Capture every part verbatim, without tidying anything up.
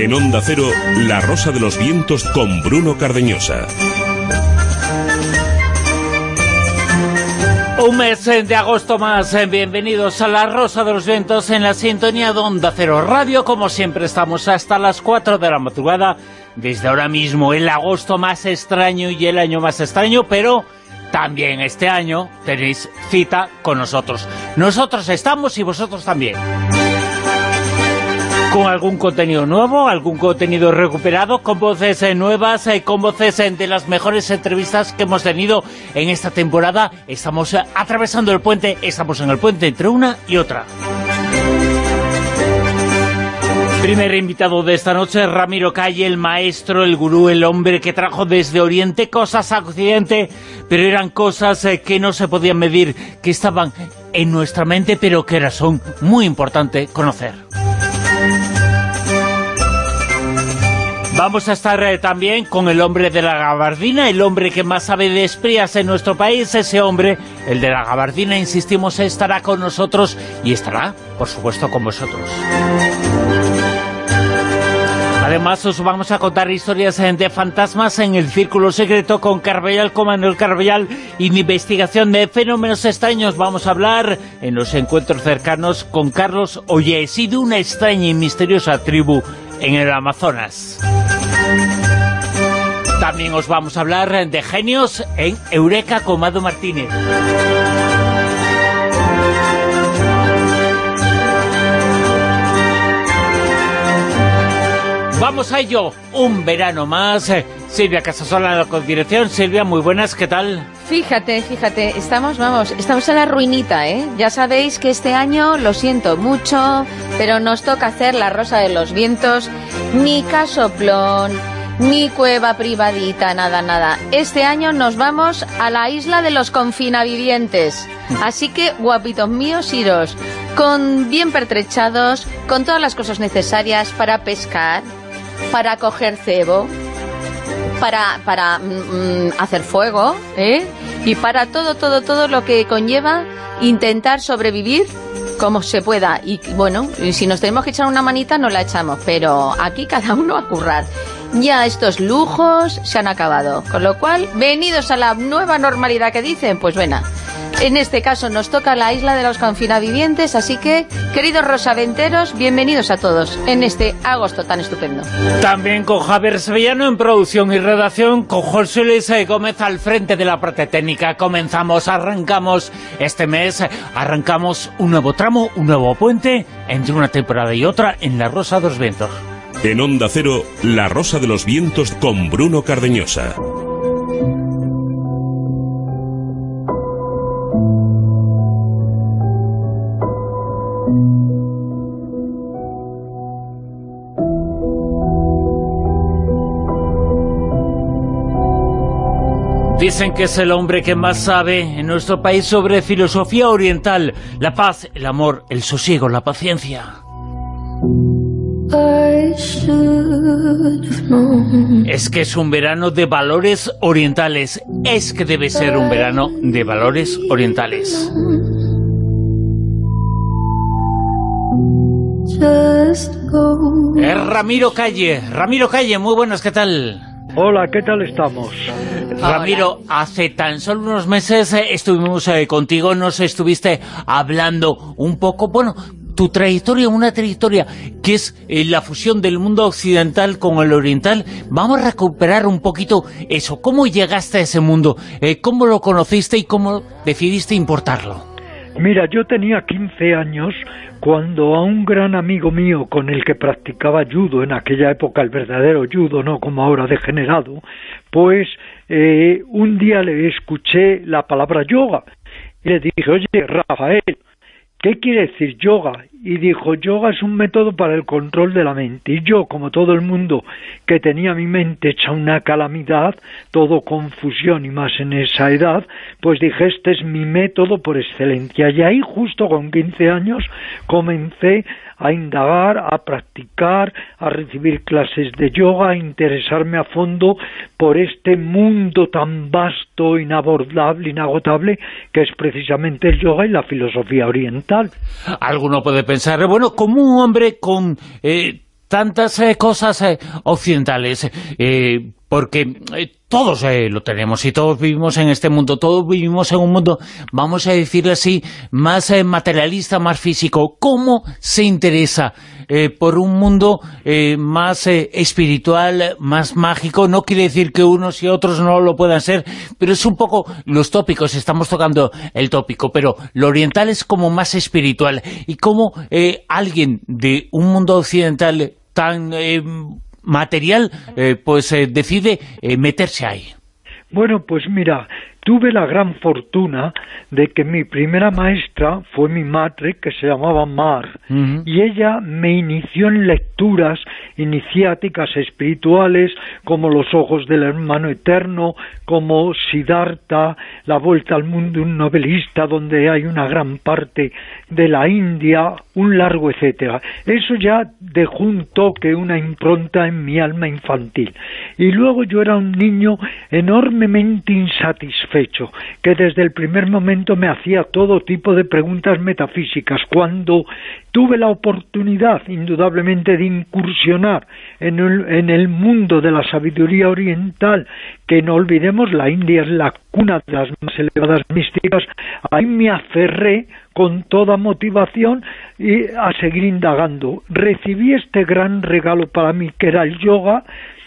En Onda Cero, La Rosa de los Vientos con Bruno Cardeñosa. Un mes de agosto más, bienvenidos a La Rosa de los Vientos en la sintonía de Onda Cero Radio. Como siempre estamos hasta las cuatro de la madrugada, desde ahora mismo, el agosto más extraño y el año más extraño, pero también este año tenéis cita con nosotros. Nosotros estamos y vosotros también. Con algún contenido nuevo, algún contenido recuperado, con voces eh, nuevas, eh, con voces eh, de las mejores entrevistas que hemos tenido en esta temporada. Estamos eh, atravesando el puente, estamos en el puente entre una y otra. Primer invitado de esta noche, Ramiro Calle, el maestro, el gurú, el hombre que trajo desde Oriente cosas a Occidente, pero eran cosas eh, que no se podían medir, que estaban en nuestra mente, pero que ahora son muy importantes conocer. Vamos a estar eh, también con el hombre de la gabardina, el hombre que más sabe de espías en nuestro país. Ese hombre, el de la gabardina, insistimos, estará con nosotros y estará, por supuesto, con vosotros. Además, os vamos a contar historias eh, de fantasmas en el Círculo Secreto con Carballal, con Manuel Carballal, y de investigación de fenómenos extraños. Vamos a hablar en los encuentros cercanos con Carlos Ollés y de una extraña y misteriosa tribu en el Amazonas. También os vamos a hablar de genios en Eureka con Mado Martínez. Vamos a ello, un verano más. Silvia Casasola en la codirección. Silvia, muy buenas, ¿qué tal? Fíjate, fíjate, estamos, vamos, estamos en la ruinita, ¿eh? Ya sabéis que este año, lo siento mucho, pero nos toca hacer La Rosa de los Vientos, ni casoplón, ni cueva privadita, nada, nada. Este año nos vamos a la isla de los confinavivientes. Así que, guapitos míos, iros, con bien pertrechados, con todas las cosas necesarias para pescar, para coger cebo, para, para mm, hacer fuego, ¿eh? Y para todo, todo, todo lo que conlleva intentar sobrevivir como se pueda. Y bueno, si nos tenemos que echar una manita, nos la echamos, pero aquí cada uno a currar. Ya estos lujos se han acabado, con lo cual, venidos a la nueva normalidad que dicen, pues bueno, en este caso nos toca la isla de los confinavivientes, así que, queridos rosaventeros, bienvenidos a todos en este agosto tan estupendo. También con Javier Sevillano en producción y redacción, con José Luis Gómez al frente de la parte técnica. Comenzamos, arrancamos este mes, arrancamos un nuevo tramo, un nuevo puente entre una temporada y otra en La Rosa de los Vientos. En Onda Cero, La Rosa de los Vientos con Bruno Cardeñosa. Dicen que es el hombre que más sabe en nuestro país sobre filosofía oriental, la paz, el amor, el sosiego, la paciencia. Es que es un verano de valores orientales. Es que debe ser un verano de valores orientales. Es Ramiro Calle. Ramiro Calle, muy buenas, ¿qué tal? Hola, ¿qué tal estamos? Ramiro, hola. Hace tan solo unos meses eh, estuvimos eh, contigo, nos estuviste hablando un poco, bueno, tu trayectoria, una trayectoria que es eh, la fusión del mundo occidental con el oriental. Vamos a recuperar un poquito eso. ¿Cómo llegaste a ese mundo? Eh, ¿Cómo lo conociste y cómo decidiste importarlo? Mira, yo tenía quince años cuando a un gran amigo mío con el que practicaba judo, en aquella época el verdadero judo, no como ahora degenerado, pues eh, un día le escuché la palabra yoga y le dije, oye, Rafael, ¿qué quiere decir yoga? Y dijo, yoga es un método para el control de la mente. Y yo, como todo el mundo que tenía mi mente hecha una calamidad, todo confusión y más en esa edad, pues dije, este es mi método por excelencia. Y ahí, justo con quince años, comencé a indagar, a practicar, a recibir clases de yoga, a interesarme a fondo por este mundo tan vasto, inabordable, inagotable, que es precisamente el yoga y la filosofía oriental. Alguno puede pensar, bueno, como un hombre con eh, tantas eh, cosas eh, occidentales, eh, porque eh, todos eh, lo tenemos y todos vivimos en este mundo, todos vivimos en un mundo, vamos a decirlo así, más eh, materialista, más físico. ¿Cómo se interesa eh, por un mundo eh, más eh, espiritual, más mágico? No quiere decir que unos y otros no lo puedan ser, pero es un poco los tópicos, estamos tocando el tópico, pero lo oriental es como más espiritual. Y cómo eh, alguien de un mundo occidental tan Eh, material, eh, pues eh, decide eh, meterse ahí. Bueno, pues mira, tuve la gran fortuna de que mi primera maestra fue mi madre, que se llamaba Mar, uh-huh. y ella me inició en lecturas iniciáticas espirituales, como Los ojos del hermano eterno, como Siddhartha, La vuelta al mundo, un novelista, donde hay una gran parte de la India, un largo etcétera. Eso ya dejó un toque, una impronta en mi alma infantil. Y luego yo era un niño enormemente insatisfecho, que desde el primer momento me hacía todo tipo de preguntas metafísicas. Cuando tuve la oportunidad, indudablemente, de incursionar en el, en el mundo de la sabiduría oriental, que no olvidemos, la India es la cuna de las más elevadas místicas, ahí me aferré con toda motivación y a seguir indagando. Recibí este gran regalo para mí, que era el yoga,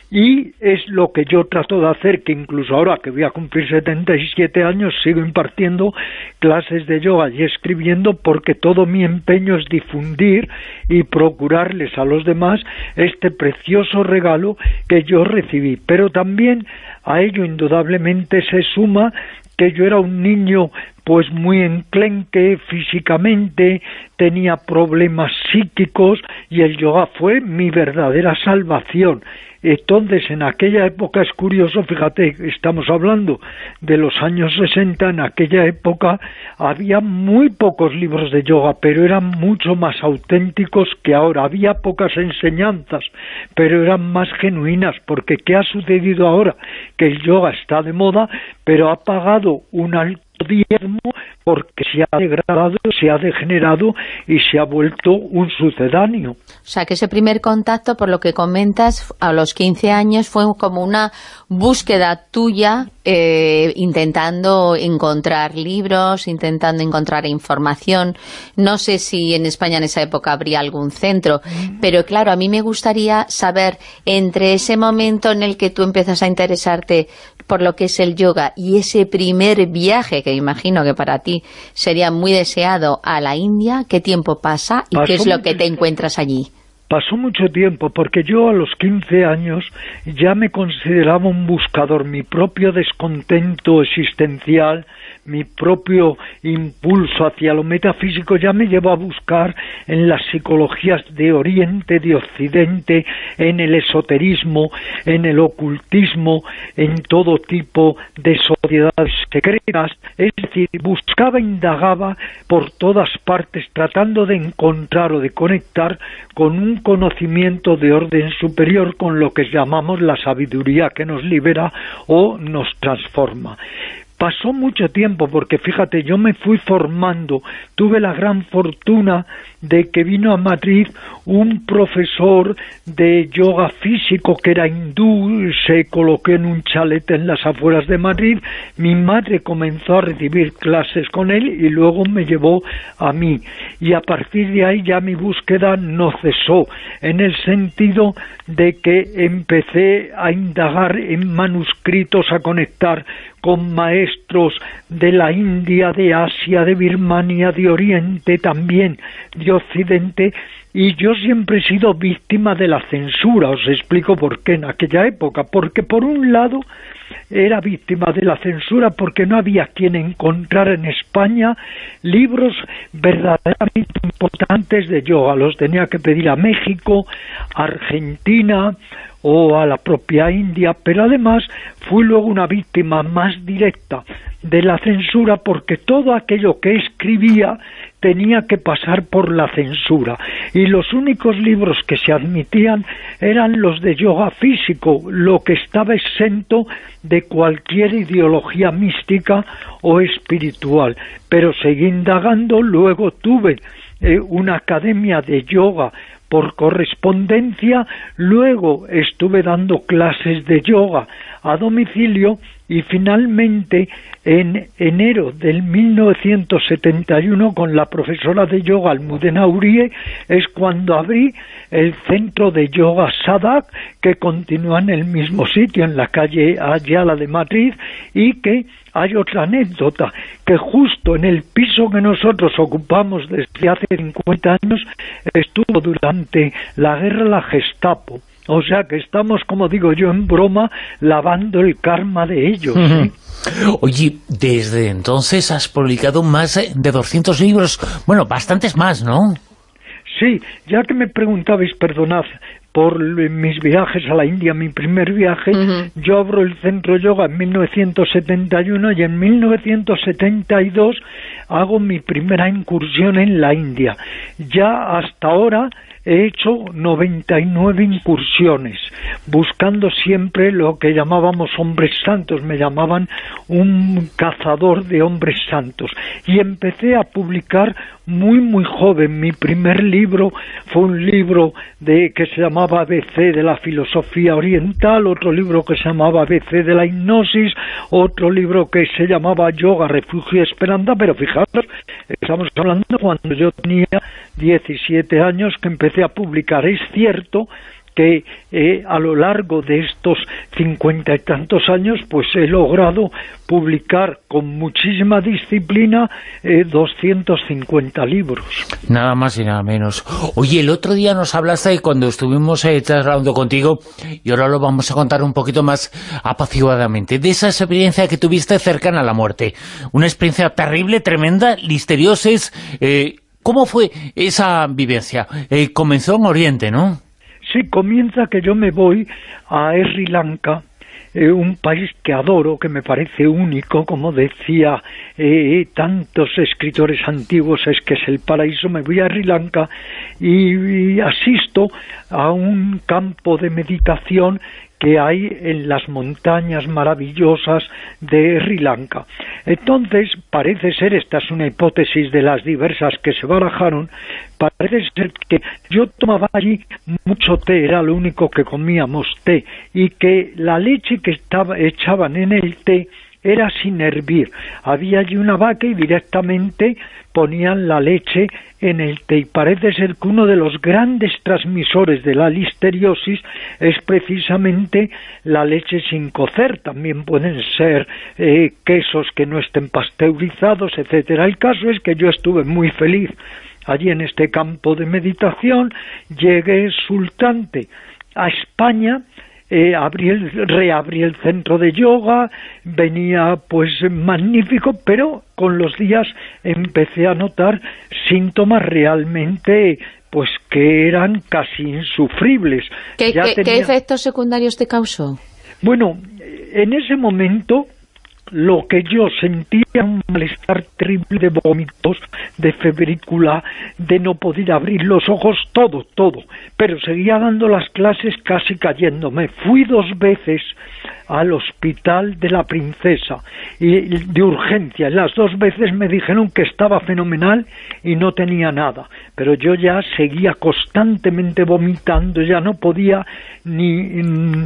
y es lo que yo trato de hacer, que incluso ahora que voy a cumplir setenta y siete años sigo impartiendo clases de yoga y escribiendo, porque todo mi empeño es difundir y procurarles a los demás este precioso regalo que yo recibí. Pero también a ello indudablemente se suma que yo era un niño pues muy enclenque físicamente, tenía problemas psíquicos, y el yoga fue mi verdadera salvación. Entonces, en aquella época, es curioso, fíjate, estamos hablando de los años sesenta, en aquella época había muy pocos libros de yoga, pero eran mucho más auténticos que ahora. Había pocas enseñanzas, pero eran más genuinas, porque ¿qué ha sucedido ahora? Que el yoga está de moda, pero ha pagado un alto diezmo porque se ha degradado, se ha degenerado y se ha vuelto un sucedáneo. O sea, que ese primer contacto, por lo que comentas, a los quince años fue como una búsqueda tuya, eh, intentando encontrar libros, intentando encontrar información. No sé si en España en esa época habría algún centro, pero claro, a mí me gustaría saber, entre ese momento en el que tú empiezas a interesarte por lo que es el yoga y ese primer viaje, que imagino que para ti sería muy deseado, a la India, ¿qué tiempo pasa y Pasó qué es lo que te encuentras allí? Pasó mucho tiempo, porque yo a los quince años ya me consideraba un buscador. Mi propio descontento existencial, mi propio impulso hacia lo metafísico ya me llevó a buscar en las psicologías de Oriente, de Occidente, en el esoterismo, en el ocultismo, en todo tipo de sociedades secretas. Es decir, buscaba, indagaba por todas partes, tratando de encontrar o de conectar con un conocimiento de orden superior, con lo que llamamos la sabiduría que nos libera o nos transforma. Pasó mucho tiempo, porque fíjate, yo me fui formando, tuve la gran fortuna de que vino a Madrid un profesor de yoga físico que era hindú, se colocó en un chalet en las afueras de Madrid, mi madre comenzó a recibir clases con él y luego me llevó a mí, y a partir de ahí ya mi búsqueda no cesó, en el sentido de que empecé a indagar en manuscritos, a conectar con maestros de la India, de Asia, de Birmania, de Oriente también, de Occidente, y yo siempre he sido víctima de la censura. Os explico por qué en aquella época, porque por un lado era víctima de la censura porque no había quien encontrar en España libros verdaderamente importantes de yoga, los tenía que pedir a México, a Argentina o a la propia India, pero además fui luego una víctima más directa de la censura, porque todo aquello que escribía tenía que pasar por la censura, y los únicos libros que se admitían eran los de yoga físico, lo que estaba exento de cualquier ideología mística o espiritual. Pero seguí indagando, luego tuve eh, una academia de yoga por correspondencia, luego estuve dando clases de yoga a domicilio y finalmente en enero del mil novecientos setenta y uno con la profesora de yoga Almudena Urie es cuando abrí el centro de yoga Sadak, que continúa en el mismo sitio, en la calle Ayala de Madrid, y que hay otra anécdota, que justo en el piso que nosotros ocupamos desde hace cincuenta años estuvo durante la guerra la Gestapo. O sea que estamos, como digo yo en broma, lavando el karma de ellos. ¿eh? Oye, desde entonces has publicado más de doscientos libros, bueno, bastantes más, ¿no? Sí, ya que me preguntabais, perdonad, por mis viajes a la India, mi primer viaje, uh-huh. yo abro el Centro Yoga en mil novecientos setenta y uno y en mil novecientos setenta y dos hago mi primera incursión en la India. Ya hasta ahora he hecho noventa y nueve incursiones, buscando siempre lo que llamábamos hombres santos, me llamaban un cazador de hombres santos, y empecé a publicar muy muy joven. Mi primer libro fue un libro de que se llamaba A B C de la filosofía oriental, otro libro que se llamaba A B C de la hipnosis, otro libro que se llamaba Yoga, Refugio y Esperanza, pero fijaros, estamos hablando cuando yo tenía diecisiete años que empecé a publicar. Es cierto que eh, a lo largo de estos cincuenta y tantos años pues he logrado publicar con muchísima disciplina eh, doscientos cincuenta libros. Nada más y nada menos. Oye, el otro día nos hablaste cuando estuvimos eh, charlando contigo, y ahora lo vamos a contar un poquito más apaciguadamente, de esa experiencia que tuviste cercana a la muerte. Una experiencia terrible, tremenda, misteriosa. Eh, ¿Cómo fue esa vivencia? Eh, comenzó en Oriente, ¿no? Sí, comienza que yo me voy a Sri Lanka, eh, un país que adoro, que me parece único, como decía eh, tantos escritores antiguos, es que es el paraíso. Me voy a Sri Lanka y, y asisto a un campo de meditación que hay en las montañas maravillosas de Sri Lanka. Entonces, parece ser, esta es una hipótesis de las diversas que se barajaron, parece ser que yo tomaba allí mucho té, era lo único que comíamos, té, y que la leche que estaba, echaban en el té era sin hervir. Había allí una vaca y directamente ponían la leche en el té, y parece ser que uno de los grandes transmisores de la listeriosis es precisamente la leche sin cocer. También pueden ser eh, quesos que no estén pasteurizados, etcétera. El caso es que yo estuve muy feliz allí en este campo de meditación. Llegué exultante a España. Eh, abrí el, reabrí el centro de yoga, venía pues magnífico, pero con los días empecé a notar síntomas realmente pues que eran casi insufribles. ¿Qué, ¿qué, tenía... ¿qué efectos secundarios te causó? Bueno, en ese momento lo que yo sentía, un malestar terrible de vómitos, de febrícula, de no poder abrir los ojos, todo, todo. Pero seguía dando las clases casi cayéndome. Fui dos veces al hospital de la Princesa y de urgencia. Las dos veces me dijeron que estaba fenomenal y no tenía nada. Pero yo ya seguía constantemente vomitando, ya no podía ni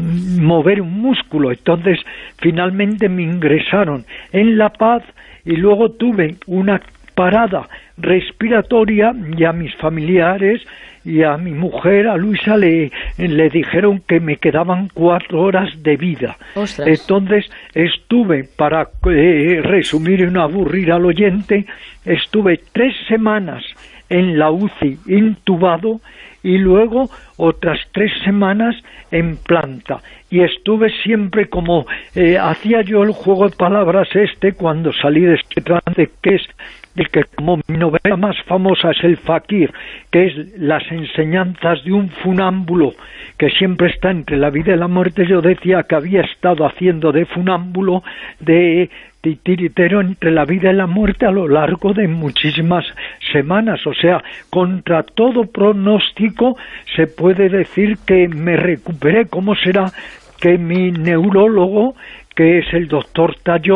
mover un músculo. Entonces, finalmente me ingresaron en La Paz y luego tuve una parada respiratoria y a mis familiares y a mi mujer, a Luisa, le, le dijeron que me quedaban cuatro horas de vida. ¡Ostras! Entonces estuve, para eh, resumir y no aburrir al oyente, estuve tres semanas en la U C I intubado y luego otras tres semanas en planta. Y estuve siempre como, eh, hacía yo el juego de palabras este cuando salí de este trance, que es de que como mi novela más famosa es El Fakir, que es las enseñanzas de un funámbulo que siempre está entre la vida y la muerte. Yo decía que había estado haciendo de funámbulo, de titiritero entre la vida y la muerte a lo largo de muchísimas semanas. O sea, contra todo pronóstico se puede decir que me recuperé. ¿Cómo será que mi neurólogo, que es el doctor Tallón,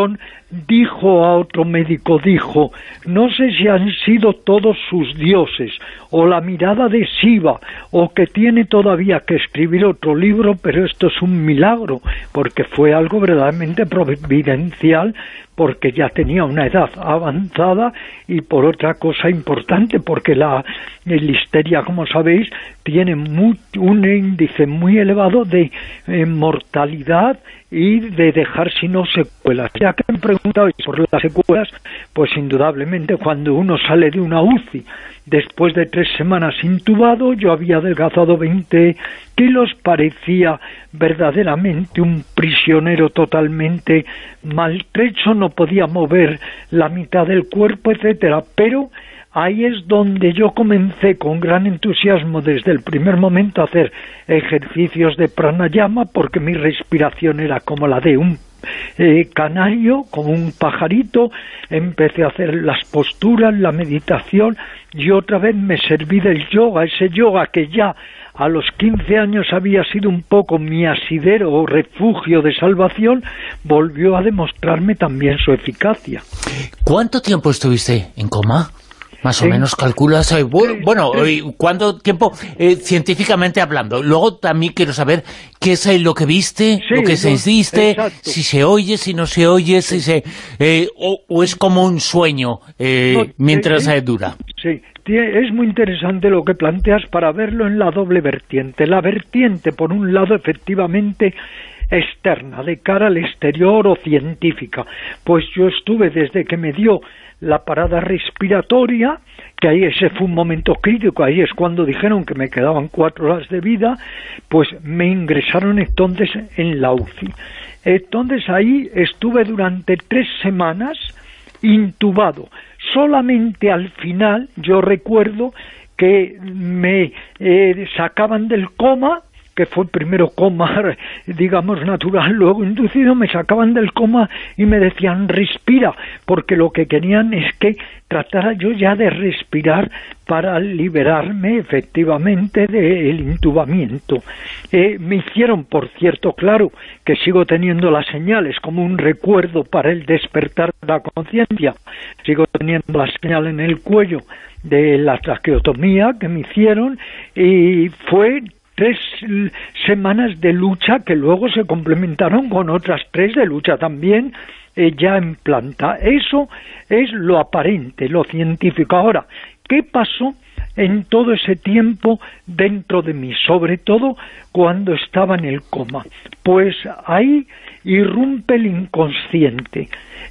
dijo a otro médico, dijo, no sé si han sido todos sus dioses, o la mirada de Shiva, o que tiene todavía que escribir otro libro, pero esto es un milagro, porque fue algo verdaderamente providencial, porque ya tenía una edad avanzada, y por otra cosa importante, porque la listeria, como sabéis, tiene muy, un índice muy elevado de eh, mortalidad y de dejar si no secuelas. Ya que me preguntabais por las secuelas, pues indudablemente cuando uno sale de una U C I después de tres semanas intubado, yo había adelgazado veinte kilos, parecía verdaderamente un prisionero totalmente maltrecho, no podía mover la mitad del cuerpo, etcétera, pero ahí es donde yo comencé con gran entusiasmo desde el primer momento a hacer ejercicios de pranayama, porque mi respiración era como la de un eh, canario, como un pajarito. Empecé a hacer las posturas, la meditación, y otra vez me serví del yoga, ese yoga que ya a los quince años había sido un poco mi asidero o refugio de salvación, volvió a demostrarme también su eficacia. ¿Cuánto tiempo estuviste en coma? Más o ¿Sí? menos calculas, eh, bueno, eh, ¿cuánto tiempo eh, científicamente hablando? Luego también quiero saber qué es eh, lo que viste, sí, lo que no, sentiste, exacto. Si se oye, si no se oye, sí. si se eh, o, o es como un sueño eh, no, mientras eh, dura. Sí, es muy interesante lo que planteas para verlo en la doble vertiente. La vertiente, por un lado, efectivamente externa, de cara al exterior o científica. Pues yo estuve desde que me dio la parada respiratoria, que ahí ese fue un momento crítico, ahí es cuando dijeron que me quedaban cuatro horas de vida, pues me ingresaron entonces en la U C I. Entonces ahí estuve durante tres semanas intubado. Solamente al final yo recuerdo que me eh, sacaban del coma, que fue primero coma, digamos, natural, luego inducido, me sacaban del coma y me decían, respira, porque lo que querían es que tratara yo ya de respirar para liberarme efectivamente del intubamiento. Eh, me hicieron, por cierto, claro, que sigo teniendo las señales como un recuerdo para el despertar de la conciencia, sigo teniendo la señal en el cuello de la traqueotomía que me hicieron, y fue tres semanas de lucha que luego se complementaron con otras tres de lucha también eh, ya en planta. Eso es lo aparente, lo científico. Ahora, ¿qué pasó en todo ese tiempo dentro de mí? Sobre todo cuando estaba en el coma. Pues ahí irrumpe el inconsciente,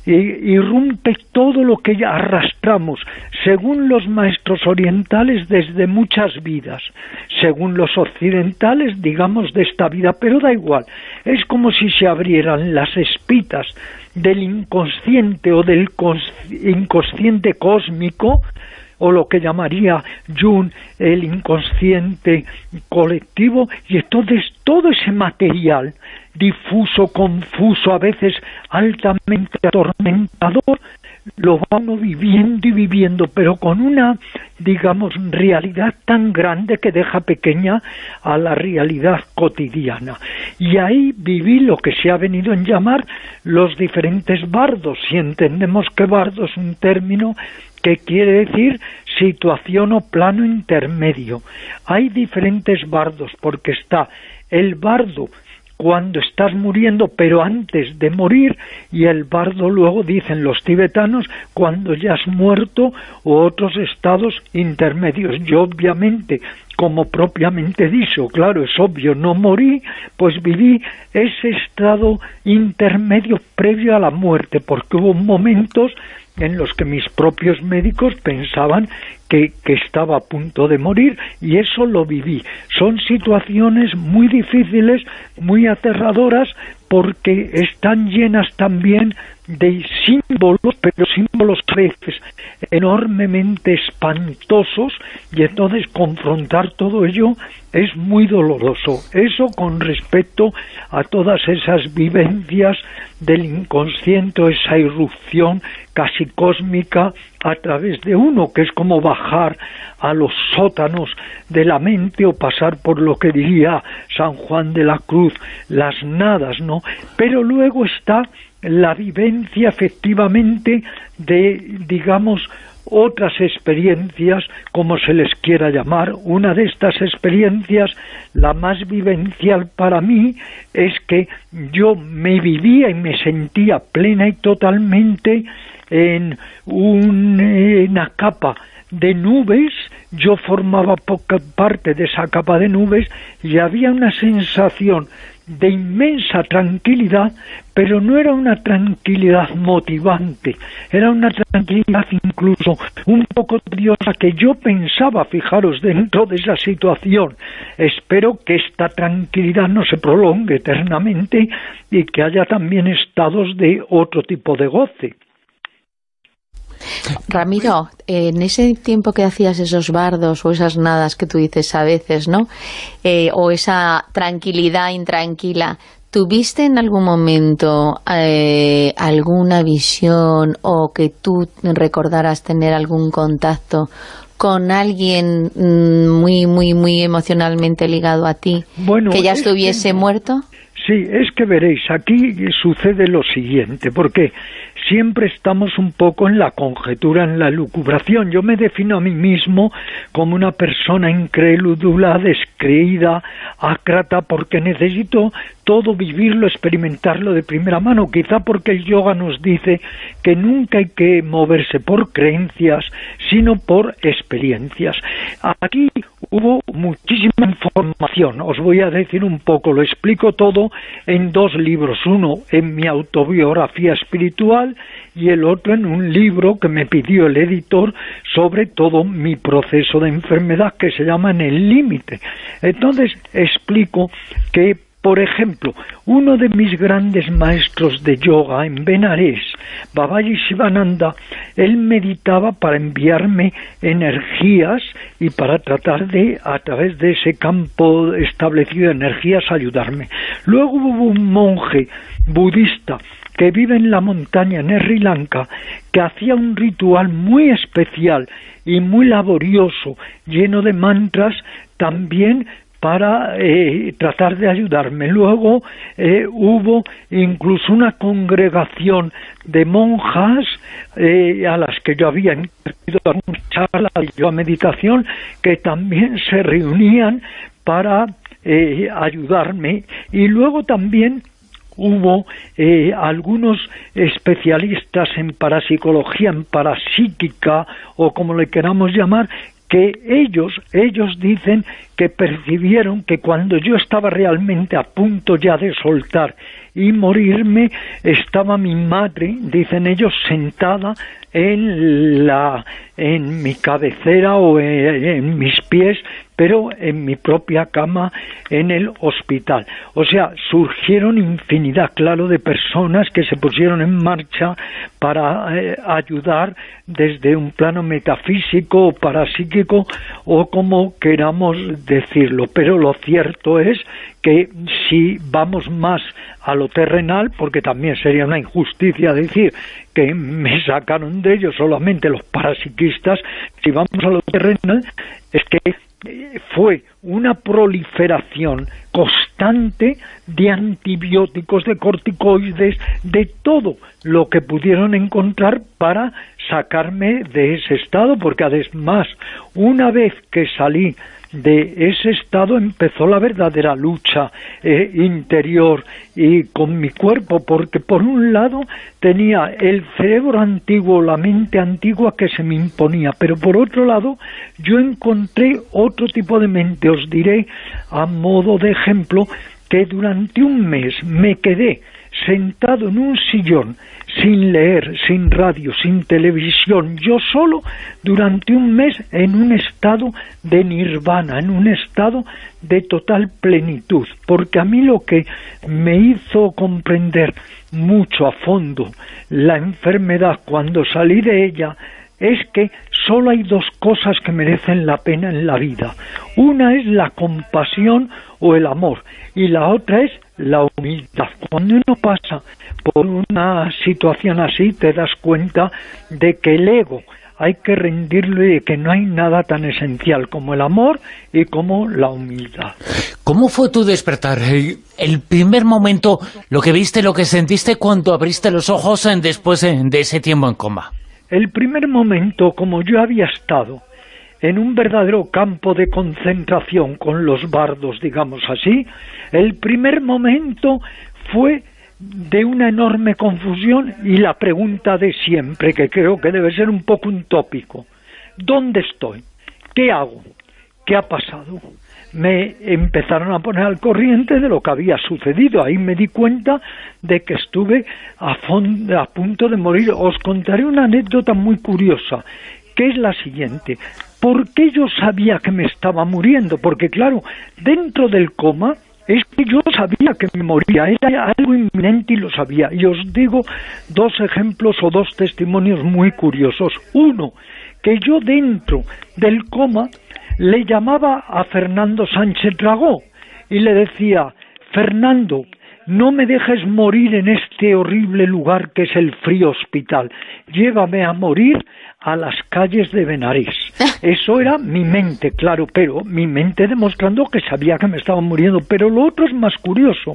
irrumpe todo lo que ya arrastramos, según los maestros orientales, desde muchas vidas, según los occidentales, digamos, de esta vida, pero da igual, es como si se abrieran las espitas del inconsciente o del inconsciente cósmico, o lo que llamaría Jung el inconsciente colectivo, y entonces todo ese material difuso, confuso, a veces altamente atormentador, lo va uno viviendo y viviendo, pero con una, digamos, realidad tan grande que deja pequeña a la realidad cotidiana. Y ahí viví lo que se ha venido a llamar los diferentes bardos, si entendemos que bardo es un término que quiere decir situación o plano intermedio. Hay diferentes bardos, porque está el bardo cuando estás muriendo, pero antes de morir, y el bardo, luego dicen los tibetanos, cuando ya has muerto, o otros estados intermedios. Yo obviamente, como propiamente dicho, claro, es obvio, no morí, pues viví ese estado intermedio previo a la muerte, porque hubo momentos en los que mis propios médicos pensaban que, que estaba a punto de morir, y eso lo viví. Son situaciones muy difíciles, muy aterradoras, porque están llenas también de símbolos, pero símbolos a veces enormemente espantosos, y entonces confrontar todo ello es muy doloroso. Eso con respecto a todas esas vivencias del inconsciente, esa irrupción casi cósmica a través de uno, que es como bajar a los sótanos de la mente o pasar por lo que diría San Juan de la Cruz, las nadas, ¿no? Pero luego está la vivencia efectivamente de, digamos, otras experiencias, como se les quiera llamar. Una de estas experiencias, la más vivencial para mí, es que yo me vivía y me sentía plena y totalmente en una capa de nubes. Yo formaba poca parte de esa capa de nubes y había una sensación de inmensa tranquilidad, pero no era una tranquilidad motivante, era una tranquilidad incluso un poco odiosa, que yo pensaba, fijaros, dentro de esa situación, espero que esta tranquilidad no se prolongue eternamente y que haya también estados de otro tipo de goce. Ramiro, en ese tiempo que hacías esos bardos o esas nadas que tú dices a veces, ¿no? Eh, o esa tranquilidad intranquila, ¿tuviste en algún momento eh, alguna visión o que tú recordaras tener algún contacto con alguien muy, muy, muy emocionalmente ligado a ti, bueno, que ya estuviese que... muerto? Sí, es que veréis, aquí sucede lo siguiente, porque siempre estamos un poco en la conjetura, en la lucubración. Yo me defino a mí mismo como una persona incrédula, descreída, ácrata, porque necesito todo vivirlo, experimentarlo de primera mano, quizá porque el yoga nos dice que nunca hay que moverse por creencias, sino por experiencias. Aquí hubo muchísima información, os voy a decir un poco, lo explico todo en dos libros, uno en mi autobiografía espiritual y el otro en un libro que me pidió el editor sobre todo mi proceso de enfermedad, que se llama En el límite. Entonces explico que, por ejemplo, uno de mis grandes maestros de yoga en Benares, Babaji Shivananda, él meditaba para enviarme energías y para tratar de, a través de ese campo establecido de energías, ayudarme. Luego hubo un monje budista que vive en la montaña en Sri Lanka, que hacía un ritual muy especial y muy laborioso, lleno de mantras, también para eh, tratar de ayudarme. Luego eh, hubo incluso una congregación de monjas eh, a las que yo había impartido algunas charlas de yoga meditación, que también se reunían para eh, ayudarme. Y luego también hubo eh, algunos especialistas en parapsicología, en parapsíquica, o como le queramos llamar, que ellos, ellos dicen que percibieron que cuando yo estaba realmente a punto ya de soltar y morirme, estaba mi madre, dicen ellos, sentada en la en mi cabecera o en, en mis pies, pero en mi propia cama en el hospital. O sea, surgieron infinidad, claro, de personas que se pusieron en marcha para eh, ayudar desde un plano metafísico o parapsíquico, o como queramos decirlo. Pero lo cierto es que si vamos más a lo terrenal, porque también sería una injusticia decir que me sacaron de ellos solamente los parapsiquistas, si vamos a lo terrenal, es que fue una proliferación constante de antibióticos, de corticoides, de todo lo que pudieron encontrar para sacarme de ese estado, porque además, una vez que salí de ese estado, empezó la verdadera lucha eh, interior y con mi cuerpo, porque por un lado tenía el cerebro antiguo, la mente antigua que se me imponía, pero por otro lado yo encontré otro tipo de mente. Os diré a modo de ejemplo que durante un mes me quedé sentado en un sillón, sin leer, sin radio, sin televisión, yo solo, durante un mes, en un estado de nirvana, en un estado de total plenitud, porque a mí lo que me hizo comprender mucho a fondo la enfermedad cuando salí de ella es que solo hay dos cosas que merecen la pena en la vida. Una es la compasión o el amor, y la otra es la humildad. Cuando uno pasa por una situación así, te das cuenta de que el ego hay que rendirle y que no hay nada tan esencial como el amor y como la humildad. ¿Cómo fue tu despertar? El primer momento, lo que viste, lo que sentiste cuando abriste los ojos después de ese tiempo en coma. El primer momento, como yo había estado en un verdadero campo de concentración con los bardos, digamos así, el primer momento fue de una enorme confusión y la pregunta de siempre, que creo que debe ser un poco un tópico: ¿dónde estoy? ¿Qué hago? ¿Qué ha pasado? Me empezaron a poner al corriente de lo que había sucedido. Ahí me di cuenta de que estuve a, fondo, a punto de morir. Os contaré una anécdota muy curiosa, que es la siguiente. ¿Por qué yo sabía que me estaba muriendo? Porque claro, dentro del coma es que yo sabía que me moría, era algo inminente y lo sabía. Y os digo dos ejemplos o dos testimonios muy curiosos. Uno, que yo dentro del coma le llamaba a Fernando Sánchez Dragó y le decía: Fernando, no me dejes morir en este horrible lugar que es el frío hospital, llévame a morir a las calles de Benarés. Eso era mi mente, claro, pero mi mente demostrando que sabía que me estaba muriendo. Pero lo otro es más curioso,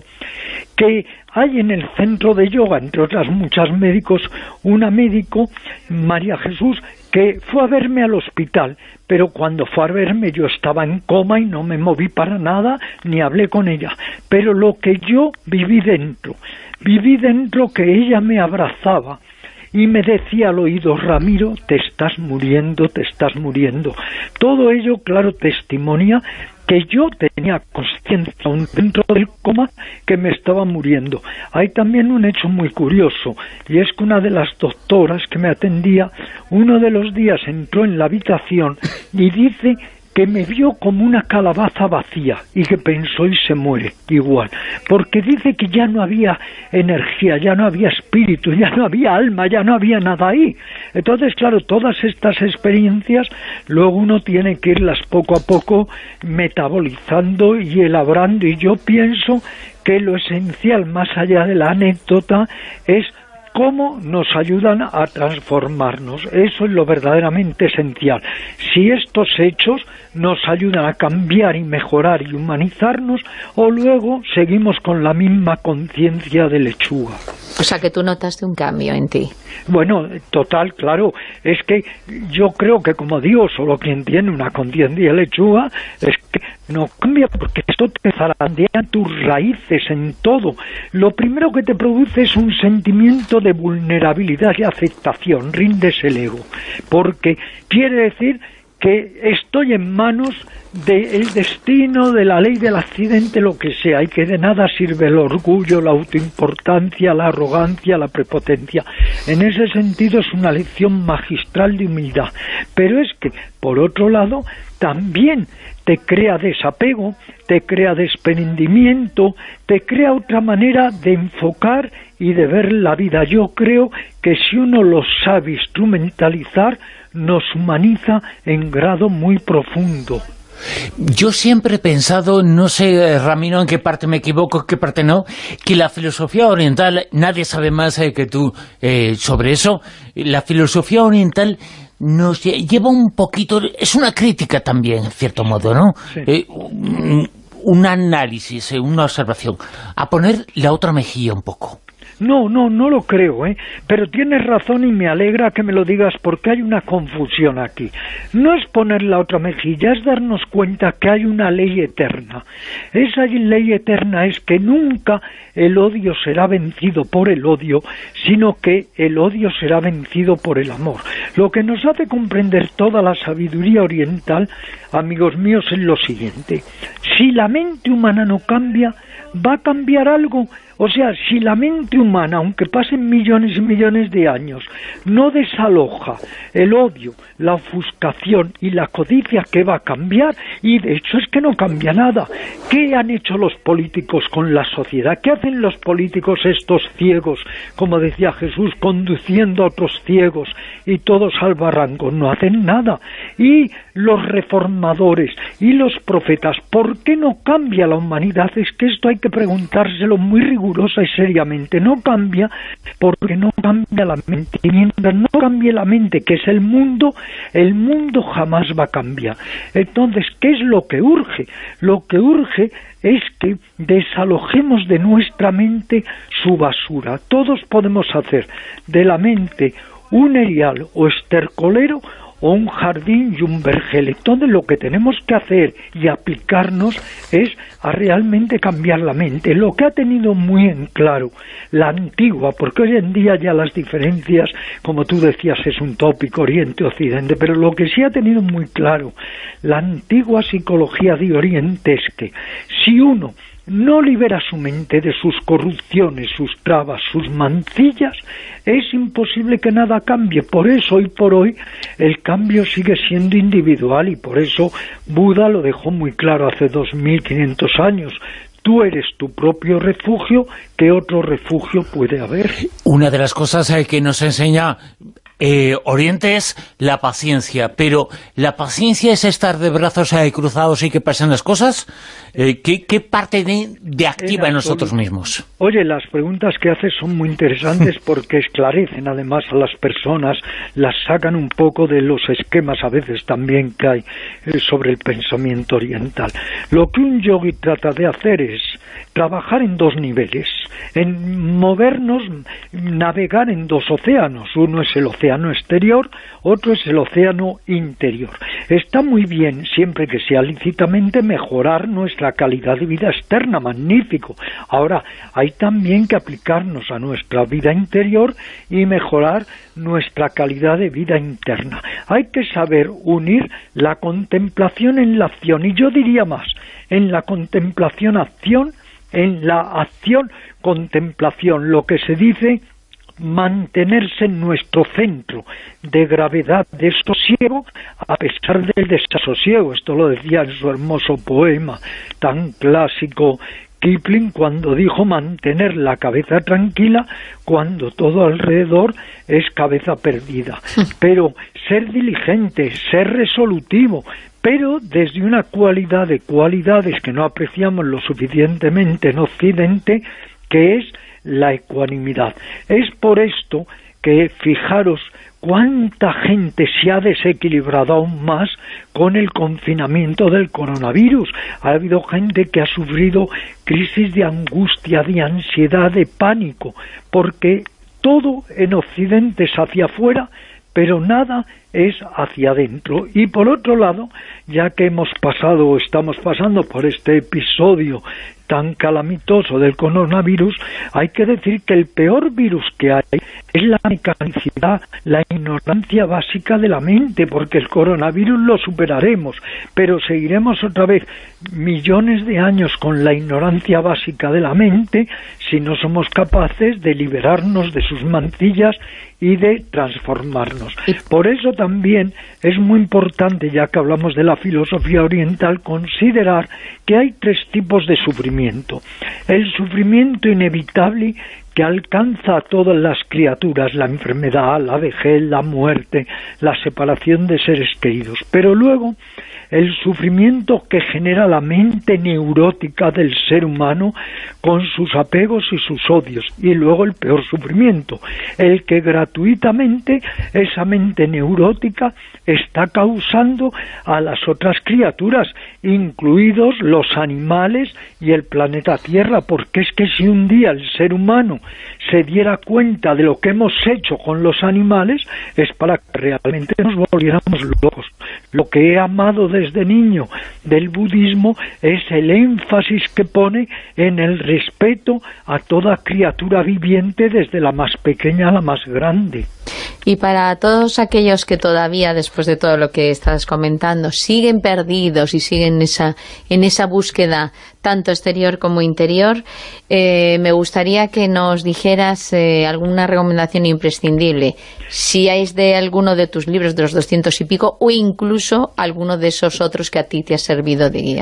que hay en el centro de yoga, entre otras muchas médicos, una médico, María Jesús, que fue a verme al hospital, pero cuando fue a verme yo estaba en coma y no me moví para nada, ni hablé con ella. Pero lo que yo viví dentro, viví dentro que ella me abrazaba y me decía al oído: Ramiro, te estás muriendo, te estás muriendo. Todo ello, claro, testimonia que yo tenía conciencia dentro del coma que me estaba muriendo. Hay también un hecho muy curioso, y es que una de las doctoras que me atendía, uno de los días entró en la habitación y dice que me vio como una calabaza vacía y que pensó y se muere igual, porque dice que ya no había energía, ya no había espíritu, ya no había alma, ya no había nada ahí. Entonces, claro, todas estas experiencias luego uno tiene que irlas poco a poco metabolizando y elaborando, y yo pienso que lo esencial, más allá de la anécdota, es cómo nos ayudan a transformarnos. Eso es lo verdaderamente esencial. Si estos hechos nos ayudan a cambiar y mejorar y humanizarnos, o luego seguimos con la misma conciencia de lechuga. O sea, que tú notaste un cambio en ti. Bueno, total, claro. Es que yo creo que, como digo, solo quien tiene una conciencia de lechuga es que no cambia, porque esto te zarandea tus raíces en todo. Lo primero que te produce es un sentimiento de vulnerabilidad y aceptación. Rindes el ego, porque quiere decir que estoy en manos del destino, de la ley del accidente, lo que sea, y que de nada sirve el orgullo, la autoimportancia, la arrogancia, la prepotencia. En ese sentido es una lección magistral de humildad. Pero es que, por otro lado, también te crea desapego, te crea desprendimiento, te crea otra manera de enfocar y de ver la vida. Yo creo que si uno lo sabe instrumentalizar, nos humaniza en grado muy profundo. Yo siempre he pensado, no sé, Ramiro, en qué parte me equivoco, en qué parte no, que la filosofía oriental, nadie sabe más eh, que tú eh, sobre eso, la filosofía oriental nos lleva un poquito, es una crítica también, en cierto modo, ¿no? Sí. Eh, un, un análisis, eh, una observación, a poner la otra mejilla un poco. No, no, no lo creo, ¿eh? Pero tienes razón y me alegra que me lo digas, porque hay una confusión aquí. No es poner la otra mejilla, es darnos cuenta que hay una ley eterna. Esa ley eterna es que nunca el odio será vencido por el odio, sino que el odio será vencido por el amor. Lo que nos hace comprender toda la sabiduría oriental, amigos míos, es lo siguiente: si la mente humana no cambia, ¿va a cambiar algo? O sea, si la mente humana, aunque pasen millones y millones de años, no desaloja el odio, la ofuscación y la codicia, ¿qué va a cambiar? Y de hecho es que no cambia nada. ¿Qué han hecho los políticos con la sociedad? ¿Qué hacen los políticos estos ciegos, como decía Jesús, conduciendo a otros ciegos y todos al barranco? No hacen nada. y los reformadores y los profetas. ¿Por qué no cambia la humanidad? Es que esto hay que preguntárselo muy rigurosa y seriamente. No cambia porque no cambia la mente. Y mientras no cambie la mente, que es el mundo, el mundo jamás va a cambiar. Entonces, ¿qué es lo que urge? Lo que urge es que desalojemos de nuestra mente su basura. Todos podemos hacer de la mente un erial o estercolero o un jardín y un vergel. Entonces lo que tenemos que hacer y aplicarnos es a realmente cambiar la mente. Lo que ha tenido muy en claro la antigua, porque hoy en día ya las diferencias, como tú decías, es un tópico Oriente-Occidente, pero lo que sí ha tenido muy claro la antigua psicología de Oriente es que si uno no libera su mente de sus corrupciones, sus trabas, sus mancillas, es imposible que nada cambie. Por eso, hoy por hoy, el cambio sigue siendo individual y por eso Buda lo dejó muy claro hace dos mil quinientos años. Tú eres tu propio refugio, ¿qué otro refugio puede haber? Una de las cosas eh, que nos enseña eh, Oriente es la paciencia, pero ¿la paciencia es estar de brazos eh, cruzados y que pasen las cosas? Eh, ¿qué, ¿Qué parte de, de activa en, en nosotros mismos? Oye, las preguntas que haces son muy interesantes porque esclarecen además a las personas, las sacan un poco de los esquemas a veces también que hay eh, sobre el pensamiento oriental. Lo que un yogui trata de hacer es trabajar en dos niveles, en movernos, navegar en dos océanos. Uno es el océano exterior, otro es el océano interior. Está muy bien, siempre que sea lícitamente, mejorar nuestra calidad de vida externa, magnífico. Ahora, hay también que aplicarnos a nuestra vida interior y mejorar nuestra calidad de vida interna. Hay que saber unir la contemplación en la acción, y yo diría más, en la contemplación-acción, en la acción-contemplación, lo que se dice mantenerse en nuestro centro de gravedad, de sosiego, a pesar del desasosiego. Esto lo decía en su hermoso poema tan clásico Kipling, cuando dijo mantener la cabeza tranquila cuando todo alrededor es cabeza perdida. Pero ser diligente, ser resolutivo, pero desde una cualidad de cualidades que no apreciamos lo suficientemente en Occidente, que es la ecuanimidad. Es por esto que, fijaros, cuánta gente se ha desequilibrado aún más con el confinamiento del coronavirus. Ha habido gente que ha sufrido crisis de angustia, de ansiedad, de pánico, porque todo en Occidente es hacia afuera, pero nada es hacia adentro. Y por otro lado, ya que hemos pasado o estamos pasando por este episodio tan calamitoso del coronavirus, hay que decir que el peor virus que hay es la mecanicidad, la ignorancia básica de la mente, porque el coronavirus lo superaremos, pero seguiremos otra vez millones de años con la ignorancia básica de la mente si no somos capaces de liberarnos de sus mancillas y de transformarnos. Por eso también es muy importante, ya que hablamos de la filosofía oriental, considerar que hay tres tipos de sufrimiento. El sufrimiento inevitable que alcanza a todas las criaturas, la enfermedad, la vejez, la muerte, la separación de seres queridos. Pero luego, el sufrimiento que genera la mente neurótica del ser humano con sus apegos y sus odios. Y luego el peor sufrimiento, el que gratuitamente esa mente neurótica está causando a las otras criaturas, incluidos los animales y el planeta Tierra, porque es que si un día el ser humano se diera cuenta de lo que hemos hecho con los animales, es para que realmente nos volviéramos locos. Lo que he amado desde niño del budismo es el énfasis que pone en el respeto a toda criatura viviente, desde la más pequeña a la más grande. Y para todos aquellos que todavía, después de todo lo que estás comentando, siguen perdidos y siguen en esa, en esa búsqueda tanto exterior como interior, eh, me gustaría que nos dijeras eh, alguna recomendación imprescindible, si es de alguno de tus libros, de los doscientos y pico, o incluso alguno de esos otros que a ti te ha servido de guía.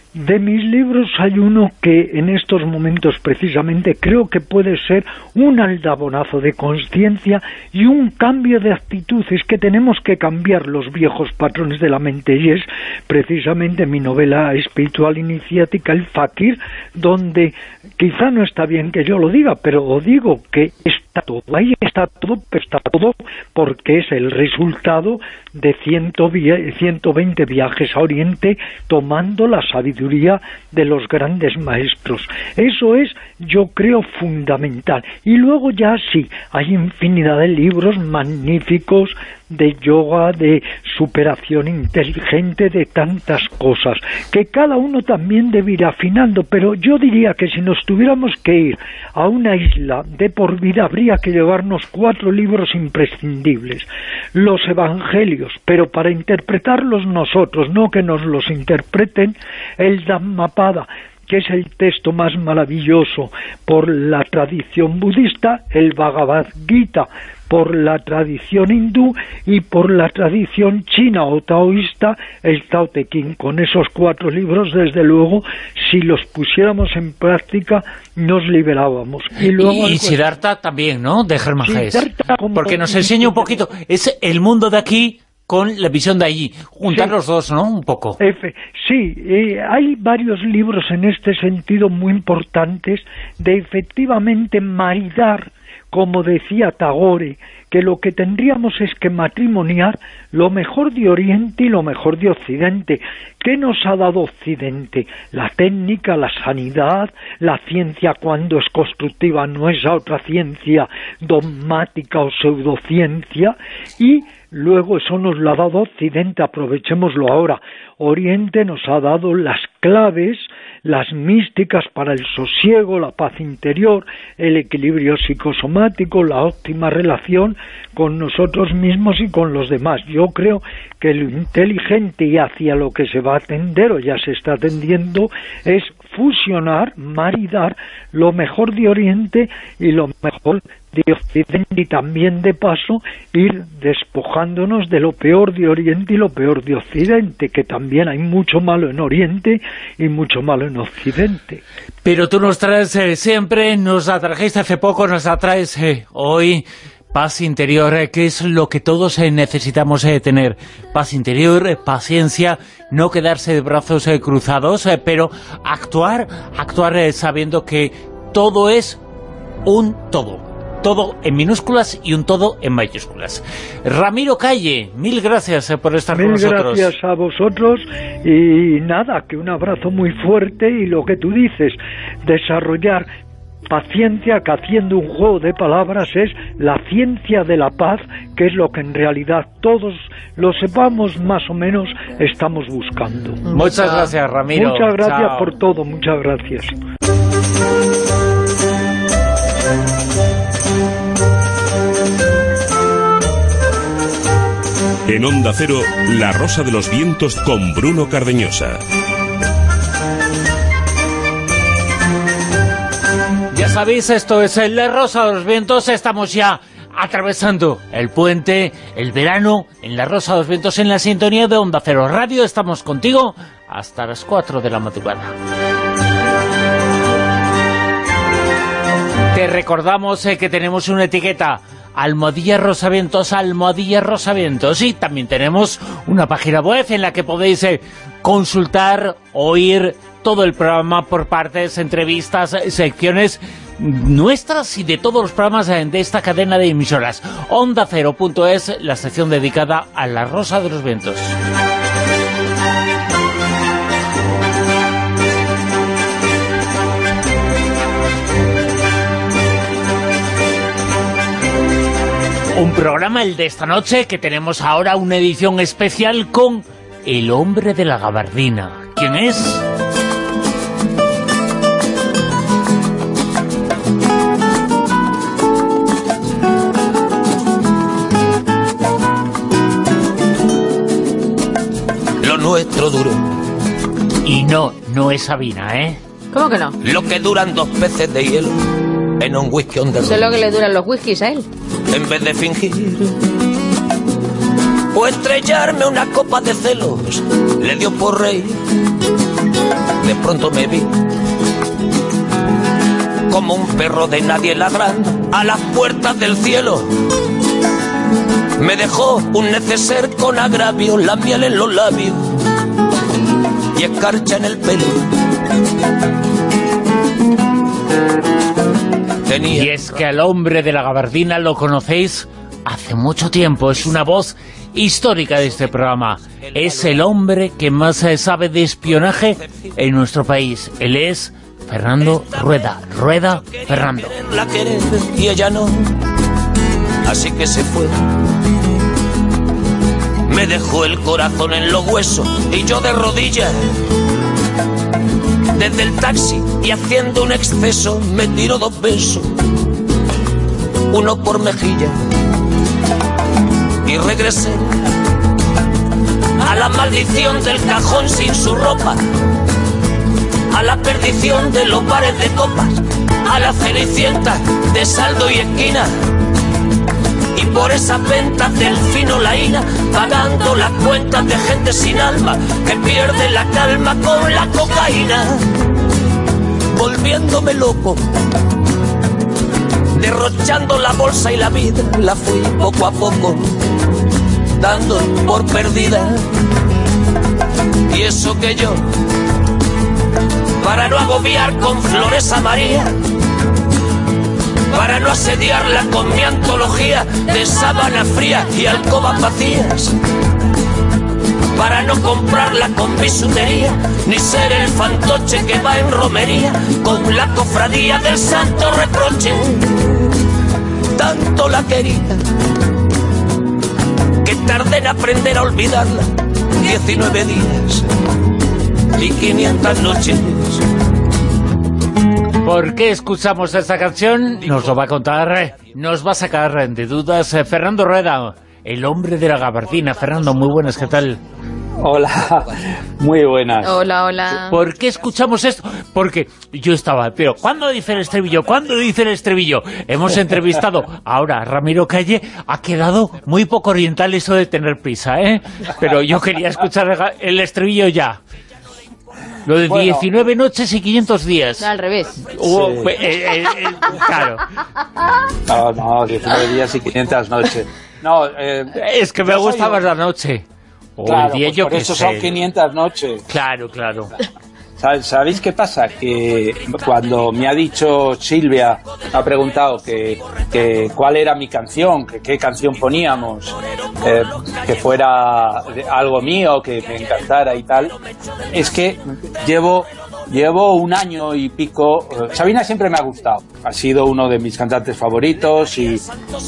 de mis libros hay uno que en estos momentos precisamente creo que puede ser un aldabonazo de conciencia y un cambio de actitud. Es que tenemos que cambiar los viejos patrones de la mente, y es precisamente mi novela espiritual iniciática, El Fakir, donde quizá no está bien que yo lo diga, pero digo que está todo, ahí está todo, está todo porque es el resultado de ciento veinte viajes a Oriente tomando la sabiduría de los grandes maestros. Eso es, yo creo, fundamental. Y luego ya sí, hay infinidad de libros magníficos de yoga, de superación inteligente, de tantas cosas, que cada uno también debe ir afinando, pero yo diría que si nos tuviéramos que ir a una isla de por vida, habría que llevarnos cuatro libros imprescindibles. Los Evangelios, pero para interpretarlos nosotros, no que nos los interpreten, el Dhammapada, que es el texto más maravilloso por la tradición budista, el Bhagavad Gita por la tradición hindú y por la tradición china o taoísta, el Tao Te Ching. Con esos cuatro libros, desde luego, si los pusiéramos en práctica, nos liberábamos. Y, luego y, y Siddhartha también, ¿no?, de Germán Hesse, porque nos enseña un poquito, es el mundo de aquí con la visión de allí, juntar sí, los dos, ¿no?, un poco. Efe, sí, eh, hay varios libros en este sentido muy importantes de efectivamente maridar, como decía Tagore, que lo que tendríamos es que matrimoniar lo mejor de Oriente y lo mejor de Occidente. ¿Qué nos ha dado Occidente? La técnica, la sanidad, la ciencia cuando es constructiva, no es otra ciencia dogmática o pseudociencia, y luego eso nos lo ha dado Occidente, aprovechémoslo ahora. Oriente nos ha dado las claves, las místicas para el sosiego, la paz interior, el equilibrio psicosomático, la óptima relación con nosotros mismos y con los demás. Yo creo que lo inteligente y hacia lo que se va a tender, o ya se está tendiendo, es fusionar, maridar lo mejor de Oriente y lo mejor de Occidente, y también de paso ir despojándonos de lo peor de Oriente y lo peor de Occidente, que también hay mucho malo en Oriente y mucho malo en Occidente. Pero tú nos traes eh, siempre, nos la trajiste hace poco, nos la traes eh, hoy, paz interior, eh, que es lo que todos eh, necesitamos eh, tener. Paz interior, eh, paciencia, no quedarse de brazos eh, cruzados, eh, pero actuar, actuar eh, sabiendo que todo es un todo. Todo en minúsculas y un todo en mayúsculas. Ramiro Calle, mil gracias por estar mil con nosotros. Mil gracias a vosotros, y nada, que un abrazo muy fuerte, y lo que tú dices, desarrollar paciencia, que haciendo un juego de palabras es la ciencia de la paz, que es lo que en realidad todos lo sepamos más o menos estamos buscando. Muchas gracias, Ramiro. Muchas gracias Chao. por todo, muchas gracias. En Onda Cero, La Rosa de los Vientos con Bruno Cardeñosa. Ya sabéis, esto es La Rosa de los Vientos. Estamos ya atravesando el puente, el verano, en La Rosa de los Vientos, en la sintonía de Onda Cero Radio. Estamos contigo hasta las cuatro de la madrugada. Te recordamos eh, que tenemos una etiqueta, Almohadilla Rosavientos, Almohadilla Rosavientos, y también tenemos una página web en la que podéis eh, consultar, oír todo el programa por partes, entrevistas, secciones nuestras y de todos los programas de esta cadena de emisoras. Onda Cero punto es, la sección dedicada a La Rosa de los Vientos. Un programa, el de esta noche, que tenemos ahora una edición especial con el hombre de la gabardina. ¿Quién es? Lo nuestro duro. Y no, no es Sabina, ¿eh? ¿Cómo que no? Lo que duran dos peces de hielo en un whisky on the Eso es road. lo que le duran los whiskies a él. En vez de fingir o estrellarme una copa de celos le dio por reír. De pronto me vi como un perro de nadie ladrando a las puertas del cielo. Me dejó un neceser con agravio, la miel en los labios y escarcha en el pelo. Tenía... Y es que al hombre de la gabardina lo conocéis hace mucho tiempo, es una voz histórica de este programa. Es el hombre que más sabe de espionaje en nuestro país. Él es Fernando Rueda. Rueda Fernando. La querer y ella no, así que se fue. Me dejó el corazón en los huesos y yo de rodillas. Desde el taxi y haciendo un exceso me tiró dos besos, uno por mejilla, y regresé a la maldición del cajón sin su ropa, a la perdición de los bares de copas, a la cenicienta de saldo y esquina, y por esas ventas del fino laína, pagando las cuentas de gente sin alma que pierde la calma con la cocaína, volviéndome loco, derrochando la bolsa y la vida, la fui poco a poco dando por perdida. Y eso que yo, para no agobiar con flores a María, para no asediarla con mi antología de sábana fría y alcobas vacías, para no comprarla con bisutería, ni ser el fantoche que va en romería con la cofradía del santo reproche. Tanto la quería que tardé en aprender a olvidarla, diecinueve días y quinientas noches. ¿Por qué escuchamos esta canción? Nos lo va a contar, nos va a sacar de dudas Fernando Rueda, el hombre de la gabardina. Fernando, muy buenas, ¿qué tal? Hola, muy buenas. Hola, hola. ¿Por qué escuchamos esto? Porque yo estaba, pero ¿cuándo dice el estribillo? ¿Cuándo dice el estribillo? Hemos entrevistado ahora a Ramiro Calle, ha quedado muy poco oriental eso de tener prisa, ¿eh? Pero yo quería escuchar el estribillo ya. Lo de bueno, diecinueve noches y quinientos días. No, al revés. Oh, sí. eh, eh, eh, claro. No, no, diecinueve días y quinientas noches. No, eh, es que me gusta más la noche. O claro, el día, pues yo por que eso sé. son quinientas noches. Claro, claro. ¿Sabéis qué pasa? Que cuando me ha dicho Silvia, me ha preguntado que, que cuál era mi canción, que qué canción poníamos, eh, que fuera algo mío, que me encantara y tal, es que llevo llevo un año y pico. Sabina siempre me ha gustado, ha sido uno de mis cantantes favoritos y,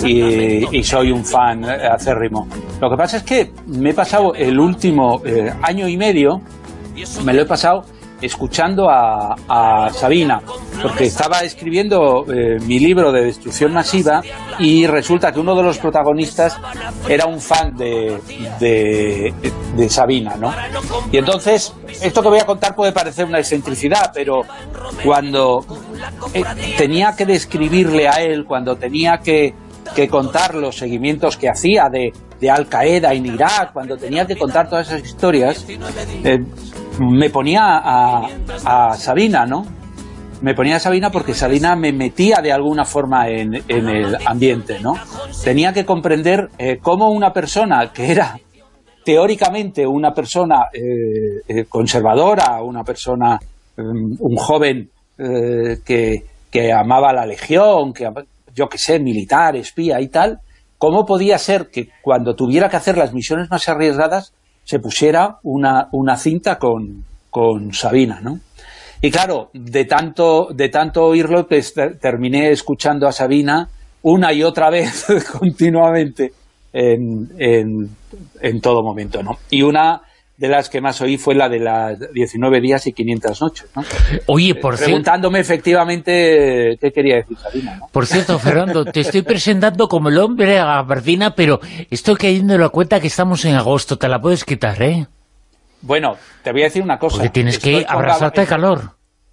y, y soy un fan acérrimo. Lo que pasa es que me he pasado el último eh, año y medio, me lo he pasado escuchando a, a Sabina, porque estaba escribiendo eh, mi libro de Destrucción Masiva y resulta que uno de los protagonistas era un fan de, de, de Sabina, ¿no? Y entonces, esto que voy a contar puede parecer una excentricidad, pero cuando eh, tenía que describirle a él, cuando tenía que, que contar los seguimientos que hacía de, de Al Qaeda en Irak, cuando tenía que contar todas esas historias, eh, me ponía a, a Sabina, ¿no? Me ponía a Sabina porque Sabina me metía de alguna forma en, en el ambiente, ¿no? Tenía que comprender eh, cómo una persona que era teóricamente una persona eh, eh, conservadora, una persona, eh, un joven eh, que, que amaba la legión, que yo qué sé, militar, espía y tal, ¿cómo podía ser que cuando tuviera que hacer las misiones más arriesgadas se pusiera una, una cinta con, con Sabina, ¿no? Y claro, de tanto, de tanto oírlo, pues, ter, terminé escuchando a Sabina una y otra vez, continuamente, en, en, en todo momento, ¿no? Y una de las que más oí fue la de las diecinueve días y quinientas noches, ¿no? Oye, por cierto... Preguntándome efectivamente qué quería decir Sabina, ¿no? Por cierto, Fernando, te estoy presentando como el hombre de la gabardina, pero estoy cayendo en la cuenta que estamos en agosto. Te la puedes quitar, ¿eh? Bueno, te voy a decir una cosa. Porque tienes que abrazarte de calor.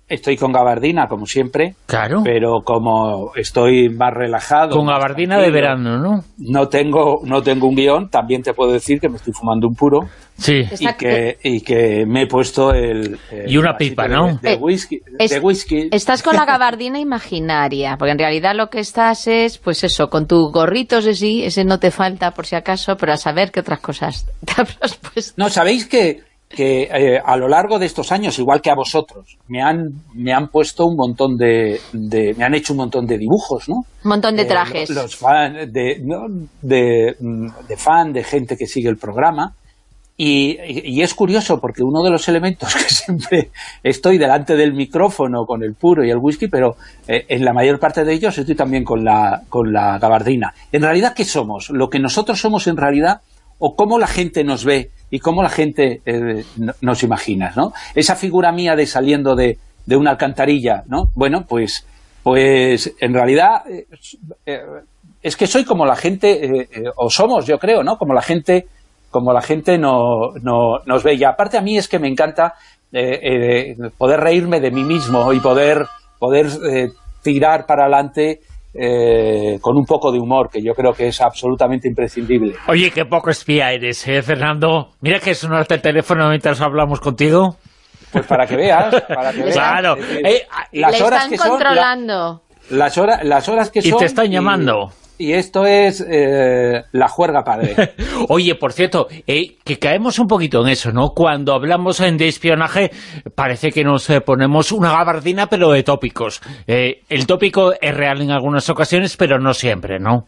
estoy con gabardina, como siempre. Claro. Pero como estoy más relajado... Con gabardina de verano, ¿no? No tengo, no tengo un guión, también te puedo decir que me estoy fumando un puro. Sí. Y que, y que me he puesto el... el y una pipa, ¿no? De, de, whisky, es, de whisky. Estás con la gabardina imaginaria, porque en realidad lo que estás es, pues eso, con tu gorrito, ese sí, ese no te falta por si acaso, pero a saber qué otras cosas te habrás puesto. No, ¿sabéis que, que eh, a lo largo de estos años, igual que a vosotros, me han, me han puesto un montón de, de... me han hecho un montón de dibujos, ¿no? Un montón de Eh, trajes. los fan de, ¿no? de, de fan, de gente que sigue el programa. Y, y, y es curioso porque uno de los elementos que siempre estoy delante del micrófono con el puro y el whisky, pero eh, en la mayor parte de ellos estoy también con la, con la gabardina. En realidad, ¿qué somos? Lo que nosotros somos en realidad, o cómo la gente nos ve y cómo la gente eh, nos imagina, ¿no? Esa figura mía de saliendo de, de una alcantarilla, ¿no? Bueno, pues, pues en realidad eh, eh, es que soy como la gente, eh, eh, o somos, yo creo, ¿no? Como la gente... como la gente no, no, nos ve. Y aparte a mí es que me encanta eh, eh, poder reírme de mí mismo y poder, poder eh, tirar para adelante eh, con un poco de humor, que yo creo que es absolutamente imprescindible. Oye, qué poco espía eres, ¿eh, Fernando? Mira que sonarte el teléfono mientras hablamos contigo. Pues para que veas, para que veas. Claro. Eh, Eh, las Le horas están que son, controlando. la, las, horas, las horas que y son... te están llamando. Y esto es eh, la juerga padre. Oye, por cierto, eh, que caemos un poquito en eso, ¿no? Cuando hablamos eh, de espionaje, parece que nos eh, ponemos una gabardina, pero de tópicos. Eh, el tópico es real en algunas ocasiones, pero no siempre, ¿no?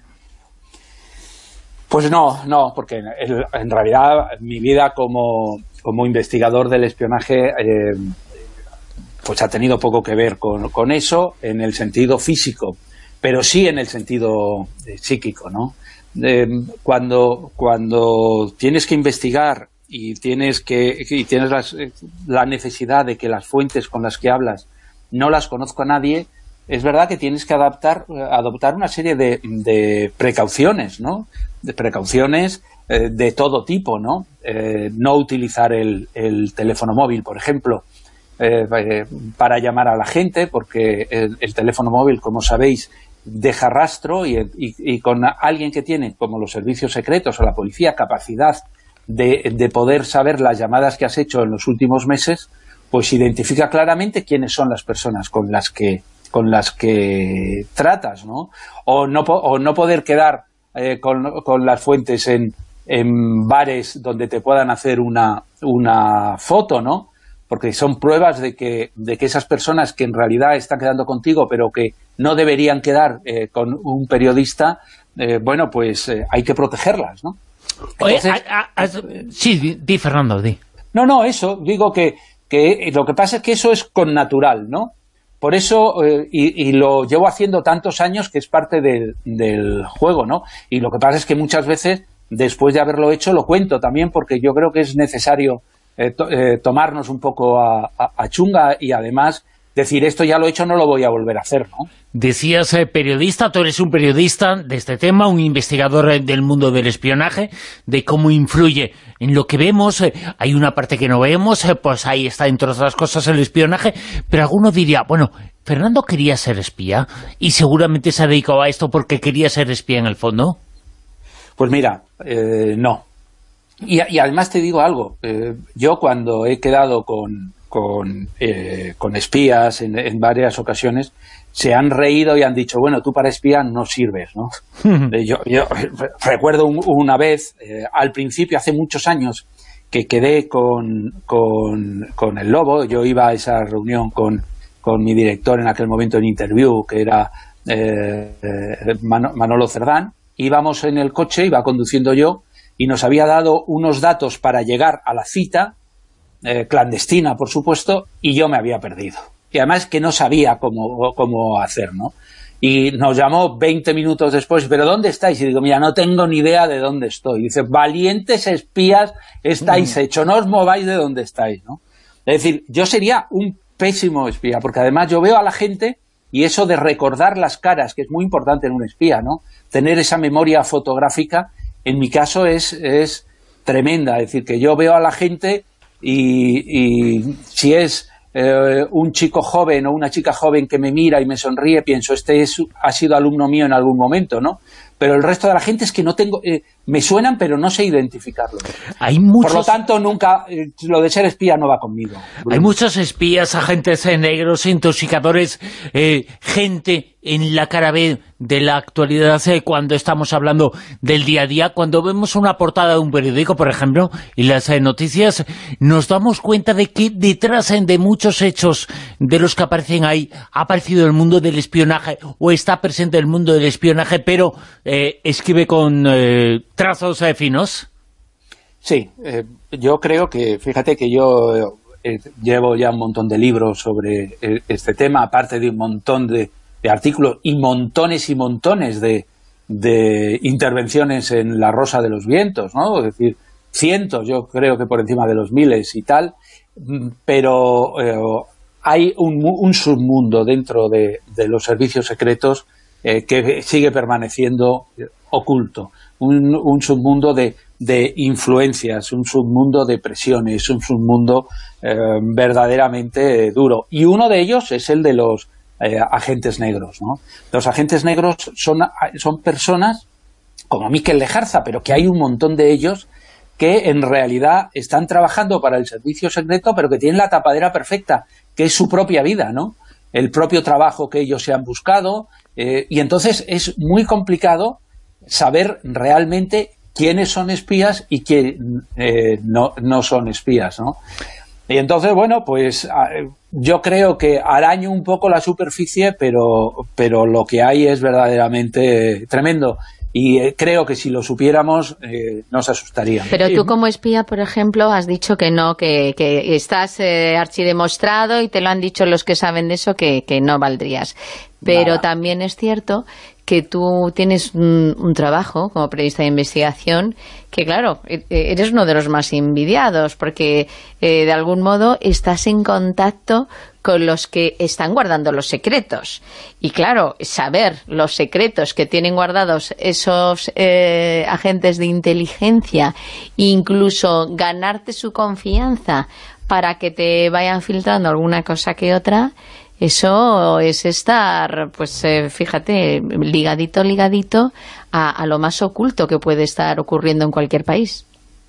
Pues no, no, porque en, en realidad mi vida como, como investigador del espionaje eh, pues ha tenido poco que ver con, con eso en el sentido físico, pero sí en el sentido eh, psíquico, ¿no? Eh, cuando, cuando tienes que investigar y tienes que y tienes las, la necesidad de que las fuentes con las que hablas no las conozca nadie, es verdad que tienes que adaptar, adoptar una serie de, de precauciones, ¿no? De precauciones eh, de todo tipo, ¿no? Eh, no utilizar el, el teléfono móvil, por ejemplo, eh, eh, para llamar a la gente, porque el, el teléfono móvil, como sabéis, deja rastro y, y, y con alguien que tiene, como los servicios secretos o la policía, capacidad de, de poder saber las llamadas que has hecho en los últimos meses, pues identifica claramente quiénes son las personas con las que con las que tratas, ¿no? O no, o no poder quedar eh, con, con las fuentes en, en bares donde te puedan hacer una, una foto, ¿no? Porque son pruebas de que, de que esas personas que en realidad están quedando contigo, pero que no deberían quedar eh, con un periodista, eh, bueno, pues eh, hay que protegerlas, ¿no? Entonces, Oye, a, a, a, sí, di, di, Fernando, di. No, no, eso, digo que, que lo que pasa es que eso es connatural, ¿no? Por eso, eh, y, y lo llevo haciendo tantos años que es parte del, del juego, ¿no? Y lo que pasa es que muchas veces, después de haberlo hecho, lo cuento también porque yo creo que es necesario Eh, to, eh, tomarnos un poco a, a, a chunga y además decir esto ya lo he hecho, no lo voy a volver a hacer, ¿no? Decías eh, periodista, tú eres un periodista de este tema, un investigador eh, del mundo del espionaje, de cómo influye en lo que vemos, eh, hay una parte que no vemos, eh, pues ahí está entre otras cosas el espionaje, pero alguno diría, bueno, Fernando quería ser espía y seguramente se ha dedicado a esto porque quería ser espía en el fondo. Pues mira, eh, no. Y, y además te digo algo, eh, yo cuando he quedado con, con, eh, con espías en, en varias ocasiones, se han reído y han dicho, bueno, tú para espía no sirves, ¿no? eh, yo, yo recuerdo un, una vez, eh, al principio, hace muchos años, que quedé con, con, con el Lobo, yo iba a esa reunión con, con mi director en aquel momento en Interview, que era eh, eh, Manolo Cerdán, íbamos en el coche, iba conduciendo yo, y nos había dado unos datos para llegar a la cita, eh, clandestina, por supuesto, y yo me había perdido. Y además que no sabía cómo, cómo hacer, ¿no? Y nos llamó veinte minutos después, ¿pero dónde estáis? Y digo, mira, no tengo ni idea de dónde estoy. Y dice, valientes espías estáis hechos, no os mováis de donde estáis, ¿no? Es decir, yo sería un pésimo espía, porque además yo veo a la gente, y eso de recordar las caras, que es muy importante en un espía, ¿no? Tener esa memoria fotográfica, en mi caso es, es tremenda, es decir, que yo veo a la gente y, y si es eh, un chico joven o una chica joven que me mira y me sonríe, pienso, este es, ha sido alumno mío en algún momento, ¿no? Pero el resto de la gente es que no tengo, eh, me suenan pero no sé identificarlo. Hay muchos... Por lo tanto, nunca, eh, lo de ser espía no va conmigo. Hay muchos espías, agentes negros, intoxicadores, eh, gente en la cara B de la actualidad, eh, cuando estamos hablando del día a día, cuando vemos una portada de un periódico, por ejemplo, y las eh, noticias, nos damos cuenta de que detrás eh, de muchos hechos de los que aparecen ahí, ha aparecido el mundo del espionaje, o está presente el mundo del espionaje, pero eh, escribe con eh, trazos eh, finos. Sí, eh, yo creo que, fíjate que yo eh, llevo ya un montón de libros sobre eh, este tema, aparte de un montón de, de artículos y montones y montones de, de intervenciones en La Rosa de los Vientos, ¿no? Es decir, cientos, yo creo que por encima de los miles y tal, pero eh, hay un, un submundo dentro de, de los servicios secretos eh, que sigue permaneciendo oculto, un, un submundo de de influencias, un submundo de presiones, un submundo eh, verdaderamente eh, duro. Y uno de ellos es el de los eh, agentes negros, ¿no? Los agentes negros son, son personas como Mikel Lejarza, pero que hay un montón de ellos que en realidad están trabajando para el servicio secreto, pero que tienen la tapadera perfecta, que es su propia vida, ¿no? El propio trabajo que ellos se han buscado, eh, y entonces es muy complicado saber realmente quiénes son espías y quién eh, no, no son espías, ¿no? Y entonces, bueno, pues yo creo que araño un poco la superficie, pero, pero lo que hay es verdaderamente tremendo. Y eh, creo que si lo supiéramos eh, nos asustaría. Pero tú como espía, por ejemplo, has dicho que no, que, que estás eh, archidemostrado y te lo han dicho los que saben de eso, que, que no valdrías. Pero Nada. También es cierto que tú tienes un, un trabajo como periodista de investigación que, claro, eres uno de los más envidiados porque eh, de algún modo estás en contacto con los que están guardando los secretos. Y claro, saber los secretos que tienen guardados esos eh, agentes de inteligencia, incluso ganarte su confianza para que te vayan filtrando alguna cosa que otra, eso es estar, pues eh, fíjate, ligadito, ligadito a, a lo más oculto que puede estar ocurriendo en cualquier país.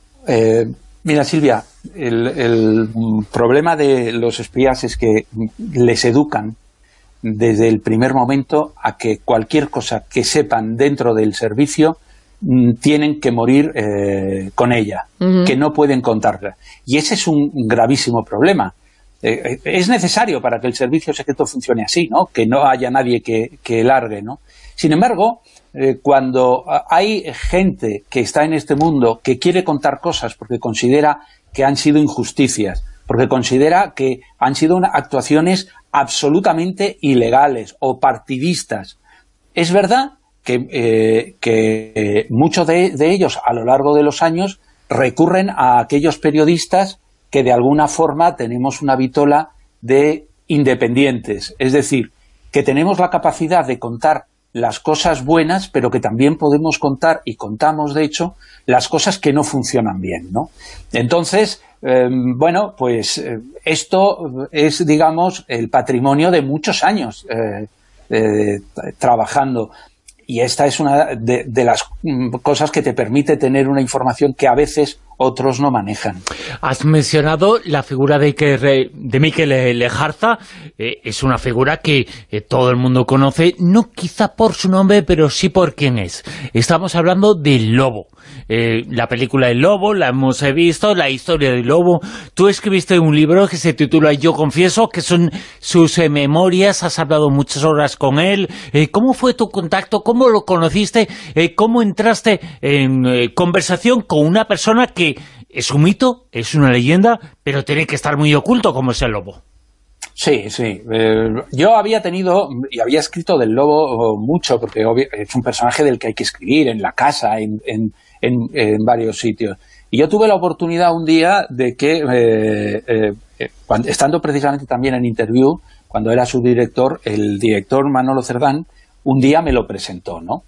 Eh, mira, Silvia, el, el problema de los espías es que les educan desde el primer momento a que cualquier cosa que sepan dentro del servicio mm, tienen que morir eh, con ella, uh-huh. que no pueden contarla. Y ese es un gravísimo problema. Eh, es necesario para que el servicio secreto funcione así, ¿no? Que no haya nadie que, que largue, ¿no? Sin embargo, eh, cuando hay gente que está en este mundo que quiere contar cosas porque considera que han sido injusticias, porque considera que han sido una, actuaciones absolutamente ilegales o partidistas, es verdad que, eh, que eh, muchos de, de ellos a lo largo de los años recurren a aquellos periodistas que de alguna forma tenemos una vitola de independientes, es decir, que tenemos la capacidad de contar las cosas buenas, pero que también podemos contar, y contamos de hecho, las cosas que no funcionan bien, ¿no? Entonces, eh, bueno, pues eh, esto es, digamos, el patrimonio de muchos años eh, eh, trabajando. Y esta es una de, de las cosas que te permite tener una información que a veces otros no manejan. Has mencionado la figura de, que, de Mikel Lejarza. Eh, es una figura que eh, todo el mundo conoce, no quizá por su nombre, pero sí por quién es. Estamos hablando del Lobo. Eh, la película El Lobo, la hemos visto, la historia del Lobo. Tú escribiste un libro que se titula Yo confieso, que son sus eh, memorias, has hablado muchas horas con él. Eh, ¿Cómo fue tu contacto? ¿Cómo lo conociste? Eh, ¿Cómo entraste en eh, conversación con una persona que es un mito, es una leyenda, pero tiene que estar muy oculto como es el Lobo? Sí, sí. Eh, yo había tenido, y había escrito del Lobo mucho, porque es un personaje del que hay que escribir en la casa, en, en, en, en varios sitios. Y yo tuve la oportunidad un día de que, eh, eh, cuando, estando precisamente también en Interview, cuando era su director, el director Manolo Cerdán, un día me lo presentó, ¿no?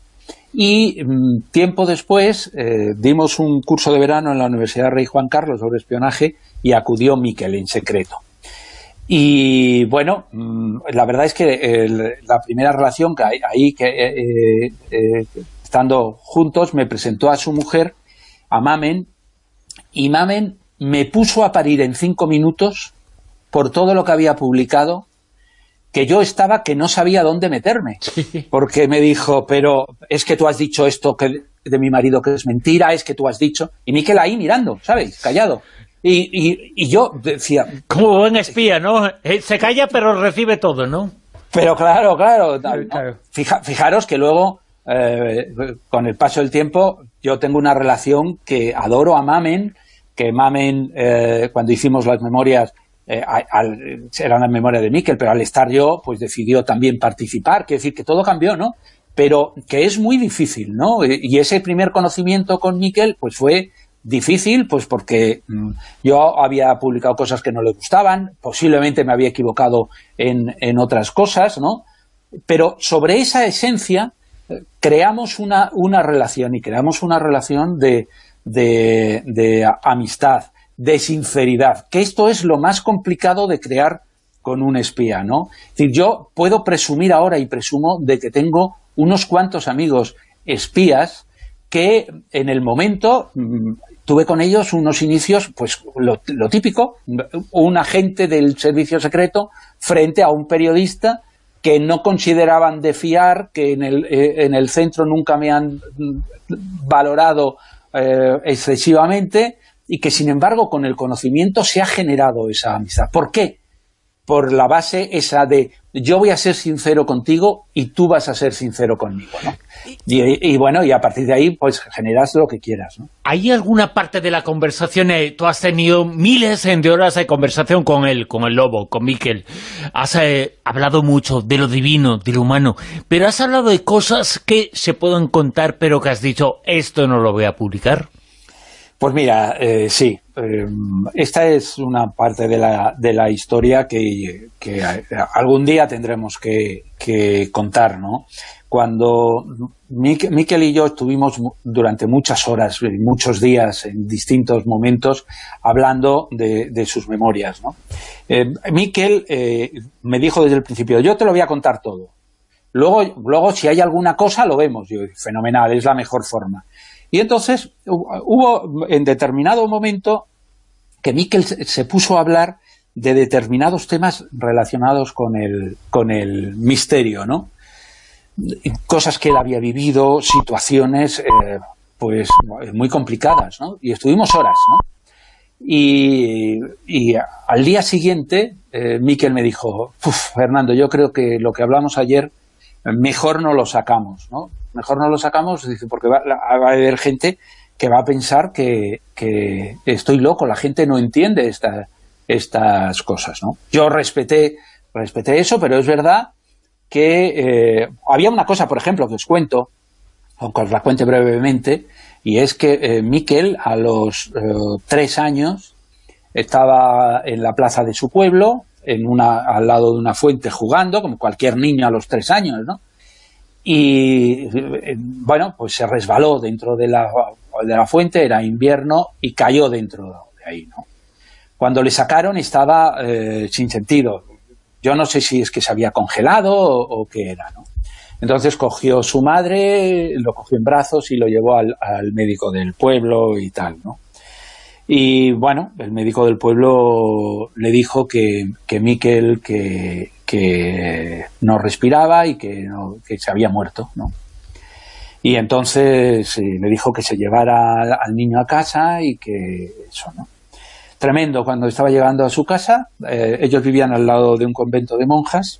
Y mmm, tiempo después eh, dimos un curso de verano en la Universidad Rey Juan Carlos sobre espionaje y acudió Mikel en secreto. Y bueno, la verdad es que el, la primera relación que hay, ahí, que eh, eh, estando juntos, me presentó a su mujer, a Mamen, y Mamen me puso a parir en cinco minutos por todo lo que había publicado, que yo estaba que no sabía dónde meterme, sí. Porque me dijo, pero es que tú has dicho esto que de mi marido que es mentira, es que tú has dicho, y Miquel ahí mirando, ¿sabes? Callado. Y, y, y yo decía... Como buen espía, ¿no? Se calla pero recibe todo, ¿no? Pero claro, claro. ¿no? claro. Fija, fijaros que luego, eh, con el paso del tiempo, yo tengo una relación que adoro a Mamen, que Mamen, eh, cuando hicimos las memorias, eh, al, era una memoria de Miquel, pero al estar yo, pues decidió también participar, quiere decir que todo cambió, ¿no? Pero que es muy difícil, ¿no? Y ese primer conocimiento con Miquel, pues fue difícil, pues porque mmm, yo había publicado cosas que no le gustaban, posiblemente me había equivocado en, en otras cosas, ¿no? Pero sobre esa esencia eh, creamos una, una relación, y creamos una relación de, de, de amistad, de sinceridad, que esto es lo más complicado de crear con un espía, ¿no? Es decir, yo puedo presumir ahora, y presumo, de que tengo unos cuantos amigos espías que en el momento mmm, tuve con ellos unos inicios, pues lo, lo típico, un agente del servicio secreto frente a un periodista que no consideraban de fiar, que en el, eh, en el centro nunca me han valorado eh, excesivamente, y que sin embargo con el conocimiento se ha generado esa amistad. ¿Por qué? Por la base esa de yo voy a ser sincero contigo y tú vas a ser sincero conmigo, ¿no? Y, y bueno, y a partir de ahí pues generas lo que quieras, ¿no? ¿Hay alguna parte de la conversación, eh, tú has tenido miles de horas de conversación con él, con el lobo, con Miquel, has eh, hablado mucho de lo divino, de lo humano, pero has hablado de cosas que se pueden contar, pero que has dicho, esto no lo voy a publicar? Pues mira, eh, sí, eh, esta es una parte de la, de la historia que, que algún día tendremos que, que contar, ¿no? Cuando Miquel y yo estuvimos durante muchas horas, muchos días, en distintos momentos, hablando de, de sus memorias, ¿no? Eh, Miquel eh, me dijo desde el principio, yo te lo voy a contar todo. Luego, luego si hay alguna cosa, lo vemos. Yo, fenomenal, es la mejor forma. Y entonces hubo en determinado momento que Miquel se puso a hablar de determinados temas relacionados con el, con el misterio, ¿no? Cosas que él había vivido, situaciones eh, pues muy complicadas, ¿no? Y estuvimos horas, ¿no? Y, y al día siguiente eh, Miquel me dijo, Fernando, yo creo que lo que hablamos ayer mejor no lo sacamos, ¿no? Mejor no lo sacamos, dice, porque va, va a haber gente que va a pensar que, que estoy loco, la gente no entiende esta, estas cosas, ¿no? Yo respeté, respeté eso, pero es verdad que eh, había una cosa, por ejemplo, que os cuento, aunque os la cuente brevemente, y es que eh, Miquel a los eh, tres años estaba en la plaza de su pueblo, en una, al lado de una fuente jugando, como cualquier niño a los tres años, ¿no? Y, bueno, pues se resbaló dentro de la, de la fuente, era invierno, y cayó dentro de ahí, ¿no? Cuando le sacaron estaba eh, sin sentido. Yo no sé si es que se había congelado o, o qué era, ¿no? Entonces cogió su madre, lo cogió en brazos y lo llevó al, al médico del pueblo y tal, ¿no? Y bueno, el médico del pueblo le dijo que, que Miquel que, que no respiraba y que, no, que se había muerto, ¿no? Y entonces eh, le dijo que se llevara al, al niño a casa y que eso, ¿no? Tremendo, cuando estaba llegando a su casa, eh, ellos vivían al lado de un convento de monjas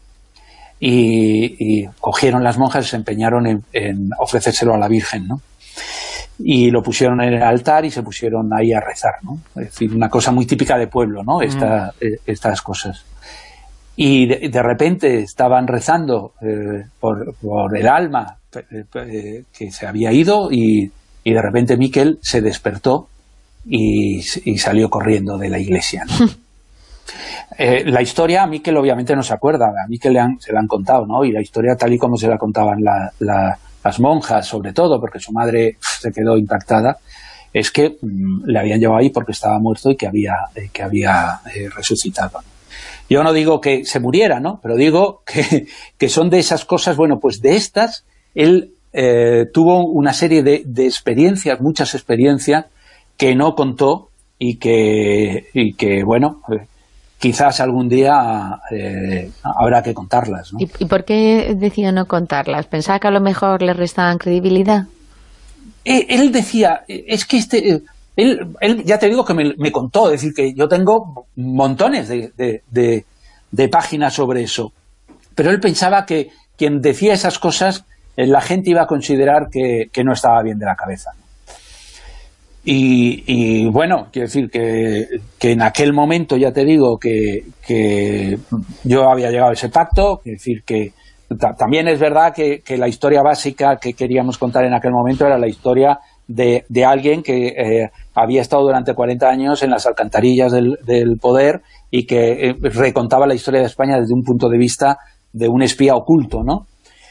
y, y cogieron las monjas y se empeñaron en, en ofrecérselo a la Virgen, ¿no? Y lo pusieron en el altar y se pusieron ahí a rezar, ¿no? Es decir, una cosa muy típica de pueblo, ¿no? Esta, mm. eh, estas cosas. Y de, de repente estaban rezando eh, por, por el alma eh, eh, que se había ido y, y de repente Miquel se despertó y, y salió corriendo de la iglesia, ¿no? eh, la historia, a Miquel obviamente no se acuerda, a Miquel le han, se la han contado, ¿no? Y la historia tal y como se la contaban la... la las monjas, sobre todo, porque su madre se quedó impactada, es que mmm, le habían llevado ahí porque estaba muerto y que había, eh, que había eh, resucitado. Yo no digo que se muriera, ¿no? Pero digo que, que son de esas cosas, bueno, pues de estas, él eh, tuvo una serie de, de experiencias, muchas experiencias, que no contó y que, y que bueno, eh, quizás algún día eh, habrá que contarlas, ¿no? ¿Y, ¿Y por qué decía no contarlas? ¿Pensaba que a lo mejor le restaban credibilidad? Él, él decía, es que este... Él, él ya te digo que me, me contó, es decir, que yo tengo montones de, de, de, de páginas sobre eso, pero él pensaba que quien decía esas cosas, eh, la gente iba a considerar que, que no estaba bien de la cabeza. Y, y bueno, quiero decir que, que en aquel momento, ya te digo, que, que yo había llegado a ese pacto, es decir, que también es verdad que, que la historia básica que queríamos contar en aquel momento era la historia de, de alguien que eh, había estado durante cuarenta años en las alcantarillas del, del poder y que eh, recontaba la historia de España desde un punto de vista de un espía oculto, ¿no?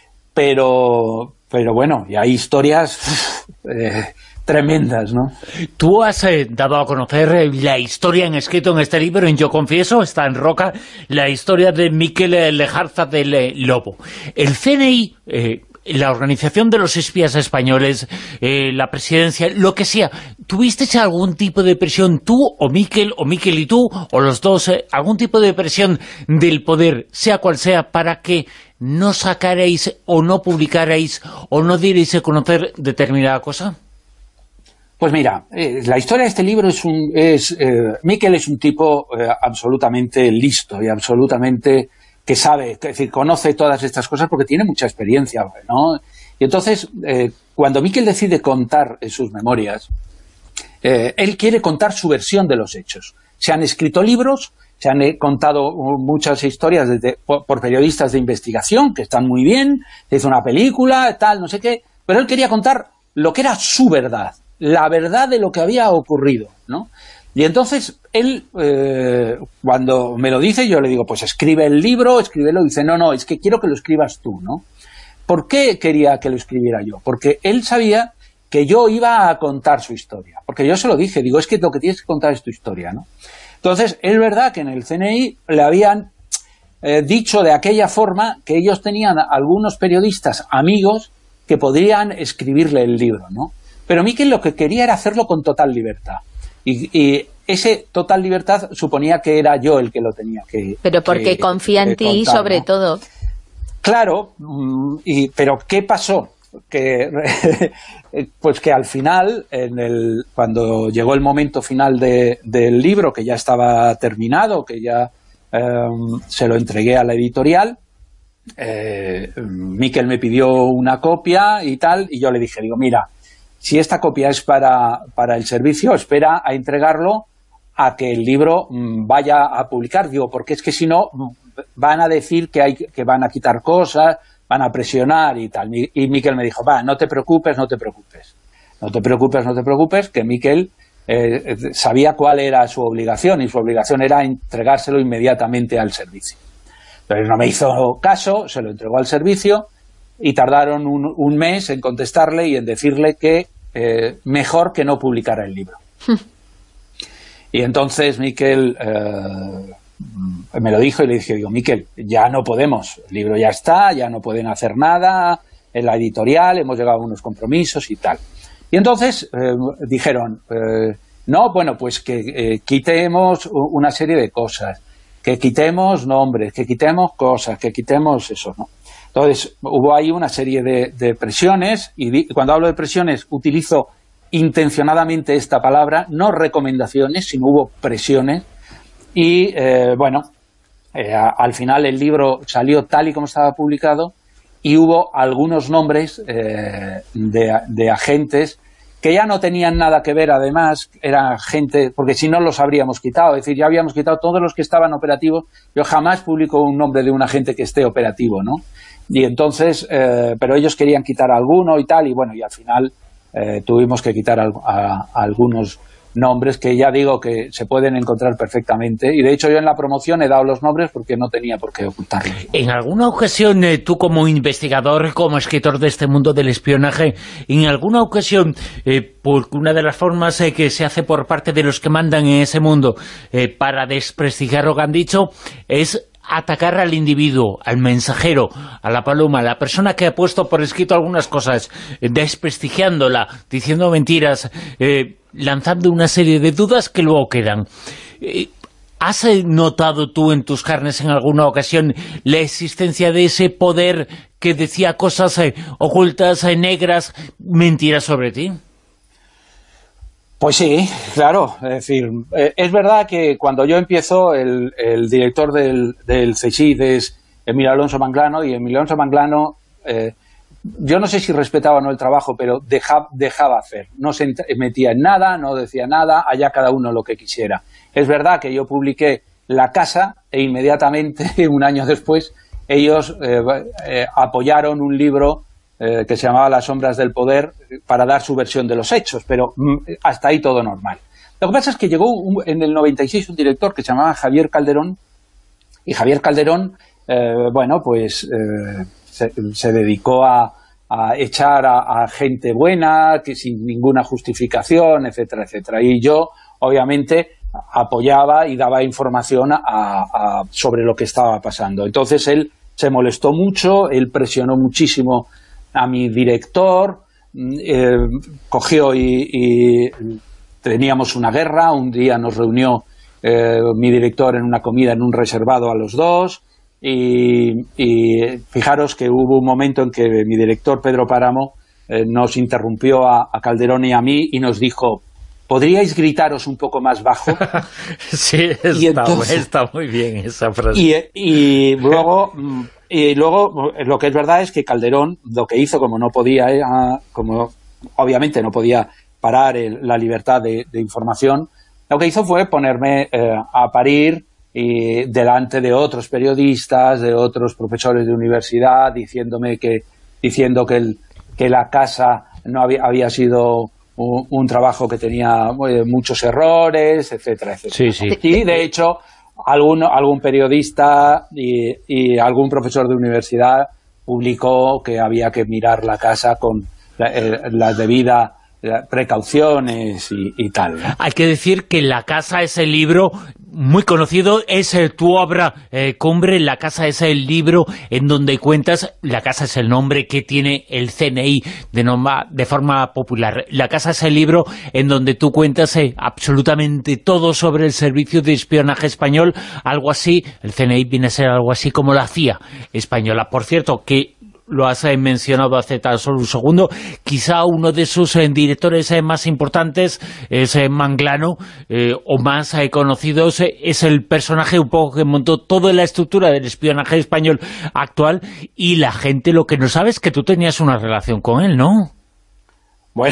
Pero, pero bueno, y hay historias eh, tremendas, ¿no? Tú has eh, dado a conocer eh, la historia en escrito en este libro, en Yo Confieso, está en Roca, la historia de Miquel Lejarza del eh, Lobo. El C N I... Eh, la Organización de los Espías Españoles, eh, la presidencia, lo que sea, ¿tuviste algún tipo de presión tú o Miquel, o Miquel y tú, o los dos, eh, algún tipo de presión del poder, sea cual sea, para que no sacarais o no publicarais o no dierais a conocer determinada cosa? Pues mira, eh, la historia de este libro es un... es eh, Miquel es un tipo eh, absolutamente listo y absolutamente... que sabe, es decir, conoce todas estas cosas porque tiene mucha experiencia, ¿no? Y entonces, eh, cuando Miquel decide contar en sus memorias, eh, él quiere contar su versión de los hechos. Se han escrito libros, se han contado muchas historias desde, por, por periodistas de investigación, que están muy bien, se hizo una película, tal, no sé qué, pero él quería contar lo que era su verdad, la verdad de lo que había ocurrido, ¿no? Y entonces, él, eh, cuando me lo dice, yo le digo, pues escribe el libro, escríbelo, y dice, no, no, es que quiero que lo escribas tú, ¿no? ¿Por qué quería que lo escribiera yo? Porque él sabía que yo iba a contar su historia, porque yo se lo dije, digo, es que lo que tienes que contar es tu historia, ¿no? Entonces, es verdad que en el C N I le habían eh, dicho de aquella forma que ellos tenían algunos periodistas amigos que podrían escribirle el libro, ¿no? Pero Miquel lo que quería era hacerlo con total libertad. Y, y ese total libertad suponía que era yo el que lo tenía que Pero porque que, confía en ti contar, sobre ¿no? todo. Claro, y, pero ¿qué pasó? Que pues que al final, en el, cuando llegó el momento final de, del libro, que ya estaba terminado, que ya eh, se lo entregué a la editorial, eh, Miquel me pidió una copia y tal, y yo le dije, digo, mira, si esta copia es para, para el servicio, espera a entregarlo a que el libro vaya a publicar, digo, porque es que si no van a decir que, hay, que van a quitar cosas, van a presionar y tal. Y Miquel me dijo, va, no te preocupes, no te preocupes, no te preocupes, no te preocupes, que Miquel eh, sabía cuál era su obligación, y su obligación era entregárselo inmediatamente al servicio. Entonces no me hizo caso, se lo entregó al servicio, y tardaron un, un mes en contestarle y en decirle que eh, mejor que no publicara el libro. Y entonces Miquel eh, me lo dijo y le dije, digo, Miquel, ya no podemos, el libro ya está, ya no pueden hacer nada, en la editorial hemos llegado a unos compromisos y tal. Y entonces eh, dijeron, eh, no, bueno, pues que eh, quitemos una serie de cosas, que quitemos nombres, que quitemos cosas, que quitemos eso, ¿no? Entonces, hubo ahí una serie de, de presiones, y di, cuando hablo de presiones utilizo intencionadamente esta palabra, no recomendaciones, sino hubo presiones, y eh, bueno, eh, a, al final el libro salió tal y como estaba publicado, y hubo algunos nombres eh, de, de agentes que ya no tenían nada que ver, además, era gente, porque si no los habríamos quitado, es decir, ya habíamos quitado todos los que estaban operativos, yo jamás publico un nombre de un agente que esté operativo, ¿no? Y entonces, eh, pero ellos querían quitar alguno y tal, y bueno, y al final eh, tuvimos que quitar a, a, a algunos nombres que ya digo que se pueden encontrar perfectamente, y de hecho yo en la promoción he dado los nombres porque no tenía por qué ocultarlos. En alguna ocasión, eh, tú como investigador, como escritor de este mundo del espionaje, en alguna ocasión, eh, porque una de las formas eh, que se hace por parte de los que mandan en ese mundo eh, para desprestigiar lo que han dicho, es atacar al individuo, al mensajero, a la paloma, a la persona que ha puesto por escrito algunas cosas, eh, desprestigiándola, diciendo mentiras, eh, lanzando una serie de dudas que luego quedan. Eh, ¿Has notado tú en tus carnes en alguna ocasión la existencia de ese poder que decía cosas eh, ocultas, eh, negras, mentiras sobre ti? Pues sí, claro, es decir, eh, es verdad que cuando yo empiezo, el, el director del, del CSIC es Emilio Alonso Manglano, y Emilio Alonso Manglano, eh, yo no sé si respetaba o no el trabajo, pero deja, dejaba hacer, no se metía en nada, no decía nada, allá cada uno lo que quisiera. Es verdad que yo publiqué La Casa e inmediatamente, un año después, ellos eh, eh, apoyaron un libro Eh, que se llamaba Las sombras del poder, para dar su versión de los hechos, pero mm, hasta ahí todo normal. Lo que pasa es que llegó un, en el noventa y seis un director que se llamaba Javier Calderón, y Javier Calderón, eh, bueno, pues eh, se, se dedicó a, a echar a, a gente buena, que sin ninguna justificación, etcétera, etcétera. Y yo, obviamente, apoyaba y daba información a, a, sobre lo que estaba pasando. Entonces él se molestó mucho, él presionó muchísimo a mi director, eh, cogió y, y teníamos una guerra. Un día nos reunió eh, mi director en una comida en un reservado a los dos, y, y fijaros que hubo un momento en que mi director Pedro Páramo eh, nos interrumpió a, a Calderón y a mí y nos dijo: ¿podríais gritaros un poco más bajo? Sí, está, y entonces, está muy bien esa frase. Y, y luego... Y luego, lo que es verdad es que Calderón, lo que hizo, como no podía, eh, como obviamente no podía parar el, la libertad de, de información, lo que hizo fue ponerme eh, a parir y delante de otros periodistas, de otros profesores de universidad, diciéndome que, diciendo que, el, que La Casa no había, había sido un, un trabajo que tenía eh, muchos errores, etcétera, etcétera. Sí, sí. Y de hecho, Algún, algún periodista y, y algún profesor de universidad publicó que había que mirar La Casa con la, eh, las debidas precauciones y, y tal. Hay que decir que La Casa es el libro muy conocido, es eh, tu obra eh, cumbre. La Casa es el libro en donde cuentas, La Casa es el nombre que tiene el C N I de, norma, de forma popular. La Casa es el libro en donde tú cuentas eh, absolutamente todo sobre el servicio de espionaje español, algo así. El C N I viene a ser algo así como la C I A española. Por cierto, que lo has eh, mencionado hace tan solo un segundo, quizá uno de sus eh, directores eh, más importantes es eh, Manglano, eh, o más eh, conocidos, eh, es el personaje un poco que montó toda la estructura del espionaje español actual, y la gente lo que no sabe es que tú tenías una relación con él, ¿no? Bueno.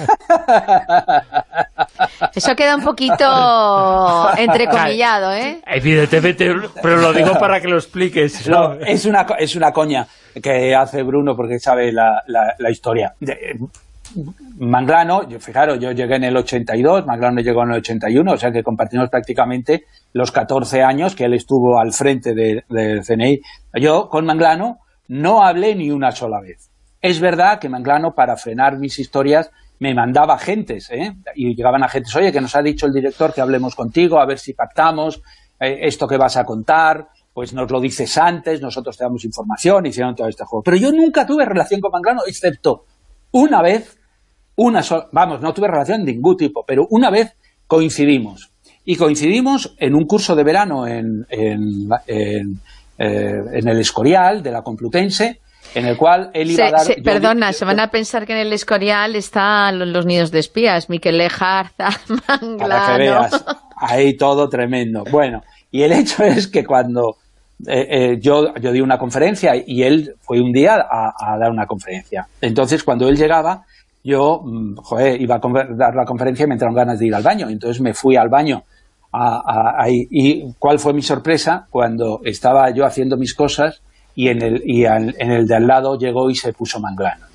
Eso queda un poquito entrecomillado, ¿eh? Evidentemente, pero lo digo para que lo expliques, ¿no? No, es una, es una coña que hace Bruno porque sabe la, la, la historia. De, Manglano, fijaros, yo llegué en el ochenta y dos, Manglano llegó en el ochenta y uno, o sea que compartimos prácticamente los catorce años que él estuvo al frente del de C N I. Yo, con Manglano, no hablé ni una sola vez. Es verdad que Manglano, para frenar mis historias, me mandaba agentes, ¿eh? Y llegaban agentes: oye, que nos ha dicho el director que hablemos contigo, a ver si pactamos, eh, esto que vas a contar, pues nos lo dices antes, nosotros te damos información, hicieron todo este juego. Pero yo nunca tuve relación con Manglano, excepto una vez, una sola, vamos, no tuve relación de ningún tipo, pero una vez coincidimos. Y coincidimos en un curso de verano en, en, en, eh, en el Escorial de la Complutense, en el cual él iba se, a dar... Se, perdona, yo, se van a pensar que en el Escorial están los, los nidos de espías, Miquel Lejarza, Manglano... Para que veas, ahí todo tremendo. Bueno, y el hecho es que cuando eh, eh, yo, yo di una conferencia y él fue un día a, a dar una conferencia. Entonces, cuando él llegaba, yo, joder, iba a dar la conferencia y me entraron ganas de ir al baño. Entonces me fui al baño. A, a, a, y ¿cuál fue mi sorpresa? Cuando estaba yo haciendo mis cosas y en el, y al, en el de al lado llegó y se puso Manglano, ¿no?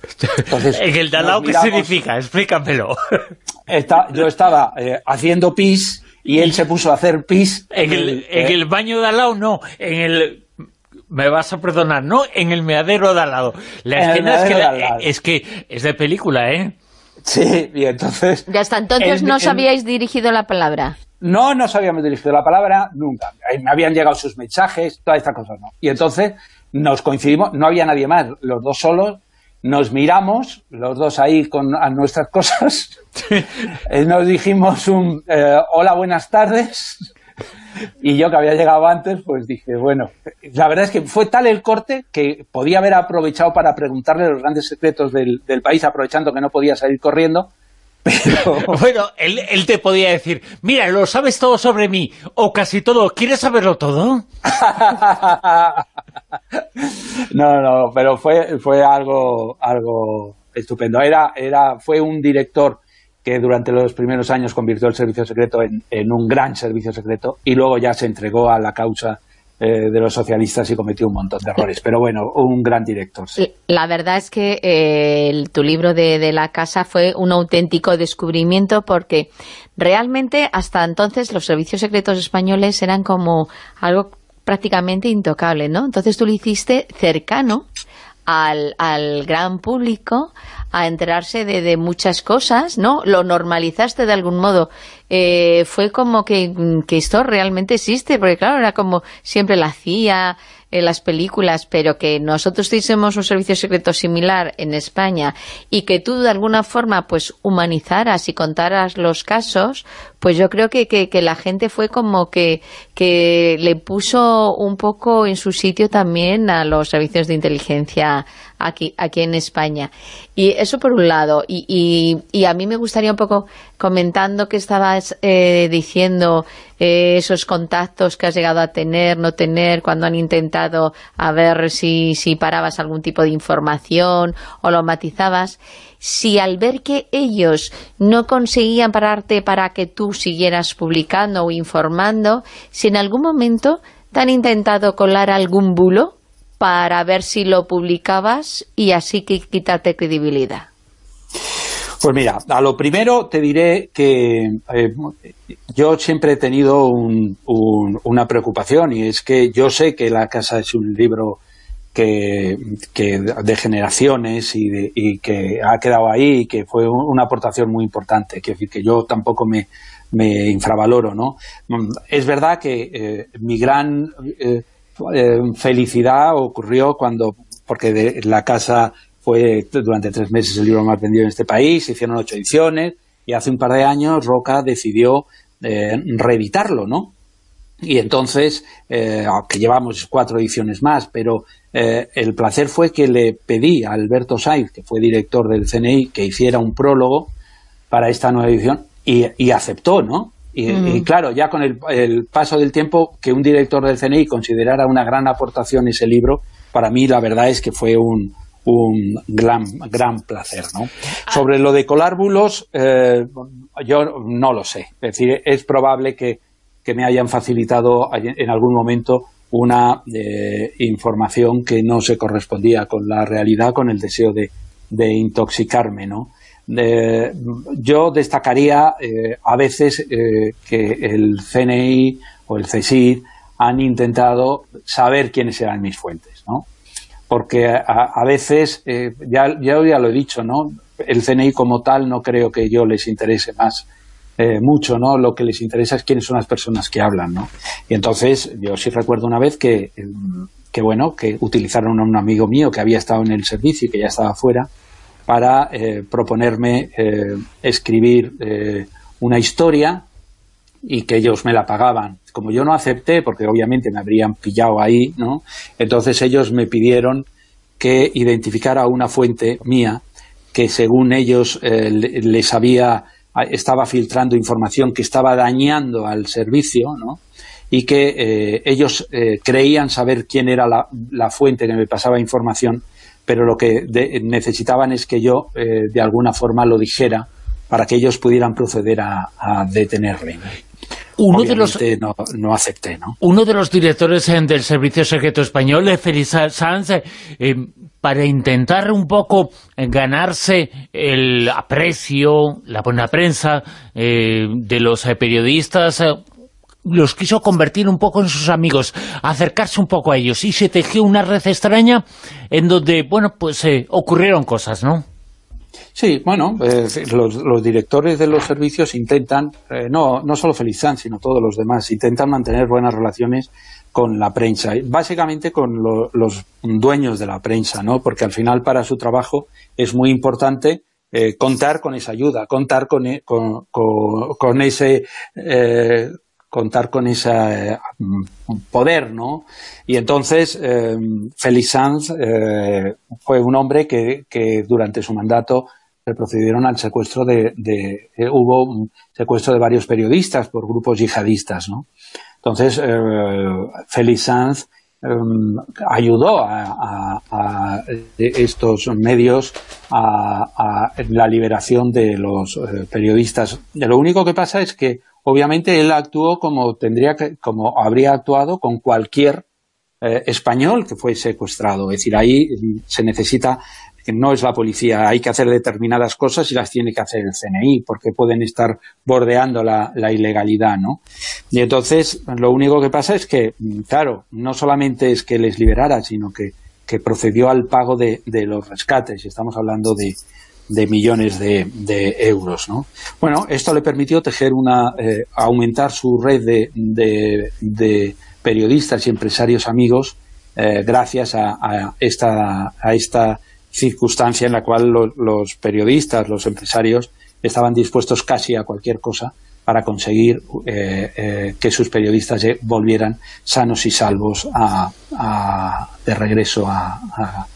Entonces, en el de al lado, ¿qué significa? Explícamelo. Está, yo estaba eh, haciendo pis y él se puso a hacer pis. En el, el, en eh, el baño de al lado, no. En el... Me vas a perdonar, ¿no? En el meadero de al lado. La escena es que, la, es que es de película, ¿eh? Sí, y entonces... Ya hasta entonces el, no os el, habíais dirigido la palabra. No nos habíamos dirigido la palabra nunca. Me habían llegado sus mensajes, todas estas cosas, ¿no? Y entonces nos coincidimos, no había nadie más, los dos solos, nos miramos, los dos ahí con a nuestras cosas, nos dijimos un eh, hola, buenas tardes, y yo que había llegado antes, pues dije, bueno, la verdad es que fue tal el corte que podía haber aprovechado para preguntarle los grandes secretos del, del país, aprovechando que no podía salir corriendo. Pero... Bueno, él, él te podía decir, mira, lo sabes todo sobre mí, o casi todo, ¿quieres saberlo todo? No, no, pero fue fue algo algo estupendo. Era era fue un director que durante los primeros años convirtió el servicio secreto en, en un gran servicio secreto y luego ya se entregó a la causa Eh, de los socialistas y cometió un montón de errores, pero bueno, un gran director. Sí. La verdad es que eh, el, tu libro de, de La Casa fue un auténtico descubrimiento, porque realmente hasta entonces los servicios secretos españoles eran como algo prácticamente intocable, ¿no? Entonces tú lo hiciste cercano al, al gran público, a enterarse de, de muchas cosas, ¿no? Lo normalizaste de algún modo. Eh, fue como que, que esto realmente existe, porque claro, era como siempre la C I A, en las películas, pero que nosotros tuviésemos un servicio secreto similar en España y que tú de alguna forma pues humanizaras y contaras los casos, pues yo creo que, que, que la gente fue como que, que le puso un poco en su sitio también a los servicios de inteligencia aquí, aquí en España. Y eso por un lado, y, y, y a mí me gustaría un poco, comentando que estabas eh, diciendo eh, esos contactos que has llegado a tener, no tener, cuando han intentado a ver si, si parabas algún tipo de información o lo matizabas, si al ver que ellos no conseguían pararte para que tú siguieras publicando o informando, si en algún momento te han intentado colar algún bulo para ver si lo publicabas y así que quitarte credibilidad. Pues mira, a lo primero te diré que eh, yo siempre he tenido un, un, una preocupación, y es que yo sé que La Casa es un libro que, que de generaciones y, de, y que ha quedado ahí y que fue una aportación muy importante, que, que yo tampoco me, me infravaloro, ¿no? Es verdad que eh, mi gran... Eh, Eh, felicidad ocurrió cuando, porque de, La Casa fue durante tres meses el libro más vendido en este país, se hicieron ocho ediciones, y hace un par de años Roca decidió eh, reeditarlo, ¿no? Y entonces, eh, aunque llevamos cuatro ediciones más, pero eh, el placer fue que le pedí a Alberto Saiz, que fue director del C N I, que hiciera un prólogo para esta nueva edición, y, y aceptó, ¿no? Y, mm. y claro, ya con el, el paso del tiempo, que un director del C N I considerara una gran aportación ese libro, para mí la verdad es que fue un, un gran, gran placer, ¿no? Ah. Sobre lo de colar bulos, eh, yo no lo sé. Es decir, es probable que, que me hayan facilitado en algún momento una eh, información que no se correspondía con la realidad, con el deseo de, de intoxicarme, ¿no? Eh, yo destacaría eh, a veces eh, que el C N I o el CSIC han intentado saber quiénes eran mis fuentes, ¿no? Porque a, a veces, eh, ya, ya, ya lo he dicho, ¿no? El C N I como tal no creo que yo les interese más eh, mucho, ¿no? Lo que les interesa es quiénes son las personas que hablan, ¿no? Y entonces yo sí recuerdo una vez que, que bueno, que utilizaron a un amigo mío que había estado en el servicio y que ya estaba fuera, para eh, proponerme eh, escribir eh, una historia y que ellos me la pagaban. Como yo no acepté, porque obviamente me habrían pillado ahí, ¿no? Entonces ellos me pidieron que identificara una fuente mía que según ellos eh, les había, estaba filtrando información que estaba dañando al servicio, ¿no? Y que eh, ellos eh, creían saber quién era la, la fuente que me pasaba información, pero lo que de, necesitaban es que yo eh, de alguna forma lo dijera para que ellos pudieran proceder a, a detenerle. Uno Obviamente de los, no, no acepté, ¿no? Uno de los directores del Servicio Secreto Español, Félix Sanz, eh, para intentar un poco ganarse el aprecio, la buena prensa eh, de los eh, periodistas, eh, los quiso convertir un poco en sus amigos, acercarse un poco a ellos, y se tejió una red extraña en donde, bueno, pues eh, ocurrieron cosas, ¿no? Sí, bueno, eh, los, los directores de los servicios intentan, eh, no, no solo Felizanz, sino todos los demás, intentan mantener buenas relaciones con la prensa, básicamente con lo, los dueños de la prensa, ¿no? Porque al final para su trabajo es muy importante eh, contar con esa ayuda, contar con, con, con, con ese... Eh, contar con ese eh, poder, ¿no? Y entonces eh, Felizanz eh, fue un hombre que, que durante su mandato se procedieron al secuestro de, de eh, hubo un secuestro de varios periodistas por grupos yihadistas, ¿no? Entonces eh, Felizanz eh, ayudó a, a, a estos medios a, a la liberación de los eh, periodistas. Lo único que pasa es que obviamente él actuó como tendría que, como habría actuado con cualquier eh, español que fue secuestrado. Es decir, ahí se necesita, no es la policía, hay que hacer determinadas cosas y las tiene que hacer el C N I, porque pueden estar bordeando la, la ilegalidad, ¿no? Y entonces, lo único que pasa es que, claro, no solamente es que les liberara, sino que, que procedió al pago de, de los rescates, y estamos hablando de de millones de, de euros, ¿no? Bueno, esto le permitió tejer una, eh, aumentar su red de, de, de periodistas y empresarios amigos eh, gracias a, a, esta, a esta circunstancia en la cual lo, los periodistas, los empresarios estaban dispuestos casi a cualquier cosa para conseguir eh, eh, que sus periodistas volvieran sanos y salvos a, a, de regreso a, a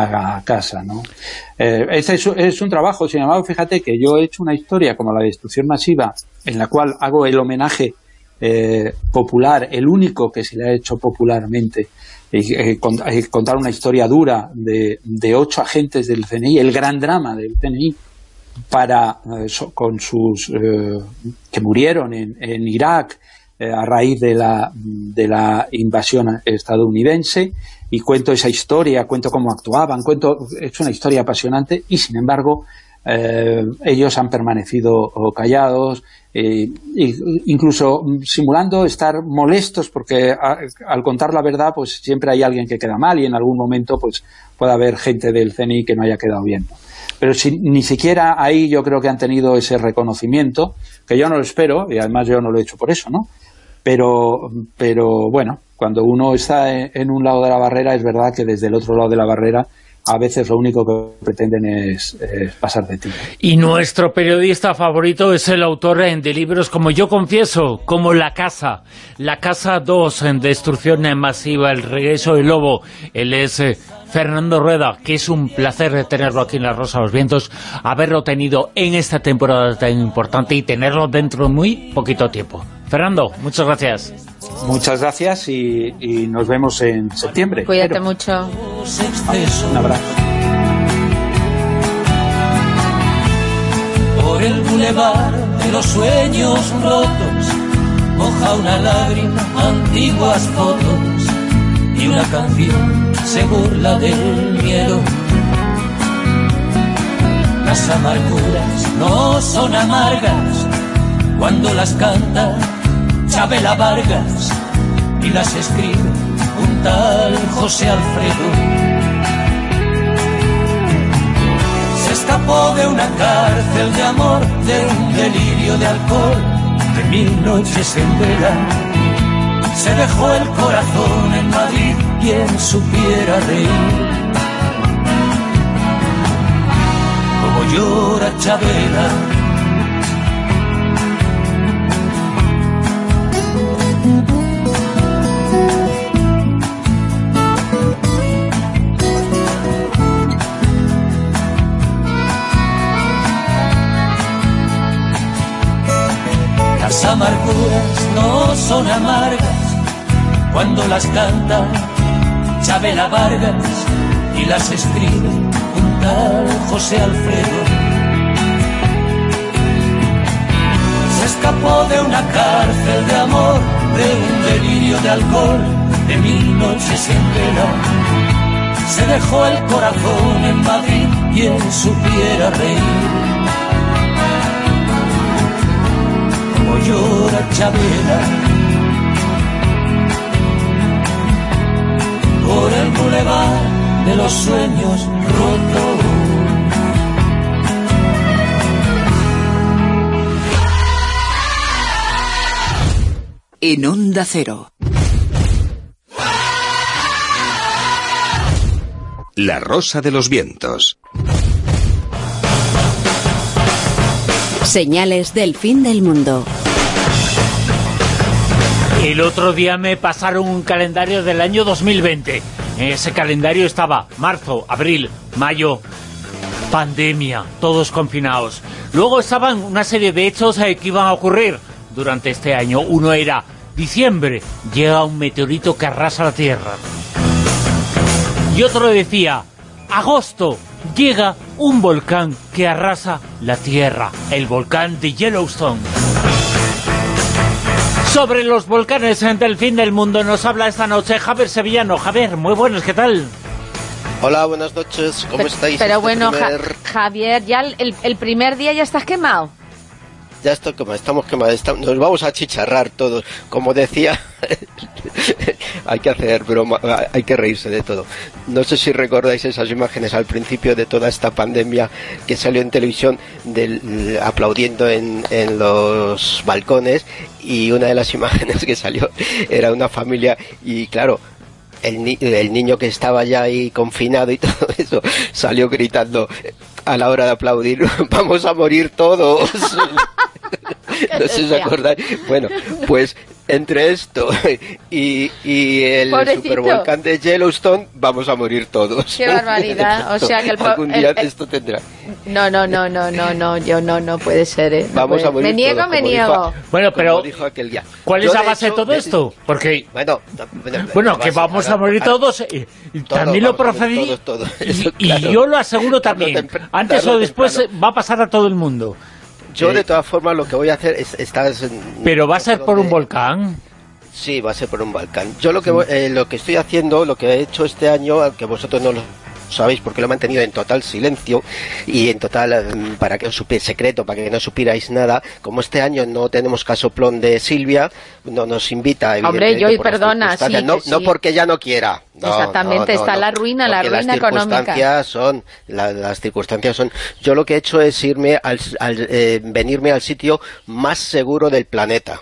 a casa, ¿no? Eh, este es, es un trabajo, sin embargo, fíjate que yo he hecho una historia como la destrucción masiva, en la cual hago el homenaje eh, popular, el único que se le ha hecho popularmente, y eh, cont eh, contar una historia dura de, de ocho agentes del C N I, el gran drama del C N I, para, eh, so, con sus, eh, que murieron en, en Irak, eh, a raíz de la, de la invasión estadounidense, y cuento esa historia, cuento cómo actuaban, cuento, es una historia apasionante, y sin embargo eh, ellos han permanecido callados, eh, incluso simulando estar molestos, porque a, al contar la verdad pues siempre hay alguien que queda mal, y en algún momento pues puede haber gente del C N I que no haya quedado bien. Pero si, ni siquiera ahí yo creo que han tenido ese reconocimiento, que yo no lo espero, y además yo no lo he hecho por eso, ¿no? Pero, pero bueno, cuando uno está en un lado de la barrera, es verdad que desde el otro lado de la barrera a veces lo único que pretenden es, es pasar de ti. Y nuestro periodista favorito es el autor de libros como Yo confieso, como La Casa, La Casa dos, en Destrucción Masiva, El regreso del lobo. Él es eh, Fernando Rueda, que es un placer tenerlo aquí en La Rosa de los Vientos, haberlo tenido en esta temporada tan importante y tenerlo dentro de muy poquito tiempo. Fernando, muchas gracias. Muchas gracias y, y nos vemos en septiembre. Cuídate Pero, mucho. Un abrazo. Por el bulevar de los sueños rotos moja una lágrima antiguas fotos y una canción se burla del miedo. Las amarguras no son amargas cuando las canta Chabela Vargas y las escribe un tal José Alfredo. Se escapó de una cárcel de amor, de un delirio de alcohol, de mil noches en vela. Se dejó el corazón en Madrid, quien supiera reír como llora Chabela. Las amarguras no son amargas cuando las canta Chabela Vargas y las escribe un tal José Alfredo. Se escapó de una cárcel de amor, de un delirio de alcohol, de mil noches en vela. se dejó el corazón en Madrid, quien supiera reír. Como llora Chabela por el bulevar de los sueños rotos. En Onda Cero. La Rosa de los Vientos. Señales del fin del mundo. El otro día me pasaron un calendario del año dos mil veinte. En ese calendario estaba marzo, abril, mayo, pandemia, todos confinados. Luego estaban una serie de hechos eh, que iban a ocurrir durante este año. Uno era diciembre, llega un meteorito que arrasa la Tierra. Y otro decía, agosto, llega un volcán que arrasa la Tierra, el volcán de Yellowstone. Sobre los volcanes del fin del mundo nos habla esta noche Javier Sevillano. Javier, muy buenos, ¿qué tal? Hola, buenas noches, ¿cómo pero, estáis? Pero este bueno, primer... ja Javier, ya el, el primer día ya estás quemado. Ya estoy quemado, estamos quemados, estamos, nos vamos a chicharrar todos. Como decía, hay que hacer broma, hay que reírse de todo. No sé si recordáis esas imágenes al principio de toda esta pandemia que salió en televisión del, aplaudiendo en, en los balcones, y una de las imágenes que salió era una familia y claro, el, ni el niño que estaba ya ahí confinado y todo eso salió gritando a la hora de aplaudir, vamos a morir todos. No sé si os acordáis. Bueno, pues entre esto y, y el Pobrecito. supervolcán de Yellowstone vamos a morir todos. Qué barbaridad. O sea que el algún día el, el, esto tendrá. No, no, no, no, no, no, yo no, no puede ser. ¿eh? No vamos puede. a morir Me niego, todos, me niego. Dijo, bueno, pero dijo aquel día. ¿Cuál Yo, es la de base de hecho, todo esto? Porque bueno, bueno, bueno, que vamos a morir todos, y todo, también lo procedí, todos, todos, y, eso, y claro. yo lo aseguro también. Antes o después va a pasar a todo el mundo. Yo, eh, de todas formas, lo que voy a hacer es... Estás en, ¿Pero va a ser por donde... un volcán? Sí, va a ser por un volcán. Yo lo que, voy, eh, lo que estoy haciendo, lo que he hecho este año, aunque vosotros no lo sabéis porque lo he mantenido en total silencio y en total, para que os supiera secreto, para que no supierais nada, como este año no tenemos casoplón de Silvia, no nos invita, hombre, yo y perdona, sí, no, sí. no porque ya no quiera. No, exactamente, no, no, está no, la ruina, la ruina las económica. Circunstancias son, la, las circunstancias son... Yo lo que he hecho es irme al, al eh, venirme al sitio más seguro del planeta.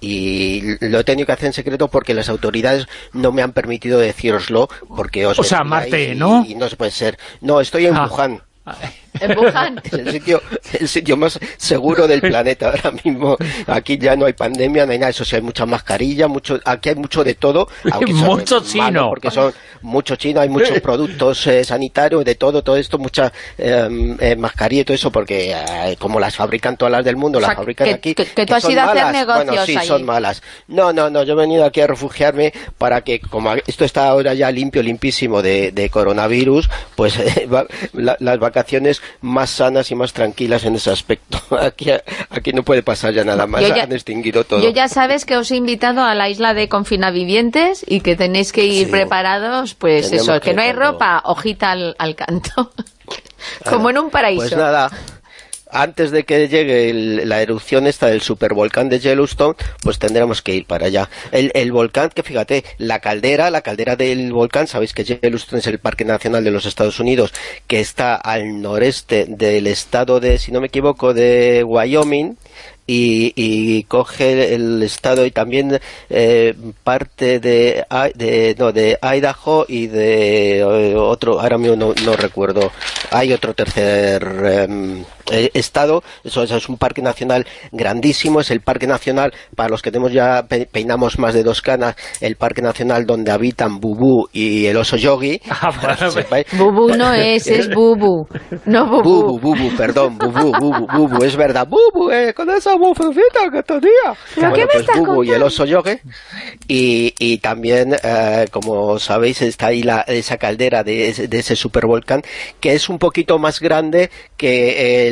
Y lo he tenido que hacer en secreto porque las autoridades no me han permitido decíroslo, porque os... O sea, Marte, ¿no? Y, y no se puede ser. No, estoy en ah. Wuhan. ¿En Wuhan? Es el sitio, el sitio más seguro del planeta ahora mismo. Aquí ya no hay pandemia, no hay nada. Eso sí, hay mucha mascarilla, mucho, aquí hay mucho de todo. Aunque mucho chino. Porque son mucho chino, hay muchos productos eh, sanitarios, de todo, todo esto, mucha eh, eh, mascarilla y todo eso, porque eh, como las fabrican todas las del mundo, o sea, las fabrican que, aquí. Que, que tú has ido a hacer negocios bueno, sí, allí. Son malas. No, no, no, yo he venido aquí a refugiarme para que, como esto está ahora ya limpio, limpísimo de, de coronavirus, pues eh, va, la, las vacaciones más sanas y más tranquilas en ese aspecto. Aquí, aquí no puede pasar ya nada más, ya, han extinguido todo. Yo ya sabes que os he invitado a la isla de confinavivientes y que tenéis que ir sí, preparados, pues eso, que, que no hay cuando... ropa, hojita al, al canto. Como en un paraíso. Pues nada, antes de que llegue el, la erupción esta del supervolcán de Yellowstone, pues tendremos que ir para allá. El, el volcán, que fíjate, la caldera, la caldera del volcán, sabéis que Yellowstone es el Parque Nacional de los Estados Unidos, que está al noreste del estado de, si no me equivoco, de Wyoming, y, y coge el estado y también eh, parte de, de no de Idaho y de eh, otro, ahora mismo no, no recuerdo, hay otro tercer eh, estado. Eso, eso es un parque nacional grandísimo, es el parque nacional, para los que tenemos ya peinamos más de dos canas, el parque nacional donde habitan Bubú y el oso Yogi. Ah, bueno, Bubú no es, es Bubu, no Bubú. Bubu, Bubu, perdón, Bubú, Bubu, Bubu, es verdad, Bubu, eh, con esa bufecita que tenía. ¿Pero bueno, qué me pues estás Bubu contando? Y el oso Yogi, y, y también, eh, como sabéis, está ahí la, esa caldera de, de ese supervolcán, que es un poquito más grande que el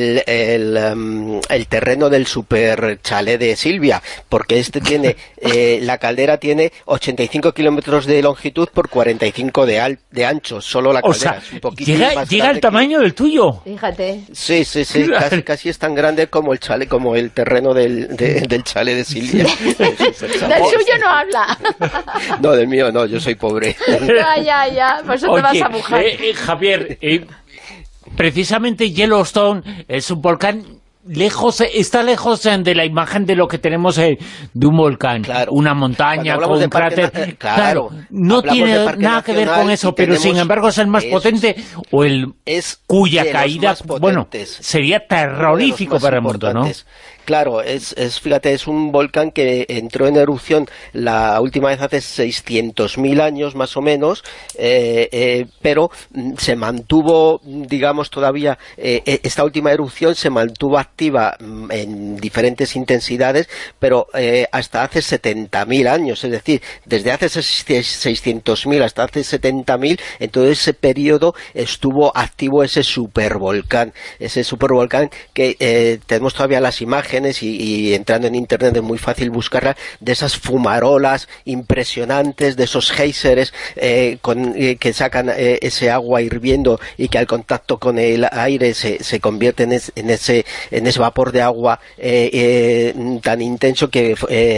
el, el, um, el terreno del super chalet de Silvia, porque este tiene, eh, la caldera tiene ochenta y cinco kilómetros de longitud por cuarenta y cinco de, al, de ancho, solo la caldera. O sea, es un poquito llega, más llega al tamaño que... del tuyo. Fíjate. Sí, sí, sí, casi, casi es tan grande como el chalet, como el terreno del, de, del chalet de Silvia. Del suyo no habla. No, del mío no, yo soy pobre. Ya, ya, ya, por eso Oye, te vas a mojar. eh, eh, Javier, eh, precisamente Yellowstone es un volcán lejos, está lejos de la imagen de lo que tenemos eh, de un volcán, claro. una montaña con un cráter, na eh, claro, claro, no tiene nada que ver con eso, pero sin embargo es el más es, potente o el es cuya caída, bueno, sería terrorífico para el mundo, ¿no? Claro, es, es, fíjate, es un volcán que entró en erupción la última vez hace seiscientos mil años más o menos, eh, eh, pero se mantuvo, digamos, todavía, eh, esta última erupción se mantuvo activa en diferentes intensidades, pero eh, hasta hace setenta mil años, es decir, desde hace seiscientos mil hasta hace setenta mil, en todo ese periodo estuvo activo ese supervolcán, ese supervolcán que eh, tenemos todavía las imágenes Y, y entrando en internet es muy fácil buscarla, de esas fumarolas impresionantes, de esos géiseres eh, con, eh, que sacan eh, ese agua hirviendo y que al contacto con el aire se, se convierte en, es, en, ese, en ese vapor de agua eh, eh, tan intenso que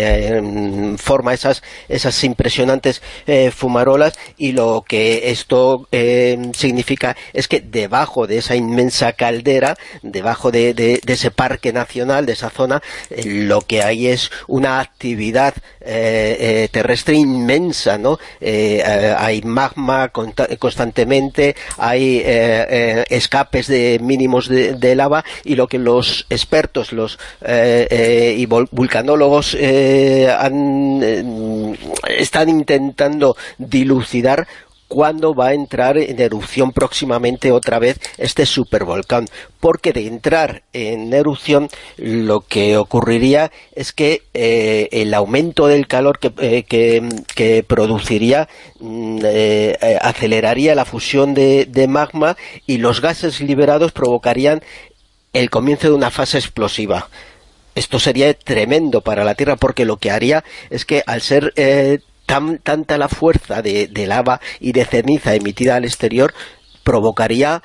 eh, forma esas, esas impresionantes eh, fumarolas, y lo que esto eh, significa es que debajo de esa inmensa caldera, debajo de, de, de ese parque nacional, de esa zona, eh, lo que hay es una actividad eh, eh, terrestre inmensa, ¿no? Eh, eh, hay magma constantemente, hay eh, eh, escapes de mínimos de, de lava, y lo que los expertos, los eh, eh, y vulcanólogos eh, han, eh, están intentando dilucidar cuándo va a entrar en erupción próximamente otra vez este supervolcán, porque de entrar en erupción lo que ocurriría es que eh, el aumento del calor que, eh, que, que produciría eh, eh, aceleraría la fusión de, de magma, y los gases liberados provocarían el comienzo de una fase explosiva. Esto sería tremendo para la Tierra, porque lo que haría es que al ser eh, Tan, tanta la fuerza de, de lava y de ceniza emitida al exterior, provocaría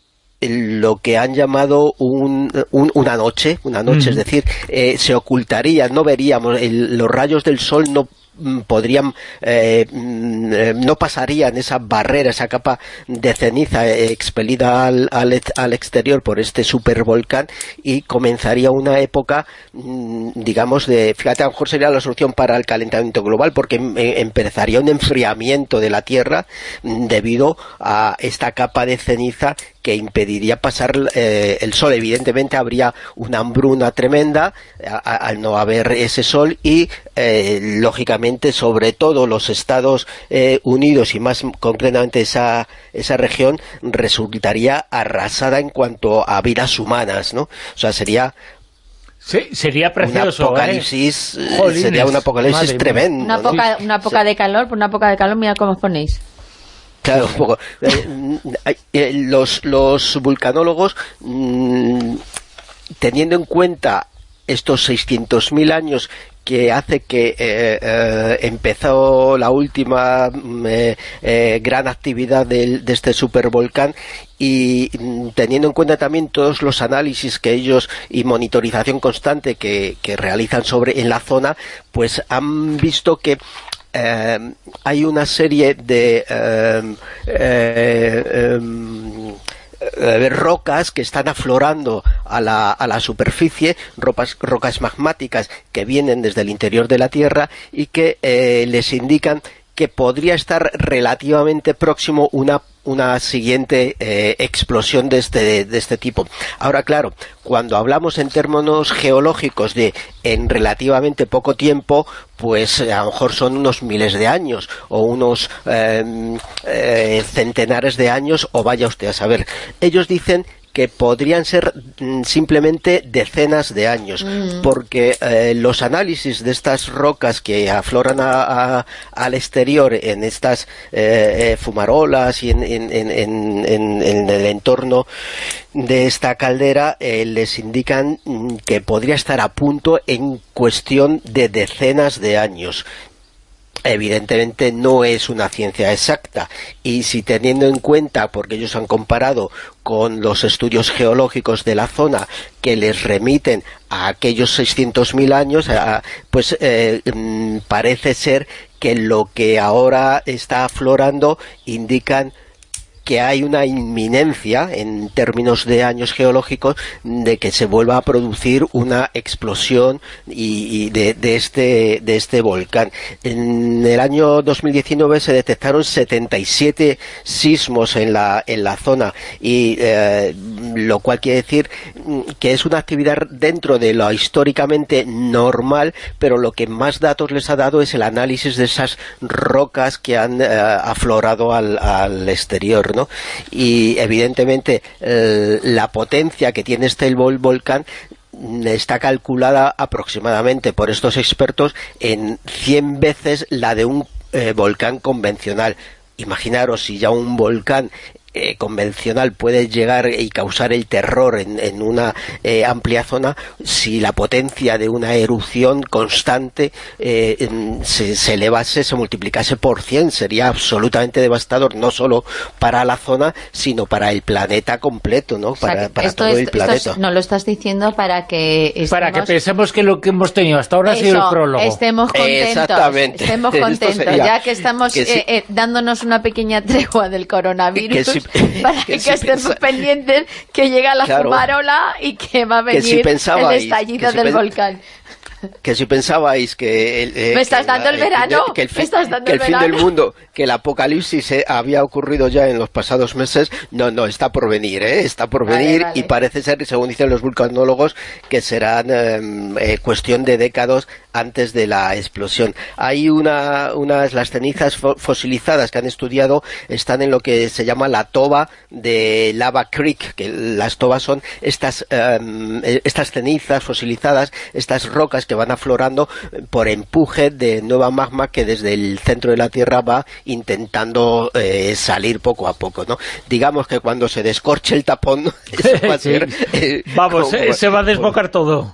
lo que han llamado un, un, una noche, una noche, mm. es decir, eh, se ocultaría, no veríamos, el, los rayos del sol no podrían eh, no pasarían esa barrera, esa capa de ceniza expelida al, al, al exterior por este supervolcán, y comenzaría una época, digamos, de, fíjate, a lo mejor sería la solución para el calentamiento global, porque empezaría un enfriamiento de la Tierra debido a esta capa de ceniza que impediría pasar eh, el sol. Evidentemente habría una hambruna tremenda a, a, al no haber ese sol, y eh, lógicamente, sobre todo los Estados eh, Unidos y más concretamente esa, esa región, resultaría arrasada en cuanto a vidas humanas, ¿no? O sea, sería... Sí, sería precioso, un apocalipsis, ¿eh? Jolines, sería un apocalipsis tremendo. Una poca, ¿no? una poca de calor, por una poca de calor, mira cómo os ponéis. Claro, un poco. Eh, eh, los, los vulcanólogos, mmm, teniendo en cuenta estos seiscientos mil años que hace que eh, eh, empezó la última eh, eh, gran actividad de, de este supervolcán, y teniendo en cuenta también todos los análisis que ellos y monitorización constante que, que realizan sobre en la zona, pues han visto que Eh, hay una serie de eh, eh, eh, rocas que están aflorando a la, a la superficie, rocas, rocas magmáticas que vienen desde el interior de la Tierra, y que eh, les indican que podría estar relativamente próximo una una siguiente eh, explosión de este, de este tipo. Ahora, claro, cuando hablamos en términos geológicos de en relativamente poco tiempo, pues a lo mejor son unos miles de años, o unos eh, eh, centenares de años, o vaya usted a saber. Ellos dicen que podrían ser mm, simplemente decenas de años, mm. porque eh, los análisis de estas rocas que afloran a, a, al exterior en estas eh, eh, fumarolas y en, en, en, en, en el entorno de esta caldera eh, les indican mm, que podría estar a punto en cuestión de decenas de años. Evidentemente no es una ciencia exacta, y si teniendo en cuenta, porque ellos han comparado con los estudios geológicos de la zona que les remiten a aquellos seiscientos mil años, a, pues eh, parece ser que lo que ahora está aflorando indican que hay una inminencia en términos de años geológicos de que se vuelva a producir una explosión y, y de, de este de este volcán. En el año dos mil diecinueve se detectaron setenta y siete sismos en la en la zona, y eh, lo cual quiere decir que es una actividad dentro de lo históricamente normal, pero lo que más datos les ha dado es el análisis de esas rocas que han eh, aflorado al, al exterior, ¿no? Y evidentemente eh, la potencia que tiene este vol volcán está calculada aproximadamente por estos expertos en cien veces la de un eh, volcán convencional. Imaginaros, si ya un volcán Eh, convencional puede llegar y causar el terror en, en una eh, amplia zona, si la potencia de una erupción constante eh, en, se, se elevase, se multiplicase por cien, sería absolutamente devastador, no solo para la zona, sino para el planeta completo, ¿no? Para, o sea, para esto todo es, el planeta. Esto es, no lo estás diciendo para que estemos... Para que pensemos que lo que hemos tenido hasta ahora Eso, ha sido el prólogo. Estemos contentos, Exactamente. estemos contentos, sería, ya que estamos que si, eh, eh, dándonos una pequeña tregua del coronavirus, que si, para que, que si estemos pensa... pendientes que llega la claro, fumarola y que va a venir si el estallido si del volcán. Que si pensabais que... El, eh, ¿Me estás que dando la, el verano? Que el, fin, dando que el, el fin verano? del mundo, que el apocalipsis eh, había ocurrido ya en los pasados meses, no, no, está por venir, ¿eh? Está por venir, vale, vale. Y parece ser, según dicen los vulcanólogos, que serán eh, eh, cuestión de décadas antes de la explosión. Hay una, unas, las cenizas fo fosilizadas que han estudiado están en lo que se llama la toba de Lava Creek, que las tobas son estas, eh, estas cenizas fosilizadas, estas rocas que van aflorando por empuje de nueva magma que desde el centro de la Tierra va intentando eh, salir poco a poco, ¿no? Digamos que cuando se descorche el tapón, eso va a ser, eh, vamos, como, eh, se va a desbocar todo.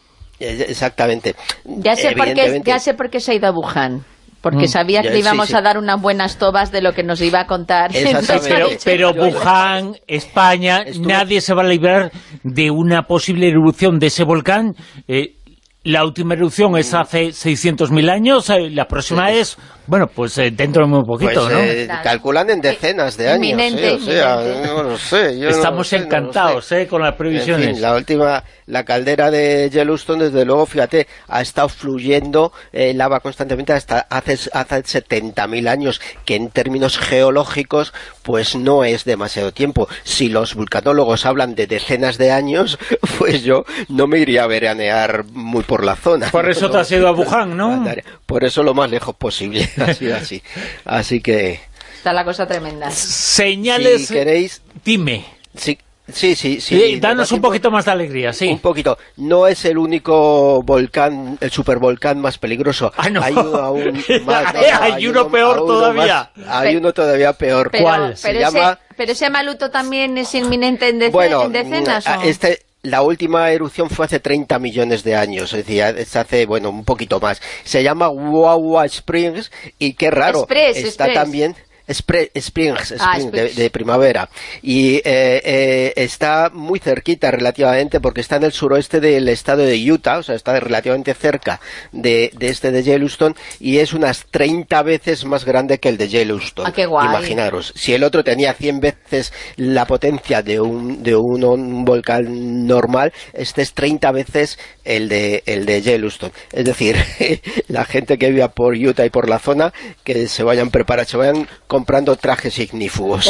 Exactamente. Ya sé, por qué, ya sé por qué se ha ido a Wuhan. Porque sabía que le íbamos sí, sí. a dar unas buenas tobas de lo que nos iba a contar. Pero, pero Wuhan, España, Estuvo... nadie se va a librar de una posible erupción de ese volcán. Eh, La última erupción es hace seiscientos mil años, la próxima sí. es, bueno, pues eh, dentro de muy poquito, pues, ¿no? Eh, calculan en decenas de años, inminente, ¿eh? O sea, no lo sé. Yo Estamos no sé, encantados, no ¿eh? Con las previsiones. En fin, la última, la caldera de Yellowstone, desde luego, fíjate, ha estado fluyendo eh, lava constantemente hasta hace, hace setenta mil años, que en términos geológicos, pues no es demasiado tiempo. Si los vulcanólogos hablan de decenas de años, pues yo no me iría a veranear muy por la zona. Por eso te has ido a Wuhan, ¿no? Por eso lo más lejos posible, así, así. Así que... Está la cosa tremenda. Señales... Si queréis... Dime. Sí, sí, sí. sí, sí danos un poquito más de alegría, sí. Un poquito. No es el único volcán, el supervolcán más peligroso. Ah, no. Hay uno aún más... No, hay, hay uno, uno peor uno todavía. Más, hay uno todavía peor. Pero, ¿Cuál? Se pero llama... Ese, pero ese maluto también es inminente en, dece bueno, en decenas, ¿o? Este... La última erupción fue hace treinta millones de años, es decir, es hace, bueno, un poquito más. Se llama Wawa Springs, y qué raro, Express, está Express. también... Springs, Springs ah, de, de primavera, y eh, eh, está muy cerquita relativamente, porque está en el suroeste del estado de Utah, o sea, está relativamente cerca de, de este de Yellowstone, y es unas treinta veces más grande que el de Yellowstone. Ah, qué guay. Imaginaros, si el otro tenía cien veces la potencia de un, de un, un volcán normal, este es treinta veces el de, el de Yellowstone. Es decir, la gente que viva por Utah y por la zona, que se vayan preparando, se vayan comprando trajes ignífugos.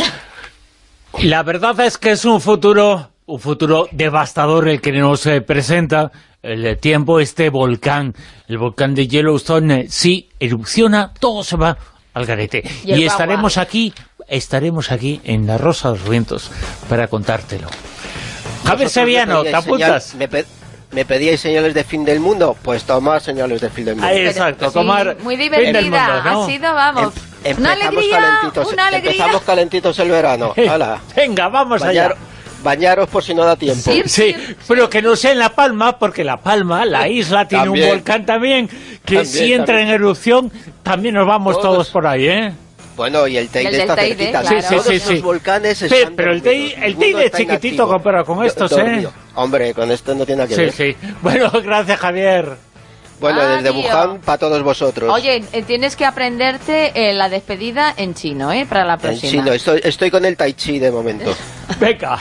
La verdad es que es un futuro, un futuro devastador el que nos eh, presenta el tiempo. Este volcán, el volcán de Yellowstone, eh, si erupciona, todo se va al garete. Y, y estaremos aquí, estaremos aquí en La Rosa de los Vientos para contártelo. Javier Sevillano, ¿te apuntas? Señal, me, pe ¿Me pedíais señales de fin del mundo? Pues tomar señales de fin del mundo. Ah, exacto, tomar sí, muy divertida, fin del mundo, ¿no? Ha sido, vamos, em una alegría, calentitos, una alegría. Empezamos calentitos el verano. ¡Hala! Venga, vamos Bañar, allá. Bañaros por si no da tiempo. Sí, sí, pero que no sea en La Palma, porque La Palma, la isla, tiene también un volcán también, que también, si entra también en erupción, también nos vamos todos, todos por ahí, ¿eh? Bueno, y el Teide está Teide, cerquita. claro. Sí, sí, Todos sí, sí. Los volcanes sí, están pero el Teide, el Teide es chiquitito comparado con estos, ¿eh? Hombre, con esto no tiene nada que sí, ver. Sí, sí. Bueno, gracias, Javier. Bueno, ah, desde tío. Wuhan para todos vosotros. Oye, eh, tienes que aprenderte eh, la despedida en chino, ¿eh? Para la próxima. En chino, estoy, estoy con el Tai Chi de momento. Venga.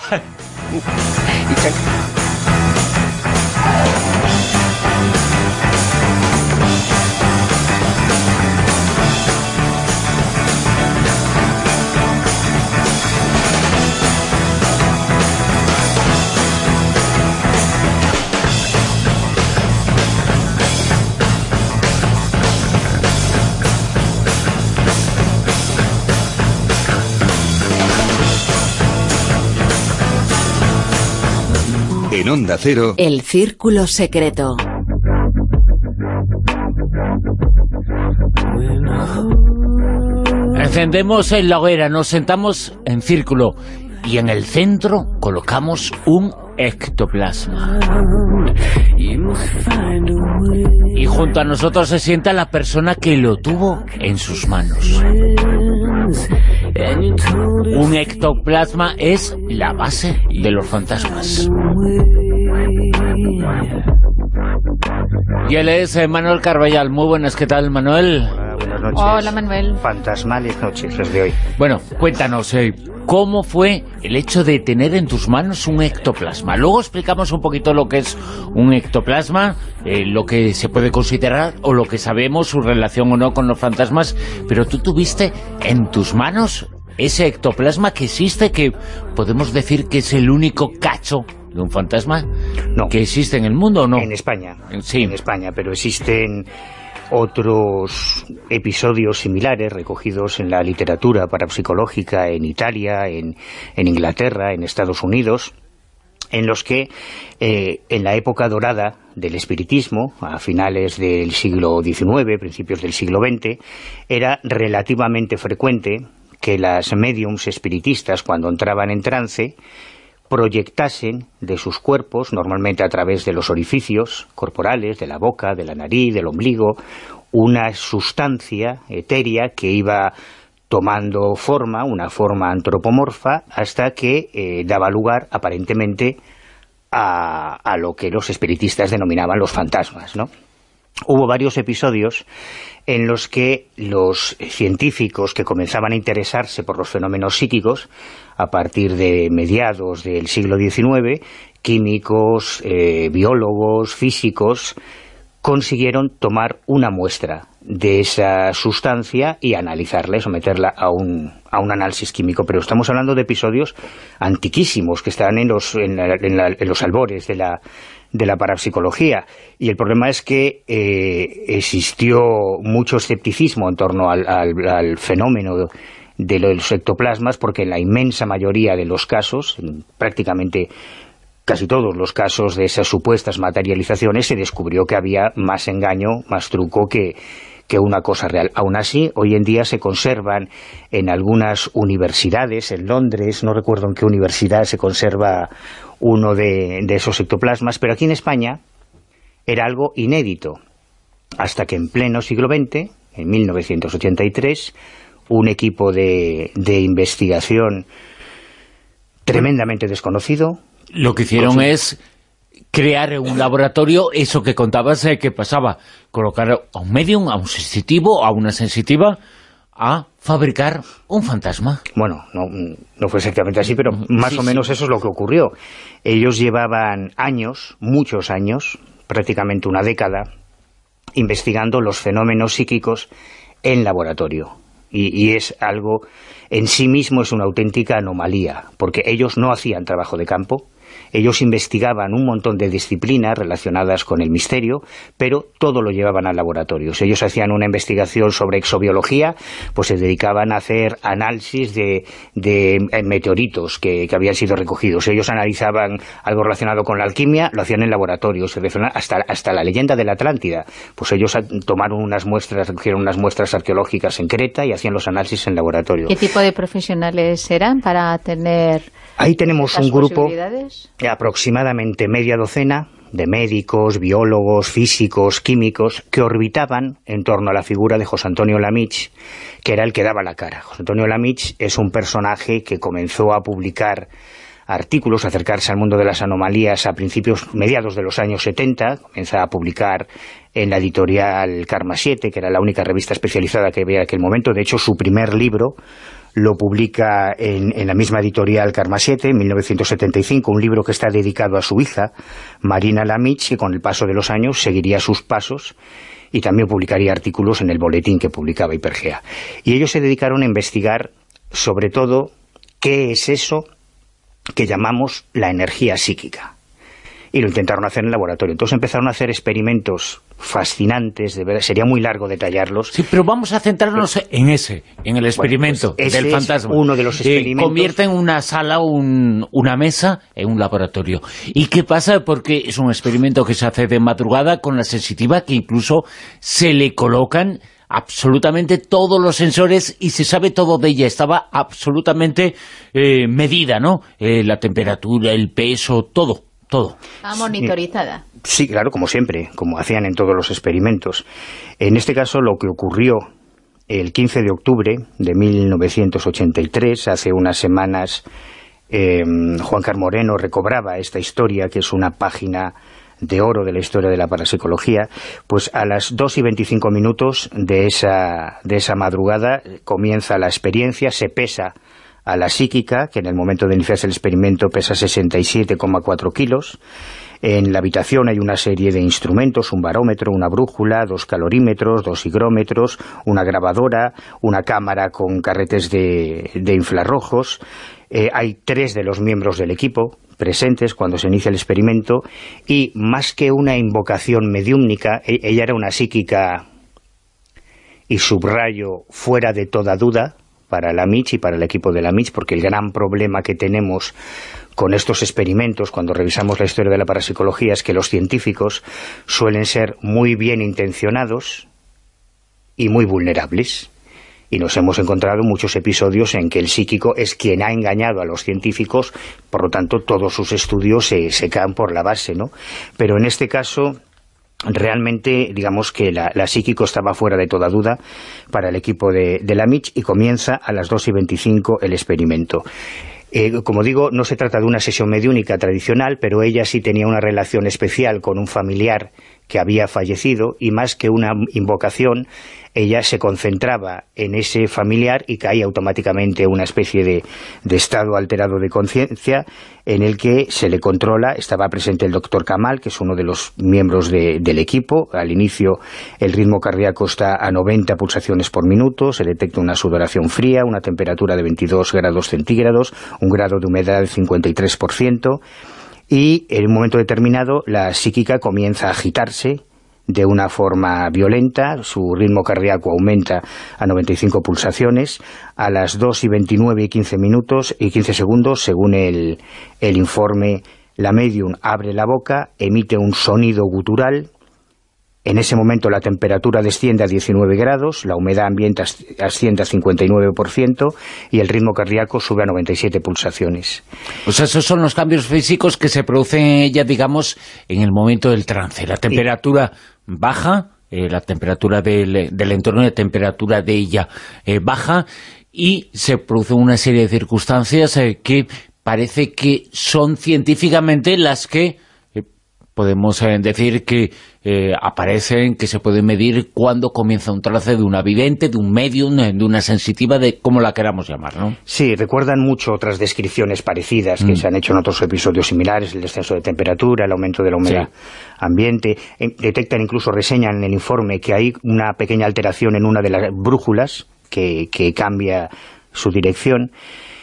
En Onda Cero, El Círculo Secreto. Encendemos la hoguera, nos sentamos en círculo y en el centro colocamos un ectoplasma. Y junto a nosotros se sienta la persona que lo tuvo en sus manos. Un ectoplasma es la base de los fantasmas. Y él es eh, Manuel Carballal. Muy buenas, ¿qué tal, Manuel? Hola, buenas noches. Hola, Manuel. Fantasmales noches, los de hoy. Bueno, cuéntanos, eh, ¿cómo fue el hecho de tener en tus manos un ectoplasma? Luego explicamos un poquito lo que es un ectoplasma, eh, lo que se puede considerar o lo que sabemos, su relación o no con los fantasmas, pero tú tuviste en tus manos ese ectoplasma que existe, que podemos decir que es el único cacho de un fantasma no. que existe en el mundo, ¿o no? En España, sí. En España, pero existen otros episodios similares recogidos en la literatura parapsicológica en Italia, en, en Inglaterra, en Estados Unidos, en los que eh, en la época dorada del espiritismo, a finales del siglo diecinueve, principios del siglo veinte, era relativamente frecuente que las médiums espiritistas, cuando entraban en trance, proyectasen de sus cuerpos, normalmente a través de los orificios corporales, de la boca, de la nariz, del ombligo, una sustancia etérea que iba tomando forma, una forma antropomorfa, hasta que eh, daba lugar, aparentemente, a, a lo que los espiritistas denominaban los fantasmas, ¿no? Hubo varios episodios en los que los científicos que comenzaban a interesarse por los fenómenos psíquicos, a partir de mediados del siglo diecinueve, químicos, eh, biólogos, físicos, consiguieron tomar una muestra de esa sustancia y analizarla, someterla a un, a un análisis químico. Pero estamos hablando de episodios antiquísimos que están en los, en la, en la, en los albores de la, de la parapsicología. Y el problema es que eh, existió mucho escepticismo en torno al, al, al fenómeno de los ectoplasmas, porque en la inmensa mayoría de los casos, prácticamente casi todos los casos de esas supuestas materializaciones, se descubrió que había más engaño, más truco que, que una cosa real. Aún así, hoy en día se conservan en algunas universidades, en Londres, no recuerdo en qué universidad se conserva uno de, de esos ectoplasmas, pero aquí en España era algo inédito, hasta que en pleno siglo veinte, en mil novecientos ochenta y tres, un equipo de, de investigación tremendamente desconocido. Lo que hicieron es crear un laboratorio, eso que contabas eh, que pasaba, colocar a un medium, a un sensitivo, a una sensitiva, a fabricar un fantasma. Bueno, no, no fue exactamente así, pero más sí, o menos sí. Eso es lo que ocurrió. Ellos llevaban años, muchos años, prácticamente una década, investigando los fenómenos psíquicos en laboratorio. Y, y es algo, en sí mismo es una auténtica anomalía, porque ellos no hacían trabajo de campo, Ellos investigaban un montón de disciplinas relacionadas con el misterio, pero todo lo llevaban al laboratorio. Si ellos hacían una investigación sobre exobiología, pues se dedicaban a hacer análisis de, de meteoritos que, que habían sido recogidos. Ellos analizaban algo relacionado con la alquimia, lo hacían en laboratorios, hasta, hasta la leyenda de la Atlántida. Pues ellos tomaron unas muestras, recogieron unas muestras arqueológicas en Creta y hacían los análisis en laboratorio. ¿Qué tipo de profesionales eran para tener Ahí tenemos un grupo, aproximadamente media docena, de médicos, biólogos, físicos, químicos, que orbitaban en torno a la figura de José Antonio Lamich, que era el que daba la cara. José Antonio Lamich es un personaje que comenzó a publicar artículos, a acercarse al mundo de las anomalías a principios, mediados de los años setenta, comienza a publicar en la editorial Karma siete, que era la única revista especializada que había en aquel momento. De hecho, su primer libro lo publica en, en la misma editorial Karma siete, en mil novecientos setenta y cinco, un libro que está dedicado a su hija, Marina Lamich, que con el paso de los años seguiría sus pasos y también publicaría artículos en el boletín que publicaba Hipergea. Y ellos se dedicaron a investigar, sobre todo, qué es eso que llamamos la energía psíquica. Y lo intentaron hacer en el laboratorio. Entonces empezaron a hacer experimentos fascinantes, de verdad, sería muy largo detallarlos. Sí, pero vamos a centrarnos pero, en ese, en el experimento, bueno, pues del fantasma. Es uno de los experimentos. Eh, convierte en una sala, un, una mesa, en un laboratorio. ¿Y qué pasa? Porque es un experimento que se hace de madrugada con la sensitiva, que incluso se le colocan absolutamente todos los sensores y se sabe todo de ella. Estaba absolutamente eh, medida, ¿no? Eh, la temperatura, el peso, todo. Todo. Está monitorizada. Sí, claro, como siempre, como hacían en todos los experimentos. En este caso, lo que ocurrió el quince de octubre de mil novecientos ochenta y tres, hace unas semanas, eh, Juan Carlos Moreno recobraba esta historia, que es una página de oro de la historia de la parapsicología. Pues a las dos y veinticinco minutos de esa, de esa madrugada comienza la experiencia, se pesa a la psíquica, que en el momento de iniciarse el experimento pesa sesenta y siete coma cuatro kilos. En la habitación hay una serie de instrumentos, un barómetro, una brújula, dos calorímetros, dos higrómetros, una grabadora, una cámara con carretes de, de infrarrojos. Eh, hay tres de los miembros del equipo presentes cuando se inicia el experimento, y más que una invocación mediúmnica, ella era una psíquica, y subrayo, fuera de toda duda, para Lamich y para el equipo de Lamich, porque el gran problema que tenemos con estos experimentos, cuando revisamos la historia de la parapsicología, es que los científicos suelen ser muy bien intencionados y muy vulnerables. Y nos hemos encontrado muchos episodios en que el psíquico es quien ha engañado a los científicos, por lo tanto todos sus estudios se, se caen por la base, ¿no? Pero en este caso realmente, digamos que la, la psíquico estaba fuera de toda duda para el equipo de, de Lamich, y comienza a las dos y veinticinco el experimento. Eh, como digo, no se trata de una sesión mediúnica tradicional, pero ella sí tenía una relación especial con un familiar que había fallecido, y más que una invocación, ella se concentraba en ese familiar y caía automáticamente una especie de, de estado alterado de conciencia en el que se le controla. Estaba presente el doctor Kamal, que es uno de los miembros de, del equipo. Al inicio el ritmo cardíaco está a noventa pulsaciones por minuto, se detecta una sudoración fría, una temperatura de veintidós grados centígrados, un grado de humedad del cincuenta y tres por ciento, y en un momento determinado la psíquica comienza a agitarse de una forma violenta, su ritmo cardíaco aumenta a noventa y cinco pulsaciones, a las dos y veintinueve y quince minutos y quince segundos, según el, el informe, la medium abre la boca, emite un sonido gutural. En ese momento la temperatura desciende a diecinueve grados, la humedad ambiente asciende a cincuenta y nueve por ciento y el ritmo cardíaco sube a noventa y siete pulsaciones. Pues esos son los cambios físicos que se producen ya, digamos, en el momento del trance. La temperatura sí. baja, eh, la temperatura del, del entorno, la temperatura de ella eh, baja, y se produce una serie de circunstancias eh, que parece que son científicamente las que podemos eh, decir que eh, aparecen, que se puede medir cuando comienza un trance de una vidente, de un medium, de una sensitiva, de como la queramos llamar, ¿no? Sí, recuerdan mucho otras descripciones parecidas que mm. se han hecho en otros episodios similares, el descenso de temperatura, el aumento de la humedad sí. ambiente. Eh, detectan, incluso reseñan en el informe que hay una pequeña alteración en una de las brújulas que, que cambia su dirección.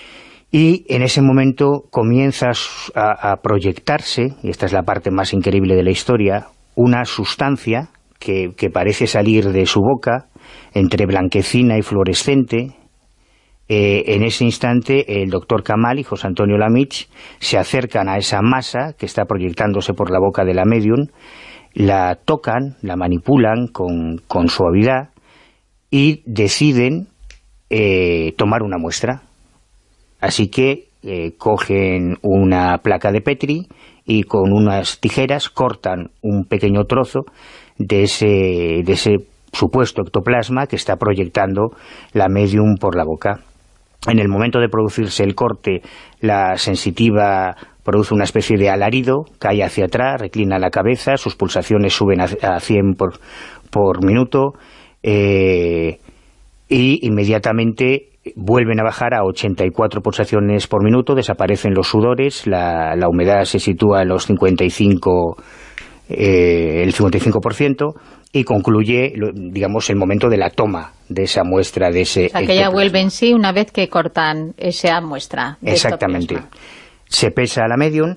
y en ese momento comienza a, a proyectarse, y esta es la parte más increíble de la historia, una sustancia que, que parece salir de su boca, entre blanquecina y fluorescente. Eh, en ese instante el doctor Kamal y José Antonio Lamich se acercan a esa masa que está proyectándose por la boca de la medium, la tocan, la manipulan con, con suavidad y deciden eh, tomar una muestra. Así que eh, cogen una placa de Petri y con unas tijeras cortan un pequeño trozo de ese, de ese supuesto ectoplasma que está proyectando la medium por la boca. En el momento de producirse el corte, la sensitiva produce una especie de alarido, cae hacia atrás, reclina la cabeza, sus pulsaciones suben a cien por, por minuto eh, y inmediatamente vuelven a bajar a ochenta y cuatro pulsaciones por minuto, desaparecen los sudores, la, la humedad se sitúa en los cincuenta y cinco, eh, el cincuenta y cinco por ciento, y concluye, digamos, el momento de la toma de esa muestra, de ese... O sea, que ya vuelve en sí una vez que cortan esa muestra. Exactamente. Se pesa a la medium,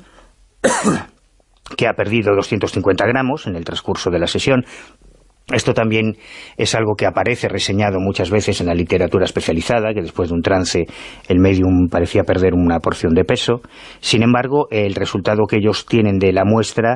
que ha perdido doscientos cincuenta gramos en el transcurso de la sesión. Esto también es algo que aparece reseñado muchas veces en la literatura especializada, que después de un trance el medium parecía perder una porción de peso. Sin embargo, el resultado que ellos tienen de la muestra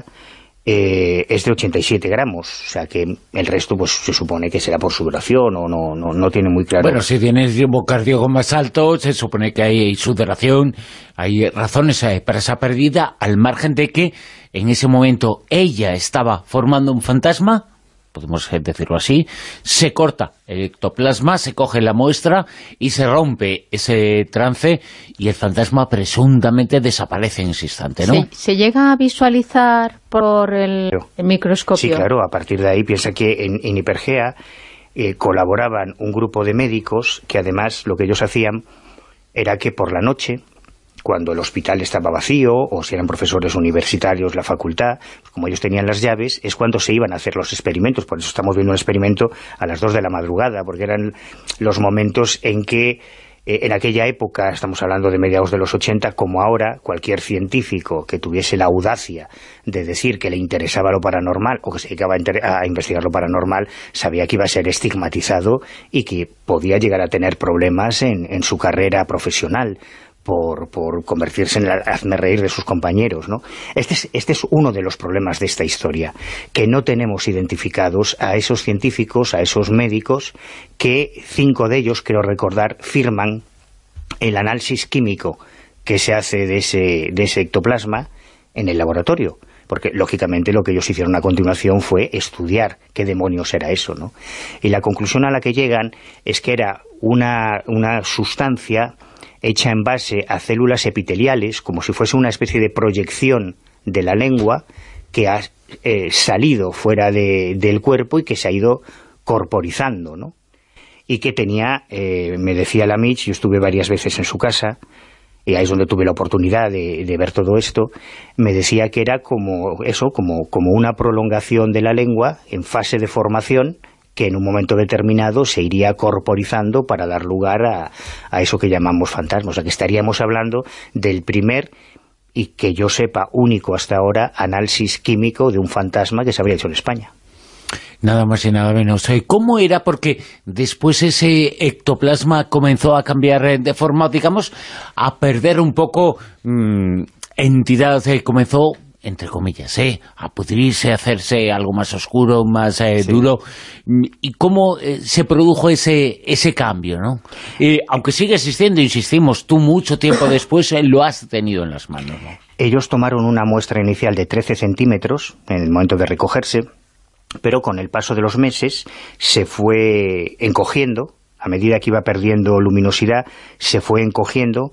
eh, es de ochenta y siete gramos, o sea que el resto pues se supone que será por sudoración o no, no, no tiene muy claro. Bueno, si tienes ritmo cardíaco más alto, se supone que hay sudoración, hay razones para esa pérdida, al margen de que en ese momento ella estaba formando un fantasma, podemos decirlo así, se corta el ectoplasma, se coge la muestra y se rompe ese trance y el fantasma presuntamente desaparece en ese instante, ¿no? ¿Se, se llega a visualizar por el, el microscopio? Sí, claro, a partir de ahí piensa que en, en Hipergea eh, colaboraban un grupo de médicos que además lo que ellos hacían era que por la noche, cuando el hospital estaba vacío, o si eran profesores universitarios, la facultad, como ellos tenían las llaves, es cuando se iban a hacer los experimentos. Por eso estamos viendo un experimento a las dos de la madrugada, porque eran los momentos en que, eh, en aquella época, estamos hablando de mediados de los ochenta, como ahora, cualquier científico que tuviese la audacia de decir que le interesaba lo paranormal, o que se dedicaba a, a investigar lo paranormal, sabía que iba a ser estigmatizado y que podía llegar a tener problemas en, en su carrera profesional. Por, por convertirse en el hazmerreír de sus compañeros, ¿no? Este es, este es uno de los problemas de esta historia, que no tenemos identificados a esos científicos, a esos médicos, que cinco de ellos, creo recordar, firman el análisis químico que se hace de ese, de ese ectoplasma en el laboratorio. Porque, lógicamente, lo que ellos hicieron a continuación fue estudiar qué demonios era eso, ¿no? Y la conclusión a la que llegan es que era una, una sustancia hecha en base a células epiteliales, como si fuese una especie de proyección de la lengua que ha eh, salido fuera de, del cuerpo y que se ha ido corporizando, ¿no? Y que tenía, eh, me decía Lamich, yo estuve varias veces en su casa, y ahí es donde tuve la oportunidad de, de ver todo esto, me decía que era como eso, como, como una prolongación de la lengua en fase de formación, que en un momento determinado se iría corporizando para dar lugar a, a eso que llamamos fantasmas. O sea, que estaríamos hablando del primer, y que yo sepa, único hasta ahora, análisis químico de un fantasma que se habría hecho en España. Nada más y nada menos. ¿Cómo era? Porque después ese ectoplasma comenzó a cambiar de forma, digamos, a perder un poco mmm, entidad, eh, comenzó... entre comillas, ¿eh? a pudrirse, a hacerse algo más oscuro, más eh, sí. duro. ¿Y cómo eh, se produjo ese ese cambio, no? Eh, aunque sigue existiendo, insistimos, tú mucho tiempo después eh, lo has tenido en las manos, ¿no? Ellos tomaron una muestra inicial de trece centímetros en el momento de recogerse, pero con el paso de los meses se fue encogiendo, a medida que iba perdiendo luminosidad, se fue encogiendo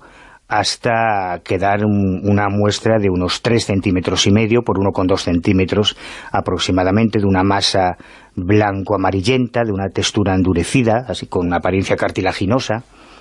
hasta quedar un, una muestra de unos tres centímetros y medio por uno coma dos centímetros aproximadamente, de una masa blanco-amarillenta, de una textura endurecida, así con una apariencia cartilaginosa,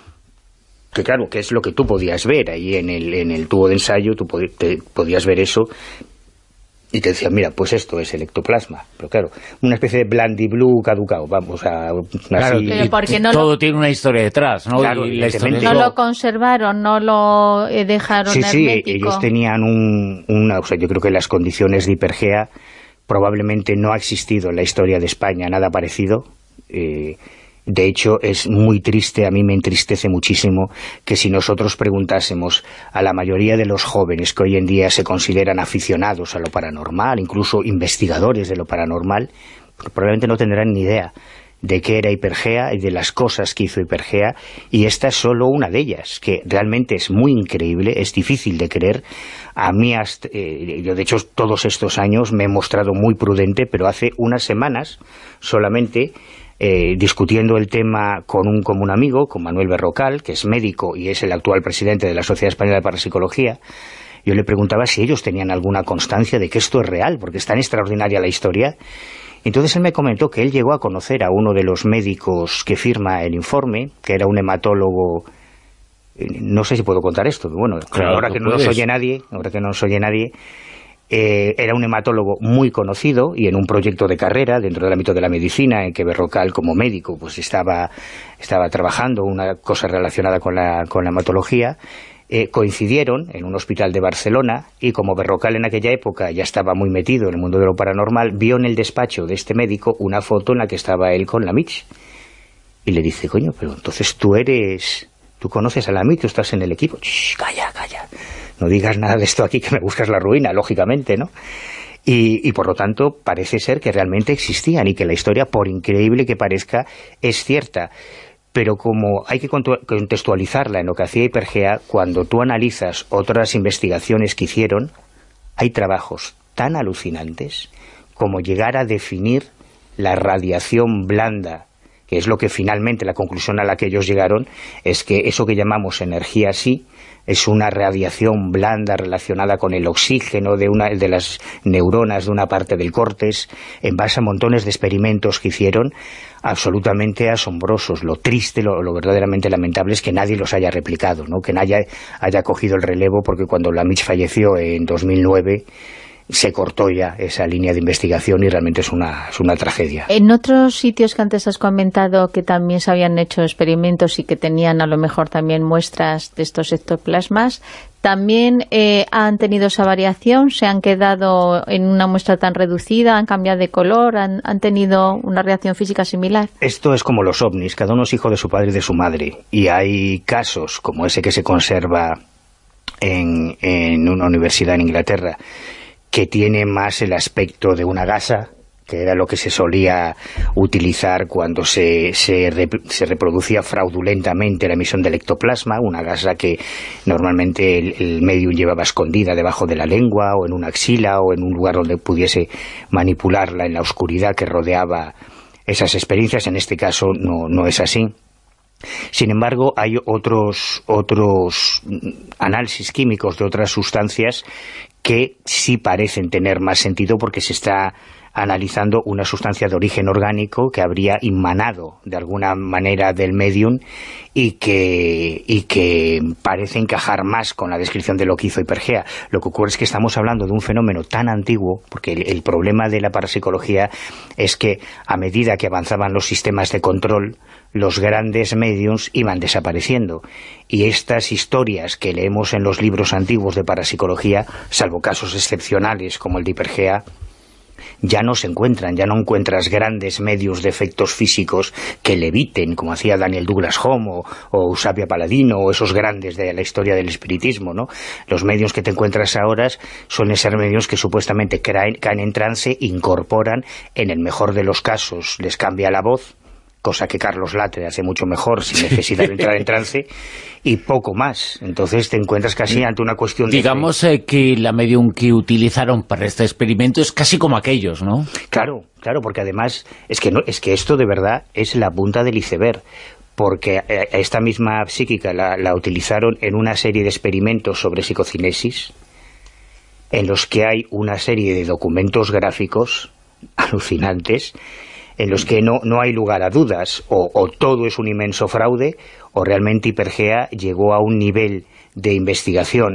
que claro, que es lo que tú podías ver ahí en el, en el tubo de ensayo, tú pod te, podías ver eso, y te decían, mira, pues esto es el ectoplasma. Pero claro, una especie de blandiblue caducado, vamos a... Claro, así, pero porque no todo lo, tiene una historia detrás, ¿no? Claro, y la historia no lo conservaron, no lo eh, dejaron sí, sí, hermético. ellos tenían un, una... O sea, yo creo que las condiciones de hipergea probablemente no ha existido en la historia de España nada parecido. Eh, de hecho, es muy triste, a mí me entristece muchísimo que si nosotros preguntásemos a la mayoría de los jóvenes que hoy en día se consideran aficionados a lo paranormal, incluso investigadores de lo paranormal, probablemente no tendrán ni idea de qué era Hipergea y de las cosas que hizo Hipergea, y esta es solo una de ellas, que realmente es muy increíble, es difícil de creer. A mí, hasta, eh, yo de hecho todos estos años me he mostrado muy prudente, pero hace unas semanas solamente... Eh, discutiendo el tema con un, con un amigo, con Manuel Berrocal, que es médico y es el actual presidente de la Sociedad Española de Parapsicología, yo le preguntaba si ellos tenían alguna constancia de que esto es real, porque es tan extraordinaria la historia. Entonces él me comentó que él llegó a conocer a uno de los médicos que firma el informe, que era un hematólogo. No sé si puedo contar esto, pero bueno, claro, ahora que no nos oye nadie, ahora que no nos oye nadie, Eh, era un hematólogo muy conocido y en un proyecto de carrera dentro del ámbito de la medicina en que Berrocal como médico pues estaba, estaba trabajando una cosa relacionada con la, con la hematología. Eh, coincidieron en un hospital de Barcelona y como Berrocal en aquella época ya estaba muy metido en el mundo de lo paranormal, vio en el despacho de este médico una foto en la que estaba él con la Mitch y le dice, coño, pero entonces tú eres, tú conoces a la Mitch, tú estás en el equipo. Shh, calla, calla. No digas nada de esto aquí que me buscas la ruina, lógicamente, ¿no? Y, y por lo tanto parece ser que realmente existían y que la historia, por increíble que parezca, es cierta. Pero como hay que contextualizarla en lo que hacía Hipergea, cuando tú analizas otras investigaciones que hicieron, hay trabajos tan alucinantes como llegar a definir la radiación blanda, que es lo que finalmente, la conclusión a la que ellos llegaron, es que eso que llamamos energía sí, es una radiación blanda relacionada con el oxígeno de una de las neuronas de una parte del córtex, en base a montones de experimentos que hicieron, absolutamente asombrosos. Lo triste, lo, lo verdaderamente lamentable es que nadie los haya replicado, ¿no? Que nadie haya cogido el relevo, porque cuando la Mitch falleció en dos mil nueve... se cortó ya esa línea de investigación y realmente es una, es una tragedia. En otros sitios que antes has comentado que también se habían hecho experimentos y que tenían a lo mejor también muestras de estos ectoplasmas, ¿también eh, han tenido esa variación? ¿Se han quedado en una muestra tan reducida? ¿Han cambiado de color? ¿Han, han tenido una reacción física similar? Esto es como los ovnis, cada uno es hijo de su padre y de su madre, y hay casos como ese que se conserva en, en una universidad en Inglaterra, que tiene más el aspecto de una gasa, que era lo que se solía utilizar cuando se, se, rep, se reproducía fraudulentamente la emisión del ectoplasma, una gasa que normalmente el, el medium llevaba escondida debajo de la lengua, o en una axila, o en un lugar donde pudiese manipularla en la oscuridad que rodeaba esas experiencias. En este caso no, no es así. Sin embargo, hay otros, otros análisis químicos de otras sustancias que sí parecen tener más sentido, porque se está analizando una sustancia de origen orgánico que habría emanado de alguna manera del medium y que, y que parece encajar más con la descripción de lo que hizo Hipergea. Lo que ocurre es que estamos hablando de un fenómeno tan antiguo, porque el, el problema de la parapsicología es que a medida que avanzaban los sistemas de control, los grandes mediums iban desapareciendo, y estas historias que leemos en los libros antiguos de parapsicología, salvo casos excepcionales como el de Hipergea, ya no se encuentran, ya no encuentras grandes medios de efectos físicos que leviten, como hacía Daniel Douglas Home o, o Eusapia Paladino, o esos grandes de la historia del espiritismo, ¿no? Los medios que te encuentras ahora suelen ser medios que supuestamente caen, caen en trance, incorporan, en el mejor de los casos les cambia la voz, cosa que Carlos Latre hace mucho mejor sin necesidad de entrar en trance, y poco más. Entonces te encuentras casi ante una cuestión de... Digamos eh, que la medium que utilizaron para este experimento es casi como aquellos, ¿no? Claro, claro, porque además es que, no, es que esto de verdad es la punta del iceberg, porque esta misma psíquica la, la utilizaron en una serie de experimentos sobre psicocinesis, en los que hay una serie de documentos gráficos alucinantes, en los que no, no hay lugar a dudas, o, o todo es un inmenso fraude, o realmente Hipergea llegó a un nivel de investigación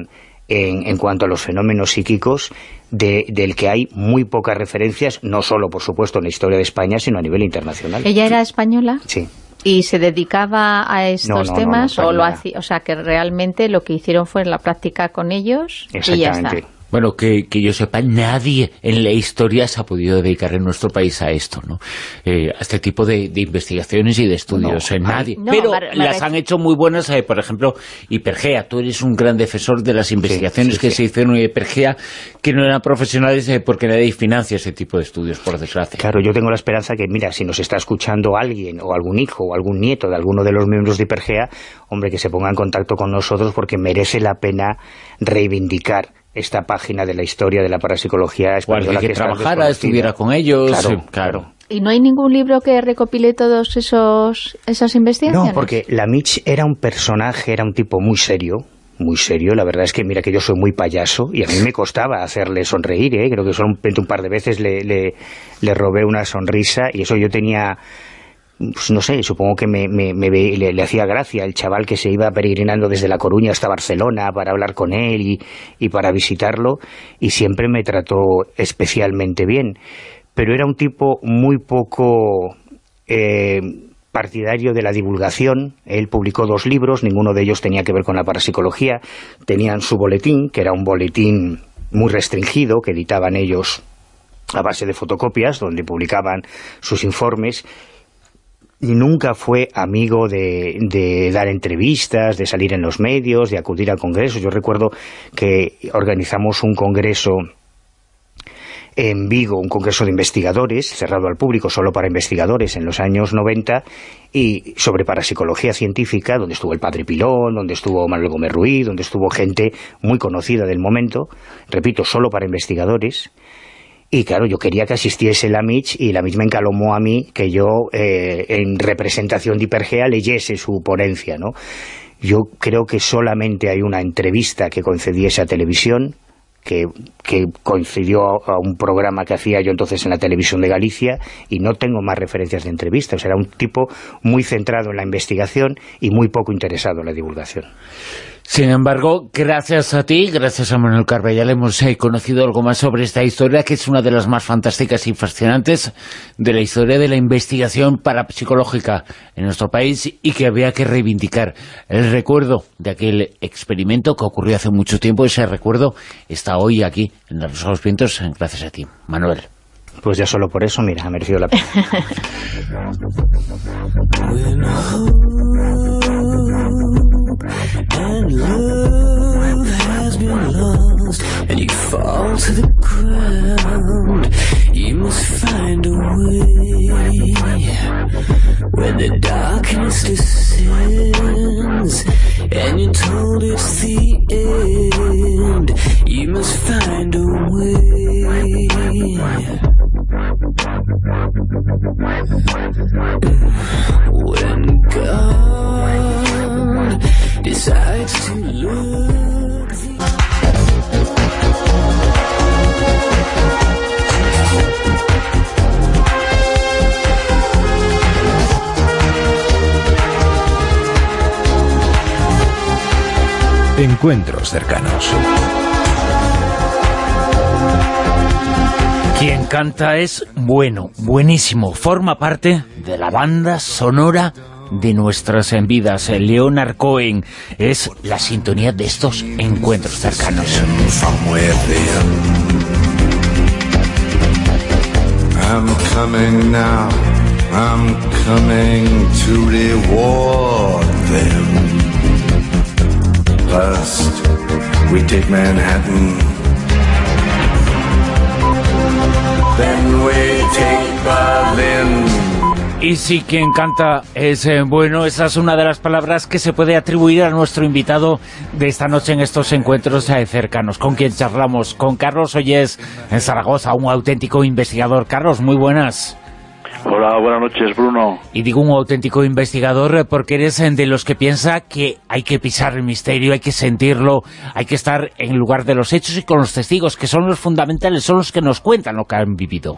en, en cuanto a los fenómenos psíquicos, de, del que hay muy pocas referencias, no solo, por supuesto, en la historia de España, sino a nivel internacional. ¿Ella era española? Sí. ¿Y se dedicaba a estos no, no, temas no, no, o lo hacía? O sea, que realmente lo que hicieron fue la práctica con ellos y ya está. Bueno, que, que yo sepa, nadie en la historia se ha podido dedicar en nuestro país a esto, ¿no? Eh, a este tipo de, de investigaciones y de estudios. No, eh, nadie. No, Pero Mar las han hecho muy buenas, eh, por ejemplo, Hipergea. Tú eres un gran defensor de las investigaciones sí, sí, que sí. se hicieron en Hipergea, que no eran profesionales eh, porque nadie financia ese tipo de estudios, por desgracia. Claro, yo tengo la esperanza que, mira, si nos está escuchando alguien, o algún hijo, o algún nieto de alguno de los miembros de Hipergea, hombre, que se ponga en contacto con nosotros porque merece la pena reivindicar esta página de la historia de la parapsicología española. Bueno, que, que trabajara, estuviera con ellos. Claro, sí, claro. ¿Y no hay ningún libro que recopile todos esos esas investigaciones? No, porque la Mitch era un personaje, era un tipo muy serio, muy serio. La verdad es que, mira, que yo soy muy payaso y a mí me costaba hacerle sonreír, ¿eh? Creo que solamente un par de veces le, le, le robé una sonrisa y eso yo tenía... Pues no sé, supongo que me, me, me le, le hacía gracia el chaval que se iba peregrinando desde La Coruña hasta Barcelona para hablar con él y, y para visitarlo, y siempre me trató especialmente bien. Pero era un tipo muy poco eh, partidario de la divulgación. Él publicó dos libros, ninguno de ellos tenía que ver con la parapsicología. Tenían su boletín, que era un boletín muy restringido, que editaban ellos a base de fotocopias, donde publicaban sus informes. Y nunca fue amigo de, de dar entrevistas, de salir en los medios, de acudir a congresos. Yo recuerdo que organizamos un congreso en Vigo, un congreso de investigadores, cerrado al público, solo para investigadores, en los años noventa, y sobre parapsicología científica, donde estuvo el padre Pilón, donde estuvo Manuel Gómez Ruiz, donde estuvo gente muy conocida del momento, repito, solo para investigadores. Y claro, yo quería que asistiese la Mitch, y la Mitch me encalomó a mí que yo, eh, en representación de Hipergea, leyese su ponencia, ¿no? Yo creo que solamente hay una entrevista que concedí esa televisión, que, que coincidió a un programa que hacía yo entonces en la televisión de Galicia, y no tengo más referencias de entrevistas. Era un tipo muy centrado en la investigación y muy poco interesado en la divulgación. Sin embargo, gracias a ti, gracias a Manuel Carballal, hemos eh, conocido algo más sobre esta historia, que es una de las más fantásticas y fascinantes de la historia de la investigación parapsicológica en nuestro país, y que había que reivindicar el recuerdo de aquel experimento que ocurrió hace mucho tiempo. Ese recuerdo está hoy aquí en La Rosa de los Vientos, gracias a ti, Manuel. Pues ya solo por eso, mira, ha merecido la pena. And love has been lost, and you fall to the ground. You must find a way. When the darkness descends, and you're told it's the end, you must find a way. When God decides to look the... Encuentros cercanos. Quien canta es bueno, buenísimo, forma parte de la banda sonora de nuestras vidas. Leonard Cohen es la sintonía de estos encuentros cercanos. I'm coming now, I'm coming to reward them. First, we take Manhattan, then we take Berlin. Y si quien canta es eh, bueno, esa es una de las palabras que se puede atribuir a nuestro invitado de esta noche en estos encuentros eh, cercanos, con quien charlamos, con Carlos Ollés en Zaragoza, un auténtico investigador. Carlos, muy buenas. Hola, buenas noches, Bruno. Y digo un auténtico investigador porque eres de los que piensa que hay que pisar el misterio, hay que sentirlo, hay que estar en lugar de los hechos y con los testigos, que son los fundamentales, son los que nos cuentan lo que han vivido.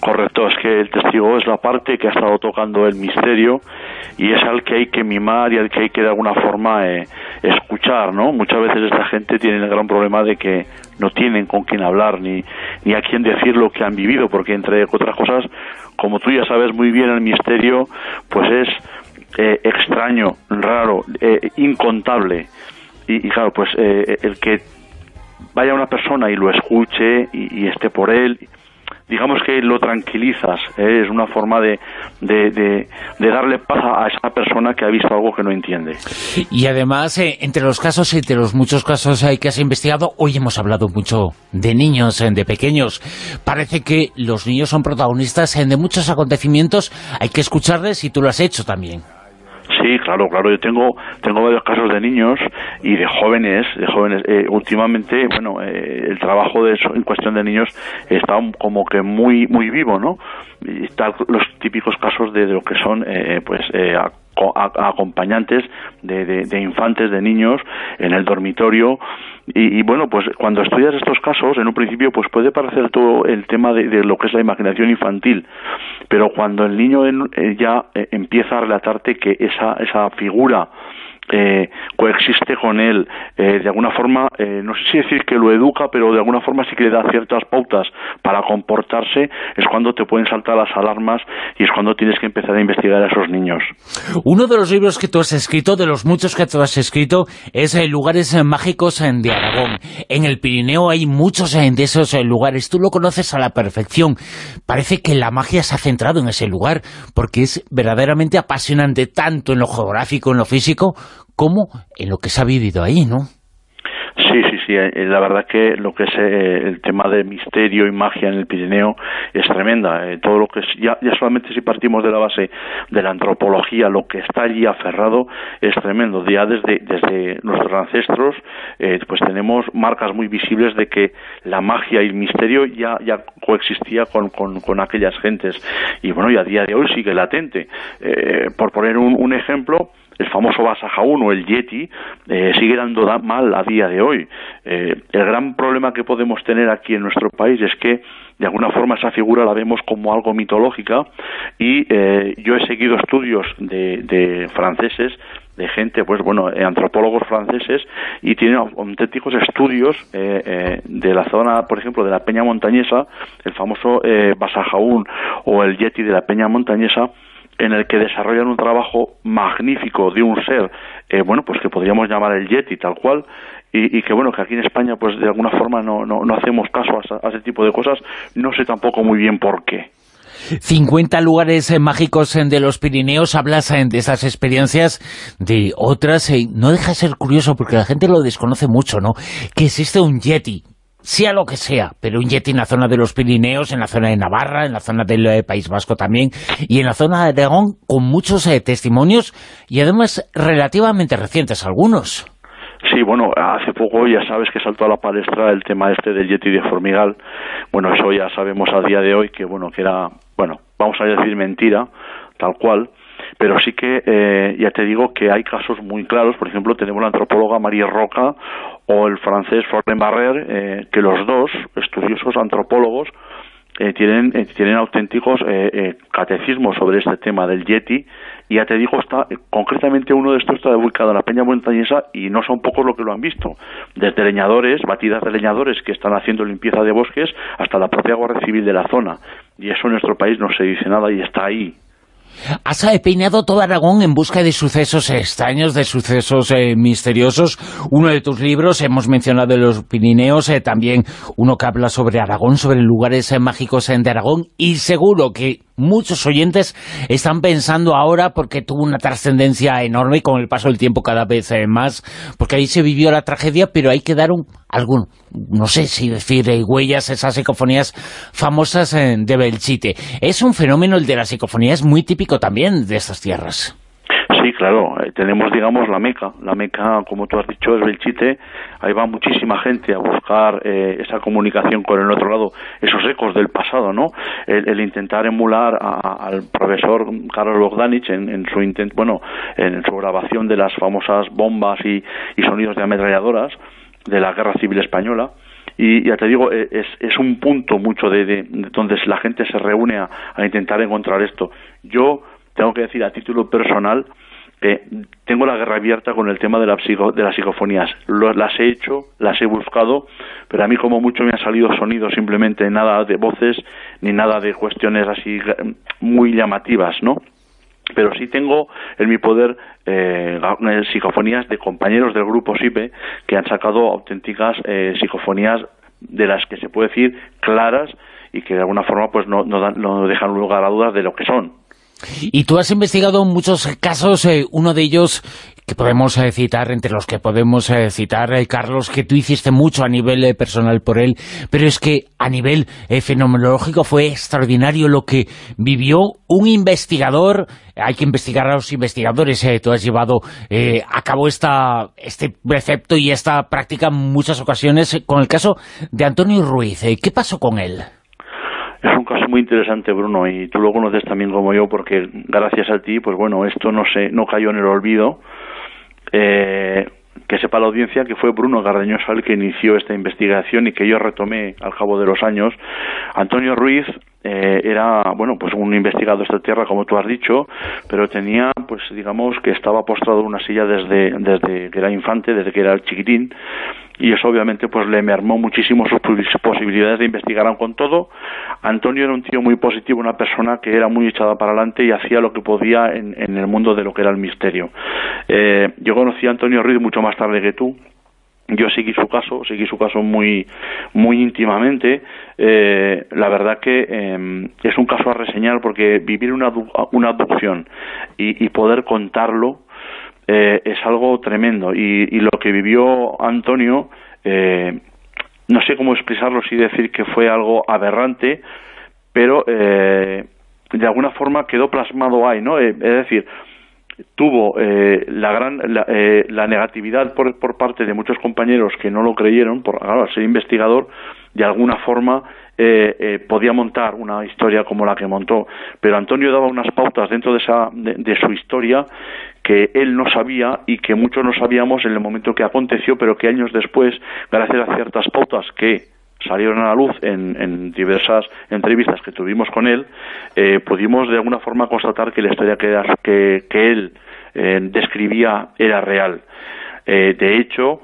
Correcto, es que el testigo es la parte que ha estado tocando el misterio y es al que hay que mimar y al que hay que de alguna forma eh, escuchar, ¿no? Muchas veces esta gente tiene el gran problema de que no tienen con quién hablar ni, ni a quién decir lo que han vivido, porque entre otras cosas, como tú ya sabes muy bien, el misterio pues es eh, extraño, raro, eh, incontable y, y claro, pues eh, el que vaya una persona y lo escuche y, y esté por él, digamos que lo tranquilizas, ¿eh? Es una forma de, de, de, de darle paz a esa persona que ha visto algo que no entiende. Y además, eh, entre los casos, entre los muchos casos eh, que has investigado, hoy hemos hablado mucho de niños, eh, de pequeños. Parece que los niños son protagonistas eh, de muchos acontecimientos, hay que escucharles y tú lo has hecho también. Sí, claro, claro. Yo tengo tengo varios casos de niños y de jóvenes, de jóvenes. Eh, últimamente, bueno, eh, el trabajo de eso, en cuestión de niños está como que muy muy vivo, ¿no? Y están los típicos casos de, de lo que son, eh, pues, eh, a, a, acompañantes de, de, de infantes, de niños en el dormitorio. Y, y bueno, pues cuando estudias estos casos, en un principio pues puede parecer todo el tema de, de lo que es la imaginación infantil, pero cuando el niño en, eh, ya eh, empieza a relatarte que esa esa figura eh, coexiste con él, eh, de alguna forma, eh, no sé si decir que lo educa, pero de alguna forma sí que le da ciertas pautas para comportarse, es cuando te pueden saltar las alarmas y es cuando tienes que empezar a investigar a esos niños. Uno de los libros que tú has escrito, de los muchos que tú has escrito, es eh, Lugares eh, Mágicos eh, de Aragón. En el Pirineo hay muchos eh, de esos eh, lugares, tú lo conoces a la perfección. Parece que la magia se ha centrado en ese lugar, porque es verdaderamente apasionante, tanto en lo geográfico, en lo físico, como en lo que se ha vivido ahí, ¿no? Sí, sí, sí. La verdad que lo que es eh, el tema de misterio y magia en el Pirineo es tremenda. Eh, todo lo que es, ya, ya solamente si partimos de la base de la antropología, lo que está allí aferrado es tremendo. Ya desde, desde nuestros ancestros, eh, pues tenemos marcas muy visibles de que la magia y el misterio ya, ya coexistía con, con, con aquellas gentes. Y bueno, y a día de hoy sigue latente. Eh, por poner un, un ejemplo, el famoso Basajaún o el Yeti eh, sigue dando da mal a día de hoy. Eh, el gran problema que podemos tener aquí en nuestro país es que de alguna forma esa figura la vemos como algo mitológica y eh, yo he seguido estudios de, de franceses, de gente, pues bueno, eh, antropólogos franceses, y tienen auténticos estudios eh, eh, de la zona, por ejemplo, de la Peña Montañesa, el famoso eh, Basajaún o el Yeti de la Peña Montañesa, en el que desarrollan un trabajo magnífico de un ser, eh, bueno, pues que podríamos llamar el Yeti, tal cual, y, y que bueno, que aquí en España, pues de alguna forma no, no, no hacemos caso a, a ese tipo de cosas, no sé tampoco muy bien por qué. cincuenta lugares eh, mágicos eh, de los Pirineos, hablas eh, de esas experiencias, de otras, eh, no deja de ser curioso porque la gente lo desconoce mucho, ¿no? Que existe un Yeti, sea lo que sea, pero un Yeti en la zona de los Pirineos, en la zona de Navarra, en la zona del eh, País Vasco también, y en la zona de Aragón, con muchos eh, testimonios, y además relativamente recientes algunos. Sí, bueno, hace poco ya sabes que saltó a la palestra el tema este del Yeti de Formigal. Bueno, eso ya sabemos a día de hoy que, bueno, que era, bueno, vamos a decir mentira, tal cual, pero sí que eh, ya te digo que hay casos muy claros. Por ejemplo, tenemos la antropóloga María Roca o el francés Florent Barrère, eh, que los dos, estudiosos antropólogos, eh, tienen eh, tienen auténticos eh, eh, catecismos sobre este tema del Yeti, y ya te digo, está eh, concretamente uno de estos está ubicado en la Peña Montañesa, y no son pocos los que lo han visto, desde leñadores, batidas de leñadores que están haciendo limpieza de bosques, hasta la propia Guardia Civil de la zona, y eso en nuestro país no se dice nada y está ahí. Has peinado todo Aragón en busca de sucesos extraños, de sucesos eh, misteriosos. Uno de tus libros, hemos mencionado los Pirineos, eh, también uno que habla sobre Aragón, sobre lugares eh, mágicos eh, de Aragón, y seguro que muchos oyentes están pensando ahora, porque tuvo una trascendencia enorme y con el paso del tiempo cada vez eh, más, porque ahí se vivió la tragedia, pero ahí quedaron algún, no sé si decir eh, huellas, esas psicofonías famosas eh, de Belchite. Es un fenómeno, el de la psicofonía, es muy típico también de estas tierras. Sí, claro, eh, tenemos, digamos, la Meca. La Meca, como tú has dicho, es Belchite. Ahí va muchísima gente a buscar eh, esa comunicación con el otro lado, esos ecos del pasado, ¿no? El, el intentar emular a, al profesor Karol Bogdanich en, en su intent, bueno, en su grabación de las famosas bombas y, y sonidos de ametralladoras de la Guerra Civil Española. y ya te digo, es, es un punto mucho de, de, de donde la gente se reúne a, a intentar encontrar esto. Yo tengo que decir a título personal, Eh, tengo la guerra abierta con el tema de, la psico, de las psicofonías. Lo, las he hecho, las he buscado, pero a mí como mucho me han salido sonidos simplemente, nada de voces ni nada de cuestiones así muy llamativas, ¿no? Pero sí tengo en mi poder eh, psicofonías de compañeros del grupo SIPE que han sacado auténticas eh, psicofonías de las que se puede decir claras y que de alguna forma pues no, no, dan, no dejan lugar a dudas de lo que son. Y tú has investigado muchos casos, eh, uno de ellos que podemos eh, citar, entre los que podemos eh, citar, eh, Carlos, que tú hiciste mucho a nivel eh, personal por él, pero es que a nivel eh, fenomenológico fue extraordinario lo que vivió un investigador. Hay que investigar a los investigadores, eh, tú has llevado eh, a cabo esta, este precepto y esta práctica en muchas ocasiones eh, con el caso de Antonio Ruiz. Eh, ¿Qué pasó con él? Es un caso muy interesante, Bruno, y tú lo conoces también como yo, porque gracias a ti, pues bueno, esto no se, no cayó en el olvido. Eh, que sepa la audiencia que fue Bruno Cardeñosa el que inició esta investigación y que yo retomé al cabo de los años. Antonio Ruiz eh, era, bueno, pues un investigado de esta tierra, como tú has dicho, pero tenía, pues digamos, que estaba postrado en una silla desde, desde que era infante, desde que era chiquitín, y eso obviamente pues le mermó muchísimo sus posibilidades de investigar con todo. Antonio era un tío muy positivo, una persona que era muy echada para adelante y hacía lo que podía en, en el mundo de lo que era el misterio. Eh, yo conocí a Antonio Ruiz mucho más tarde que tú. Yo seguí su caso, seguí su caso muy muy íntimamente. Eh, la verdad que eh, es un caso a reseñar porque vivir una, una abducción y, y poder contarlo eh, es algo tremendo. Y, y lo que vivió Antonio, eh, no sé cómo expresarlo sin decir que fue algo aberrante, pero eh, de alguna forma quedó plasmado ahí, ¿no? Eh, es decir, tuvo eh, la gran la, eh, la negatividad por, por parte de muchos compañeros que no lo creyeron, por claro, al ser investigador de alguna forma eh, eh, podía montar una historia como la que montó, pero Antonio daba unas pautas dentro de esa de, de su historia que él no sabía y que muchos no sabíamos en el momento que aconteció, pero que años después, gracias a ciertas pautas que salieron a la luz en, en diversas entrevistas que tuvimos con él, eh, pudimos de alguna forma constatar que la historia que, que, que él eh, describía era real. Eh, de hecho,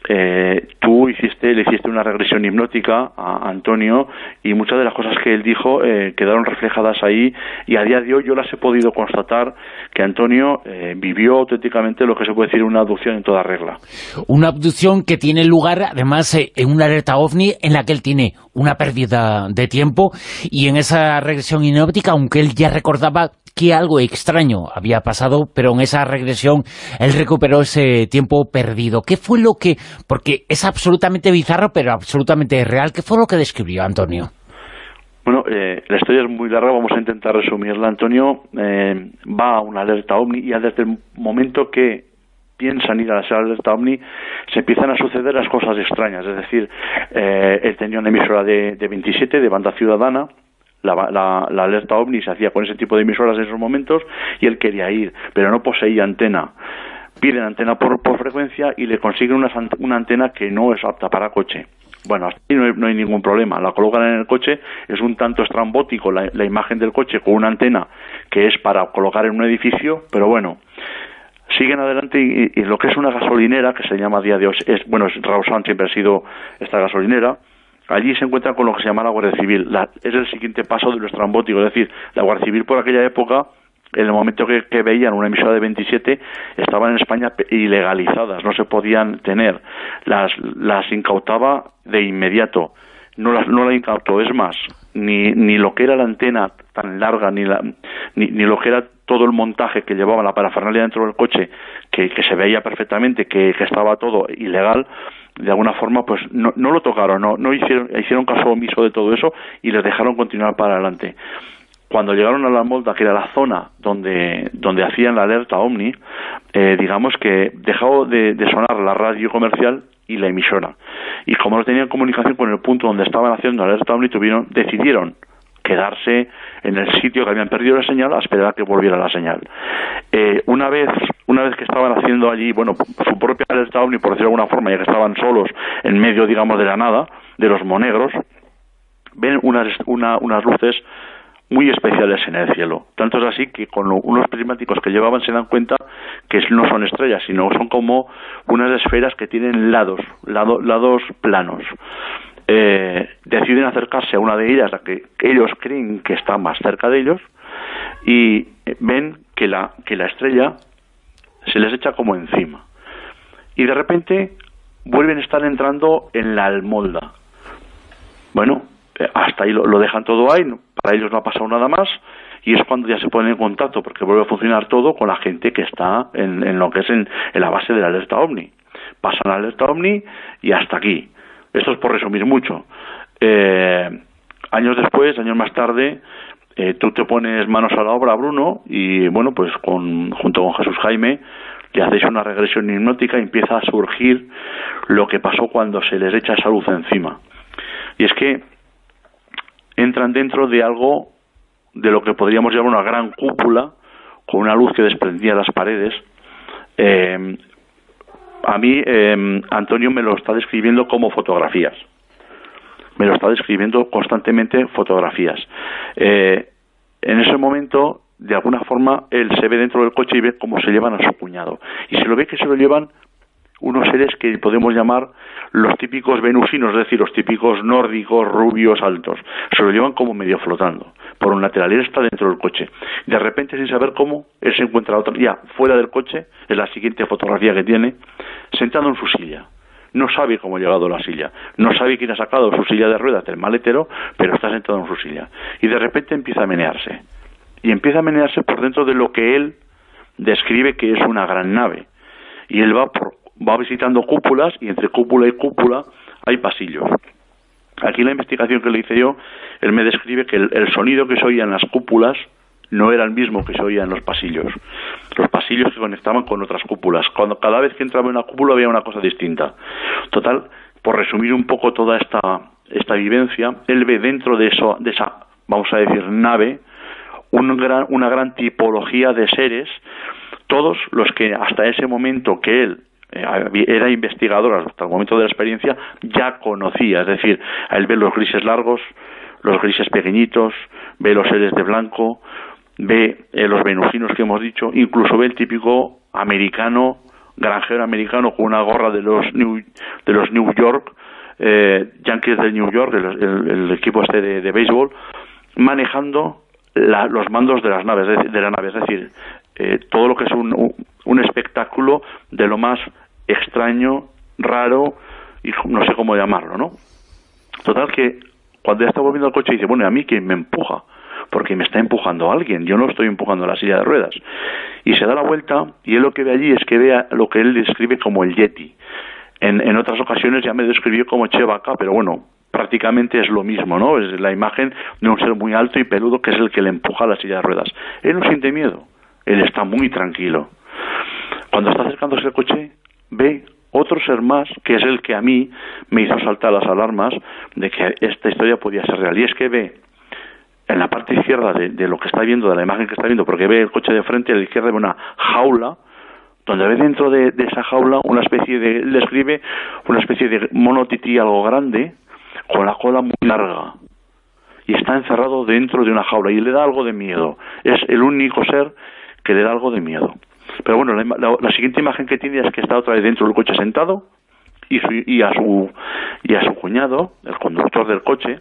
eh, tú hiciste, le hiciste una regresión hipnótica a Antonio y muchas de las cosas que él dijo eh, quedaron reflejadas ahí, y a día de hoy yo las he podido constatar que Antonio eh, vivió auténticamente lo que se puede decir una abducción en toda regla. Una abducción que tiene lugar además eh, en una alerta OVNI en la que él tiene una pérdida de tiempo, y en esa regresión hipnótica, aunque él ya recordaba que algo extraño había pasado, pero en esa regresión él recuperó ese tiempo perdido. ¿Qué fue lo que...? Porque es absolutamente bizarro, pero absolutamente real. ¿Qué fue lo que describió Antonio? Bueno, eh, la historia es muy larga, vamos a intentar resumirla. Antonio eh, va a una alerta OVNI y desde el momento que piensan ir a la alerta OVNI se empiezan a suceder las cosas extrañas. Es decir, eh, él tenía una emisora de, de veintisiete, de banda ciudadana. La, la, la alerta OVNI se hacía con ese tipo de emisoras en esos momentos y él quería ir, pero no poseía antena. Piden antena por, por frecuencia y le consiguen una, una antena que no es apta para coche. Bueno, hasta ahí no hay, no hay ningún problema. La colocan en el coche, es un tanto estrambótico la, la imagen del coche con una antena que es para colocar en un edificio, pero bueno, siguen adelante y, y lo que es una gasolinera, que se llama a día de hoy, es, bueno, Rawson siempre ha sido esta gasolinera. Allí se encuentran con lo que se llama la Guardia Civil. La, es el siguiente paso de lo estrambótico, es decir, la Guardia Civil por aquella época, en el momento que, que veían una emisora de veintisiete, estaban en España ilegalizadas, no se podían tener. Las, las incautaba de inmediato. No las, no la incautó, es más, ni, ni lo que era la antena tan larga, ni, la, ni, ni lo que era todo el montaje que llevaba la parafernalia dentro del coche, que, que se veía perfectamente que, que estaba todo ilegal, de alguna forma pues no, no lo tocaron, no, no hicieron, hicieron caso omiso de todo eso y les dejaron continuar para adelante. Cuando llegaron a la Molda, que era la zona donde, donde hacían la alerta OVNI, eh, digamos que dejó de, de sonar la radio comercial y la emisora. Y como no tenían comunicación con el punto donde estaban haciendo la alerta OVNI, tuvieron, decidieron quedarse en el sitio que habían perdido la señal a esperar a que volviera la señal. Eh, una vez una vez que estaban haciendo allí, bueno, su propia alerta OVNI, por decirlo de alguna forma, ya que estaban solos en medio, digamos, de la nada, de los monegros, ven unas, una, unas luces muy especiales en el cielo. Tanto es así que con lo, unos prismáticos que llevaban se dan cuenta que no son estrellas, sino son como unas esferas que tienen lados, lado, lados planos. Eh, deciden acercarse a una de ellas, la que ellos creen que está más cerca de ellos, y ven que la, que la estrella se les echa como encima. Y de repente vuelven a estar entrando en la almolda. Bueno, hasta ahí lo, lo dejan todo ahí, para ellos no ha pasado nada más, y es cuando ya se ponen en contacto, porque vuelve a funcionar todo con la gente que está en, en lo que es en, en la base de la alerta OVNI. Pasan la alerta OVNI y hasta aquí. Esto es por resumir mucho. Eh, años después, años más tarde, eh, tú te pones manos a la obra, Bruno, y bueno, pues con, junto con Jesús Jaime, le hacéis una regresión hipnótica y empieza a surgir lo que pasó cuando se les echa esa luz encima. Y es que entran dentro de algo de lo que podríamos llamar una gran cúpula, con una luz que desprendía las paredes. Eh, a mí, eh, Antonio me lo está describiendo como fotografías. Me lo está describiendo constantemente fotografías. Eh, en ese momento, de alguna forma, él se ve dentro del coche y ve cómo se llevan a su cuñado. Y se lo ve que se lo llevan unos seres que podemos llamar los típicos venusinos, es decir, los típicos nórdicos, rubios, altos. Se lo llevan como medio flotando por un lateral. Él está dentro del coche. De repente, sin saber cómo, él se encuentra otra, ya fuera del coche, es la siguiente fotografía que tiene, sentado en su silla. No sabe cómo ha llegado a la silla, no sabe quién ha sacado su silla de ruedas del maletero, pero está sentado en su silla. Y de repente empieza a menearse. Y empieza a menearse por dentro de lo que él describe que es una gran nave. Y él va por va visitando cúpulas, y entre cúpula y cúpula hay pasillos. Aquí en la investigación que le hice yo, él me describe que el, el sonido que se oía en las cúpulas no era el mismo que se oía en los pasillos. Los pasillos que conectaban con otras cúpulas. Cuando cada vez que entraba en una cúpula había una cosa distinta. Total, por resumir un poco toda esta, esta vivencia, él ve dentro de, eso, de esa, vamos a decir, nave, un gran, una gran tipología de seres, todos los que hasta ese momento que él era investigador, hasta el momento de la experiencia, ya conocía. Es decir, él ve los grises largos, los grises pequeñitos, ve los seres de blanco, ve eh, los venusinos que hemos dicho, incluso ve el típico americano, granjero americano con una gorra de los New, de los New York, eh, Yankees de New York, el, el, el equipo este de, de béisbol, manejando la, los mandos de las naves, de, de la nave, es decir, eh, todo lo que es un, un, un espectáculo de lo más extraño, raro, y no sé cómo llamarlo, ¿no? Total que cuando ya está volviendo al coche dice, bueno, ¿y a mí quién me empuja? Porque me está empujando alguien, yo no estoy empujando la silla de ruedas. Y se da la vuelta, y él lo que ve allí es que ve lo que él describe como el Yeti. En, en otras ocasiones ya me describió como Chewbacca, pero bueno, prácticamente es lo mismo, ¿no? Es la imagen de un ser muy alto y peludo que es el que le empuja la silla de ruedas. Él no siente miedo, él está muy tranquilo. Cuando está acercándose al coche, ve otro ser más, que es el que a mí me hizo saltar las alarmas de que esta historia podía ser real. Y es que ve en la parte izquierda de, de lo que está viendo, de la imagen que está viendo, porque ve el coche de frente, a la izquierda ve una jaula, donde ve dentro de, de esa jaula una especie de, él describe una especie de mono tití algo grande, con la cola muy larga. Y está encerrado dentro de una jaula y le da algo de miedo. Es el único ser que le da algo de miedo. Pero bueno, la, la, la siguiente imagen que tiene es que está otra vez dentro del coche sentado y, su, y, a su, y a su cuñado, el conductor del coche,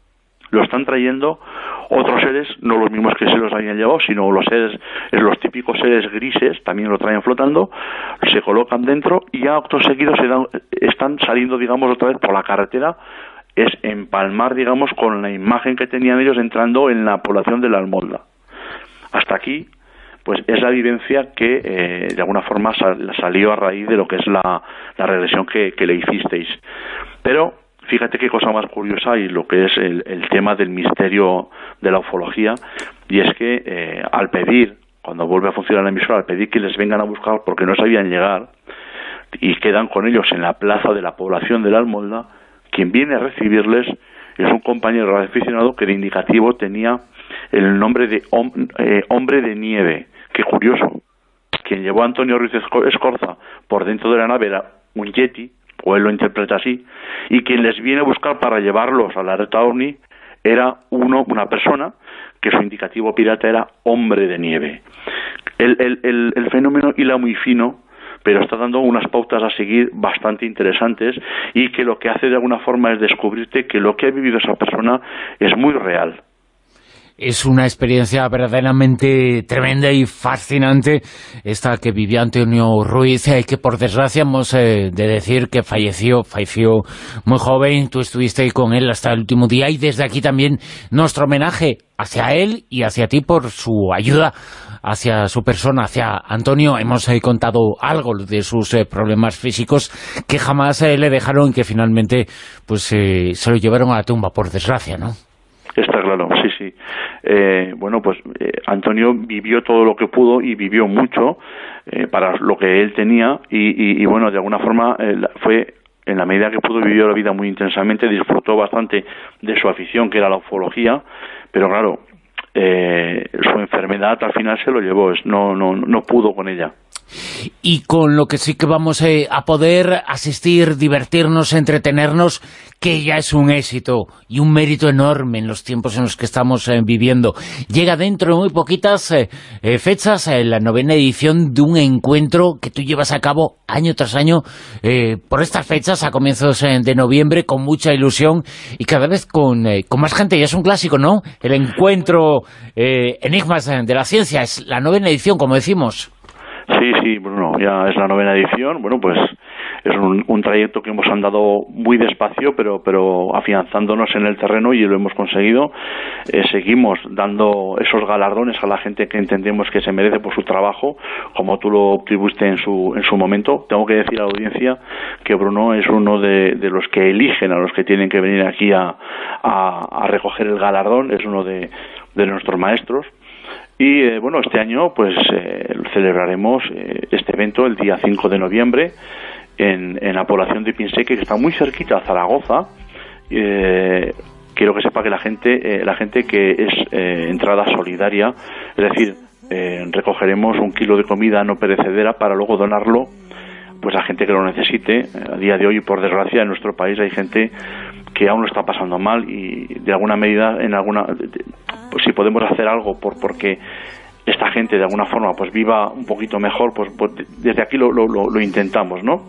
lo están trayendo otros seres, no los mismos que se los habían llevado, sino los seres, los típicos seres grises, también lo traen flotando, se colocan dentro y ya actos seguidos se dan, están saliendo, digamos, otra vez por la carretera. Es empalmar, digamos, con la imagen que tenían ellos entrando en la población de la Almolda. Hasta aquí, pues es la vivencia que eh, de alguna forma sal, salió a raíz de lo que es la, la regresión que, que le hicisteis. Pero fíjate qué cosa más curiosa y lo que es el, el tema del misterio de la ufología, y es que eh, al pedir, cuando vuelve a funcionar la emisora, al pedir que les vengan a buscar porque no sabían llegar y quedan con ellos en la plaza de la población de la Almolda, quien viene a recibirles es un compañero aficionado que de indicativo tenía el nombre de hom eh, Hombre de Nieve. Qué curioso. Quien llevó a Antonio Ruiz Escorza por dentro de la nave era un Yeti, o él lo interpreta así, y quien les viene a buscar para llevarlos a la Red OVNI era uno, una persona que su indicativo pirata era hombre de nieve. El, el, el, el fenómeno hila muy fino, pero está dando unas pautas a seguir bastante interesantes y que lo que hace de alguna forma es descubrirte que lo que ha vivido esa persona es muy real. Es una experiencia verdaderamente tremenda y fascinante esta que vivía Antonio Ruiz, eh, que por desgracia hemos eh, de decir que falleció, falleció muy joven. Tú estuviste ahí con él hasta el último día y desde aquí también nuestro homenaje hacia él y hacia ti por su ayuda, hacia su persona, hacia Antonio. Hemos eh, contado algo de sus eh, problemas físicos que jamás eh, le dejaron, que finalmente pues eh, se lo llevaron a la tumba, por desgracia, ¿no? Está claro, sí, sí. Eh, bueno, pues eh, Antonio vivió todo lo que pudo y vivió mucho eh, para lo que él tenía y, y, y bueno, de alguna forma eh, fue, en la medida que pudo, vivió la vida muy intensamente, disfrutó bastante de su afición, que era la ufología, pero claro, eh, su enfermedad al final se lo llevó, no, no, no pudo con ella. Y con lo que sí que vamos eh, a poder asistir, divertirnos, entretenernos, que ya es un éxito y un mérito enorme en los tiempos en los que estamos eh, viviendo. Llega dentro de muy poquitas eh, eh, fechas eh, la novena edición de un encuentro que tú llevas a cabo año tras año eh, por estas fechas, a comienzos eh, de noviembre, con mucha ilusión y cada vez con, eh, con más gente. Ya es un clásico, ¿no? El encuentro eh, Enigmas de la Ciencia, es la novena edición, como decimos. Sí, sí, Bruno, ya es la novena edición. Bueno, pues es un, un trayecto que hemos andado muy despacio, pero pero afianzándonos en el terreno y lo hemos conseguido. Eh, seguimos dando esos galardones a la gente que entendemos que se merece por su trabajo, como tú lo obtuviste en su en su momento. Tengo que decir a la audiencia que Bruno es uno de, de los que eligen a los que tienen que venir aquí a, a, a recoger el galardón, es uno de, de nuestros maestros. Y eh, bueno, este año pues eh, celebraremos eh, este evento el día cinco de noviembre en, en la población de Pinseque, que está muy cerquita a Zaragoza. Eh, quiero que sepa que la gente eh, la gente que es eh, entrada solidaria, es decir, eh, recogeremos un kilo de comida no perecedera para luego donarlo pues a gente que lo necesite. A día de hoy, por desgracia, en nuestro país hay gente que aún lo está pasando mal y de alguna medida, en alguna pues si podemos hacer algo por porque esta gente de alguna forma pues viva un poquito mejor, pues, pues desde aquí lo, lo, lo intentamos, ¿no?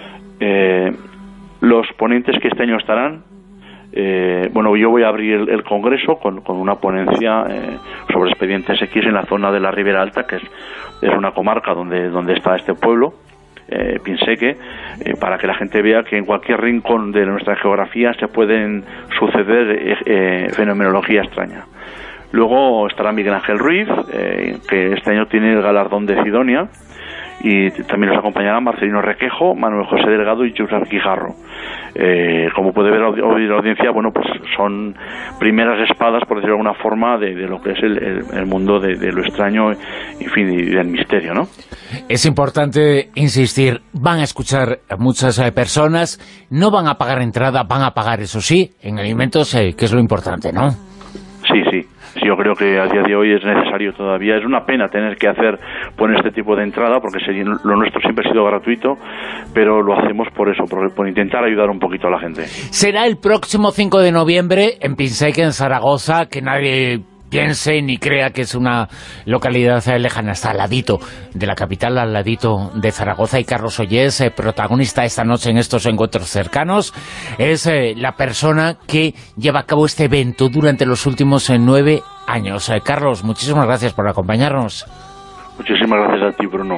Eh, los ponentes que este año estarán, eh, bueno, yo voy a abrir el, el congreso con, con una ponencia eh, sobre expedientes X en la zona de la Ribera Alta, que es, es una comarca donde, donde está este pueblo, eh, Pinseque, eh, para que la gente vea que en cualquier rincón de nuestra geografía se pueden suceder eh, eh, fenomenología extraña. Luego estará Miguel Ángel Ruiz, eh, que este año tiene el galardón de Sidonia, y también nos acompañarán Marcelino Requejo, Manuel José Delgado y Josep Guijarro. Eh, como puede ver hoy la audiencia, bueno, pues son primeras espadas, por decirlo de alguna forma, de, de lo que es el, el, el mundo de, de lo extraño, en fin, y del misterio, ¿no? Es importante insistir, van a escuchar a muchas eh, personas, no van a pagar entrada, van a pagar, eso sí, en alimentos, eh, que es lo importante, ¿no? Sí, sí. Sí, yo creo que a día de hoy es necesario todavía. Es una pena tener que hacer poner este tipo de entrada, porque lo nuestro siempre ha sido gratuito, pero lo hacemos por eso, por, por intentar ayudar un poquito a la gente. Será el próximo cinco de noviembre en Pinseque, en Zaragoza, que nadie piense ni crea que es una localidad lejana, está al ladito de la capital, al ladito de Zaragoza. Y Carlos Ollés, eh, protagonista esta noche en estos encuentros cercanos, es eh, la persona que lleva a cabo este evento durante los últimos eh, nueve años. Eh, Carlos, muchísimas gracias por acompañarnos. Muchísimas gracias a ti, Bruno.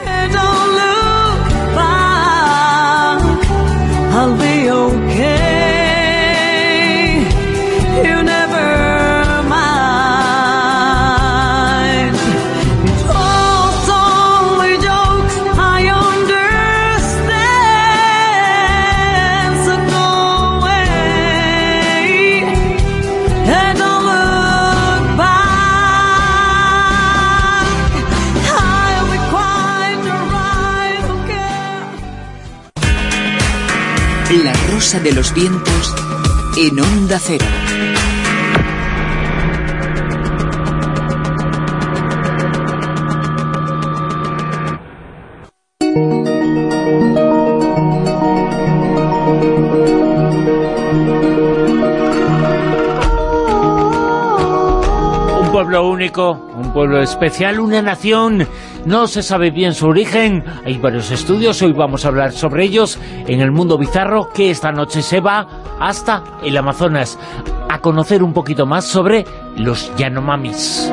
I'll be okay. You never La Rosa de los Vientos en Onda Cero. único, un pueblo especial, una nación. No se sabe bien su origen, hay varios estudios, hoy vamos a hablar sobre ellos en El Mundo Bizarro, que esta noche se va hasta el Amazonas a conocer un poquito más sobre los Yanomamis.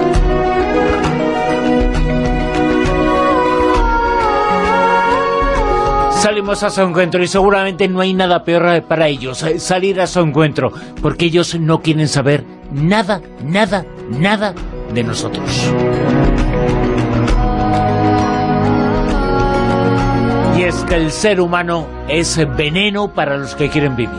Salimos a su encuentro y seguramente no hay nada peor para ellos, salir a su encuentro, porque ellos no quieren saber nada, nada, nada de nosotros. Y es que el ser humano es veneno para los que quieren vivir.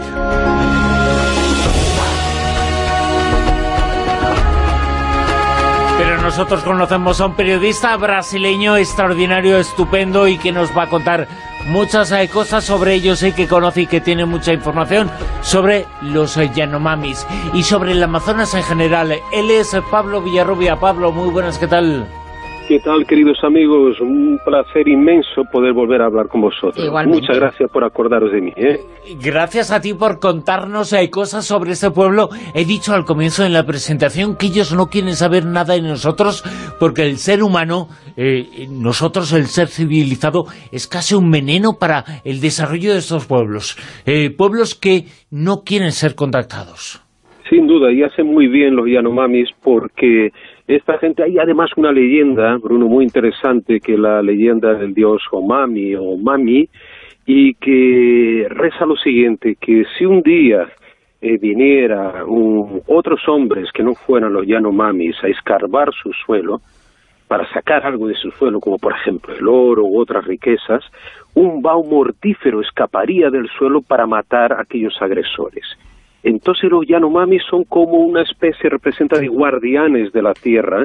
Pero nosotros conocemos a un periodista brasileño extraordinario, estupendo, y que nos va a contar muchas eh, cosas sobre ellos, y eh, que conoce y que tiene mucha información sobre los eh, Yanomamis y sobre el Amazonas en general. Él es eh, Pablo Villarrubia. Pablo, muy buenas, ¿qué tal? ¿Qué tal, queridos amigos? Un placer inmenso poder volver a hablar con vosotros. Igualmente. Muchas gracias por acordaros de mí, ¿eh? Gracias a ti por contarnos eh, cosas sobre este pueblo. He dicho al comienzo en la presentación que ellos no quieren saber nada de nosotros, porque el ser humano, eh, nosotros, el ser civilizado, es casi un veneno para el desarrollo de estos pueblos. Eh, pueblos que no quieren ser contactados. Sin duda, y hacen muy bien los Yanomamis, porque esta gente, hay además una leyenda, Bruno, muy interesante, que la leyenda del dios Omami o Mami, y que reza lo siguiente, que si un día eh, viniera un, otros hombres que no fueran los Yanomamis a escarbar su suelo, para sacar algo de su suelo, como por ejemplo el oro u otras riquezas, un vaho mortífero escaparía del suelo para matar a aquellos agresores. Entonces los Yanomamis son como una especie, representa de guardianes de la tierra,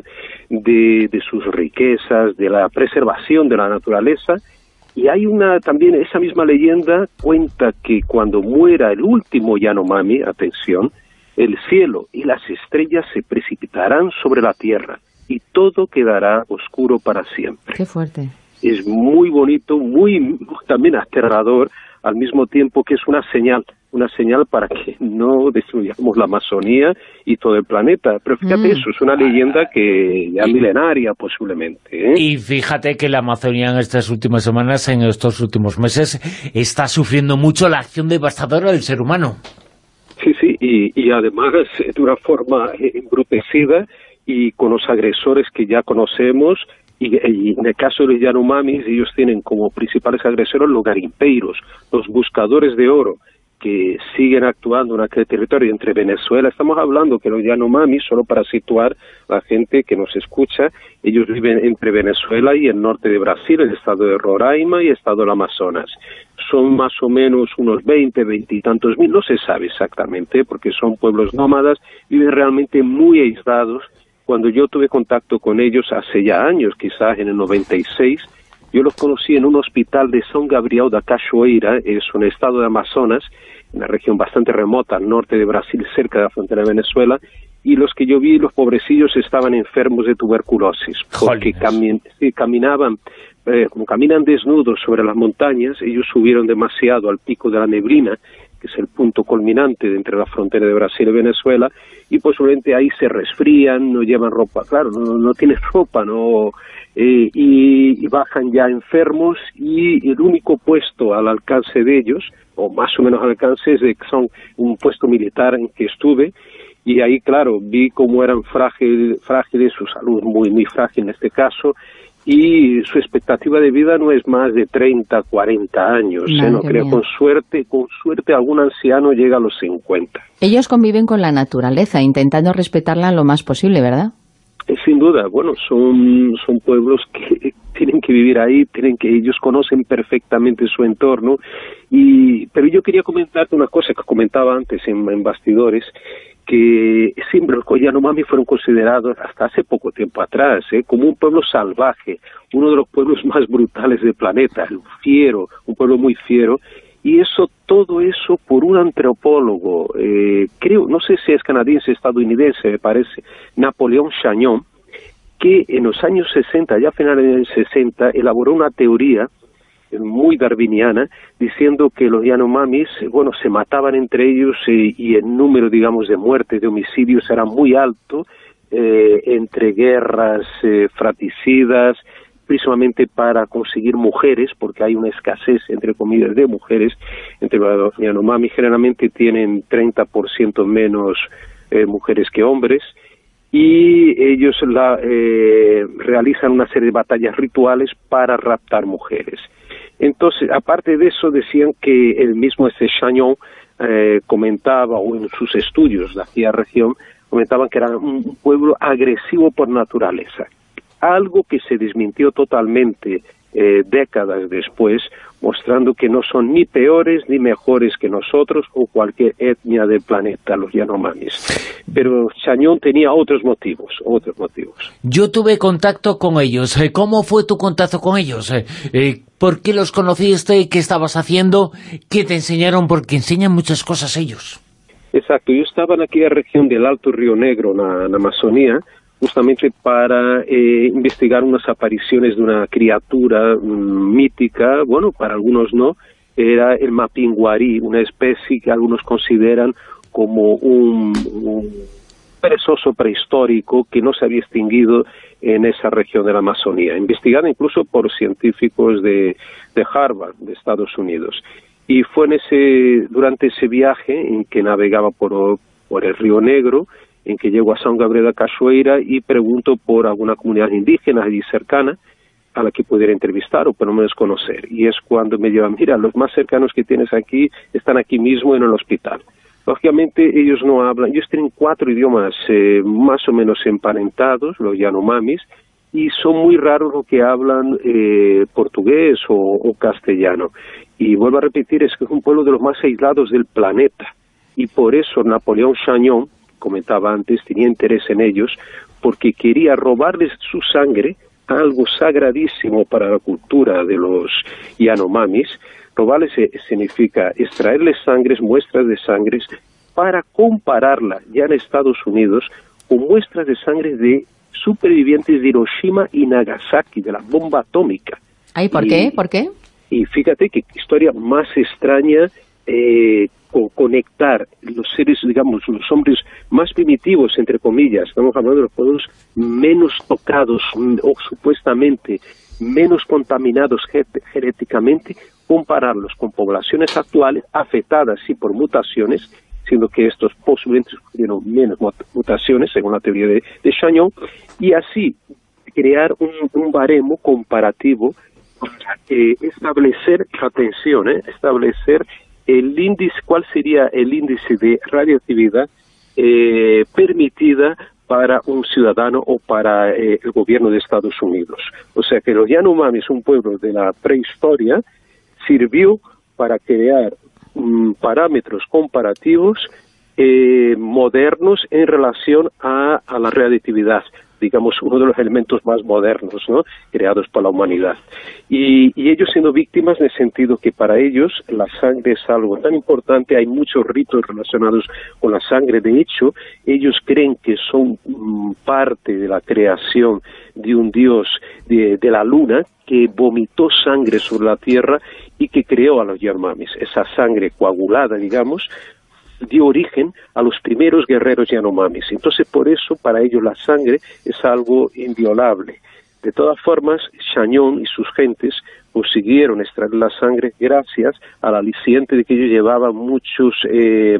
de, de sus riquezas, de la preservación de la naturaleza. Y hay una, también esa misma leyenda cuenta que cuando muera el último Yanomami, atención, el cielo y las estrellas se precipitarán sobre la tierra y todo quedará oscuro para siempre. Qué fuerte. Es muy bonito, muy también aterrador, al mismo tiempo que es una señal, una señal para que no destruyamos la Amazonía y todo el planeta. Pero fíjate, mm. eso es una leyenda que ya milenaria posiblemente, ¿eh? Y fíjate que la Amazonía en estas últimas semanas, en estos últimos meses, está sufriendo mucho la acción devastadora del ser humano. Sí, sí, y, y además de una forma embrutecida y con los agresores que ya conocemos. Y, y en el caso de los Yanomamis, ellos tienen como principales agresores los garimpeiros, los buscadores de oro, que siguen actuando en aquel territorio entre Venezuela. Estamos hablando que los Yanomamis, solo para situar la gente que nos escucha, ellos viven entre Venezuela y el norte de Brasil, el estado de Roraima y el estado del Amazonas. Son más o menos unos veinte, veinte y tantos mil, no se sabe exactamente, porque son pueblos nómadas, viven realmente muy aislados. Cuando yo tuve contacto con ellos hace ya años, quizás en el noventa y seis, yo los conocí en un hospital de São Gabriel da Cachoeira, es un estado de Amazonas, una región bastante remota al norte de Brasil, cerca de la frontera de Venezuela, y los que yo vi, los pobrecillos, estaban enfermos de tuberculosis, porque cami sí, caminaban, eh, como caminan desnudos sobre las montañas, ellos subieron demasiado al pico de la Neblina, que es el punto culminante de entre la frontera de Brasil y Venezuela, y posiblemente ahí se resfrían, no llevan ropa, claro, no, no tienen ropa, no eh, y, y bajan ya enfermos, y el único puesto al alcance de ellos, o más o menos al alcance, es de que son un puesto militar en que estuve, y ahí, claro, vi cómo eran frágil, frágiles, su salud muy, muy frágil en este caso, y su expectativa de vida no es más de treinta, cuarenta años, ¿eh? No creo, con suerte, con suerte algún anciano llega a los cincuenta. Ellos conviven con la naturaleza, intentando respetarla lo más posible, ¿verdad? Eh, sin duda, bueno, son, son pueblos que tienen que vivir ahí, tienen que ellos conocen perfectamente su entorno, y pero yo quería comentarte una cosa que comentaba antes en, en bastidores, que siempre los Yanomamis fueron considerados hasta hace poco tiempo atrás ¿eh? como un pueblo salvaje, uno de los pueblos más brutales del planeta, fiero, un pueblo muy fiero, y eso, todo eso por un antropólogo, eh, creo, no sé si es canadiense, estadounidense, me parece, Napoleón Chagnon, que en los años sesenta, ya a finales de los sesenta, elaboró una teoría muy darwiniana, diciendo que los Yanomamis, bueno, se mataban entre ellos eh, y el número, digamos, de muertes, de homicidios era muy alto, eh, entre guerras eh, fratricidas, precisamente para conseguir mujeres, porque hay una escasez, entre comillas, de mujeres. Entre los Yanomami generalmente tienen treinta por ciento menos eh, mujeres que hombres, y ellos la, eh, realizan una serie de batallas rituales para raptar mujeres. Entonces, aparte de eso, decían que el mismo este Chagnon eh, comentaba, o en sus estudios de aquella región, comentaban que era un pueblo agresivo por naturaleza. Algo que se desmintió totalmente eh, décadas después, mostrando que no son ni peores ni mejores que nosotros o cualquier etnia del planeta, los Yanomamis. Pero Chagnon tenía otros motivos, otros motivos. Yo tuve contacto con ellos. ¿Cómo fue tu contacto con ellos? Eh, ¿Por qué los conociste? ¿Qué estabas haciendo? ¿Qué te enseñaron? Porque enseñan muchas cosas ellos. Exacto. Yo estaba en aquella región del Alto Río Negro, en la Amazonía, justamente para eh, investigar unas apariciones de una criatura um, mítica, bueno, para algunos no, era el mapinguari, una especie que algunos consideran como un, un perezoso prehistórico que no se había extinguido en esa región de la Amazonía, investigada incluso por científicos de, de Harvard, de Estados Unidos. Y fue en ese, durante ese viaje en que navegaba por, por el Río Negro, en que llego a San Gabriel da Cachoeira y pregunto por alguna comunidad indígena allí cercana a la que pudiera entrevistar o por lo menos conocer. Y es cuando me llevan, mira, los más cercanos que tienes aquí están aquí mismo en el hospital. Lógicamente ellos no hablan, ellos tienen cuatro idiomas eh, más o menos emparentados, los Yanomamis, y son muy raros los que hablan eh, portugués o, o castellano. Y vuelvo a repetir, es que es un pueblo de los más aislados del planeta. Y por eso Napoleón Chagnon, comentaba antes, tenía interés en ellos, porque quería robarles su sangre, algo sagradísimo para la cultura de los Yanomamis. Robarles significa extraerles sangres, muestras de sangres, para compararla ya en Estados Unidos con muestras de sangre de supervivientes de Hiroshima y Nagasaki, de la bomba atómica. Ay, ¿por y, qué? ¿Por qué? Y fíjate qué historia más extraña, eh, con conectar los seres, digamos, los hombres más primitivos, entre comillas, estamos hablando de los pueblos menos tocados o supuestamente menos contaminados genéticamente, compararlos con poblaciones actuales afectadas sí por mutaciones, siendo que estos posiblemente sufrieron menos mutaciones, según la teoría de, de Chagnon, y así crear un, un baremo comparativo para eh, establecer, atención, eh, establecer el índice, cuál sería el índice de radioactividad eh, permitida para un ciudadano o para eh, el gobierno de Estados Unidos. O sea que los Yanomamis, un pueblo de la prehistoria, sirvió para crear um, parámetros comparativos eh, modernos en relación a, a la radioactividad, digamos, uno de los elementos más modernos, ¿no?, creados por la humanidad. Y, y ellos siendo víctimas en el sentido que para ellos la sangre es algo tan importante, hay muchos ritos relacionados con la sangre. De hecho, ellos creen que son mm, parte de la creación de un dios de, de la luna que vomitó sangre sobre la tierra y que creó a los Yanomamis. Esa sangre coagulada, digamos, dio origen a los primeros guerreros Yanomamis. Entonces, por eso, para ellos la sangre es algo inviolable. De todas formas, Chagnon y sus gentes consiguieron extraer la sangre gracias al aliciente de que ellos llevaban muchos eh,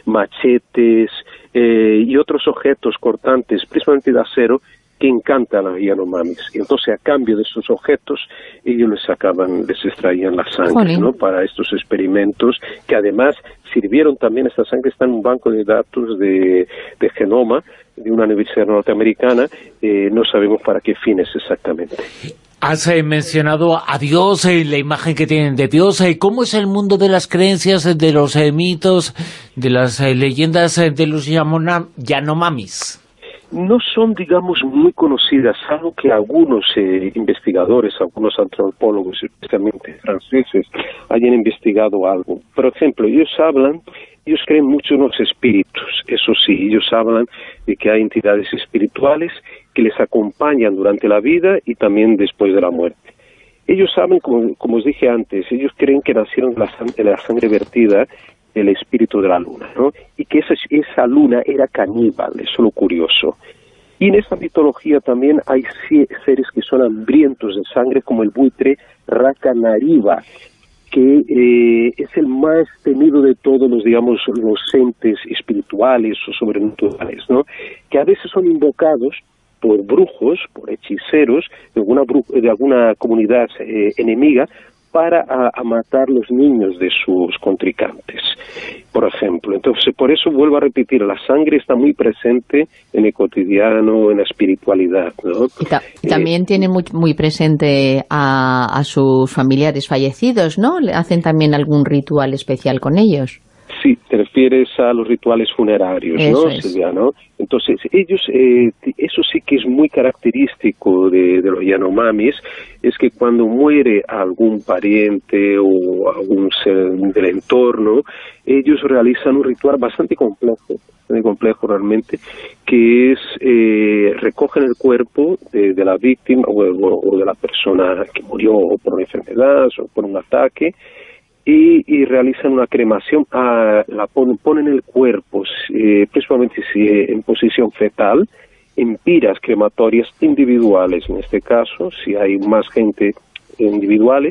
machetes eh, y otros objetos cortantes, principalmente de acero, que encantan a los Yanomamis. Y entonces, a cambio de esos objetos, ellos les sacaban, les extraían la sangre, ¿no?, para estos experimentos, que además sirvieron también, esta sangre está en un banco de datos de, de genoma de una universidad norteamericana, eh, no sabemos para qué fines exactamente. Has eh, mencionado a Dios, eh, la imagen que tienen de Dios. Eh, ¿Cómo es el mundo de las creencias, de los eh, mitos, de las eh, leyendas eh, de los Yanomamis? No son, digamos, muy conocidas, algo que algunos eh, investigadores, algunos antropólogos, especialmente franceses, hayan investigado algo. Por ejemplo, ellos hablan, ellos creen mucho en los espíritus, eso sí, ellos hablan de que hay entidades espirituales que les acompañan durante la vida y también después de la muerte. Ellos saben, como, como os dije antes, ellos creen que nacieron de la, de la sangre vertida el espíritu de la luna, ¿no?, y que esa, esa luna era caníbal, eso es lo curioso. Y en esta mitología también hay seres que son hambrientos de sangre, como el buitre Rakanariva, que eh, es el más temido de todos los, digamos, los entes espirituales o sobrenaturales, ¿no? Que a veces son invocados por brujos, por hechiceros de alguna, de alguna comunidad eh, enemiga, para a, a matar los niños de sus contrincantes, por ejemplo. Entonces, por eso vuelvo a repetir, la sangre está muy presente en el cotidiano, en la espiritualidad, ¿no? Y, ta y también eh, tiene muy, muy presente a, a sus familiares fallecidos, ¿no? ¿Hacen también algún ritual especial con ellos? Sí, te refieres a los rituales funerarios, eso ¿no, es. Silvia, ¿no? Entonces, ellos, eh, eso sí que es muy característico de, de los Yanomamis, es que cuando muere algún pariente o algún ser del entorno, ellos realizan un ritual bastante complejo, bastante complejo realmente, que es, eh, recogen el cuerpo de, de la víctima o, o, o de la persona que murió o por una enfermedad o por un ataque, Y, y realizan una cremación, a, la ponen, ponen el cuerpo, eh, principalmente si en posición fetal, en piras crematorias individuales, en este caso, si hay más gente individuales,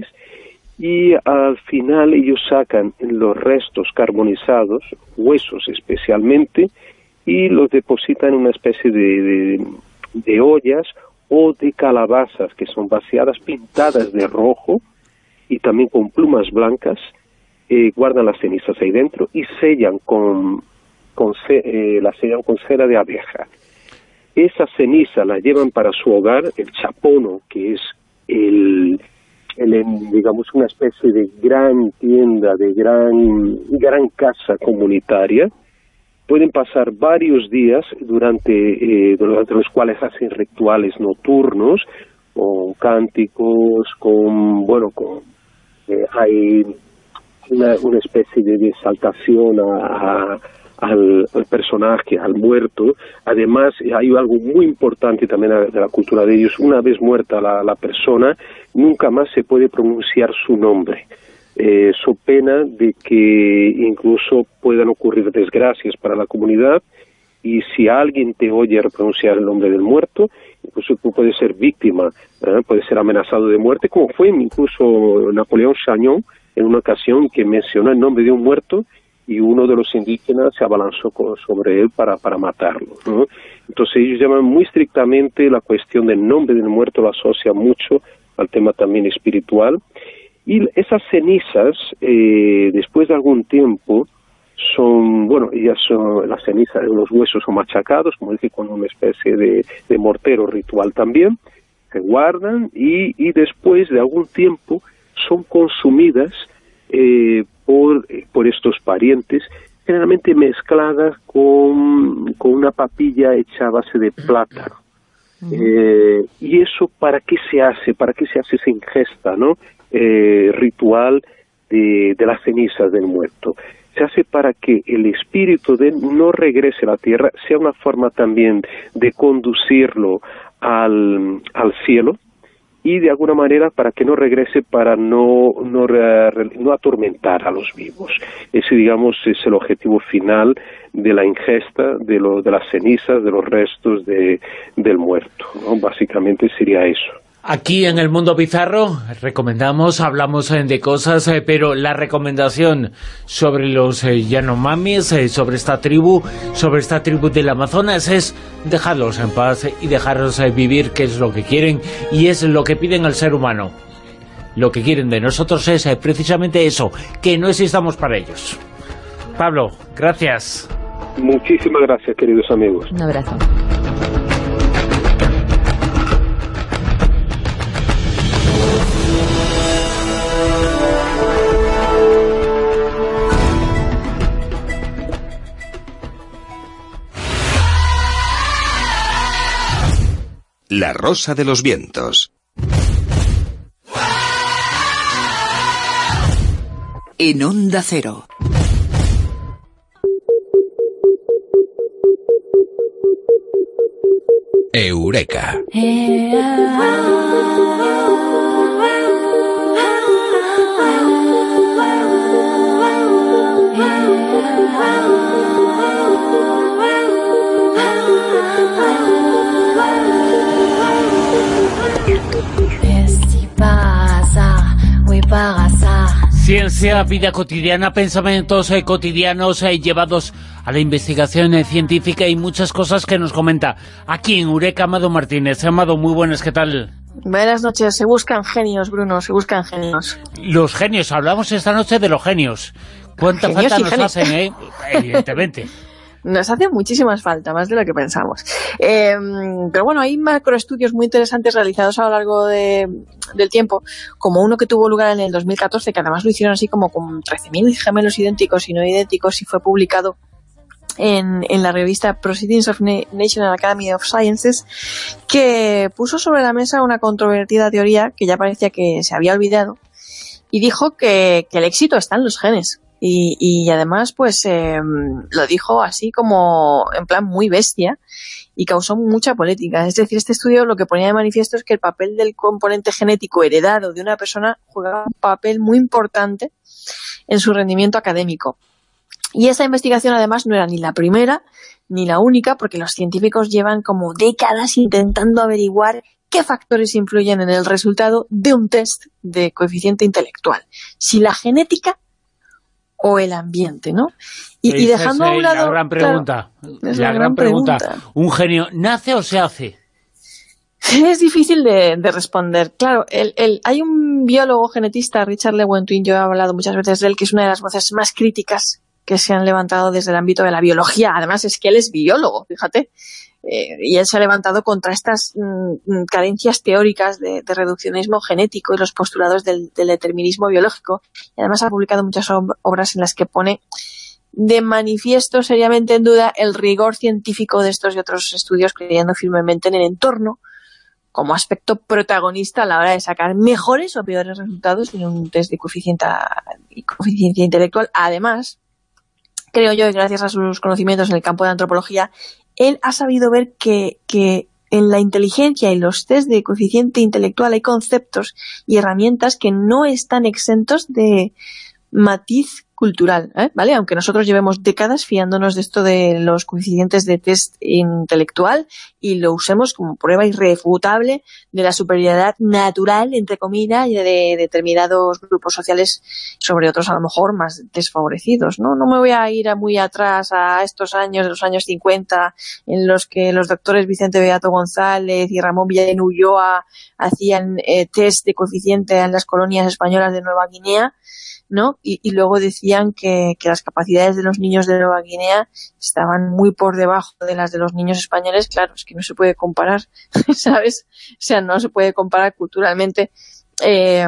y al final ellos sacan los restos carbonizados, huesos especialmente, y los depositan en una especie de, de, de ollas o de calabazas que son vaciadas, pintadas de rojo, y también con plumas blancas, eh, guardan las cenizas ahí dentro y sellan con, con eh, la sellan con cera de abeja. Esa ceniza la llevan para su hogar, el chapono, que es el, el digamos una especie de gran tienda, de gran gran casa comunitaria. Pueden pasar varios días durante eh, durante los cuales hacen rituales nocturnos, con cánticos, con bueno con Eh, hay una, una especie de exaltación a, a, al, al personaje, al muerto. Además, hay algo muy importante también de la cultura de ellos. Una vez muerta la, la persona, nunca más se puede pronunciar su nombre. Eh, so pena de que incluso puedan ocurrir desgracias para la comunidad, y si alguien te oye pronunciar el nombre del muerto, incluso tú puedes ser víctima, ¿eh? Puedes ser amenazado de muerte, como fue incluso Napoleón Chagnon en una ocasión, que mencionó el nombre de un muerto y uno de los indígenas se abalanzó sobre él para, para matarlo, ¿no? Entonces ellos llaman muy estrictamente la cuestión del nombre del muerto, lo asocia mucho al tema también espiritual. Y esas cenizas, eh, después de algún tiempo, son, bueno, ellas son, las cenizas, los huesos son machacados, como dije, con una especie de, de mortero ritual también, se guardan y, y después de algún tiempo son consumidas eh, por, por estos parientes, generalmente mezcladas con, con una papilla hecha a base de plátano. Eh, y eso, ¿para qué se hace? ¿Para qué se hace esa ingesta, no? Eh, ritual de, de las cenizas del muerto. Se hace para que el espíritu de él no regrese a la tierra, sea una forma también de conducirlo al, al cielo, y de alguna manera para que no regrese, para no, no, no atormentar a los vivos. Ese, digamos, es el objetivo final de la ingesta de, lo, de las cenizas, de los restos de, del muerto, ¿no? Básicamente sería eso. Aquí en El Mundo Bizarro recomendamos, hablamos eh, de cosas, eh, pero la recomendación sobre los eh, Yanomamis, eh, sobre esta tribu, sobre esta tribu del Amazonas, es dejarlos en paz y dejarlos eh, vivir, que es lo que quieren y es lo que piden al ser humano. Lo que quieren de nosotros es eh, precisamente eso, que no existamos para ellos. Pablo, gracias. Muchísimas gracias, queridos amigos. Un abrazo. La Rosa de los Vientos. En Onda Cero. Eureka. Ciencia, vida cotidiana, pensamientos eh, cotidianos eh, llevados a la investigación eh, científica y muchas cosas que nos comenta aquí en Eureka Amado Martínez. Amado, muy buenas, ¿qué tal? Buenas noches. Se buscan genios, Bruno, se buscan genios. Los genios, hablamos esta noche de los genios. ¿Cuánta genios falta nos genios. hacen, eh? Evidentemente. Nos hace muchísimas falta, más de lo que pensamos. Eh, pero bueno, hay macroestudios muy interesantes realizados a lo largo de, del tiempo, como uno que tuvo lugar en el dos mil catorce, que además lo hicieron así como con trece mil gemelos idénticos y no idénticos, y fue publicado en, en la revista Proceedings of Na- National Academy of Sciences, que puso sobre la mesa una controvertida teoría que ya parecía que se había olvidado, y dijo que, que el éxito está en los genes. Y, y además, pues, eh, lo dijo así como en plan muy bestia y causó mucha polémica. Es decir, este estudio lo que ponía de manifiesto es que el papel del componente genético heredado de una persona jugaba un papel muy importante en su rendimiento académico. Y esta investigación, además, no era ni la primera ni la única, porque los científicos llevan como décadas intentando averiguar qué factores influyen en el resultado de un test de coeficiente intelectual. Si la genética o el ambiente, ¿no? Y, y dejando Esa a un es lado... la gran pregunta. Claro, es la, la gran, gran pregunta. pregunta. ¿Un genio nace o se hace? Es difícil de, de responder. Claro, el, el, hay un biólogo genetista, Richard Lewontin, yo he hablado muchas veces de él, que es una de las voces más críticas que se han levantado desde el ámbito de la biología. Además, es que él es biólogo, fíjate. Eh, y él se ha levantado contra estas mm, carencias teóricas de, de reduccionismo genético y los postulados del, del determinismo biológico. Y además ha publicado muchas ob- obras en las que pone de manifiesto seriamente en duda el rigor científico de estos y otros estudios, creyendo firmemente en el entorno como aspecto protagonista a la hora de sacar mejores o peores resultados en un test de coeficiente, coeficiencia intelectual. Además, creo yo, y gracias a sus conocimientos en el campo de antropología, él ha sabido ver que, que en la inteligencia y los test de coeficiente intelectual hay conceptos y herramientas que no están exentos de matiz cultural, ¿eh? ¿Vale? Aunque nosotros llevemos décadas fiándonos de esto de los coeficientes de test intelectual y lo usemos como prueba irrefutable de la superioridad natural, entre comillas, de, de determinados grupos sociales sobre otros a lo mejor más desfavorecidos, ¿no? No me voy a ir a muy atrás a estos años, de los años cincuenta, en los que los doctores Vicente Beato González y Ramón Villarén Ulloa hacían eh, test de coeficiente en las colonias españolas de Nueva Guinea, ¿no? Y, y luego decían que, que las capacidades de los niños de Nueva Guinea estaban muy por debajo de las de los niños españoles. Claro, es que no se puede comparar, ¿sabes? O sea, no se puede comparar culturalmente eh,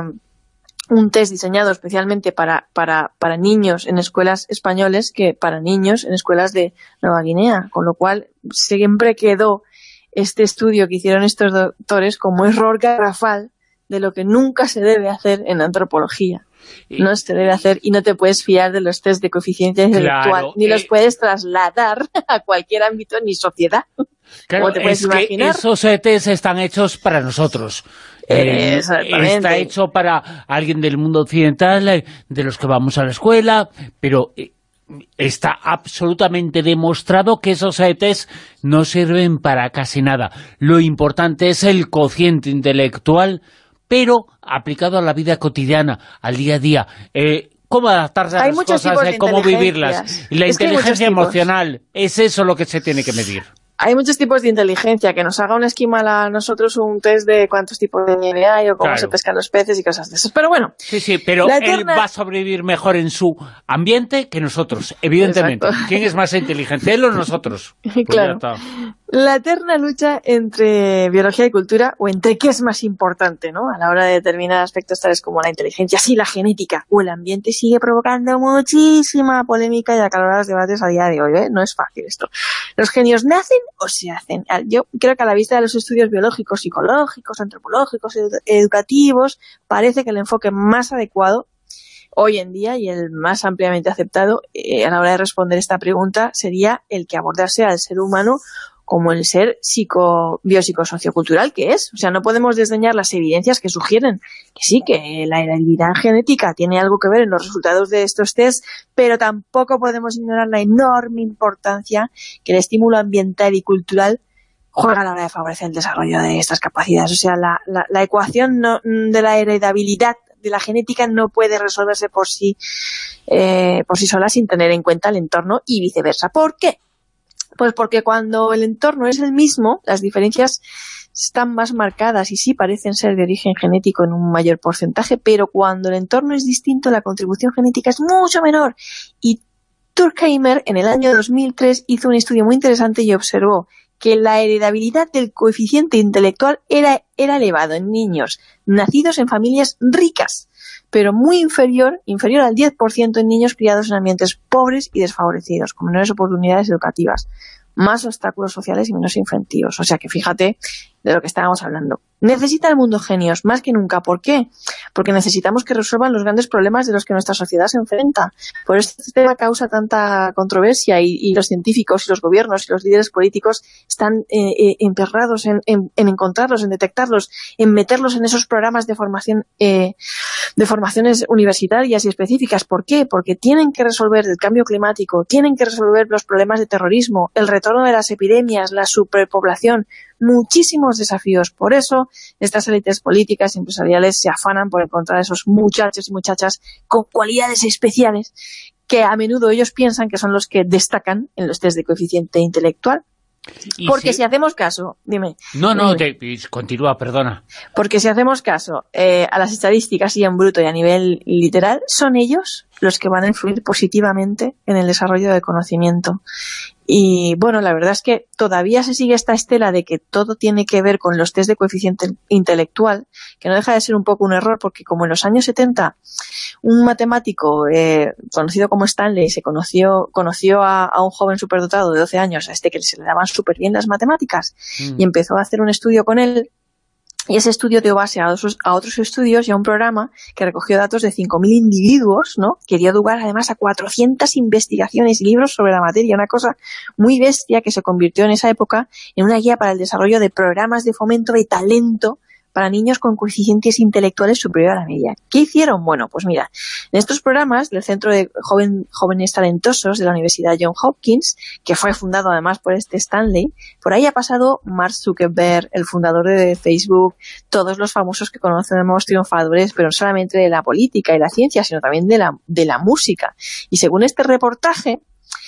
un test diseñado especialmente para, para, para niños en escuelas españoles que para niños en escuelas de Nueva Guinea, con lo cual siempre quedó este estudio que hicieron estos doctores como error garrafal de lo que nunca se debe hacer en antropología. No se debe hacer y no te puedes fiar de los test de coeficiente intelectual, Claro, ni eh, los puedes trasladar a cualquier ámbito ni sociedad. Claro, como te puedes es imaginar. que esos test están hechos para nosotros. Eh, Eh, exactamente. está hecho para alguien del mundo occidental, eh, de los que vamos a la escuela, pero eh, está absolutamente demostrado que esos test no sirven para casi nada. Lo importante es el cociente intelectual, pero aplicado a la vida cotidiana, al día a día. Eh, cómo adaptarse a Hay las muchos cosas, tipos de eh, cómo vivirlas. inteligencias. Y la Es que hay muchos inteligencia tipos. emocional, es eso lo que se tiene que medir. Hay muchos tipos de inteligencia, que nos haga un esquimal a nosotros un test de cuántos tipos de nieve hay o cómo Claro. se pescan los peces y cosas de esas. Pero bueno, Sí, sí, pero La él eterna- va a sobrevivir mejor en su ambiente que nosotros, evidentemente. Exacto. ¿Quién es más inteligente, él o nosotros? Pues Claro. ya está. la eterna lucha entre biología y cultura, o entre qué es más importante, ¿no? A la hora de determinar aspectos tales como la inteligencia, sí, la genética o el ambiente, sigue provocando muchísima polémica y acalorados debates a día de hoy, ¿eh? No es fácil esto. ¿Los genios nacen o se hacen? Yo creo que a la vista de los estudios biológicos, psicológicos, antropológicos, edu- educativos, parece que el enfoque más adecuado hoy en día y el más ampliamente aceptado eh, a la hora de responder esta pregunta sería el que abordase al ser humano como el ser psico, biopsicosociocultural que es. O sea, no podemos desdeñar las evidencias que sugieren que sí, que la heredabilidad genética tiene algo que ver en los resultados de estos test, pero tampoco podemos ignorar la enorme importancia que el estímulo ambiental y cultural juega a la hora de favorecer el desarrollo de estas capacidades. O sea, la, la, la ecuación no, de la heredabilidad de la genética no puede resolverse por sí, eh, por sí sola sin tener en cuenta el entorno y viceversa. ¿Por qué? Pues porque cuando el entorno es el mismo, las diferencias están más marcadas y sí parecen ser de origen genético en un mayor porcentaje, pero cuando el entorno es distinto, la contribución genética es mucho menor. Y Turkheimer en el año dos mil tres hizo un estudio muy interesante y observó que la heredabilidad del coeficiente intelectual era, era elevado en niños nacidos en familias ricas, pero muy inferior, inferior al diez por ciento en niños criados en ambientes pobres y desfavorecidos, con menores oportunidades educativas, más obstáculos sociales y menos incentivos. O sea que fíjate de lo que estábamos hablando. Necesita el mundo genios, más que nunca. ¿Por qué? Porque necesitamos que resuelvan los grandes problemas de los que nuestra sociedad se enfrenta. Por eso este tema causa tanta controversia y, y los científicos y los gobiernos y los líderes políticos están eh, eh, emperrados en, en, en encontrarlos, en detectarlos, en meterlos en esos programas de formación, eh, de formaciones universitarias y específicas. ¿Por qué? Porque tienen que resolver el cambio climático, tienen que resolver los problemas de terrorismo, el retorno de las epidemias, la superpoblación, muchísimos desafíos. Por eso estas élites políticas y empresariales se afanan por encontrar esos muchachos y muchachas con cualidades especiales que a menudo ellos piensan que son los que destacan en los test de coeficiente intelectual. Porque si... si hacemos caso, dime. No, no, dime. Te, continúa, perdona. Porque si hacemos caso eh, a las estadísticas y en bruto y a nivel literal, son ellos los que van a influir positivamente en el desarrollo del conocimiento. Y bueno, la verdad es que todavía se sigue esta estela de que todo tiene que ver con los test de coeficiente intelectual, que no deja de ser un poco un error, porque como en los años setenta un matemático eh, conocido como Stanley se conoció conoció a, a un joven superdotado de doce años, a este que se le daban súper bien las matemáticas, mm. y empezó a hacer un estudio con él. Y ese estudio dio base a otros, a otros estudios y a un programa que recogió datos de cinco mil individuos, ¿no? Que dio lugar además a cuatrocientas investigaciones y libros sobre la materia, una cosa muy bestia que se convirtió en esa época en una guía para el desarrollo de programas de fomento de talento para niños con coeficientes intelectuales superior a la media. ¿Qué hicieron? Bueno, pues mira, en estos programas del Centro de Joven, Jóvenes Talentosos de la Universidad Johns Hopkins, que fue fundado además por este Stanley, por ahí ha pasado Mark Zuckerberg, el fundador de Facebook, todos los famosos que conocemos triunfadores, pero no solamente de la política y la ciencia, sino también de la, de la música. Y según este reportaje,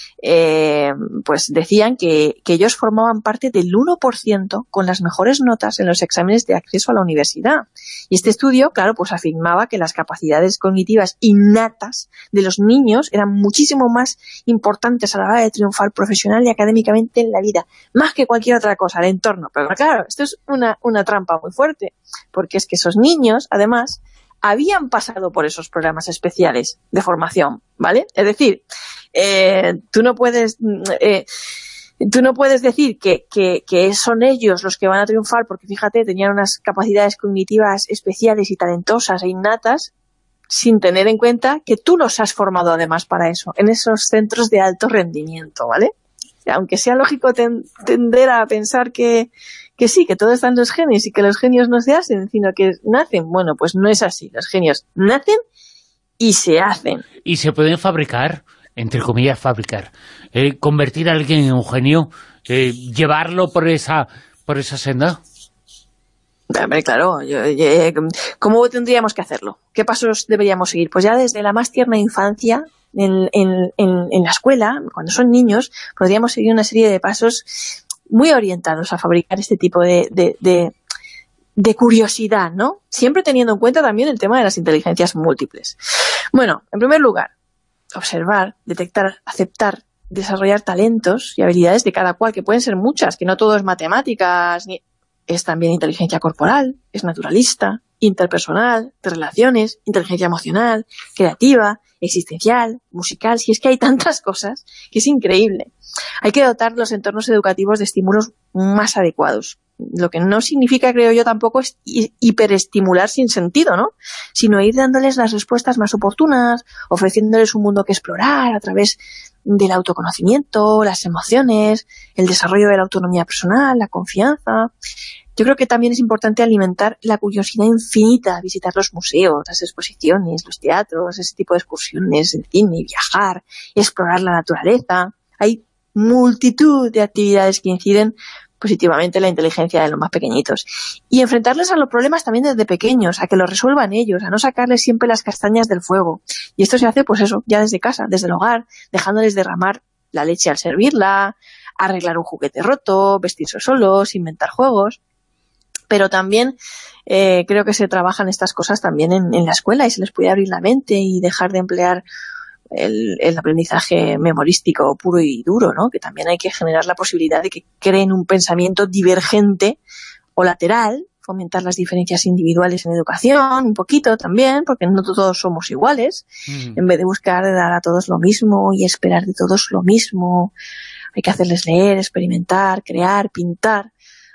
Eh, pues decían que, que ellos formaban parte del uno por ciento con las mejores notas en los exámenes de acceso a la universidad. Y este estudio, claro, pues afirmaba que las capacidades cognitivas innatas de los niños eran muchísimo más importantes a la hora de triunfar profesional y académicamente en la vida, más que cualquier otra cosa, el entorno. Pero claro, esto es una, una trampa muy fuerte, porque es que esos niños, además, habían pasado por esos programas especiales de formación, ¿vale? Es decir, eh, tú no puedes eh, tú no puedes decir que, que, que son ellos los que van a triunfar porque, fíjate, tenían unas capacidades cognitivas especiales y talentosas e innatas sin tener en cuenta que tú los has formado además para eso, en esos centros de alto rendimiento, ¿vale? Aunque sea lógico ten, tender a pensar que que sí, que todo está en los genios y que los genios no se hacen, sino que nacen. Bueno, pues no es así. Los genios nacen y se hacen. Y se pueden fabricar, entre comillas, fabricar. Eh, convertir a alguien en un genio, eh, llevarlo por esa por esa senda. Hombre, claro. Yo, yo, ¿cómo tendríamos que hacerlo? ¿Qué pasos deberíamos seguir? Pues ya desde la más tierna infancia, en, en, en, en la escuela, cuando son niños, podríamos seguir una serie de pasos muy orientados a fabricar este tipo de, de, de, de curiosidad, ¿no? Siempre teniendo en cuenta también el tema de las inteligencias múltiples. Bueno, en primer lugar, observar, detectar, aceptar, desarrollar talentos y habilidades de cada cual, que pueden ser muchas, que no todo es matemáticas, ni... es también inteligencia corporal, es naturalista, interpersonal, de relaciones, inteligencia emocional, creativa, existencial, musical. Si es que hay tantas cosas que es increíble. Hay que dotar los entornos educativos de estímulos más adecuados. Lo que no significa, creo yo, tampoco es hiperestimular sin sentido, ¿no? Sino ir dándoles las respuestas más oportunas, ofreciéndoles un mundo que explorar a través del autoconocimiento, las emociones, el desarrollo de la autonomía personal, la confianza. Yo creo que también es importante alimentar la curiosidad infinita, visitar los museos, las exposiciones, los teatros, ese tipo de excursiones, el cine, viajar, explorar la naturaleza. Hay multitud de actividades que inciden positivamente la inteligencia de los más pequeñitos. Y enfrentarles a los problemas también desde pequeños, a que los resuelvan ellos, a no sacarles siempre las castañas del fuego. Y esto se hace, pues eso, ya desde casa, desde el hogar, dejándoles derramar la leche al servirla, arreglar un juguete roto, vestirse solos, inventar juegos. Pero también eh, creo que se trabajan estas cosas también en, en la escuela y se les puede abrir la mente y dejar de emplear el, el aprendizaje memorístico puro y duro, ¿no? Que también hay que generar la posibilidad de que creen un pensamiento divergente o lateral, fomentar las diferencias individuales en educación, un poquito también, porque no todos somos iguales, mm. en vez de buscar dar a todos lo mismo y esperar de todos lo mismo, hay que hacerles leer, experimentar, crear, pintar,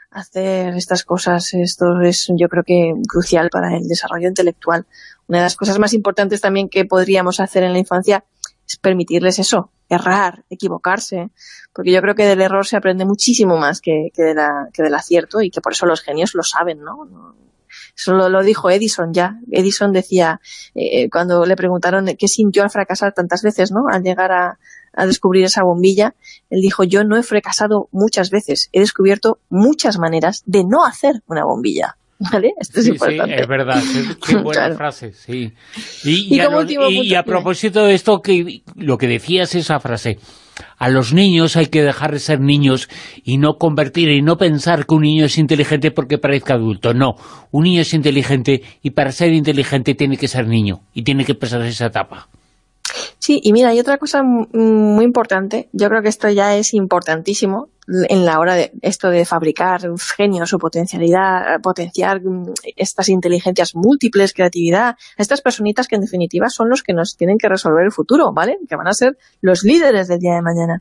hacer estas cosas. Esto es, yo creo que crucial para el desarrollo intelectual. Una de las cosas más importantes también que podríamos hacer en la infancia es permitirles eso, errar, equivocarse, porque yo creo que del error se aprende muchísimo más que, que, de la, que del acierto, y que por eso los genios lo saben, ¿no? Eso lo, lo dijo Edison ya. Edison decía, eh, cuando le preguntaron qué sintió al fracasar tantas veces, ¿no?, al llegar a, a descubrir esa bombilla, él dijo, yo no he fracasado muchas veces, he descubierto muchas maneras de no hacer una bombilla. ¿Vale? Esto es sí, importante. Sí, es verdad, qué buena claro. frase, sí. Y, y, y, a, como los, y, punto, y a propósito de esto, que lo que decías, esa frase, a los niños hay que dejar de ser niños y no convertir y no pensar que un niño es inteligente porque parezca adulto. No, un niño es inteligente y para ser inteligente tiene que ser niño y tiene que pasar esa etapa. Sí, y mira, hay otra cosa muy importante, yo creo que esto ya es importantísimo en la hora de esto de fabricar genios o potencialidad, potenciar estas inteligencias múltiples, creatividad, estas personitas que en definitiva son los que nos tienen que resolver el futuro, ¿vale? Que van a ser los líderes del día de mañana.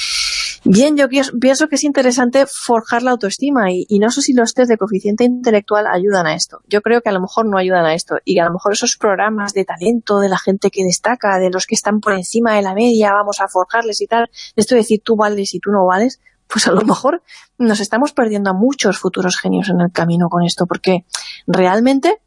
Bien, yo pienso que es interesante forjar la autoestima y, y no sé si los test de coeficiente intelectual ayudan a esto. Yo creo que a lo mejor no ayudan a esto y a lo mejor esos programas de talento de la gente que destaca, de los que están por encima de la media, vamos a forjarles y tal, esto de decir tú vales y tú no vales, pues a lo mejor nos estamos perdiendo a muchos futuros genios en el camino con esto, porque realmente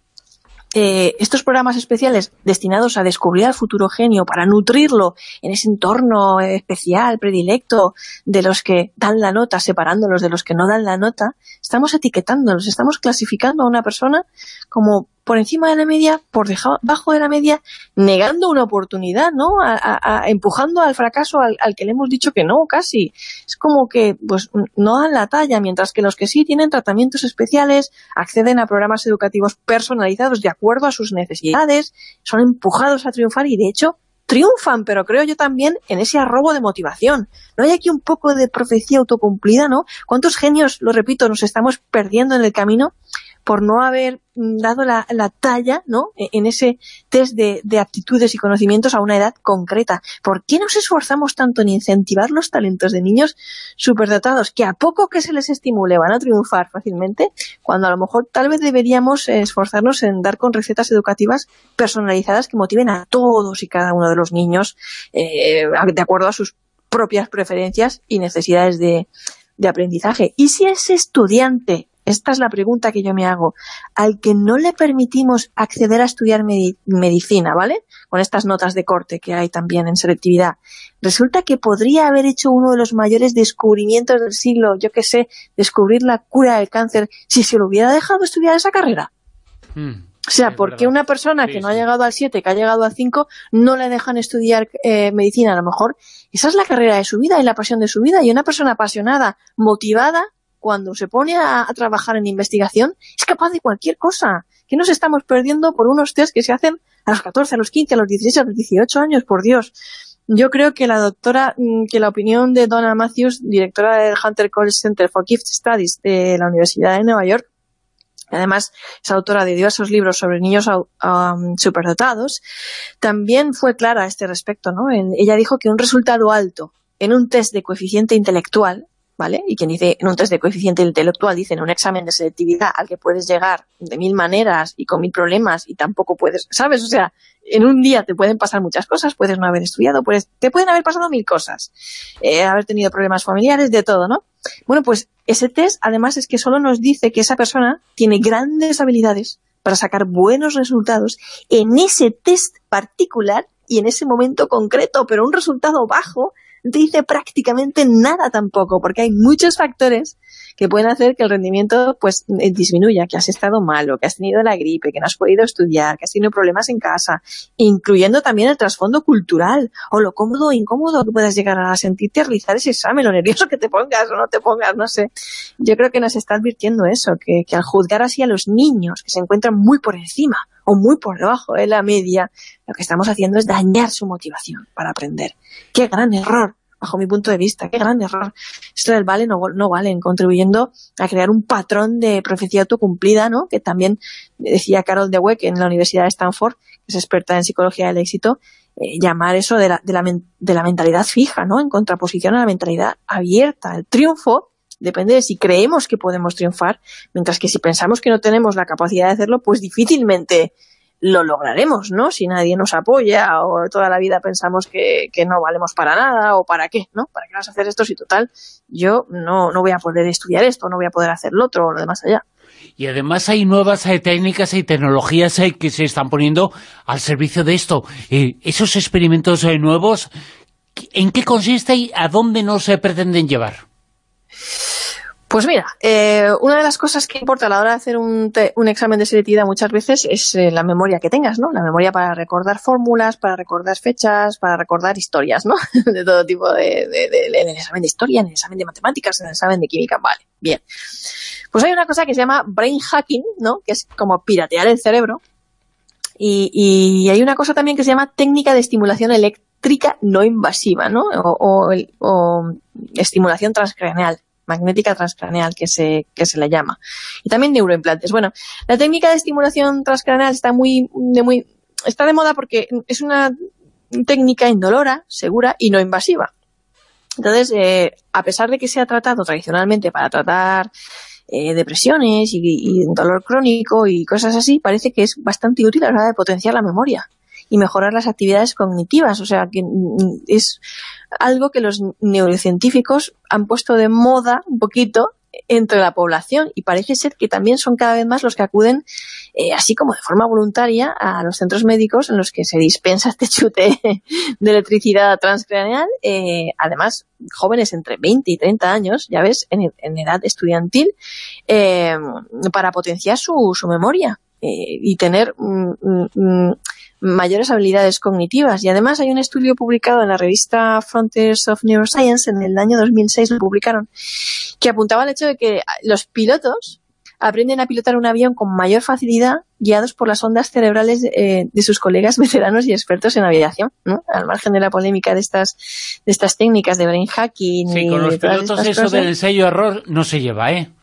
Eh, estos programas especiales destinados a descubrir al futuro genio para nutrirlo en ese entorno especial, predilecto, de los que dan la nota, separándolos de los que no dan la nota, estamos etiquetándolos, estamos clasificando a una persona como por encima de la media, por debajo de la media, negando una oportunidad, ¿no? A, a, a, empujando al fracaso al, al que le hemos dicho que no, casi. Es como que pues no dan la talla, mientras que los que sí tienen tratamientos especiales, acceden a programas educativos personalizados de acuerdo a sus necesidades, son empujados a triunfar y de hecho triunfan, pero creo yo también en ese arrobo de motivación. ¿No hay aquí un poco de profecía autocumplida, no? ¿Cuántos genios, lo repito, nos estamos perdiendo en el camino por no haber dado la, la talla, ¿no?, en ese test de, de aptitudes y conocimientos a una edad concreta? ¿Por qué nos esforzamos tanto en incentivar los talentos de niños superdotados que a poco que se les estimule van a triunfar fácilmente, cuando a lo mejor tal vez deberíamos esforzarnos en dar con recetas educativas personalizadas que motiven a todos y cada uno de los niños eh, de acuerdo a sus propias preferencias y necesidades de, de aprendizaje? Y si ese estudiante, esta es la pregunta que yo me hago, al que no le permitimos acceder a estudiar medi- medicina, ¿vale?, con estas notas de corte que hay también en selectividad, resulta que podría haber hecho uno de los mayores descubrimientos del siglo, yo qué sé, descubrir la cura del cáncer, si se lo hubiera dejado estudiar esa carrera. Mm. O sea, ¿por qué una persona que no ha llegado al siete, que ha llegado al cinco, no le dejan estudiar eh, medicina? A lo mejor esa es la carrera de su vida y la pasión de su vida, y una persona apasionada, motivada, cuando se pone a, a trabajar en investigación, es capaz de cualquier cosa. ¿Qué nos estamos perdiendo por unos test que se hacen a los catorce, a los quince, a los dieciséis, a los dieciocho años? Por Dios. Yo creo que la doctora, que la opinión de Donna Matthews, directora del Hunter College Center for Gift Studies de la Universidad de Nueva York, además es autora de diversos libros sobre niños um, superdotados, también fue clara a este respecto, ¿no? En, ella dijo que un resultado alto en un test de coeficiente intelectual, ¿vale? Y quien dice en un test de coeficiente intelectual dice en un examen de selectividad al que puedes llegar de mil maneras y con mil problemas y tampoco puedes, ¿sabes? O sea, en un día te pueden pasar muchas cosas, puedes no haber estudiado, puedes, te pueden haber pasado mil cosas, eh, haber tenido problemas familiares, de todo, ¿no? Bueno, pues ese test además es que solo nos dice que esa persona tiene grandes habilidades para sacar buenos resultados en ese test particular y en ese momento concreto, pero un resultado bajo no te dice prácticamente nada tampoco, porque hay muchos factores que pueden hacer que el rendimiento pues disminuya, que has estado malo, que has tenido la gripe, que no has podido estudiar, que has tenido problemas en casa, incluyendo también el trasfondo cultural, o lo cómodo o incómodo que puedas llegar a sentirte a realizar ese examen, lo nervioso que te pongas o no te pongas, no sé. Yo creo que nos está advirtiendo eso, que, que al juzgar así a los niños, que se encuentran muy por encima o muy por debajo de la media, lo que estamos haciendo es dañar su motivación para aprender. ¡Qué gran error! Bajo mi punto de vista, qué gran error. Esto del vale no, no vale, contribuyendo a crear un patrón de profecía autocumplida, ¿no? Que también decía Carol Dweck en la Universidad de Stanford, que es experta en psicología del éxito, eh, llamar eso de la, de, la, de la mentalidad fija, ¿no? En contraposición a la mentalidad abierta. El triunfo depende de si creemos que podemos triunfar, mientras que si pensamos que no tenemos la capacidad de hacerlo, pues difícilmente lo lograremos, ¿no? Si nadie nos apoya o toda la vida pensamos que, que no valemos para nada o para qué, ¿no? ¿Para qué vas a hacer esto si total yo no, no voy a poder estudiar esto, no voy a poder hacer lo otro o lo demás allá? Y además hay nuevas eh, técnicas y tecnologías eh, que se están poniendo al servicio de esto. Eh, esos experimentos eh, nuevos, ¿en qué consiste y a dónde nos eh, pretenden llevar? Pues mira, eh, una de las cosas que importa a la hora de hacer un, te, un examen de selectividad muchas veces es eh, la memoria que tengas, ¿no? La memoria para recordar fórmulas, para recordar fechas, para recordar historias, ¿no? De todo tipo, de, de, de, de, en el examen de historia, en el examen de matemáticas, en el examen de química. Vale, bien. Pues hay una cosa que se llama brain hacking, ¿no? Que es como piratear el cerebro. Y, y hay una cosa también que se llama técnica de estimulación eléctrica no invasiva, ¿no? O, o, el, o estimulación transcraneal. Magnética transcraneal, que se, que se le llama. Y también neuroimplantes. Bueno, la técnica de estimulación transcraneal está muy, de muy, está de moda porque es una técnica indolora, segura y no invasiva. Entonces, eh, a pesar de que se ha tratado tradicionalmente para tratar eh, depresiones y, y dolor crónico y cosas así, parece que es bastante útil a la hora de potenciar la memoria y mejorar las actividades cognitivas. O sea, que es algo que los neurocientíficos han puesto de moda un poquito entre la población y parece ser que también son cada vez más los que acuden, eh, así como de forma voluntaria, a los centros médicos en los que se dispensa este chute de electricidad transcraneal. Eh, además, jóvenes entre veinte y treinta años, ya ves, en, en edad estudiantil, eh, para potenciar su, su memoria eh, y tener mm, mm, mayores habilidades cognitivas. Y además hay un estudio publicado en la revista Frontiers of Neuroscience, en el año dos mil seis lo publicaron, que apuntaba al hecho de que los pilotos aprenden a pilotar un avión con mayor facilidad guiados por las ondas cerebrales eh, de sus colegas veteranos y expertos en aviación, ¿no? Al margen de la polémica de estas de estas técnicas de brain hacking. Sí, y con los pilotos eso cosas. Del ensayo-error no se lleva, ¿eh?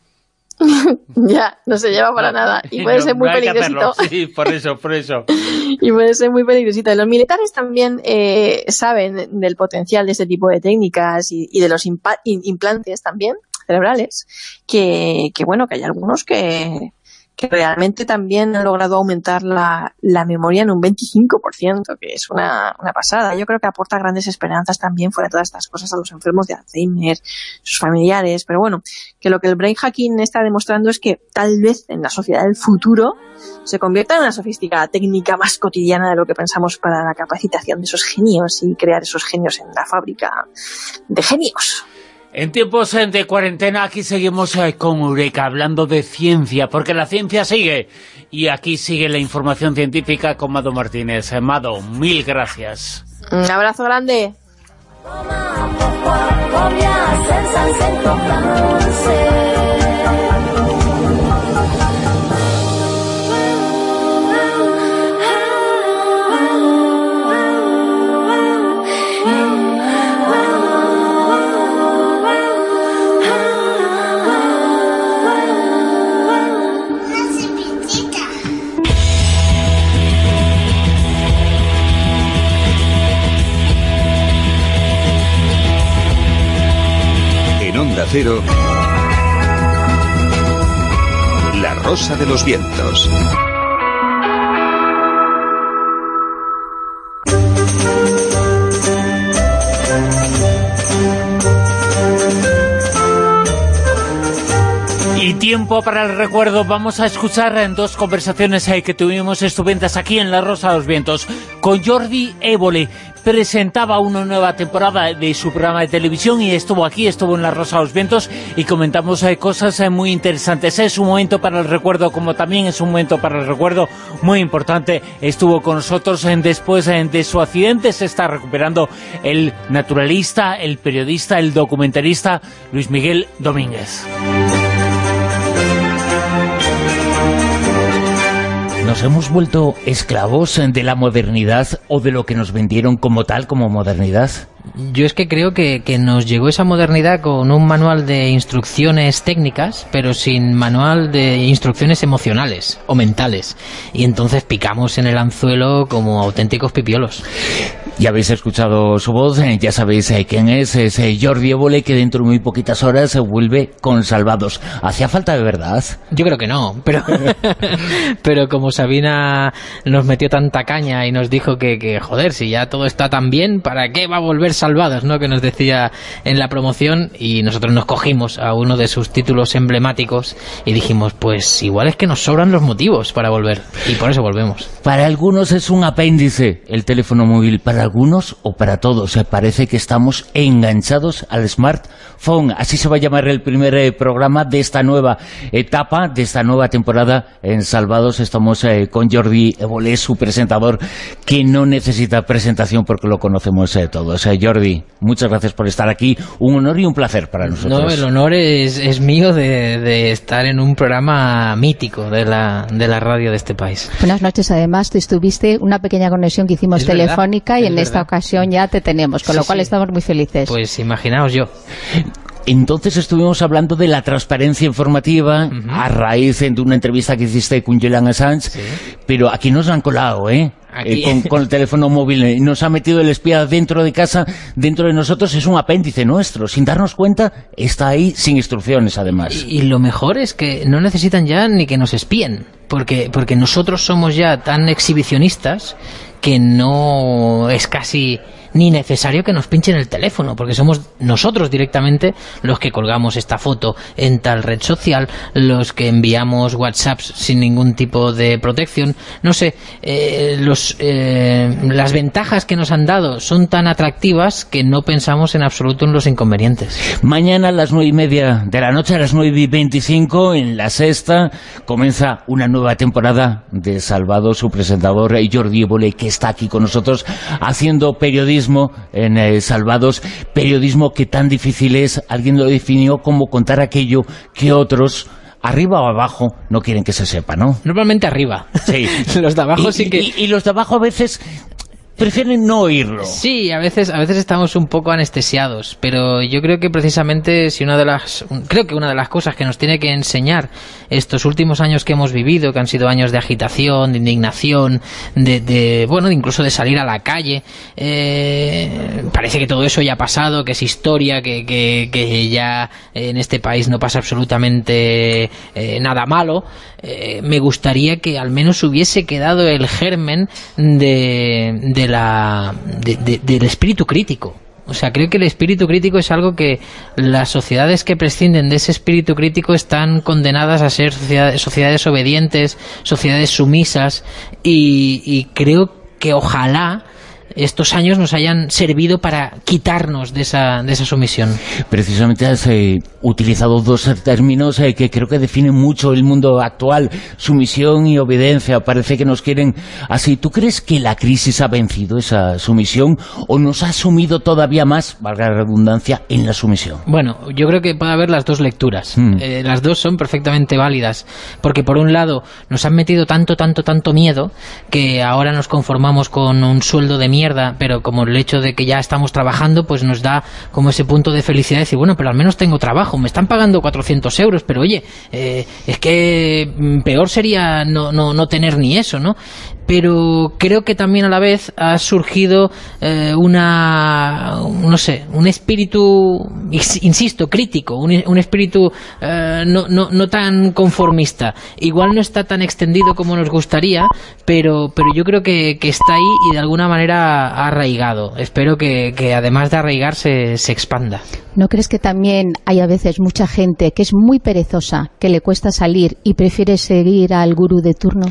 Ya, no se lleva para nada y puede no, ser muy no peligrosito. Sí, por eso, por eso. Y puede ser muy peligrosito. Los militares también eh, saben del potencial de este tipo de técnicas y, y de los implantes también cerebrales, que, que bueno, que hay algunos que, que realmente también han logrado aumentar la, la memoria en un veinticinco por ciento, que es una, una pasada. Yo creo que aporta grandes esperanzas también fuera de todas estas cosas a los enfermos de Alzheimer, sus familiares, pero bueno, que lo que el brain hacking está demostrando es que tal vez en la sociedad del futuro se convierta en una sofisticada técnica más cotidiana de lo que pensamos para la capacitación de esos genios y crear esos genios en la fábrica de genios. En tiempos de cuarentena aquí seguimos con Eureka hablando de ciencia, porque la ciencia sigue y aquí sigue la información científica con Mado Martínez. Mado, mil gracias. Un abrazo grande. Cero, La Rosa de los Vientos. Y Tiempo para el recuerdo. Vamos a escuchar en dos conversaciones eh, que tuvimos estupendas aquí en La Rosa de los Vientos. Con Jordi Évole. Presentaba una nueva temporada de su programa de televisión y estuvo aquí, estuvo en La Rosa de los Vientos y comentamos eh, cosas eh, muy interesantes. Es un momento para el recuerdo, como también es un momento para el recuerdo muy importante. Estuvo con nosotros eh, después eh, de su accidente. Se está recuperando el naturalista, el periodista, el documentalista Luis Miguel Domínguez. ¿Nos hemos vuelto esclavos de la modernidad o de lo que nos vendieron como tal, como modernidad? Yo es que creo que, que nos llegó esa modernidad con un manual de instrucciones técnicas, pero sin manual de instrucciones emocionales o mentales. Y entonces picamos en el anzuelo como auténticos pipiolos. Ya habéis escuchado su voz, eh, ya sabéis eh, quién es, es eh, Jordi Évole, que dentro de muy poquitas horas se vuelve con Salvados. ¿Hacía falta de verdad? Yo creo que no, pero pero como Sabina nos metió tanta caña y nos dijo que, que, joder, si ya todo está tan bien, ¿para qué va a volver Salvados?, ¿no?, que nos decía en la promoción, y nosotros nos cogimos a uno de sus títulos emblemáticos y dijimos, pues igual es que nos sobran los motivos para volver, y por eso volvemos. Para algunos es un apéndice el teléfono móvil, para algunos o para todos eh, parece que estamos enganchados al smartphone. Así se va a llamar el primer eh, programa de esta nueva etapa, de esta nueva temporada en Salvados. Estamos eh, con Jordi Évole, su presentador, que no necesita presentación porque lo conocemos eh, todos. Eh, Jordi, muchas gracias por estar aquí, un honor y un placer para nosotros. No, el honor es, es mío de, de estar en un programa mítico de la, de la radio de este país. Buenas noches. Además, tú estuviste una pequeña conexión que hicimos es telefónica verdad, y en verdad. esta ocasión ya te tenemos, con sí, lo cual sí. estamos muy felices. Pues imaginaos yo. Entonces estuvimos hablando de la transparencia informativa uh-huh. a raíz de una entrevista que hiciste con Julian Assange, sí. pero aquí nos han colado, ¿eh? Eh, con, con el teléfono móvil, nos ha metido el espía dentro de casa, dentro de nosotros, es un apéndice nuestro, sin darnos cuenta, está ahí sin instrucciones además. Y, y lo mejor es que no necesitan ya ni que nos espíen, porque, porque nosotros somos ya tan exhibicionistas que no es casi ni necesario que nos pinchen el teléfono, porque somos nosotros directamente los que colgamos esta foto en tal red social, los que enviamos WhatsApps sin ningún tipo de protección. No sé, eh, los, eh, las ventajas que nos han dado son tan atractivas que no pensamos en absoluto en los inconvenientes. Mañana a las nueve y media de la noche, a las nueve y veinticinco, en La Sexta, comienza una nueva temporada de Salvados, su presentador Jordi Évole, que está aquí con nosotros haciendo periodismo en eh, Salvados, periodismo que tan difícil es. Alguien lo definió como contar aquello que otros, arriba o abajo, no quieren que se sepa, ¿no? Normalmente arriba. Sí. Los de abajo y, sí que... Y, y los de abajo a veces prefieren no oírlo. Sí, a veces a veces estamos un poco anestesiados, pero yo creo que precisamente si una de las creo que una de las cosas que nos tiene que enseñar estos últimos años que hemos vivido, que han sido años de agitación, de indignación, de, de bueno, incluso de salir a la calle, eh, parece que todo eso ya ha pasado, que es historia, que, que, que ya en este país no pasa absolutamente eh, nada malo. Eh, me gustaría que al menos hubiese quedado el germen de, de la de, de, del espíritu crítico. O sea, creo que el espíritu crítico es algo que las sociedades que prescinden de ese espíritu crítico están condenadas a ser sociedades, sociedades obedientes, sociedades sumisas, y, y creo que ojalá estos años nos hayan servido para quitarnos de esa, de esa sumisión. Precisamente has eh, utilizado dos términos eh, que creo que definen mucho el mundo actual, sumisión y obediencia. Parece que nos quieren así. ¿Tú crees que la crisis ha vencido esa sumisión o nos ha sumido todavía más, valga la redundancia, en la sumisión? Bueno, yo creo que puede haber las dos lecturas. Mm. Eh, las dos son perfectamente válidas, porque por un lado nos han metido tanto, tanto, tanto miedo que ahora nos conformamos con un sueldo de mierda, pero como el hecho de que ya estamos trabajando, pues nos da como ese punto de felicidad de decir, bueno, pero al menos tengo trabajo, me están pagando cuatrocientos euros, pero oye, eh, es que peor sería no, no, no tener ni eso, ¿no? pero creo que también a la vez ha surgido eh, una, no sé, un espíritu, insisto, crítico, un, un espíritu eh, no, no, no tan conformista. Igual no está tan extendido como nos gustaría, pero, pero yo creo que, que está ahí y de alguna manera ha arraigado. Espero que, que además de arraigar se, se expanda. ¿No crees que también hay a veces mucha gente que es muy perezosa, que le cuesta salir y prefiere seguir al gurú de turno?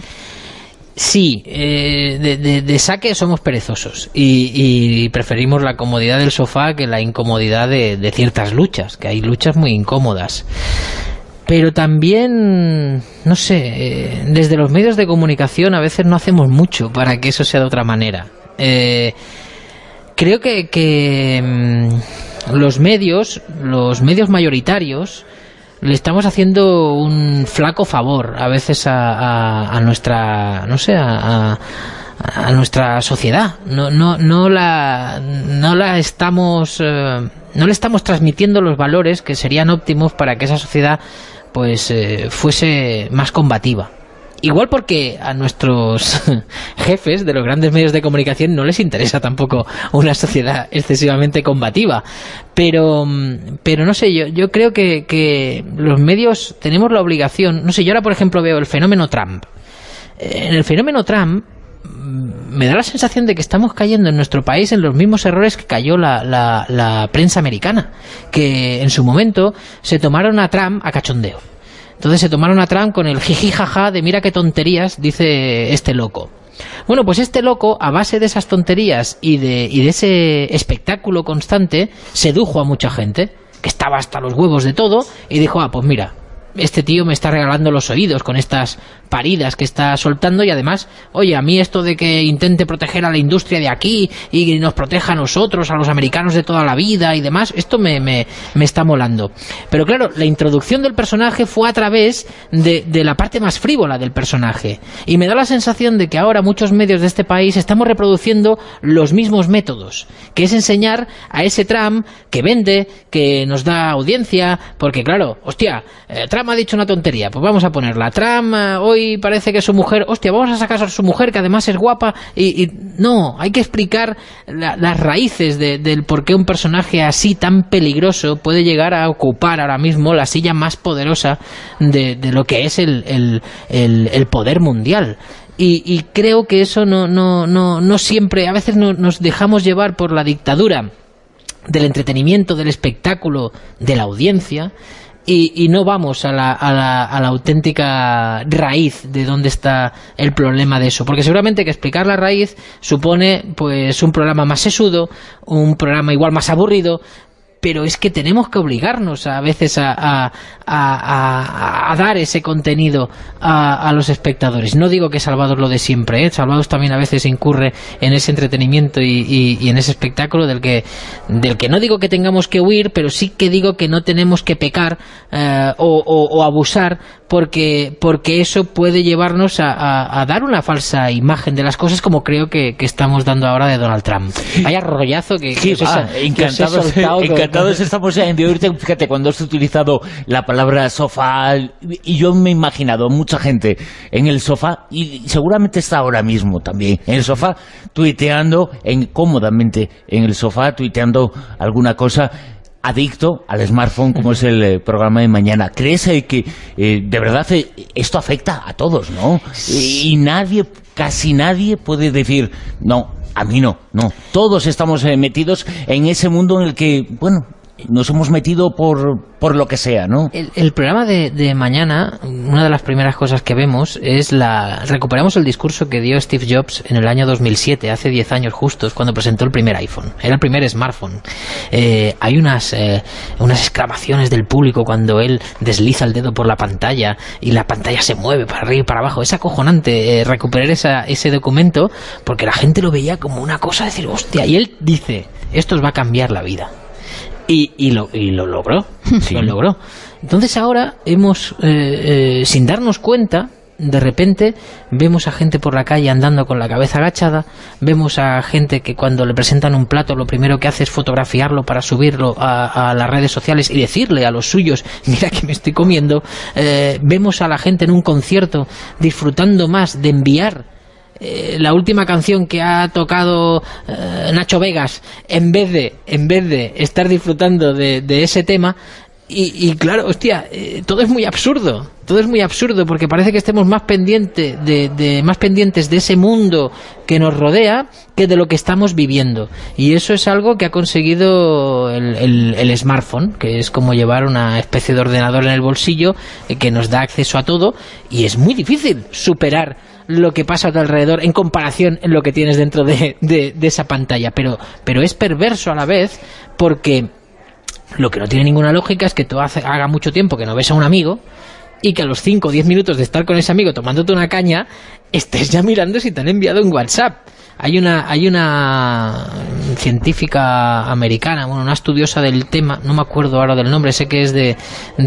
Sí, eh, de, de, de saque somos perezosos y, y preferimos la comodidad del sofá que la incomodidad de, de ciertas luchas, que hay luchas muy incómodas. Pero también, no sé, eh, desde los medios de comunicación a veces no hacemos mucho para que eso sea de otra manera. Eh, creo que, que mmm, los medios, los medios mayoritarios, le estamos haciendo un flaco favor a veces a, a, a nuestra, no sé, a, a, a nuestra sociedad. No, no, no la, no la estamos, eh, no le estamos transmitiendo los valores que serían óptimos para que esa sociedad, pues, eh, fuese más combativa. Igual porque a nuestros jefes de los grandes medios de comunicación no les interesa tampoco una sociedad excesivamente combativa. Pero, pero no sé, yo, yo creo que, que los medios tenemos la obligación. No sé, yo ahora por ejemplo veo el fenómeno Trump. En el fenómeno Trump me da la sensación de que estamos cayendo en nuestro país en los mismos errores que cayó la, la, la prensa americana, que en su momento se tomaron a Trump a cachondeo. Entonces se tomaron a Trump con el jiji jaja de mira qué tonterías dice este loco. Bueno, pues este loco, a base de esas tonterías y de, y de ese espectáculo constante, sedujo a mucha gente que estaba hasta los huevos de todo y dijo, ah, pues mira, este tío me está regalando los oídos con estas paridas que está soltando y además, oye, a mí esto de que intente proteger a la industria de aquí y nos proteja a nosotros, a los americanos de toda la vida y demás, esto me, me, me está molando. Pero claro, la introducción del personaje fue a través de, de la parte más frívola del personaje y me da la sensación de que ahora muchos medios de este país estamos reproduciendo los mismos métodos, que es enseñar a ese Trump que vende, que nos da audiencia, porque claro, hostia, eh, Trump ha dicho una tontería, pues vamos a ponerla. Trump eh, hoy parece que su mujer, hostia, vamos a sacar a su mujer que además es guapa y, y no, hay que explicar la, las raíces de, del por qué un personaje así tan peligroso puede llegar a ocupar ahora mismo la silla más poderosa de, de lo que es el, el, el, el poder mundial. Y, y creo que eso no, no, no, no siempre, a veces no, nos dejamos llevar por la dictadura del entretenimiento, del espectáculo, de la audiencia. Y, y no vamos a la, a, la, a la auténtica raíz de dónde está el problema de eso, porque seguramente que explicar la raíz supone pues un programa más sesudo, un programa igual más aburrido, pero es que tenemos que obligarnos a veces a, a, a, a, a dar ese contenido a, a los espectadores. No digo que Salvados lo de siempre, ¿eh? Salvados también a veces incurre en ese entretenimiento y, y, y en ese espectáculo del que, del que no digo que tengamos que huir, pero sí que digo que no tenemos que pecar eh, o, o, o abusar, porque, porque eso puede llevarnos a, a, a dar una falsa imagen de las cosas, como creo que, que estamos dando ahora de Donald Trump. Vaya rollazo que, que, os, va, he, encantados, que os he soltado. Encantados estamos de oírte. Fíjate, cuando has utilizado la palabra sofá, y yo me he imaginado mucha gente en el sofá, y seguramente está ahora mismo también en el sofá, tuiteando en, cómodamente en el sofá, tuiteando alguna cosa, adicto al smartphone, como es el eh, programa de mañana. ¿Crees eh, que eh, de verdad eh, esto afecta a todos, no? Y, y nadie, casi nadie puede decir, no, a mí no, no. Todos estamos eh, metidos en ese mundo en el que, bueno, nos hemos metido por, por lo que sea, ¿no? El, el programa de, de mañana, una de las primeras cosas que vemos es la... Recuperamos el discurso que dio Steve Jobs en el año dos mil siete, hace diez años justos, cuando presentó el primer iPhone. Era el primer smartphone. Eh, hay unas, eh, unas exclamaciones del público cuando él desliza el dedo por la pantalla y la pantalla se mueve para arriba y para abajo. Es acojonante eh, recuperar esa, ese documento, porque la gente lo veía como una cosa, decir, hostia, y él dice, esto os va a cambiar la vida. Y, y, lo, y lo logró, sí. lo logró. Entonces ahora hemos, eh, eh, sin darnos cuenta, de repente vemos a gente por la calle andando con la cabeza agachada, vemos a gente que cuando le presentan un plato lo primero que hace es fotografiarlo para subirlo a, a las redes sociales y decirle a los suyos, mira que me estoy comiendo. Eh, vemos a la gente en un concierto disfrutando más de enviar eh, la última canción que ha tocado eh, Nacho Vegas, en vez de en vez de estar disfrutando de, de ese tema. Y, y claro, hostia, eh, todo es muy absurdo, todo es muy absurdo, porque parece que estemos más pendiente de, de, más pendientes de ese mundo que nos rodea que de lo que estamos viviendo. Y eso es algo que ha conseguido el, el, el smartphone, que es como llevar una especie de ordenador en el bolsillo, eh, que nos da acceso a todo, y es muy difícil superar lo que pasa a tu alrededor en comparación en lo que tienes dentro de, de, de esa pantalla. Pero, pero es perverso a la vez, porque lo que no tiene ninguna lógica es que tú hace, haga mucho tiempo que no ves a un amigo y que a los cinco o diez minutos de estar con ese amigo tomándote una caña estés ya mirando si te han enviado un WhatsApp. Hay una hay una científica americana, bueno, una estudiosa del tema, no me acuerdo ahora del nombre, sé que es de,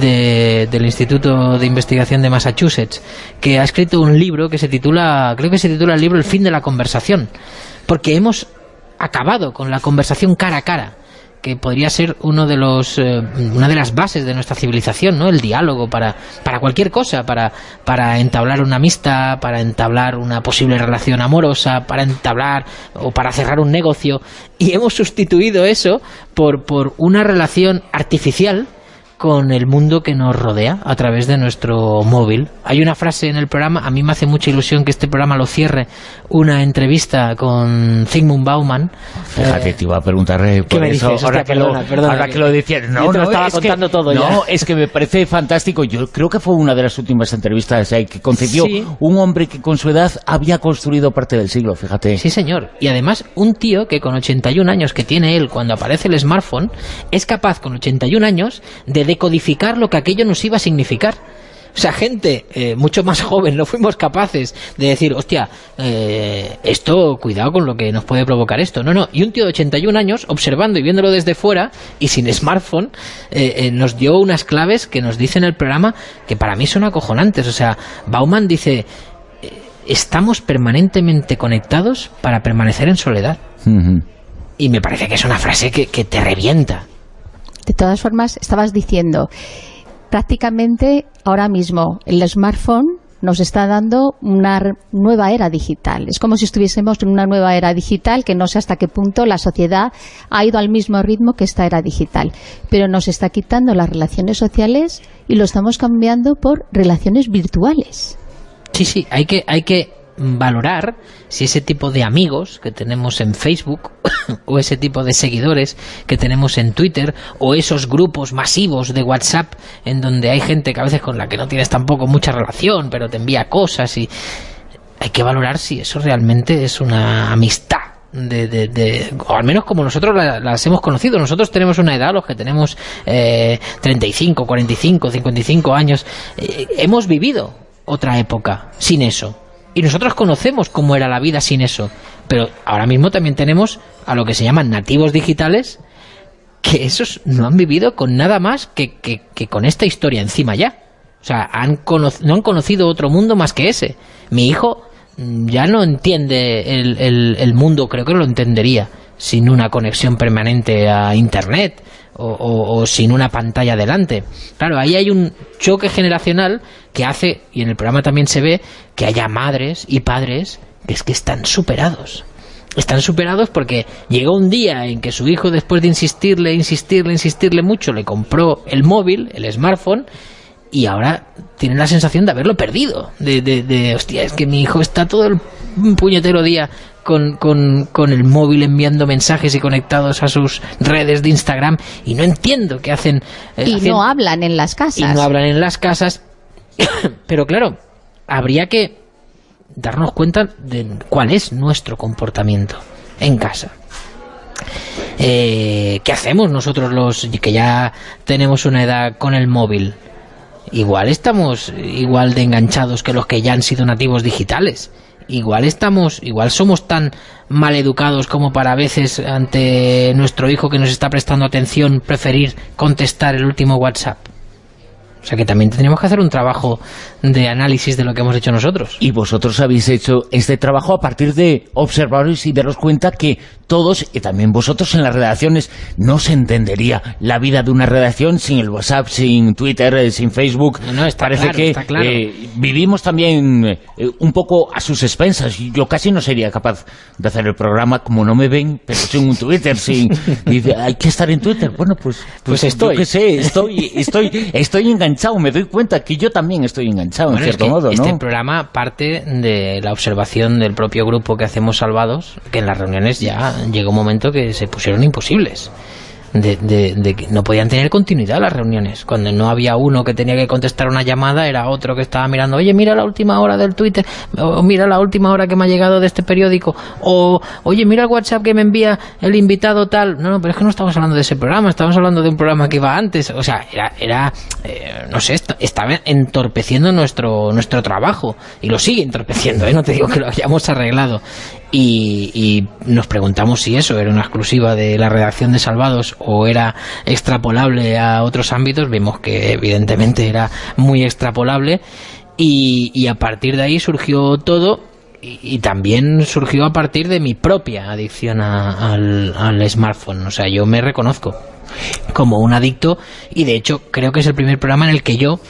de del Instituto de Investigación de Massachusetts, que ha escrito un libro que se titula, creo que se titula el libro El fin de la conversación, porque hemos acabado con la conversación cara a cara, que podría ser uno de los eh, una de las bases de nuestra civilización, ¿no? El diálogo para para cualquier cosa, para para entablar una amistad, para entablar una posible relación amorosa, para entablar o para cerrar un negocio, y hemos sustituido eso por por una relación artificial con el mundo que nos rodea a través de nuestro móvil. Hay una frase en el programa, a mí me hace mucha ilusión que este programa lo cierre, una entrevista con Zygmunt Bauman. Fíjate, eh, te iba a preguntar eh, por eso, dices? ahora, Hostia, que, perdona, lo, perdona, ahora que, que lo decías. No, yo te no, lo estaba es contando que, todo ya. No, es que me parece fantástico. Yo creo que fue una de las últimas entrevistas eh, que concedió sí. un hombre que con su edad había construido parte del siglo, fíjate. Sí, señor. Y además, un tío que con ochenta y un años que tiene él cuando aparece el smartphone, es capaz con ochenta y un años de decodificar lo que aquello nos iba a significar. O sea, gente eh, mucho más joven no fuimos capaces de decir, hostia, eh, esto, cuidado con lo que nos puede provocar esto. No, no, y un tío de ochenta y un años, observando y viéndolo desde fuera, y sin smartphone, eh, eh, nos dio unas claves que nos dice en el programa que para mí son acojonantes. O sea, Bauman dice, eh, estamos permanentemente conectados para permanecer en soledad. Uh-huh. Y me parece que es una frase que, que te revienta. De todas formas, estabas diciendo, prácticamente ahora mismo el smartphone nos está dando una nueva era digital. Es como si estuviésemos en una nueva era digital, que no sé hasta qué punto la sociedad ha ido al mismo ritmo que esta era digital. Pero nos está quitando las relaciones sociales y lo estamos cambiando por relaciones virtuales. Sí, sí, hay que, hay que valorar si ese tipo de amigos que tenemos en Facebook o ese tipo de seguidores que tenemos en Twitter o esos grupos masivos de WhatsApp en donde hay gente que a veces con la que no tienes tampoco mucha relación pero te envía cosas, y hay que valorar si eso realmente es una amistad de, de, de o al menos como nosotros la, las hemos conocido. Nosotros tenemos una edad, los que tenemos eh, treinta y cinco, cuarenta y cinco, cincuenta y cinco años, eh, hemos vivido otra época sin eso. Y nosotros conocemos cómo era la vida sin eso. Pero ahora mismo también tenemos a lo que se llaman nativos digitales, que esos no han vivido con nada más que, que, que con esta historia encima ya. O sea, han no han conocido otro mundo más que ese. Mi hijo ya no entiende el, el, el mundo, creo que lo entendería, sin una conexión permanente a Internet o, o, o sin una pantalla delante. Claro, ahí hay un choque generacional que hace, y en el programa también se ve, que haya madres y padres que es que están superados. Están superados porque llegó un día en que su hijo, después de insistirle, insistirle, insistirle mucho, le compró el móvil, el smartphone, y ahora tienen la sensación de haberlo perdido. De, de, de hostia, es que mi hijo está todo el puñetero día con, con, con el móvil enviando mensajes y conectados a sus redes de Instagram, y no entiendo qué hacen. Eh, y hacen, no hablan en las casas. Y no hablan en las casas. Pero claro, habría que darnos cuenta de cuál es nuestro comportamiento en casa. Eh, ¿Qué hacemos nosotros los que ya tenemos una edad con el móvil? Igual estamos igual de enganchados que los que ya han sido nativos digitales. Igual estamos, igual somos tan mal educados como para a veces ante nuestro hijo que nos está prestando atención preferir contestar el último WhatsApp. O sea que también tendríamos que hacer un trabajo de análisis de lo que hemos hecho nosotros. Y vosotros habéis hecho este trabajo a partir de observaros y daros cuenta que todos, y también vosotros en las redacciones. No se entendería la vida de una redacción sin el WhatsApp, sin Twitter, eh, sin Facebook. No, no, está Parece claro, que está claro. Eh, vivimos también eh, un poco a sus expensas. Yo casi no sería capaz de hacer el programa, como no me ven, pero sin un Twitter, sin... Dice, hay que estar en Twitter. Bueno, pues, pues, Pues estoy. Yo qué sé, estoy, estoy, estoy enganchado. Me doy cuenta que yo también estoy enganchado, Bueno, en cierto es que modo, ¿no? Este programa parte de la observación del propio grupo que hacemos Salvados, que en las reuniones ya llegó un momento que se pusieron imposibles. De, de, de que no podían tener continuidad las reuniones. Cuando no había uno que tenía que contestar una llamada, era otro que estaba mirando, oye, mira la última hora del Twitter, o mira la última hora que me ha llegado de este periódico, o oye, mira el WhatsApp que me envía el invitado tal. No, no, pero es que no estamos hablando de ese programa, estamos hablando de un programa que iba antes. O sea, era, era eh, no sé, estaba entorpeciendo nuestro, nuestro trabajo, y lo sigue entorpeciendo, ¿eh? No te digo que lo hayamos arreglado. Y, y nos preguntamos si eso era una exclusiva de la redacción de Salvados o era extrapolable a otros ámbitos. Vimos que evidentemente era muy extrapolable, y, y a partir de ahí surgió todo, y, y también surgió a partir de mi propia adicción a, al, al smartphone. O sea, yo me reconozco como un adicto, y de hecho creo que es el primer programa en el que yo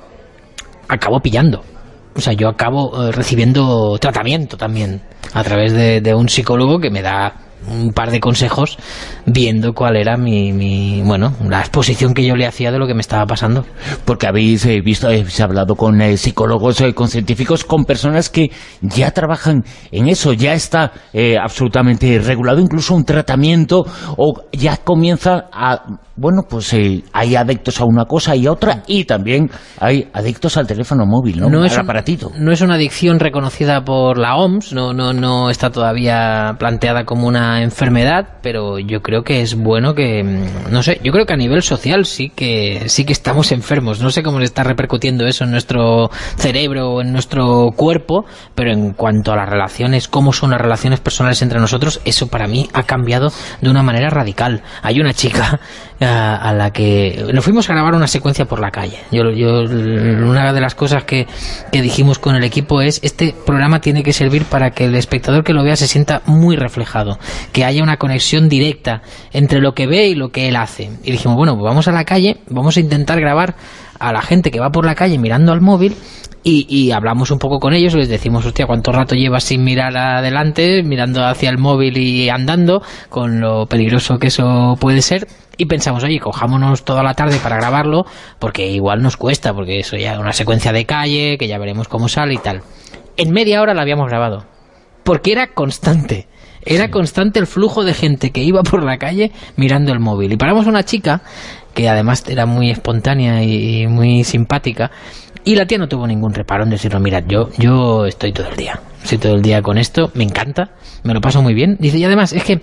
acabo pillando. O sea, yo acabo eh, recibiendo tratamiento también a través de, de un psicólogo que me da un par de consejos, viendo cuál era mi, mi bueno, la exposición que yo le hacía de lo que me estaba pasando. Porque habéis eh, visto, habéis hablado con eh, psicólogos, eh, con científicos, con personas que ya trabajan en eso, ya está eh, absolutamente regulado, incluso un tratamiento, o ya comienza a... Bueno, pues eh, hay adictos a una cosa y a otra, y también hay adictos al teléfono móvil, ¿no? No es al un, aparatito. No es una adicción reconocida por la O M S, no, no, no está todavía planteada como una enfermedad, pero yo creo que es bueno que, no sé, yo creo que a nivel social sí que sí que estamos enfermos. No sé cómo le está repercutiendo eso en nuestro cerebro o en nuestro cuerpo, pero en cuanto a las relaciones, cómo son las relaciones personales entre nosotros, eso para mí ha cambiado de una manera radical. Hay una chica a, a la que nos fuimos a grabar una secuencia por la calle. Yo, yo una de las cosas que, que dijimos con el equipo es: este programa tiene que servir para que el espectador que lo vea se sienta muy reflejado, que haya una conexión directa entre lo que ve y lo que él hace. Y dijimos, bueno, pues vamos a la calle, vamos a intentar grabar a la gente que va por la calle mirando al móvil, y, y hablamos un poco con ellos, les decimos, hostia, ¿cuánto rato llevas sin mirar adelante, mirando hacia el móvil y andando, con lo peligroso que eso puede ser? Y pensamos, oye, cojámonos toda la tarde para grabarlo, porque igual nos cuesta, porque eso ya es una secuencia de calle, que ya veremos cómo sale y tal. En media hora la habíamos grabado, porque era constante. Era constante el flujo de gente que iba por la calle mirando el móvil. Y paramos a una chica, que además era muy espontánea y muy simpática, y la tía no tuvo ningún reparo en decirnos, mirad, yo, yo estoy todo el día, estoy todo el día con esto, me encanta, me lo paso muy bien. Dice, y además es que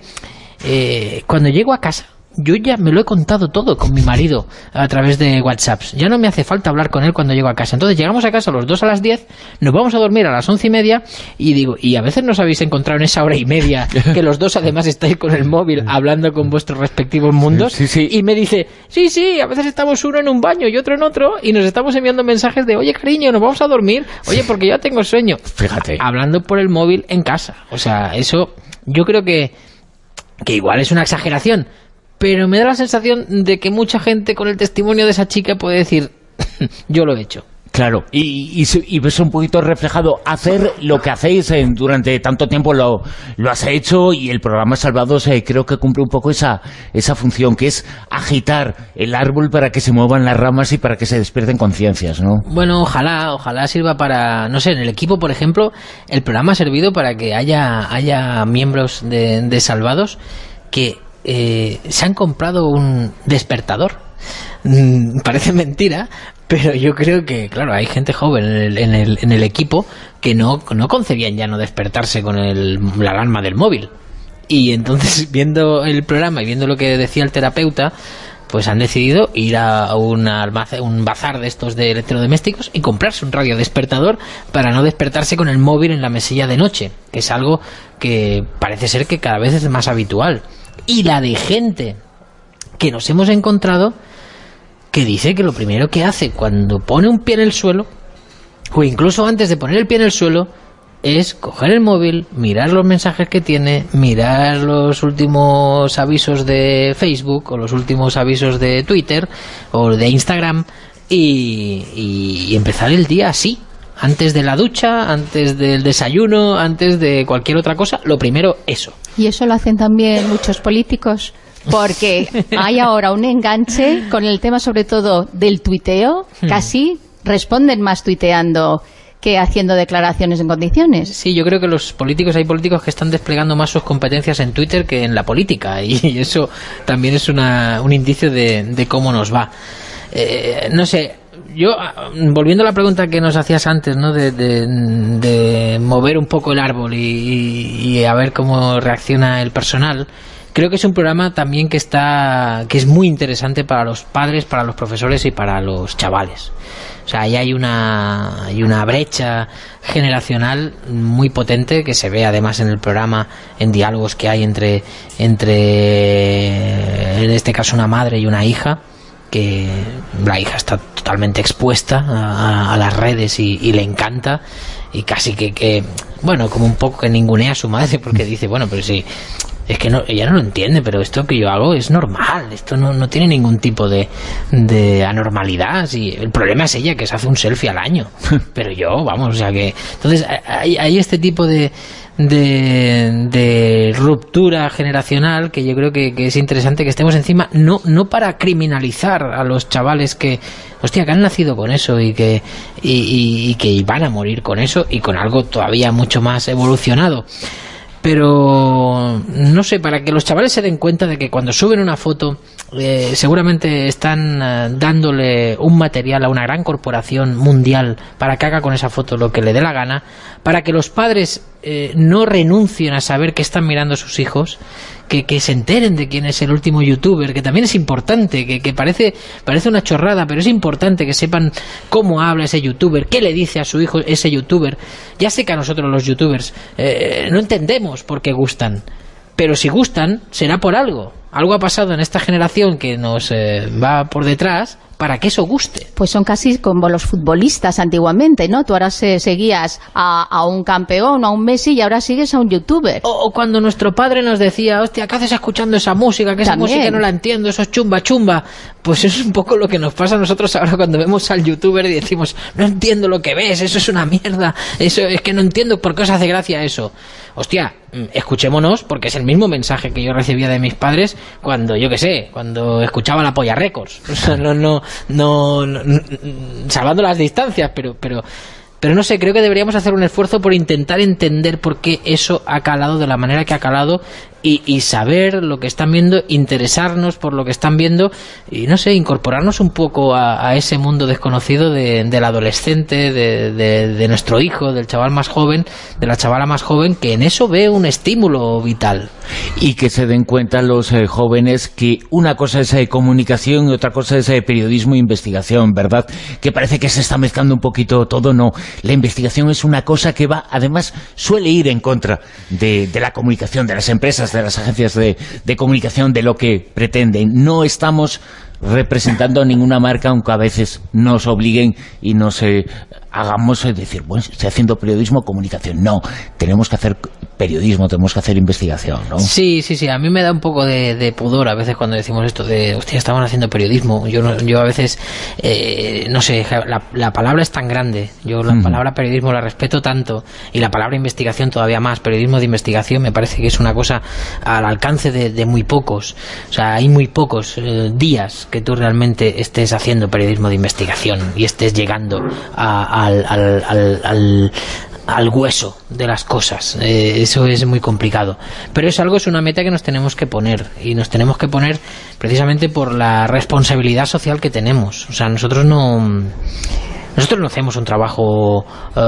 eh, cuando llego a casa, yo ya me lo he contado todo con mi marido a través de WhatsApps. Ya no me hace falta hablar con él cuando llego a casa. Entonces llegamos a casa los dos a las diez, nos vamos a dormir a las once y media, y digo, y a veces nos habéis encontrado en esa hora y media que los dos además estáis con el móvil hablando con vuestros respectivos mundos. Sí, sí. Y me dice, sí, sí, a veces estamos uno en un baño y otro en otro, y nos estamos enviando mensajes de, oye, cariño, nos vamos a dormir, oye, porque ya tengo sueño. Fíjate. Hablando por el móvil en casa. O sea, eso yo creo que, que igual es una exageración, pero me da la sensación de que mucha gente con el testimonio de esa chica puede decir, yo lo he hecho. Claro, y, y, y ves un poquito reflejado hacer lo que hacéis eh, durante tanto tiempo, lo, lo has hecho, y el programa Salvados eh, creo que cumple un poco esa, esa función, que es agitar el árbol para que se muevan las ramas y para que se despierten conciencias, ¿no? Bueno, ojalá, ojalá sirva para, no sé, en el equipo, por ejemplo, el programa ha servido para que haya, haya miembros de, de Salvados que Eh, se han comprado un despertador. Mm, parece mentira, pero yo creo que, claro, hay gente joven en el, en el, en el equipo que no, no concebían ya no despertarse con el, la alarma del móvil. Y entonces, viendo el programa y viendo lo que decía el terapeuta, pues han decidido ir a un, almacén, un bazar de estos de electrodomésticos y comprarse un radio despertador para no despertarse con el móvil en la mesilla de noche, que es algo que parece ser que cada vez es más habitual. Y la de gente que nos hemos encontrado que dice que lo primero que hace cuando pone un pie en el suelo, o incluso antes de poner el pie en el suelo, es coger el móvil, mirar los mensajes que tiene, mirar los últimos avisos de Facebook o los últimos avisos de Twitter o de Instagram y, y, y empezar el día así. Antes de la ducha, antes del desayuno, antes de cualquier otra cosa, lo primero eso. Y eso lo hacen también muchos políticos, porque hay ahora un enganche con el tema sobre todo del tuiteo, casi responden más tuiteando que haciendo declaraciones en condiciones. Sí, yo creo que los políticos, hay políticos que están desplegando más sus competencias en Twitter que en la política, y eso también es una, un indicio de, de cómo nos va. Eh, no sé, yo, volviendo a la pregunta que nos hacías antes, ¿no? De, de, de mover un poco el árbol y, y, y a ver cómo reacciona el personal, creo que es un programa también que está que es muy interesante para los padres, para los profesores y para los chavales. O sea, ahí hay una, hay una brecha generacional muy potente que se ve además en el programa, en diálogos que hay entre, entre en este caso una madre y una hija, que la hija está totalmente expuesta a, a las redes y, y le encanta, y casi que, que, bueno, como un poco que ningunea a su madre, porque dice, bueno, pero sí, es que no, ella no lo entiende, pero esto que yo hago es normal, esto no, no tiene ningún tipo de, de anormalidad. Sí, el problema es ella, que se hace un selfie al año, pero yo, vamos, o sea que... Entonces hay, hay este tipo de... De, de ruptura generacional que yo creo que, que es interesante que estemos encima, no, no para criminalizar a los chavales que, hostia, que han nacido con eso y que, y, y, y que van a morir con eso y con algo todavía mucho más evolucionado. Pero no sé, para que los chavales se den cuenta de que cuando suben una foto eh, seguramente están eh, dándole un material a una gran corporación mundial para que haga con esa foto lo que le dé la gana, para que los padres eh, no renuncien a saber qué están mirando sus hijos, que, que se enteren de quién es el último youtuber, que también es importante, que, que parece, parece una chorrada, pero es importante que sepan cómo habla ese youtuber, qué le dice a su hijo ese youtuber. Ya sé que a nosotros los youtubers eh, no entendemos por qué gustan, pero si gustan será por algo. Algo ha pasado en esta generación que nos eh, va por detrás para que eso guste. Pues son casi como los futbolistas antiguamente, ¿no? Tú ahora se, seguías a, a un campeón, a un Messi, y ahora sigues a un youtuber. O, o cuando nuestro padre nos decía, hostia, ¿qué haces escuchando esa música? Que esa También. música no la entiendo, eso es chumba chumba. Pues eso es un poco lo que nos pasa a nosotros ahora cuando vemos al youtuber y decimos, no entiendo lo que ves, eso es una mierda, eso es que no entiendo por qué os hace gracia eso. Hostia, escuchémonos, porque es el mismo mensaje que yo recibía de mis padres cuando, yo qué sé, cuando escuchaba la Polla Records. O sea, no, no, no, no, no salvando las distancias, pero, pero, pero no sé, creo que deberíamos hacer un esfuerzo por intentar entender por qué eso ha calado de la manera que ha calado, y, y saber lo que están viendo, interesarnos por lo que están viendo, y no sé, incorporarnos un poco a, a ese mundo desconocido de, del adolescente, de, de, de nuestro hijo, del chaval más joven, de la chavala más joven, que en eso ve un estímulo vital. Y que se den cuenta los eh, jóvenes que una cosa es eh, comunicación y otra cosa es eh, periodismo e investigación, ¿verdad? Que parece que se está mezclando un poquito todo. No, la investigación es una cosa que va, además, suele ir en contra de, de la comunicación, de las empresas, de las agencias de, de comunicación, de lo que pretenden. No estamos representando a ninguna marca, aunque a veces nos obliguen y nos eh, hagamos eh, decir, bueno, estoy haciendo periodismo, comunicación. No, tenemos que hacer periodismo, tenemos que hacer investigación, ¿no? Sí, sí, sí, a mí me da un poco de, de pudor a veces cuando decimos esto de, hostia, estaban haciendo periodismo. Yo, no, yo a veces, eh, no sé, la, la palabra es tan grande, yo la uh-huh. palabra periodismo la respeto tanto, y la palabra investigación todavía más. Periodismo de investigación me parece que es una cosa al alcance de, de muy pocos. O sea, hay muy pocos eh, días que tú realmente estés haciendo periodismo de investigación y estés llegando a, al, al, al, al al hueso de las cosas. Eh, eso es muy complicado, pero es algo, es una meta que nos tenemos que poner, y nos tenemos que poner precisamente por la responsabilidad social que tenemos. O sea, nosotros no nosotros no hacemos un trabajo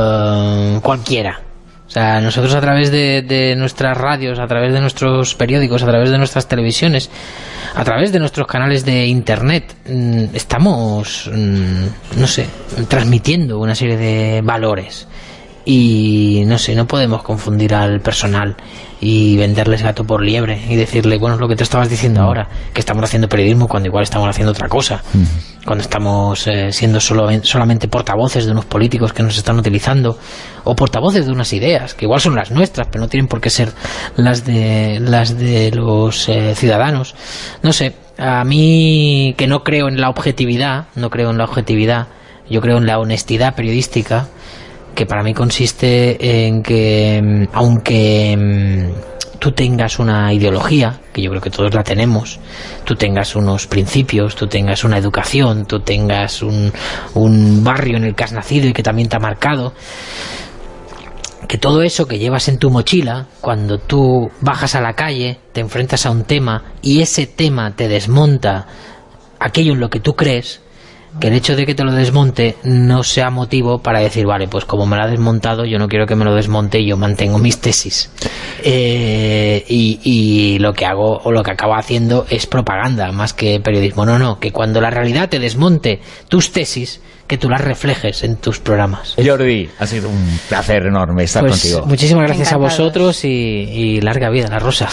uh, cualquiera. O sea, nosotros a través de, de nuestras radios, a través de nuestros periódicos, a través de nuestras televisiones, a través de nuestros canales de internet, estamos, no sé, transmitiendo una serie de valores. y no sé, no podemos confundir al personal y venderles gato por liebre y decirle, bueno, es lo que te estabas diciendo ahora, que estamos haciendo periodismo cuando igual estamos haciendo otra cosa, mm. cuando estamos eh, siendo solo, solamente portavoces de unos políticos que nos están utilizando, o portavoces de unas ideas que igual son las nuestras, pero no tienen por qué ser las de las de los eh, ciudadanos. No sé, a mí, que no creo en la objetividad, no creo en la objetividad, yo creo en la honestidad periodística, que para mí consiste en que, aunque tú tengas una ideología, que yo creo que todos la tenemos, tú tengas unos principios, tú tengas una educación, tú tengas un, un barrio en el que has nacido y que también te ha marcado, que todo eso que llevas en tu mochila, cuando tú bajas a la calle, te enfrentas a un tema y ese tema te desmonta aquello en lo que tú crees, que el hecho de que te lo desmonte no sea motivo para decir, vale, pues como me lo ha desmontado, yo no quiero que me lo desmonte y yo mantengo mis tesis. Eh, y, y lo que hago, o lo que acabo haciendo, es propaganda, más que periodismo. No, no, que cuando la realidad te desmonte tus tesis, que tú las reflejes en tus programas. Jordi, ha sido un placer enorme estar pues, contigo. Muchísimas gracias a vosotros y, y larga vida la rosa.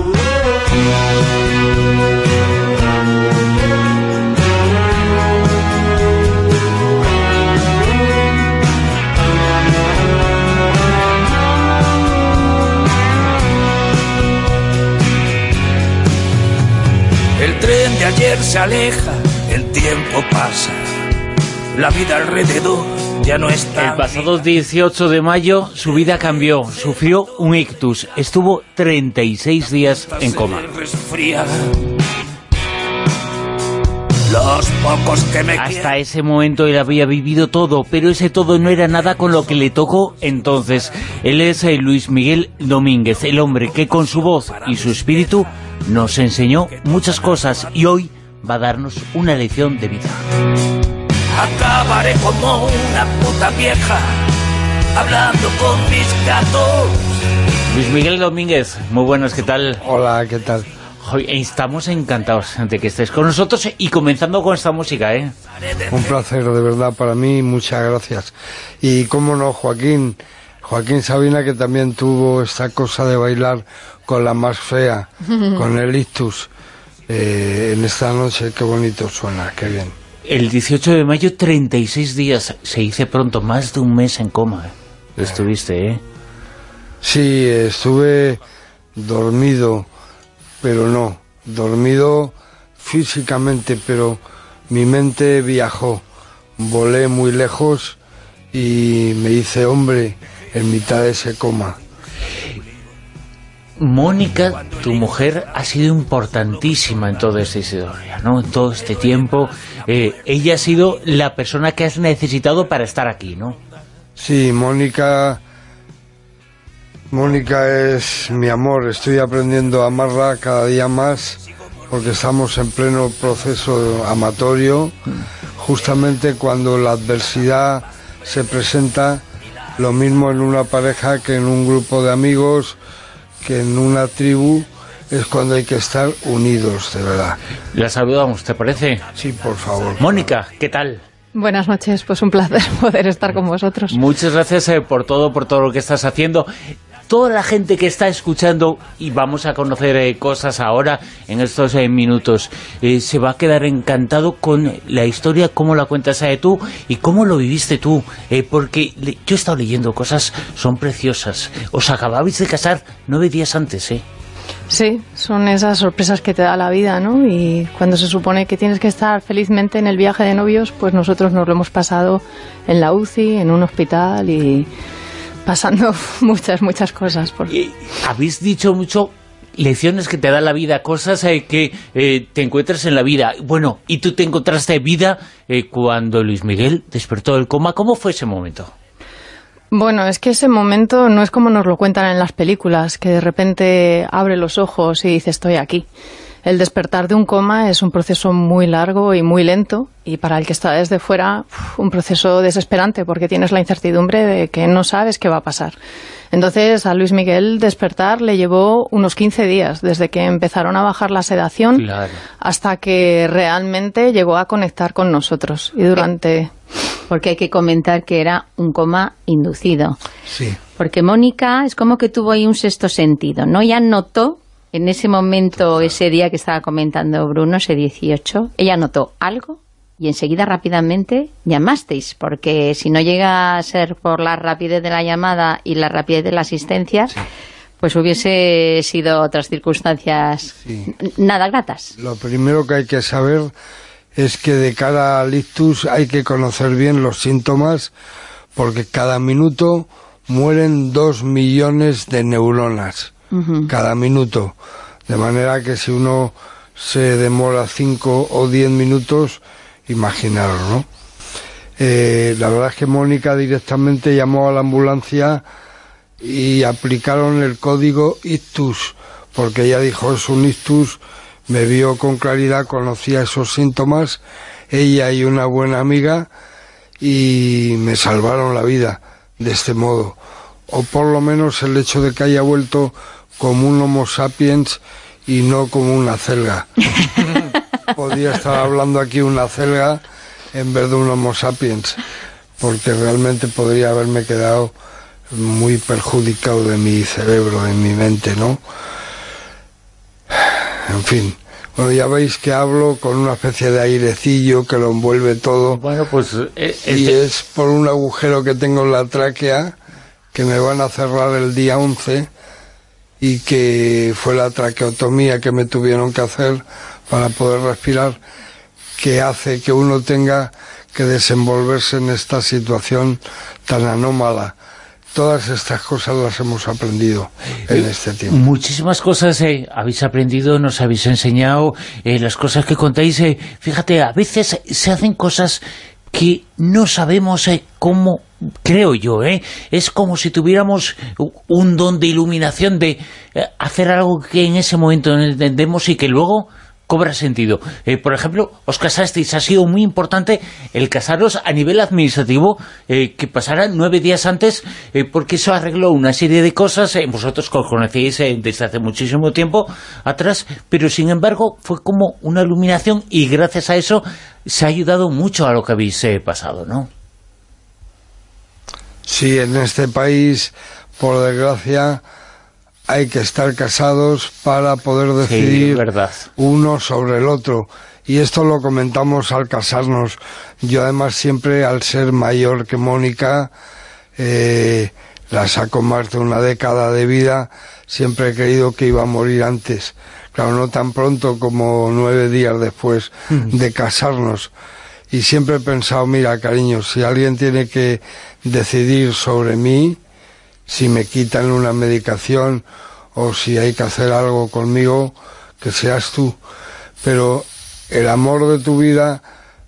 El tren de ayer se aleja, el tiempo pasa, la vida alrededor ya no está. El pasado dieciocho de mayo su vida cambió, sufrió un ictus, estuvo treinta y seis días en coma. Los pocos que me Hasta ese momento él había vivido todo, pero ese todo no era nada con lo que le tocó entonces. Él es eh, Luis Miguel Domínguez, el hombre que con su voz y su espíritu nos enseñó muchas cosas y hoy va a darnos una lección de vida. Acabaré como una puta vieja, hablando con mis gatos. Luis Miguel Domínguez, muy buenas, ¿qué tal? Hola, ¿qué tal? Hoy estamos encantados de que estés con nosotros y comenzando con esta música, ¿eh? Un placer, de verdad, para mí, muchas gracias. Y cómo no, Joaquín, Joaquín Sabina, que también tuvo esta cosa de bailar con la más fea, con el ictus, eh, en esta noche, qué bonito suena, qué bien. El dieciocho de mayo, treinta y seis días, se dice pronto, más de un mes en coma. Estuviste, ¿eh? Sí, estuve dormido, pero no, dormido físicamente, pero mi mente viajó, volé muy lejos y me hice hombre en mitad de ese coma. Mónica, tu mujer, ha sido importantísima en toda esta historia, ¿no? En todo este tiempo, eh, ella ha sido la persona que has necesitado para estar aquí, ¿no? Sí, Mónica... Mónica es mi amor, estoy aprendiendo a amarla cada día más porque estamos en pleno proceso amatorio, justamente cuando la adversidad se presenta, lo mismo en una pareja que en un grupo de amigos, que en una tribu, es cuando hay que estar unidos, de verdad. La saludamos, ¿te parece? Sí, por favor. Mónica, ¿qué tal? Buenas noches, pues un placer poder estar con vosotros. Muchas gracias eh, por todo, por todo lo que estás haciendo. Toda la gente que está escuchando, y vamos a conocer eh, cosas ahora, en estos eh, minutos, eh, se va a quedar encantado con la historia, cómo la cuentas eh, tú y cómo lo viviste tú, eh, porque le, yo he estado leyendo cosas, son preciosas. Os acababais de casar nueve días antes, ¿eh? Sí, son esas sorpresas que te da la vida, ¿no? Y cuando se supone que tienes que estar felizmente en el viaje de novios, pues nosotros nos lo hemos pasado en la U C I, en un hospital y pasando muchas, muchas cosas. Por... Y habéis dicho mucho lecciones que te da la vida, cosas eh, que eh, te encuentras en la vida. Bueno, y tú te encontraste vida eh, cuando Luis Miguel despertó del coma. ¿Cómo fue ese momento? Bueno, es que ese momento no es como nos lo cuentan en las películas, que de repente abre los ojos y dice estoy aquí. El despertar de un coma es un proceso muy largo y muy lento, y para el que está desde fuera, un proceso desesperante, porque tienes la incertidumbre de que no sabes qué va a pasar. Entonces, a Luis Miguel despertar le llevó unos quince días, desde que empezaron a bajar la sedación, claro, hasta que realmente llegó a conectar con nosotros. Y durante... porque hay que comentar que era un coma inducido. Sí. Porque Mónica es como que tuvo ahí un sexto sentido, ¿no? Ya notó en ese momento, ese día que estaba comentando Bruno, ese dieciocho, ella notó algo y enseguida rápidamente llamasteis, porque si no llega a ser por la rapidez de la llamada y la rapidez de la asistencia, sí, pues hubiese sido otras circunstancias sí. nada gratas. Lo primero que hay que saber es que de cara al ictus hay que conocer bien los síntomas, porque cada minuto mueren dos millones de neuronas. Uh-huh. Cada minuto, de manera que si uno se demora cinco o diez minutos, imaginaros, ¿no? Eh, la verdad es que Mónica directamente llamó a la ambulancia y aplicaron el código ictus, porque ella dijo, es un ictus, me vio con claridad, conocía esos síntomas, ella y una buena amiga, y me salvaron la vida de este modo, o por lo menos el hecho de que haya vuelto como un Homo sapiens y no como una celga. Podría estar hablando aquí una celga en vez de un Homo sapiens, porque realmente podría haberme quedado muy perjudicado de mi cerebro, de mi mente, ¿no? En fin, bueno, ya veis que hablo con una especie de airecillo que lo envuelve todo. Bueno, pues eh, y este... es por un agujero que tengo en la tráquea, que me van a cerrar el día once, y que fue la traqueotomía que me tuvieron que hacer para poder respirar, que hace que uno tenga que desenvolverse en esta situación tan anómala. Todas estas cosas las hemos aprendido en este tiempo. Muchísimas cosas eh, habéis aprendido, nos habéis enseñado, eh, las cosas que contáis. Eh, fíjate, a veces se hacen cosas que no sabemos eh, cómo, creo yo, ¿eh? Es como si tuviéramos un don de iluminación de eh, hacer algo que en ese momento no entendemos y que luego cobra sentido. Eh, por ejemplo, os casasteis, ha sido muy importante el casaros a nivel administrativo, eh, que pasara nueve días antes, eh, porque eso arregló una serie de cosas. Eh, vosotros os conocéis eh, desde hace muchísimo tiempo atrás, pero sin embargo fue como una iluminación y gracias a eso se ha ayudado mucho a lo que habéis eh, pasado, ¿no? Sí, en este país, por desgracia, hay que estar casados para poder decidir sí, verdad. uno sobre el otro. Y esto lo comentamos al casarnos. Yo además siempre, al ser mayor que Mónica, eh, la saco más de una década de vida, siempre he creído que iba a morir antes. Claro, no tan pronto como nueve días después de casarnos. Y siempre he pensado, mira, cariño, si alguien tiene que decidir sobre mí, si me quitan una medicación o si hay que hacer algo conmigo, que seas tú. Pero el amor de tu vida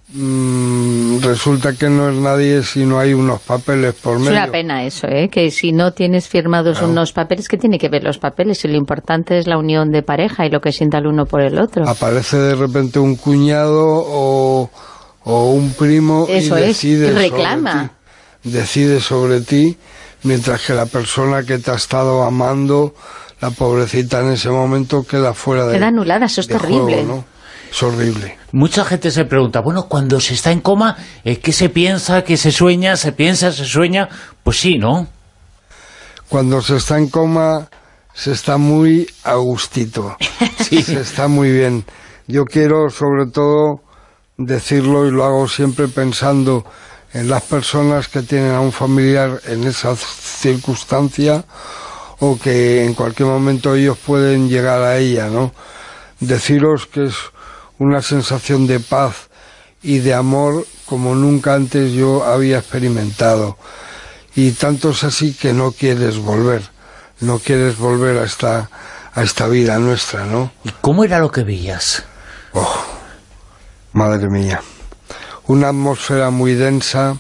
mmm, resulta que no es nadie si no hay unos papeles por medio. Es una pena eso, ¿eh? Que si no tienes firmados claro. unos papeles, ¿qué tiene que ver los papeles? Y lo importante es la unión de pareja y lo que sienta el uno por el otro. Aparece de repente un cuñado o, o un primo eso y es, decide y reclama. sobre ti, decide sobre ti, mientras que la persona que te ha estado amando, la pobrecita en ese momento queda fuera de queda anulada, eso es terrible. Juego, ¿no? Es horrible. Mucha gente se pregunta, bueno, cuando se está en coma, eh, ¿qué se piensa? ¿Qué se sueña? ¿Se piensa? ¿Se sueña? Pues sí, ¿no? Cuando se está en coma, se está muy a gustito. Sí. Se está muy bien. Yo quiero, sobre todo, decirlo, y lo hago siempre pensando en las personas que tienen a un familiar en esa circunstancia o que en cualquier momento ellos pueden llegar a ella, ¿no? Deciros que es una sensación de paz y de amor como nunca antes yo había experimentado. Y tanto es así que no quieres volver, no quieres volver a esta, a esta vida nuestra, ¿no? ¿Y cómo era lo que veías? Oh, madre mía. Una atmósfera muy densa,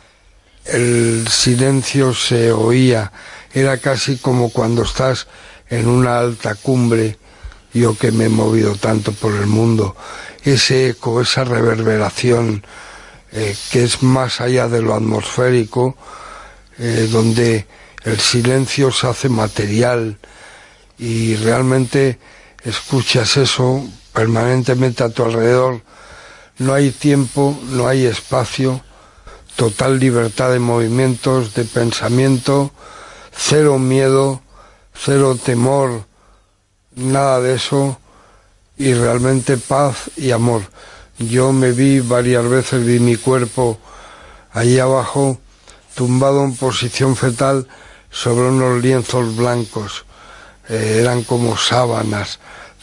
el silencio se oía, era casi como cuando estás en una alta cumbre, yo que me he movido tanto por el mundo, ese eco, esa reverberación eh, que es más allá de lo atmosférico, eh, donde el silencio se hace material y realmente escuchas eso permanentemente a tu alrededor. No hay tiempo, no hay espacio, total libertad de movimientos, de pensamiento, cero miedo, cero temor, nada de eso, y realmente paz y amor. Yo me vi varias veces, vi mi cuerpo allí abajo, tumbado en posición fetal sobre unos lienzos blancos, eh, eran como sábanas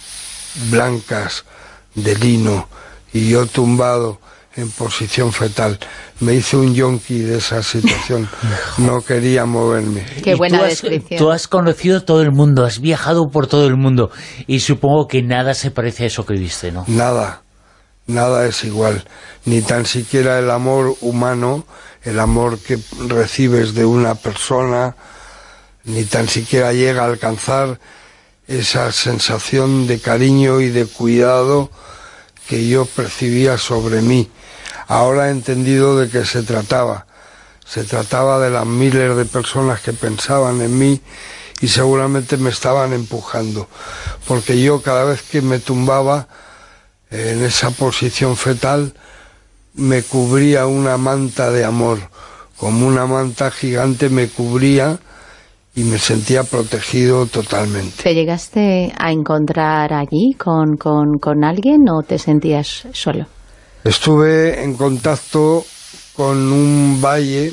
blancas de lino, y yo tumbado en posición fetal. Me hice un yonki de esa situación, no quería moverme. Qué buena tú has, descripción. Tú has conocido todo el mundo, has viajado por todo el mundo, y supongo que nada se parece a eso que viste, ¿no? Nada, nada es igual, ni tan siquiera el amor humano, el amor que recibes de una persona, ni tan siquiera llega a alcanzar esa sensación de cariño y de cuidado que yo percibía sobre mí. Ahora he entendido de qué se trataba. Se trataba de las miles de personas que pensaban en mí y seguramente me estaban empujando, porque yo cada vez que me tumbaba en esa posición fetal me cubría una manta de amor, como una manta gigante me cubría y me sentía protegido totalmente. ¿Te llegaste a encontrar allí con, con, con alguien o te sentías solo? Estuve en contacto con un valle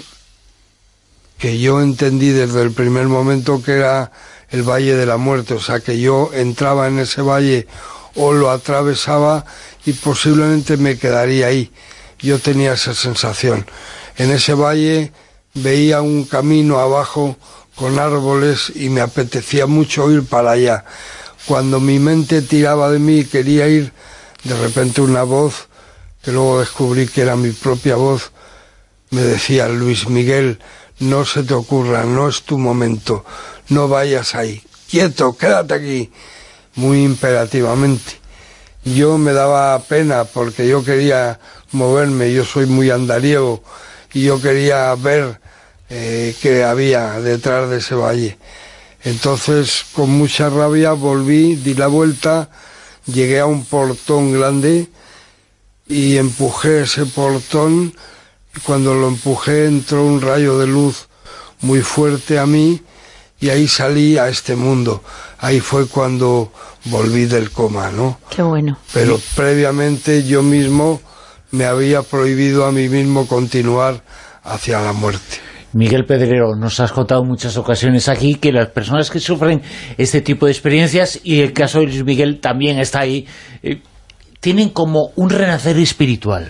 que yo entendí desde el primer momento que era el Valle de la Muerte, o sea que yo entraba en ese valle o lo atravesaba y posiblemente me quedaría ahí. Yo tenía esa sensación. En ese valle veía un camino abajo con árboles y me apetecía mucho ir para allá. Cuando mi mente tiraba de mí y quería ir, de repente una voz, que luego descubrí que era mi propia voz, me decía: Luis Miguel, no se te ocurra, no es tu momento, no vayas ahí, quieto, quédate aquí, muy imperativamente. Yo me daba pena porque yo quería moverme, yo soy muy andariego y yo quería ver eh, qué había detrás de ese valle. Entonces, con mucha rabia volví, di la vuelta, llegué a un portón grande y empujé ese portón, y cuando lo empujé entró un rayo de luz muy fuerte a mí y ahí salí a este mundo. Ahí fue cuando volví del coma, ¿no? Qué bueno. Pero previamente yo mismo me había prohibido a mí mismo continuar hacia la muerte. Miguel Pedrero, nos has contado en muchas ocasiones aquí que las personas que sufren este tipo de experiencias, y el caso de Luis Miguel también está ahí, eh, tienen como un renacer espiritual.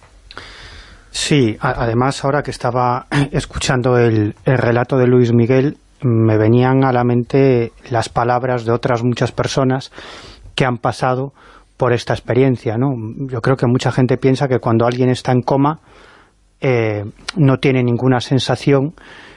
Sí, a además ahora que estaba escuchando el, el relato de Luis Miguel, me venían a la mente las palabras de otras muchas personas que han pasado por esta experiencia, ¿no? Yo creo que mucha gente piensa que cuando alguien está en coma eh, no tiene ninguna sensación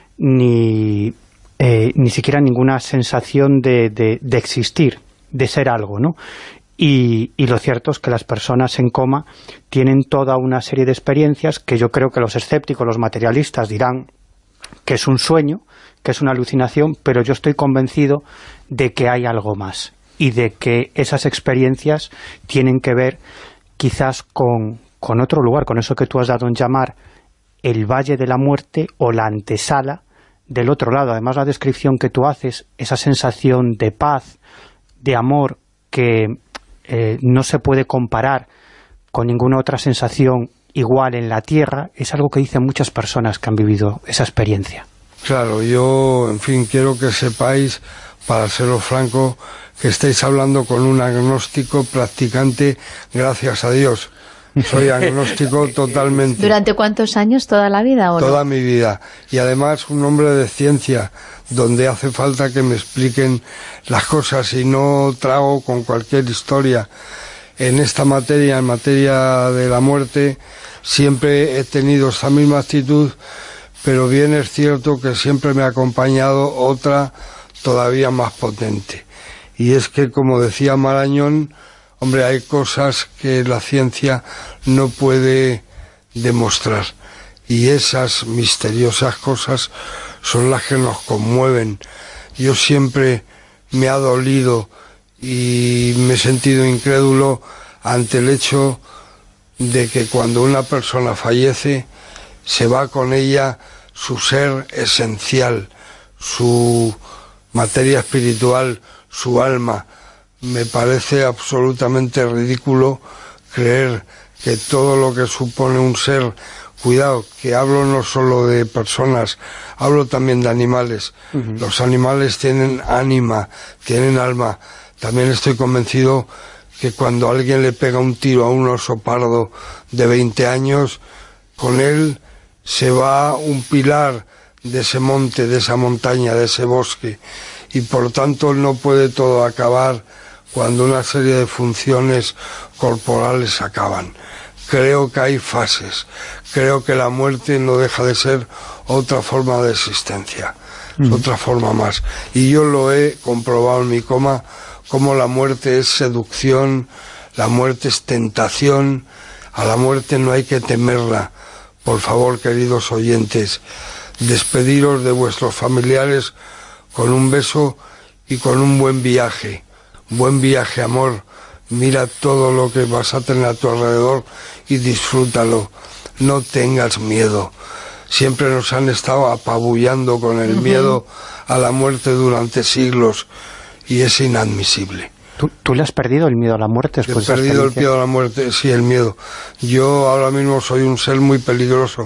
ni, eh, ni siquiera ninguna sensación de, de, de existir, de ser algo, ¿no? Y, y lo cierto es que las personas en coma tienen toda una serie de experiencias que yo creo que los escépticos, los materialistas dirán que es un sueño, que es una alucinación, pero yo estoy convencido de que hay algo más y de que esas experiencias tienen que ver quizás con, con otro lugar, con eso que tú has dado en llamar el Valle de la Muerte o la antesala del otro lado. Además, la descripción que tú haces, esa sensación de paz, de amor, que eh, no se puede comparar con ninguna otra sensación igual en la Tierra, es algo que dicen muchas personas que han vivido esa experiencia. Claro, yo, en fin, quiero que sepáis, para seros franco, que estáis hablando con un agnóstico practicante, gracias a Dios. Soy agnóstico totalmente. ¿Durante cuántos años? ¿Toda la vida o no? Toda mi vida. Y además un hombre de ciencia, donde hace falta que me expliquen las cosas y no trago con cualquier historia. En esta materia, en materia de la muerte, siempre he tenido esta misma actitud, pero bien es cierto que siempre me ha acompañado otra todavía más potente. Y es que, como decía Marañón, hombre, hay cosas que la ciencia no puede demostrar. Y esas misteriosas cosas son las que nos conmueven. Yo siempre me ha dolido y me he sentido incrédulo ante el hecho de que cuando una persona fallece, se va con ella su ser esencial, su materia espiritual, su alma. Me parece absolutamente ridículo creer que todo lo que supone un ser, cuidado, que hablo no solo de personas, hablo también de animales. Uh-huh. Los animales tienen ánima, tienen alma. También estoy convencido que cuando alguien le pega un tiro a un oso pardo de veinte años, con él se va un pilar de ese monte, de esa montaña, de ese bosque, y por tanto no puede todo acabar cuando una serie de funciones corporales acaban. Creo que hay fases, creo que la muerte no deja de ser otra forma de existencia, mm. es otra forma más. Y yo lo he comprobado en mi coma, como la muerte es seducción, la muerte es tentación, a la muerte no hay que temerla. Por favor, queridos oyentes, despediros de vuestros familiares con un beso y con un buen viaje. Buen viaje, amor. Mira todo lo que vas a tener a tu alrededor y disfrútalo. No tengas miedo. Siempre nos han estado apabullando con el uh-huh. miedo a la muerte durante siglos y es inadmisible. ¿Tú, ¿Tú le has perdido el miedo a la muerte después He perdido el miedo a la muerte, sí, el miedo. Yo ahora mismo soy un ser muy peligroso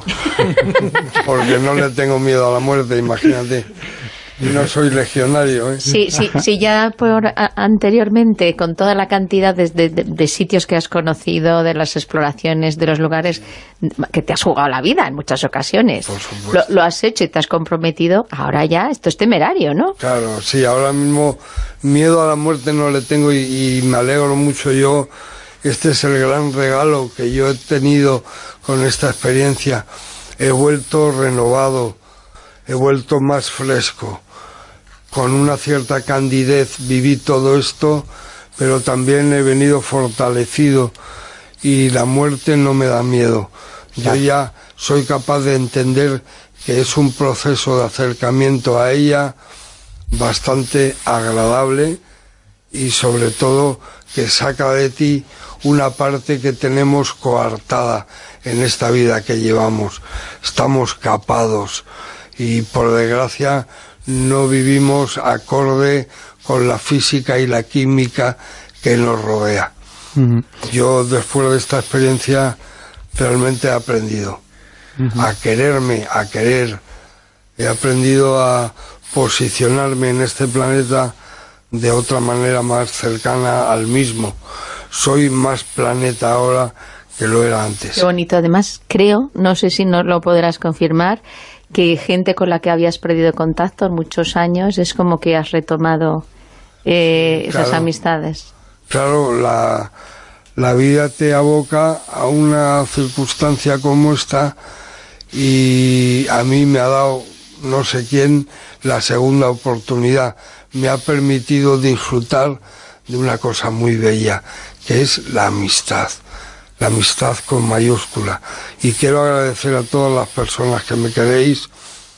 porque no le tengo miedo a la muerte, imagínate. Y no soy legionario, ¿eh? Sí, sí, sí, ya por a, anteriormente, con toda la cantidad de, de, de sitios que has conocido, de las exploraciones, de los lugares que te has jugado la vida en muchas ocasiones, lo, lo has hecho y te has comprometido, ahora ya esto es temerario, ¿no? Claro, sí, ahora mismo miedo a la muerte no le tengo y, y me alegro mucho yo. Este es el gran regalo que yo he tenido con esta experiencia. He vuelto renovado, he vuelto más fresco. Con una cierta candidez viví todo esto, pero también he venido fortalecido y la muerte no me da miedo. Yo ya soy capaz de entender que es un proceso de acercamiento a ella bastante agradable y sobre todo que saca de ti una parte que tenemos coartada en esta vida que llevamos. Estamos capados y por desgracia no vivimos acorde con la física y la química que nos rodea. Uh-huh. Yo después de esta experiencia realmente he aprendido uh-huh. a quererme, a querer. He aprendido a posicionarme en este planeta de otra manera más cercana al mismo. Soy más planeta ahora que lo era antes. Qué bonito. Además, creo, no sé si nos lo podrás confirmar, que gente con la que habías perdido contacto en muchos años es como que has retomado eh, esas claro, amistades. Claro, la, la vida te aboca a una circunstancia como esta y a mí me ha dado, no sé quién, la segunda oportunidad. Me ha permitido disfrutar de una cosa muy bella, que es la amistad. La amistad con mayúscula. Y quiero agradecer a todas las personas que me queréis,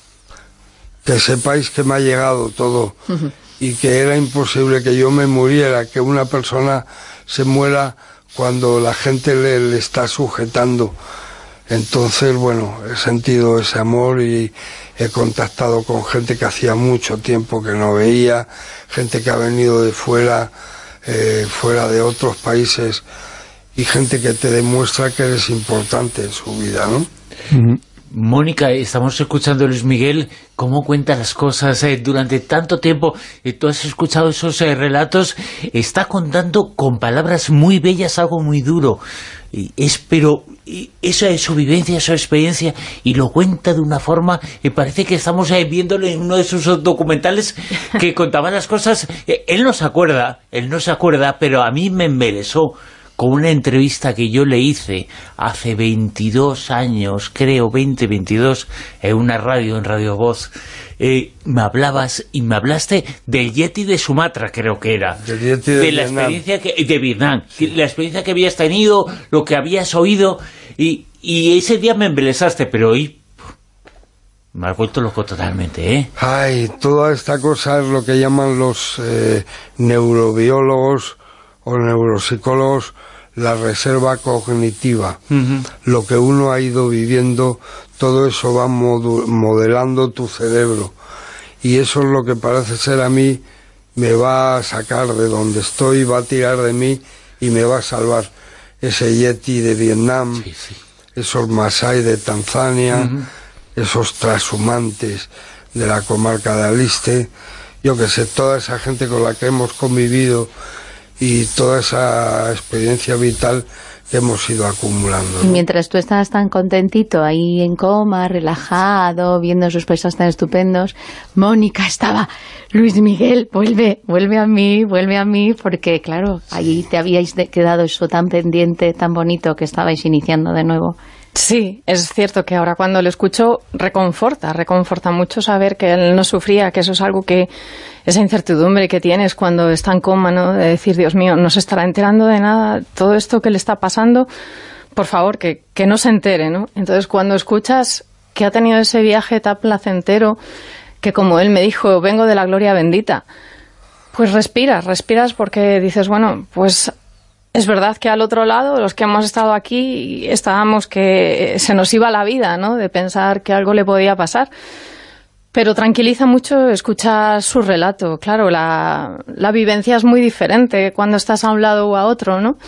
que sepáis que me ha llegado todo uh-huh. y que era imposible que yo me muriera, que una persona se muera cuando la gente le, le está sujetando. Entonces, bueno, he sentido ese amor y he contactado con gente que hacía mucho tiempo que no veía, gente que ha venido de fuera, eh, fuera de otros países, y gente que te demuestra que eres importante en su vida, ¿no? Uh-huh. Mónica, estamos escuchando a Luis Miguel, cómo cuenta las cosas eh, durante tanto tiempo. Eh, tú has escuchado esos eh, relatos, está contando con palabras muy bellas algo muy duro. Y es, pero y esa es su vivencia, su experiencia, y lo cuenta de una forma, y parece que estamos eh, viéndolo en uno de sus documentales que contaba las cosas. Eh, él no se acuerda, él no se acuerda, pero a mí me embelesó con una entrevista que yo le hice hace veintidós años, creo, veinte, veintidós, en una radio, en Radio Voz. Eh, me hablabas y me hablaste del Yeti de Sumatra, creo que era. Del Yeti de, de la Vietnam. experiencia que, de Vietnam. Sí. La experiencia que habías tenido, lo que habías oído, y, y ese día me embelesaste, pero hoy me has vuelto loco totalmente, ¿eh? Ay, toda esta cosa es lo que llaman los eh, neurobiólogos o neuropsicólogos la reserva cognitiva, uh-huh. lo que uno ha ido viviendo todo eso va modelando tu cerebro, y eso es lo que parece ser a mí, me va a sacar de donde estoy, va a tirar de mí y me va a salvar. Ese Yeti de Vietnam, sí, sí. esos Masái de Tanzania, uh-huh. esos trashumantes de la comarca de Aliste, yo que sé, toda esa gente con la que hemos convivido y toda esa experiencia vital que hemos ido acumulando, ¿no? Mientras tú estabas tan contentito ahí en coma, relajado, viendo esos paisajes tan estupendos, Mónica estaba, Luis Miguel, vuelve, vuelve a mí, vuelve a mí, porque claro, ahí te habíais quedado eso tan pendiente, tan bonito, que estabais iniciando de nuevo. Sí, es cierto que ahora cuando lo escucho reconforta, reconforta mucho saber que él no sufría, que eso es algo que, esa incertidumbre que tienes cuando está en coma, ¿no? De decir, Dios mío, no se estará enterando de nada, todo esto que le está pasando, por favor, que, que no se entere, ¿no? Entonces cuando escuchas que ha tenido ese viaje tan placentero, que como él me dijo, vengo de la gloria bendita, pues respiras, respiras porque dices, bueno, pues es verdad que al otro lado, los que hemos estado aquí, estábamos que se nos iba la vida, ¿no? De pensar que algo le podía pasar. Pero tranquiliza mucho escuchar su relato. Claro, la, la vivencia es muy diferente cuando estás a un lado o a otro, ¿no?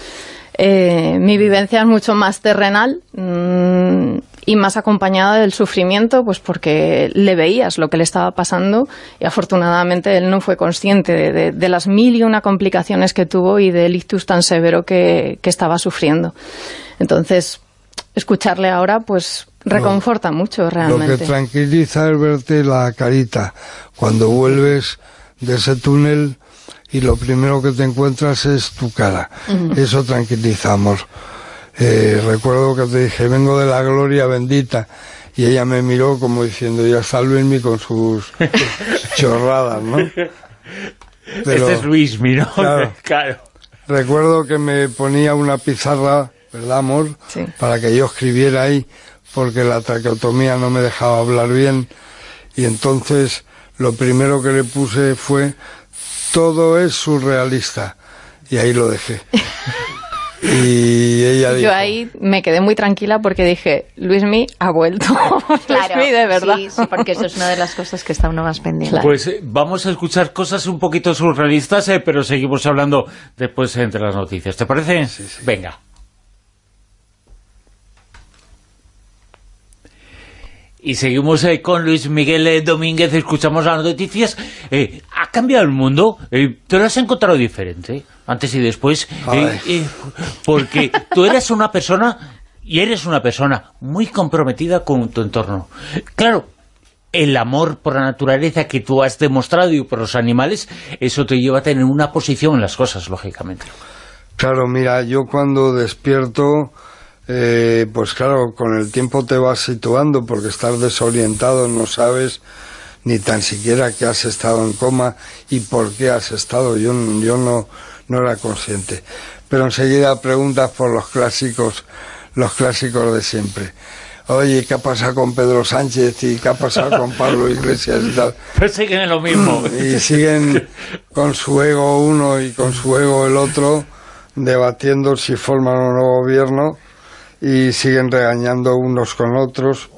Eh, mi vivencia es mucho más terrenal mmm, y más acompañada del sufrimiento, pues porque le veías lo que le estaba pasando y afortunadamente él no fue consciente de, de, de las mil y una complicaciones que tuvo y del ictus tan severo que, que estaba sufriendo. Entonces, escucharle ahora, pues reconforta no, mucho realmente. Lo que tranquiliza es verte la carita cuando vuelves de ese túnel y lo primero que te encuentras es tu cara. Uh-huh. Eso tranquiliza, amor. Eh, recuerdo que te dije, vengo de la gloria bendita, y ella me miró como diciendo, ya está Luismi con sus chorradas, ¿no? Pero, este es Luismi, ¿no? Claro, claro. Recuerdo que me ponía una pizarra, ¿verdad, amor? Sí. Para que yo escribiera ahí, porque la traqueotomía no me dejaba hablar bien, y entonces lo primero que le puse fue, todo es surrealista, y ahí lo dejé. Y ella dijo, yo ahí me quedé muy tranquila porque dije, Luismi ha vuelto. Claro, Luismi, de verdad. Sí, sí, porque eso es una de las cosas que está uno más pendiente. Claro. Pues eh, vamos a escuchar cosas un poquito surrealistas, eh, pero seguimos hablando después eh, entre las noticias. ¿Te parece? Sí, sí. Venga. Y seguimos eh, con Luis Miguel eh, Domínguez, escuchamos las noticias. Eh, ¿Ha cambiado el mundo? Eh, ¿Te lo has encontrado diferente? Antes y después. Eh, eh, porque tú eres una persona, y eres una persona muy comprometida con tu entorno. Claro, el amor por la naturaleza que tú has demostrado y por los animales, eso te lleva a tener una posición en las cosas, lógicamente. Claro, mira, yo cuando despierto... Eh, pues claro, con el tiempo te vas situando porque estás desorientado, no sabes ni tan siquiera que has estado en coma y por qué has estado. Yo, yo no, no era consciente. Pero enseguida preguntas por los clásicos, los clásicos de siempre. Oye, ¿qué ha pasado con Pedro Sánchez y qué ha pasado con Pablo Iglesias y tal? Pues siguen en lo mismo. Y siguen con su ego uno y con su ego el otro, debatiendo si forman un nuevo gobierno. Y siguen regañando unos con otros,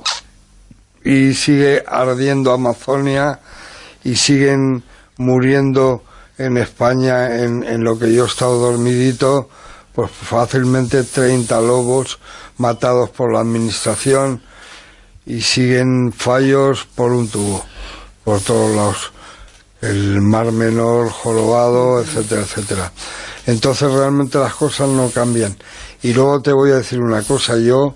y sigue ardiendo Amazonia, y siguen muriendo en España, en, en lo que yo he estado dormidito, pues fácilmente treinta lobos matados por la administración, y siguen fallos por un tubo, por todos lados, el Mar Menor jorobado, etcétera, etcétera. Entonces realmente las cosas no cambian. Y luego te voy a decir una cosa, yo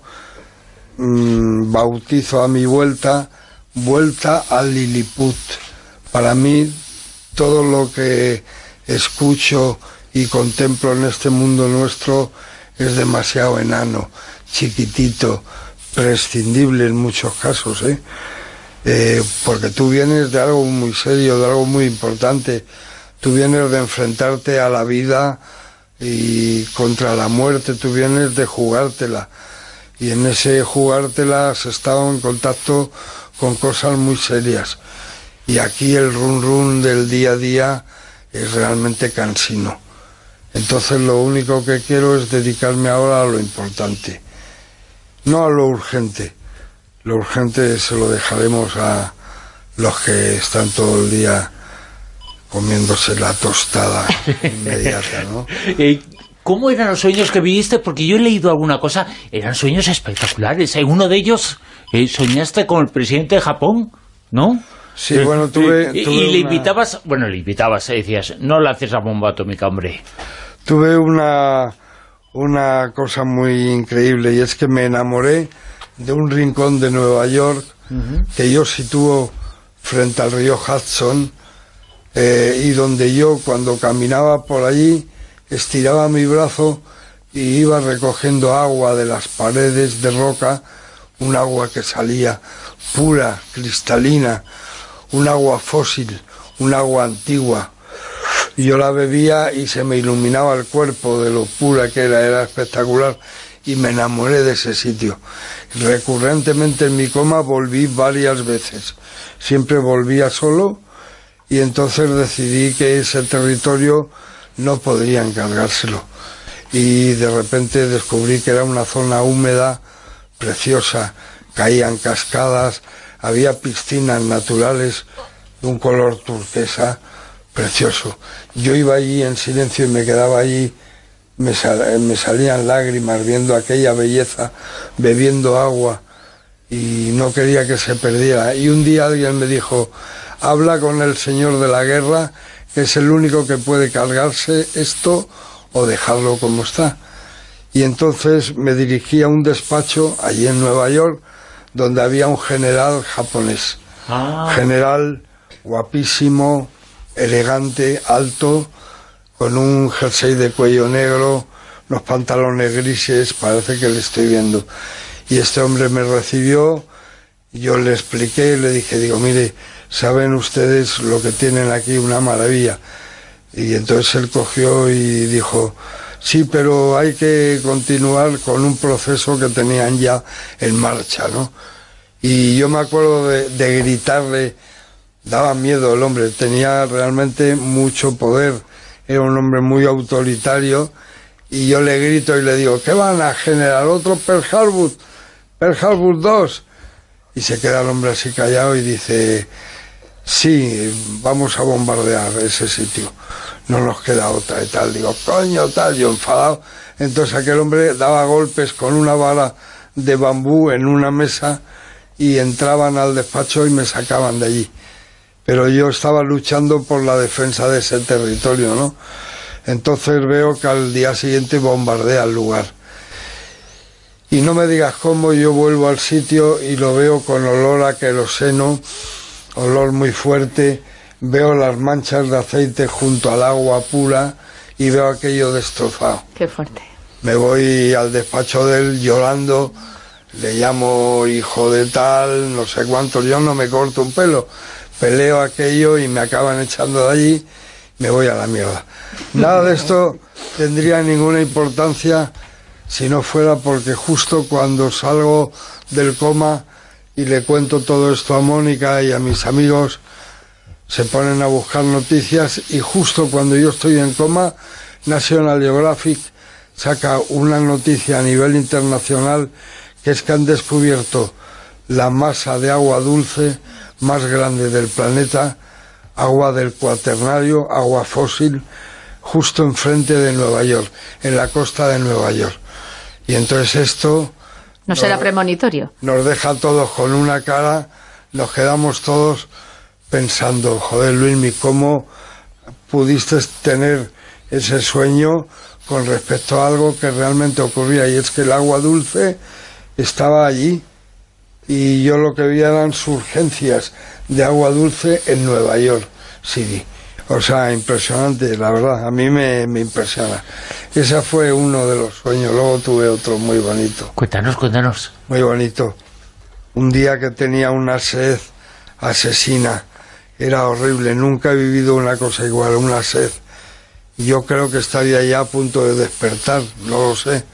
mmm, bautizo a mi vuelta, vuelta al Lilliput. Para mí, todo lo que escucho y contemplo en este mundo nuestro es demasiado enano, chiquitito, prescindible en muchos casos, ¿eh? Eh, porque tú vienes de algo muy serio, de algo muy importante, tú vienes de enfrentarte a la vida y contra la muerte, tú vienes de jugártela, y en ese jugártela has estado en contacto con cosas muy serias, y aquí el run run del día a día es realmente cansino. Entonces lo único que quiero es dedicarme ahora a lo importante, no a lo urgente. lo urgente se lo dejaremos a los que están todo el día comiéndose la tostada inmediata, ¿no? ¿Cómo eran los sueños que viviste? Porque yo he leído alguna cosa, eran sueños espectaculares. En uno de ellos eh, soñaste con el presidente de Japón, ¿no? Sí, bueno, tuve... Y, tuve y le una... invitabas, bueno, le invitabas, eh, decías, no lances la bomba atómica, hombre. Tuve una, una cosa muy increíble, y es que me enamoré de un rincón de Nueva York uh-huh. que yo sitúo frente al río Hudson, eh, y donde yo, cuando caminaba por allí, estiraba mi brazo y iba recogiendo agua de las paredes de roca, un agua que salía pura, cristalina, un agua fósil, un agua antigua. Y yo la bebía y se me iluminaba el cuerpo de lo pura que era, era espectacular, y me enamoré de ese sitio. Recurrentemente en mi coma volví varias veces, siempre volvía solo, y entonces decidí que ese territorio no podría encargárselo, y de repente descubrí que era una zona húmeda, preciosa, caían cascadas, había piscinas naturales de un color turquesa precioso. Yo iba allí en silencio y me quedaba allí, me, sal, me salían lágrimas viendo aquella belleza, bebiendo agua, y no quería que se perdiera. Y un día alguien me dijo, habla con el señor de la guerra, que es el único que puede cargarse esto o dejarlo como está. Y entonces me dirigí a un despacho allí en Nueva York, donde había un general japonés. Ah. General guapísimo, elegante, alto, con un jersey de cuello negro, unos pantalones grises, parece que le estoy viendo. Y este hombre me recibió, yo le expliqué, le dije, digo, mire, saben ustedes lo que tienen aquí, una maravilla. Y entonces él cogió y dijo, sí, pero hay que continuar con un proceso que tenían ya en marcha, ¿no? Y yo me acuerdo de, de gritarle, daba miedo el hombre, tenía realmente mucho poder, era un hombre muy autoritario, y yo le grito y le digo, ¿qué van a generar? ¿Otro Pearl Harbor? ¿Pearl Harbor dos? Y se queda el hombre así callado y dice, sí, vamos a bombardear ese sitio, no nos queda otra y tal. Digo, coño, tal, yo enfadado. Entonces aquel hombre daba golpes con una vara de bambú en una mesa y entraban al despacho y me sacaban de allí. Pero yo estaba luchando por la defensa de ese territorio, ¿no? Entonces veo que al día siguiente bombardea el lugar. Y no me digas cómo, yo vuelvo al sitio y lo veo con olor a queroseno, olor muy fuerte, veo las manchas de aceite junto al agua pura y veo aquello destrozado. Qué fuerte. Me voy al despacho de él llorando, le llamo hijo de tal, no sé cuánto, yo no me corto un pelo, peleo aquello y me acaban echando de allí, me voy a la mierda. Nada de esto tendría ninguna importancia si no fuera porque justo cuando salgo del coma y le cuento todo esto a Mónica y a mis amigos, se ponen a buscar noticias, y justo cuando yo estoy en coma, National Geographic saca una noticia a nivel internacional, que es que han descubierto la masa de agua dulce más grande del planeta, agua del cuaternario, agua fósil, justo enfrente de Nueva York, en la costa de Nueva York. Y entonces esto... ¿No será nos, premonitorio? Nos deja todos con una cara, nos quedamos todos pensando, joder, Luismi, ¿cómo pudiste tener ese sueño con respecto a algo que realmente ocurría? Y es que el agua dulce estaba allí, y yo lo que vi eran surgencias de agua dulce en Nueva York City. O sea, impresionante, la verdad, a mí me, me impresiona. Ese fue uno de los sueños. Luego tuve otro muy bonito. Cuéntanos, cuéntanos. Muy bonito. Un día que tenía una sed asesina, era horrible, nunca he vivido una cosa igual, una sed. Yo creo que estaría ya a punto de despertar, no lo sé.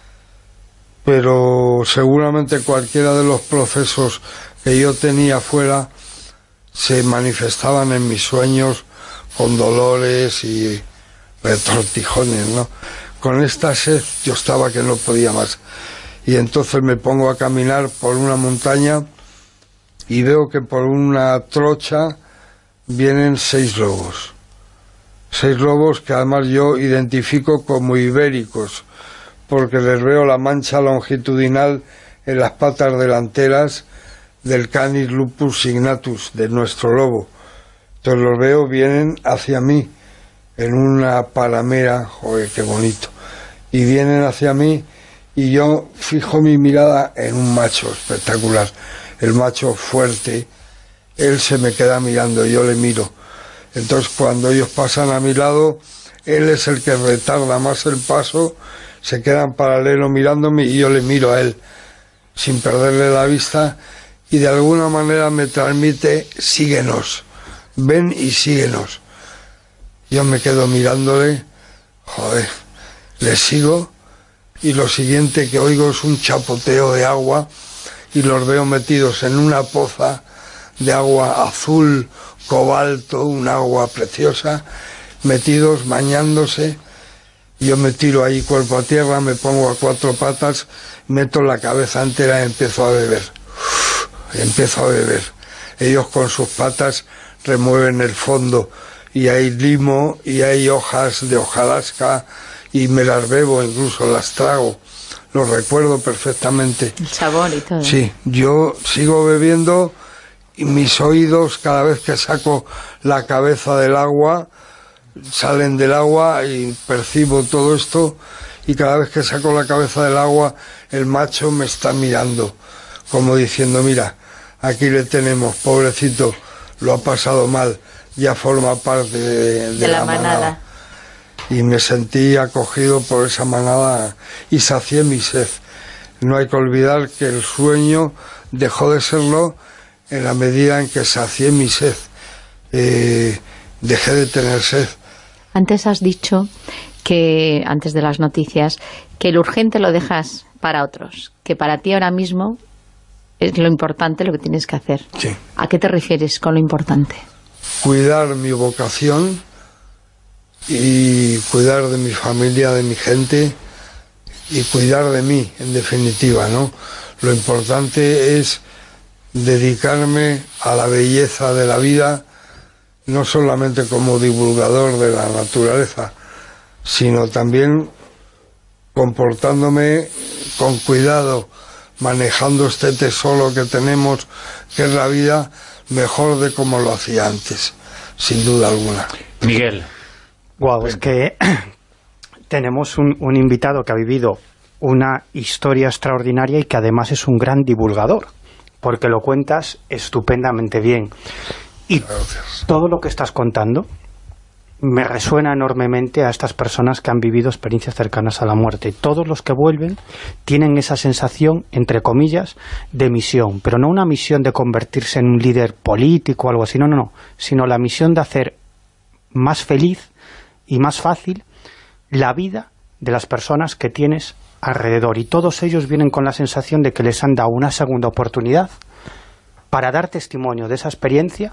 Pero seguramente cualquiera de los procesos que yo tenía fuera se manifestaban en mis sueños con dolores y retortijones, ¿no? Con esta sed yo estaba que no podía más. y entonces me pongo a caminar por una montaña y veo que por una trocha vienen seis lobos. Seis lobos que además yo identifico como ibéricos, porque les veo la mancha longitudinal en las patas delanteras del Canis lupus signatus, de nuestro lobo. Entonces los veo, vienen hacia mí en una palamera, joder, qué bonito, y vienen hacia mí y yo fijo mi mirada en un macho espectacular, el macho fuerte. Él se me queda mirando, yo le miro. Entonces cuando ellos pasan a mi lado, él es el que retarda más el paso, se queda en paralelo mirándome y yo le miro a él sin perderle la vista, y de alguna manera me transmite: síguenos, ven y síguenos. Yo me quedo mirándole, joder, le sigo, y lo siguiente que oigo es un chapoteo de agua y los veo metidos en una poza de agua azul cobalto, un agua preciosa, metidos, bañándose. Yo me tiro ahí cuerpo a tierra, me pongo a cuatro patas, meto la cabeza entera y empiezo a beber. Uf, empiezo a beber. Ellos con sus patas remueven el fondo y hay limo y hay hojas de hojarasca y me las bebo, incluso las trago. Lo recuerdo perfectamente. El sabor y todo. Sí, yo sigo bebiendo y mis oídos, cada vez que saco la cabeza del agua, salen del agua y percibo todo esto, y cada vez que saco la cabeza del agua el macho me está mirando como diciendo: mira, aquí le tenemos, pobrecito, lo ha pasado mal, ya forma parte de, de, de la, la manada. manada. Y me sentí acogido por esa manada y sacié mi sed. No hay que olvidar que el sueño dejó de serlo en la medida en que sacié mi sed. Eh, dejé de tener sed. Antes has dicho que, antes de las noticias, que lo urgente lo dejas para otros, que para ti ahora mismo es lo importante lo que tienes que hacer. Sí. ¿A qué te refieres con lo importante? Cuidar mi vocación y cuidar de mi familia, de mi gente, y cuidar de mí, en definitiva, ¿no? Lo importante es dedicarme a la belleza de la vida, no solamente como divulgador de la naturaleza, sino también comportándome con cuidado, manejando este tesoro que tenemos, que es la vida, mejor de como lo hacía antes, sin duda alguna. Miguel. Guau, wow, es que tenemos un, un invitado que ha vivido una historia extraordinaria y que además es un gran divulgador, porque lo cuentas estupendamente bien. Y Gracias. Todo lo que estás contando me resuena enormemente a estas personas que han vivido experiencias cercanas a la muerte. Todos los que vuelven tienen esa sensación, entre comillas, de misión, pero no una misión de convertirse en un líder político o algo así, no, no, no, sino la misión de hacer más feliz y más fácil la vida de las personas que tienes alrededor. Y todos ellos vienen con la sensación de que les han dado una segunda oportunidad para dar testimonio de esa experiencia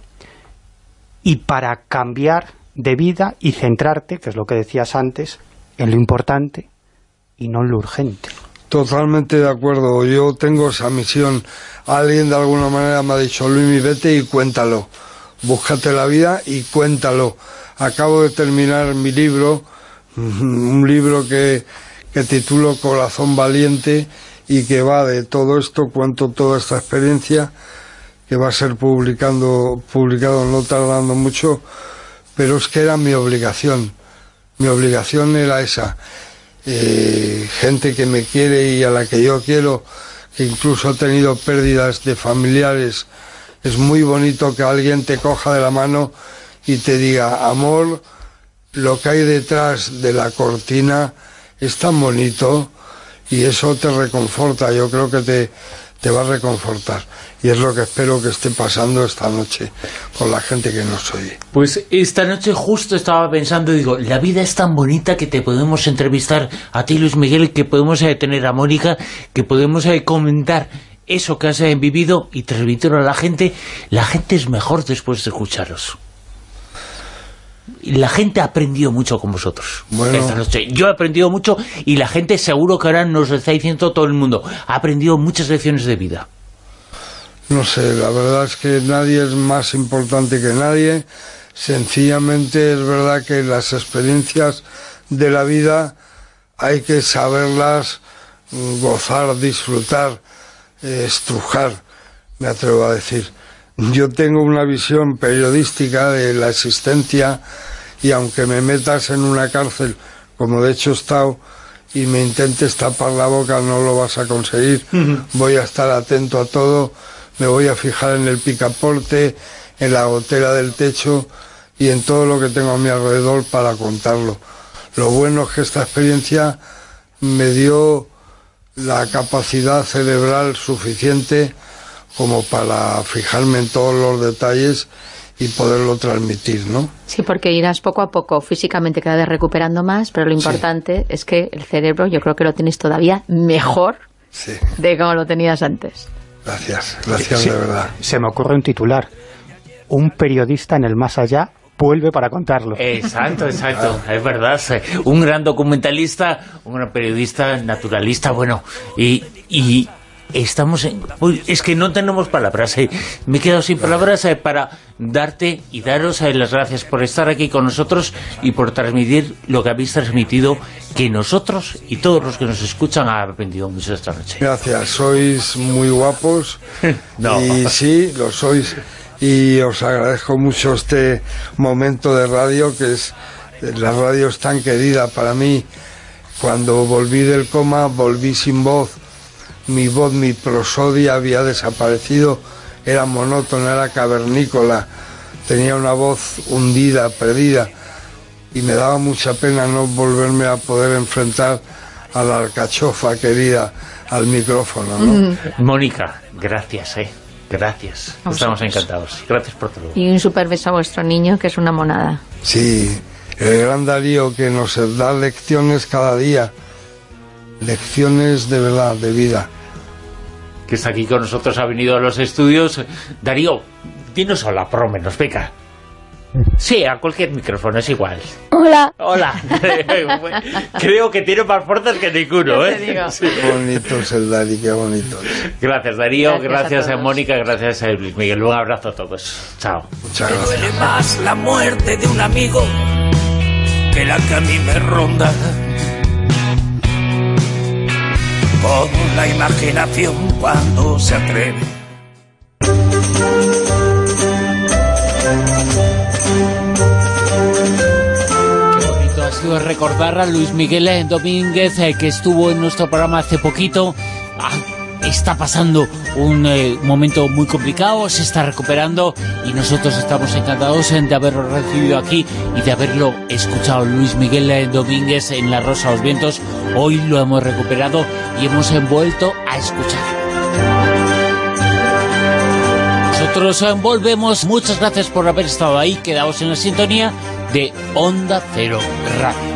y para cambiar de vida y centrarte, que es lo que decías antes, en lo importante y no en lo urgente. Totalmente de acuerdo. Yo tengo esa misión. Alguien de alguna manera me ha dicho: Luis, vete y cuéntalo. Búscate la vida y cuéntalo. Acabo de terminar mi libro, un libro que, que titulo Corazón Valiente, y que va de todo esto, cuento toda esta experiencia, que va a ser publicando, publicado no tardando mucho, pero es que era mi obligación. Mi obligación era esa. Eh, gente que me quiere y a la que yo quiero, que incluso ha tenido pérdidas de familiares. Es muy bonito que alguien te coja de la mano y te diga: amor, lo que hay detrás de la cortina es tan bonito, y eso te reconforta. Yo creo que te, te va a reconfortar, y es lo que espero que esté pasando esta noche con la gente que nos oye. Pues esta noche justo estaba pensando, digo, la vida es tan bonita que te podemos entrevistar a ti, Luis Miguel, que podemos eh, tener a Mónica, que podemos eh, comentar eso que has eh, vivido y transmitirlo a la gente. La gente es mejor después de escucharos. la gente ha aprendido mucho con vosotros bueno. esta noche. Yo he aprendido mucho y la gente seguro que ahora nos lo está diciendo todo el mundo. Ha aprendido muchas lecciones de vida. No sé, la verdad es que nadie es más importante que nadie. Sencillamente es verdad que las experiencias de la vida hay que saberlas gozar, disfrutar, eh, estrujar, me atrevo a decir. Yo tengo una visión periodística de la existencia y aunque me metas en una cárcel, como de hecho he estado, y me intentes tapar la boca, no lo vas a conseguir. Uh-huh. Voy a estar atento a todo, me voy a fijar en el picaporte, en la gotera del techo y en todo lo que tengo a mi alrededor para contarlo. Lo bueno es que esta experiencia me dio la capacidad cerebral suficiente como para fijarme en todos los detalles y poderlo transmitir, ¿no? Sí, porque irás poco a poco, físicamente cada vez recuperando más, pero lo importante sí. es que el cerebro yo creo que lo tienes todavía mejor sí. de como lo tenías antes. Gracias, gracias sí, de verdad. Se me ocurre un titular. Un periodista en el más allá vuelve para contarlo. Exacto, exacto, es verdad. Un gran documentalista, un gran periodista, naturalista, bueno, y... y estamos en... Uy, es que no tenemos palabras, eh. me he quedado sin palabras eh, para darte y daros eh, las gracias por estar aquí con nosotros y por transmitir lo que habéis transmitido, que nosotros y todos los que nos escuchan han aprendido mucho esta noche. Gracias, sois muy guapos. No. Y sí, lo sois, y os agradezco mucho este momento de radio, que es la radio es tan querida para mí. Cuando volví del coma, volví sin voz. Mi voz, mi prosodia había desaparecido, era monótona, era cavernícola, tenía una voz hundida, perdida, y me daba mucha pena no volverme a poder enfrentar a la alcachofa querida al micrófono, ¿no? Mm. Mónica, gracias, eh, gracias, estamos encantados, gracias por todo. Y un super beso a vuestro niño, que es una monada. Sí, el gran Darío, que nos da lecciones cada día, lecciones de verdad, de vida. Que está aquí con nosotros, ha venido a los estudios. Darío, dinos hola, por lo menos, venga. Sí, a cualquier micrófono, es igual. Hola. Hola. Creo que tiene más fuerzas que ninguno, ¿eh? Sí. Qué bonito es el Darío, qué bonito. Gracias, Darío, gracias, gracias a, a Mónica, gracias a Luis Miguel. Un abrazo a todos. Chao. Muchas gracias. Me duele más la muerte de un amigo que la que a mí me ronda. Con la imaginación cuando se atreve. Qué bonito ha sido recordar a Luis Miguel Domínguez, eh, que estuvo en nuestro programa hace poquito. Ah, está pasando un eh, momento muy complicado, se está recuperando y nosotros estamos encantados de haberlo recibido aquí y de haberlo escuchado. Luis Miguel Domínguez en La Rosa de los Vientos, hoy lo hemos recuperado y hemos vuelto a escuchar. Nosotros volvemos, muchas gracias por haber estado ahí, quedaos en la sintonía de Onda Cero Radio.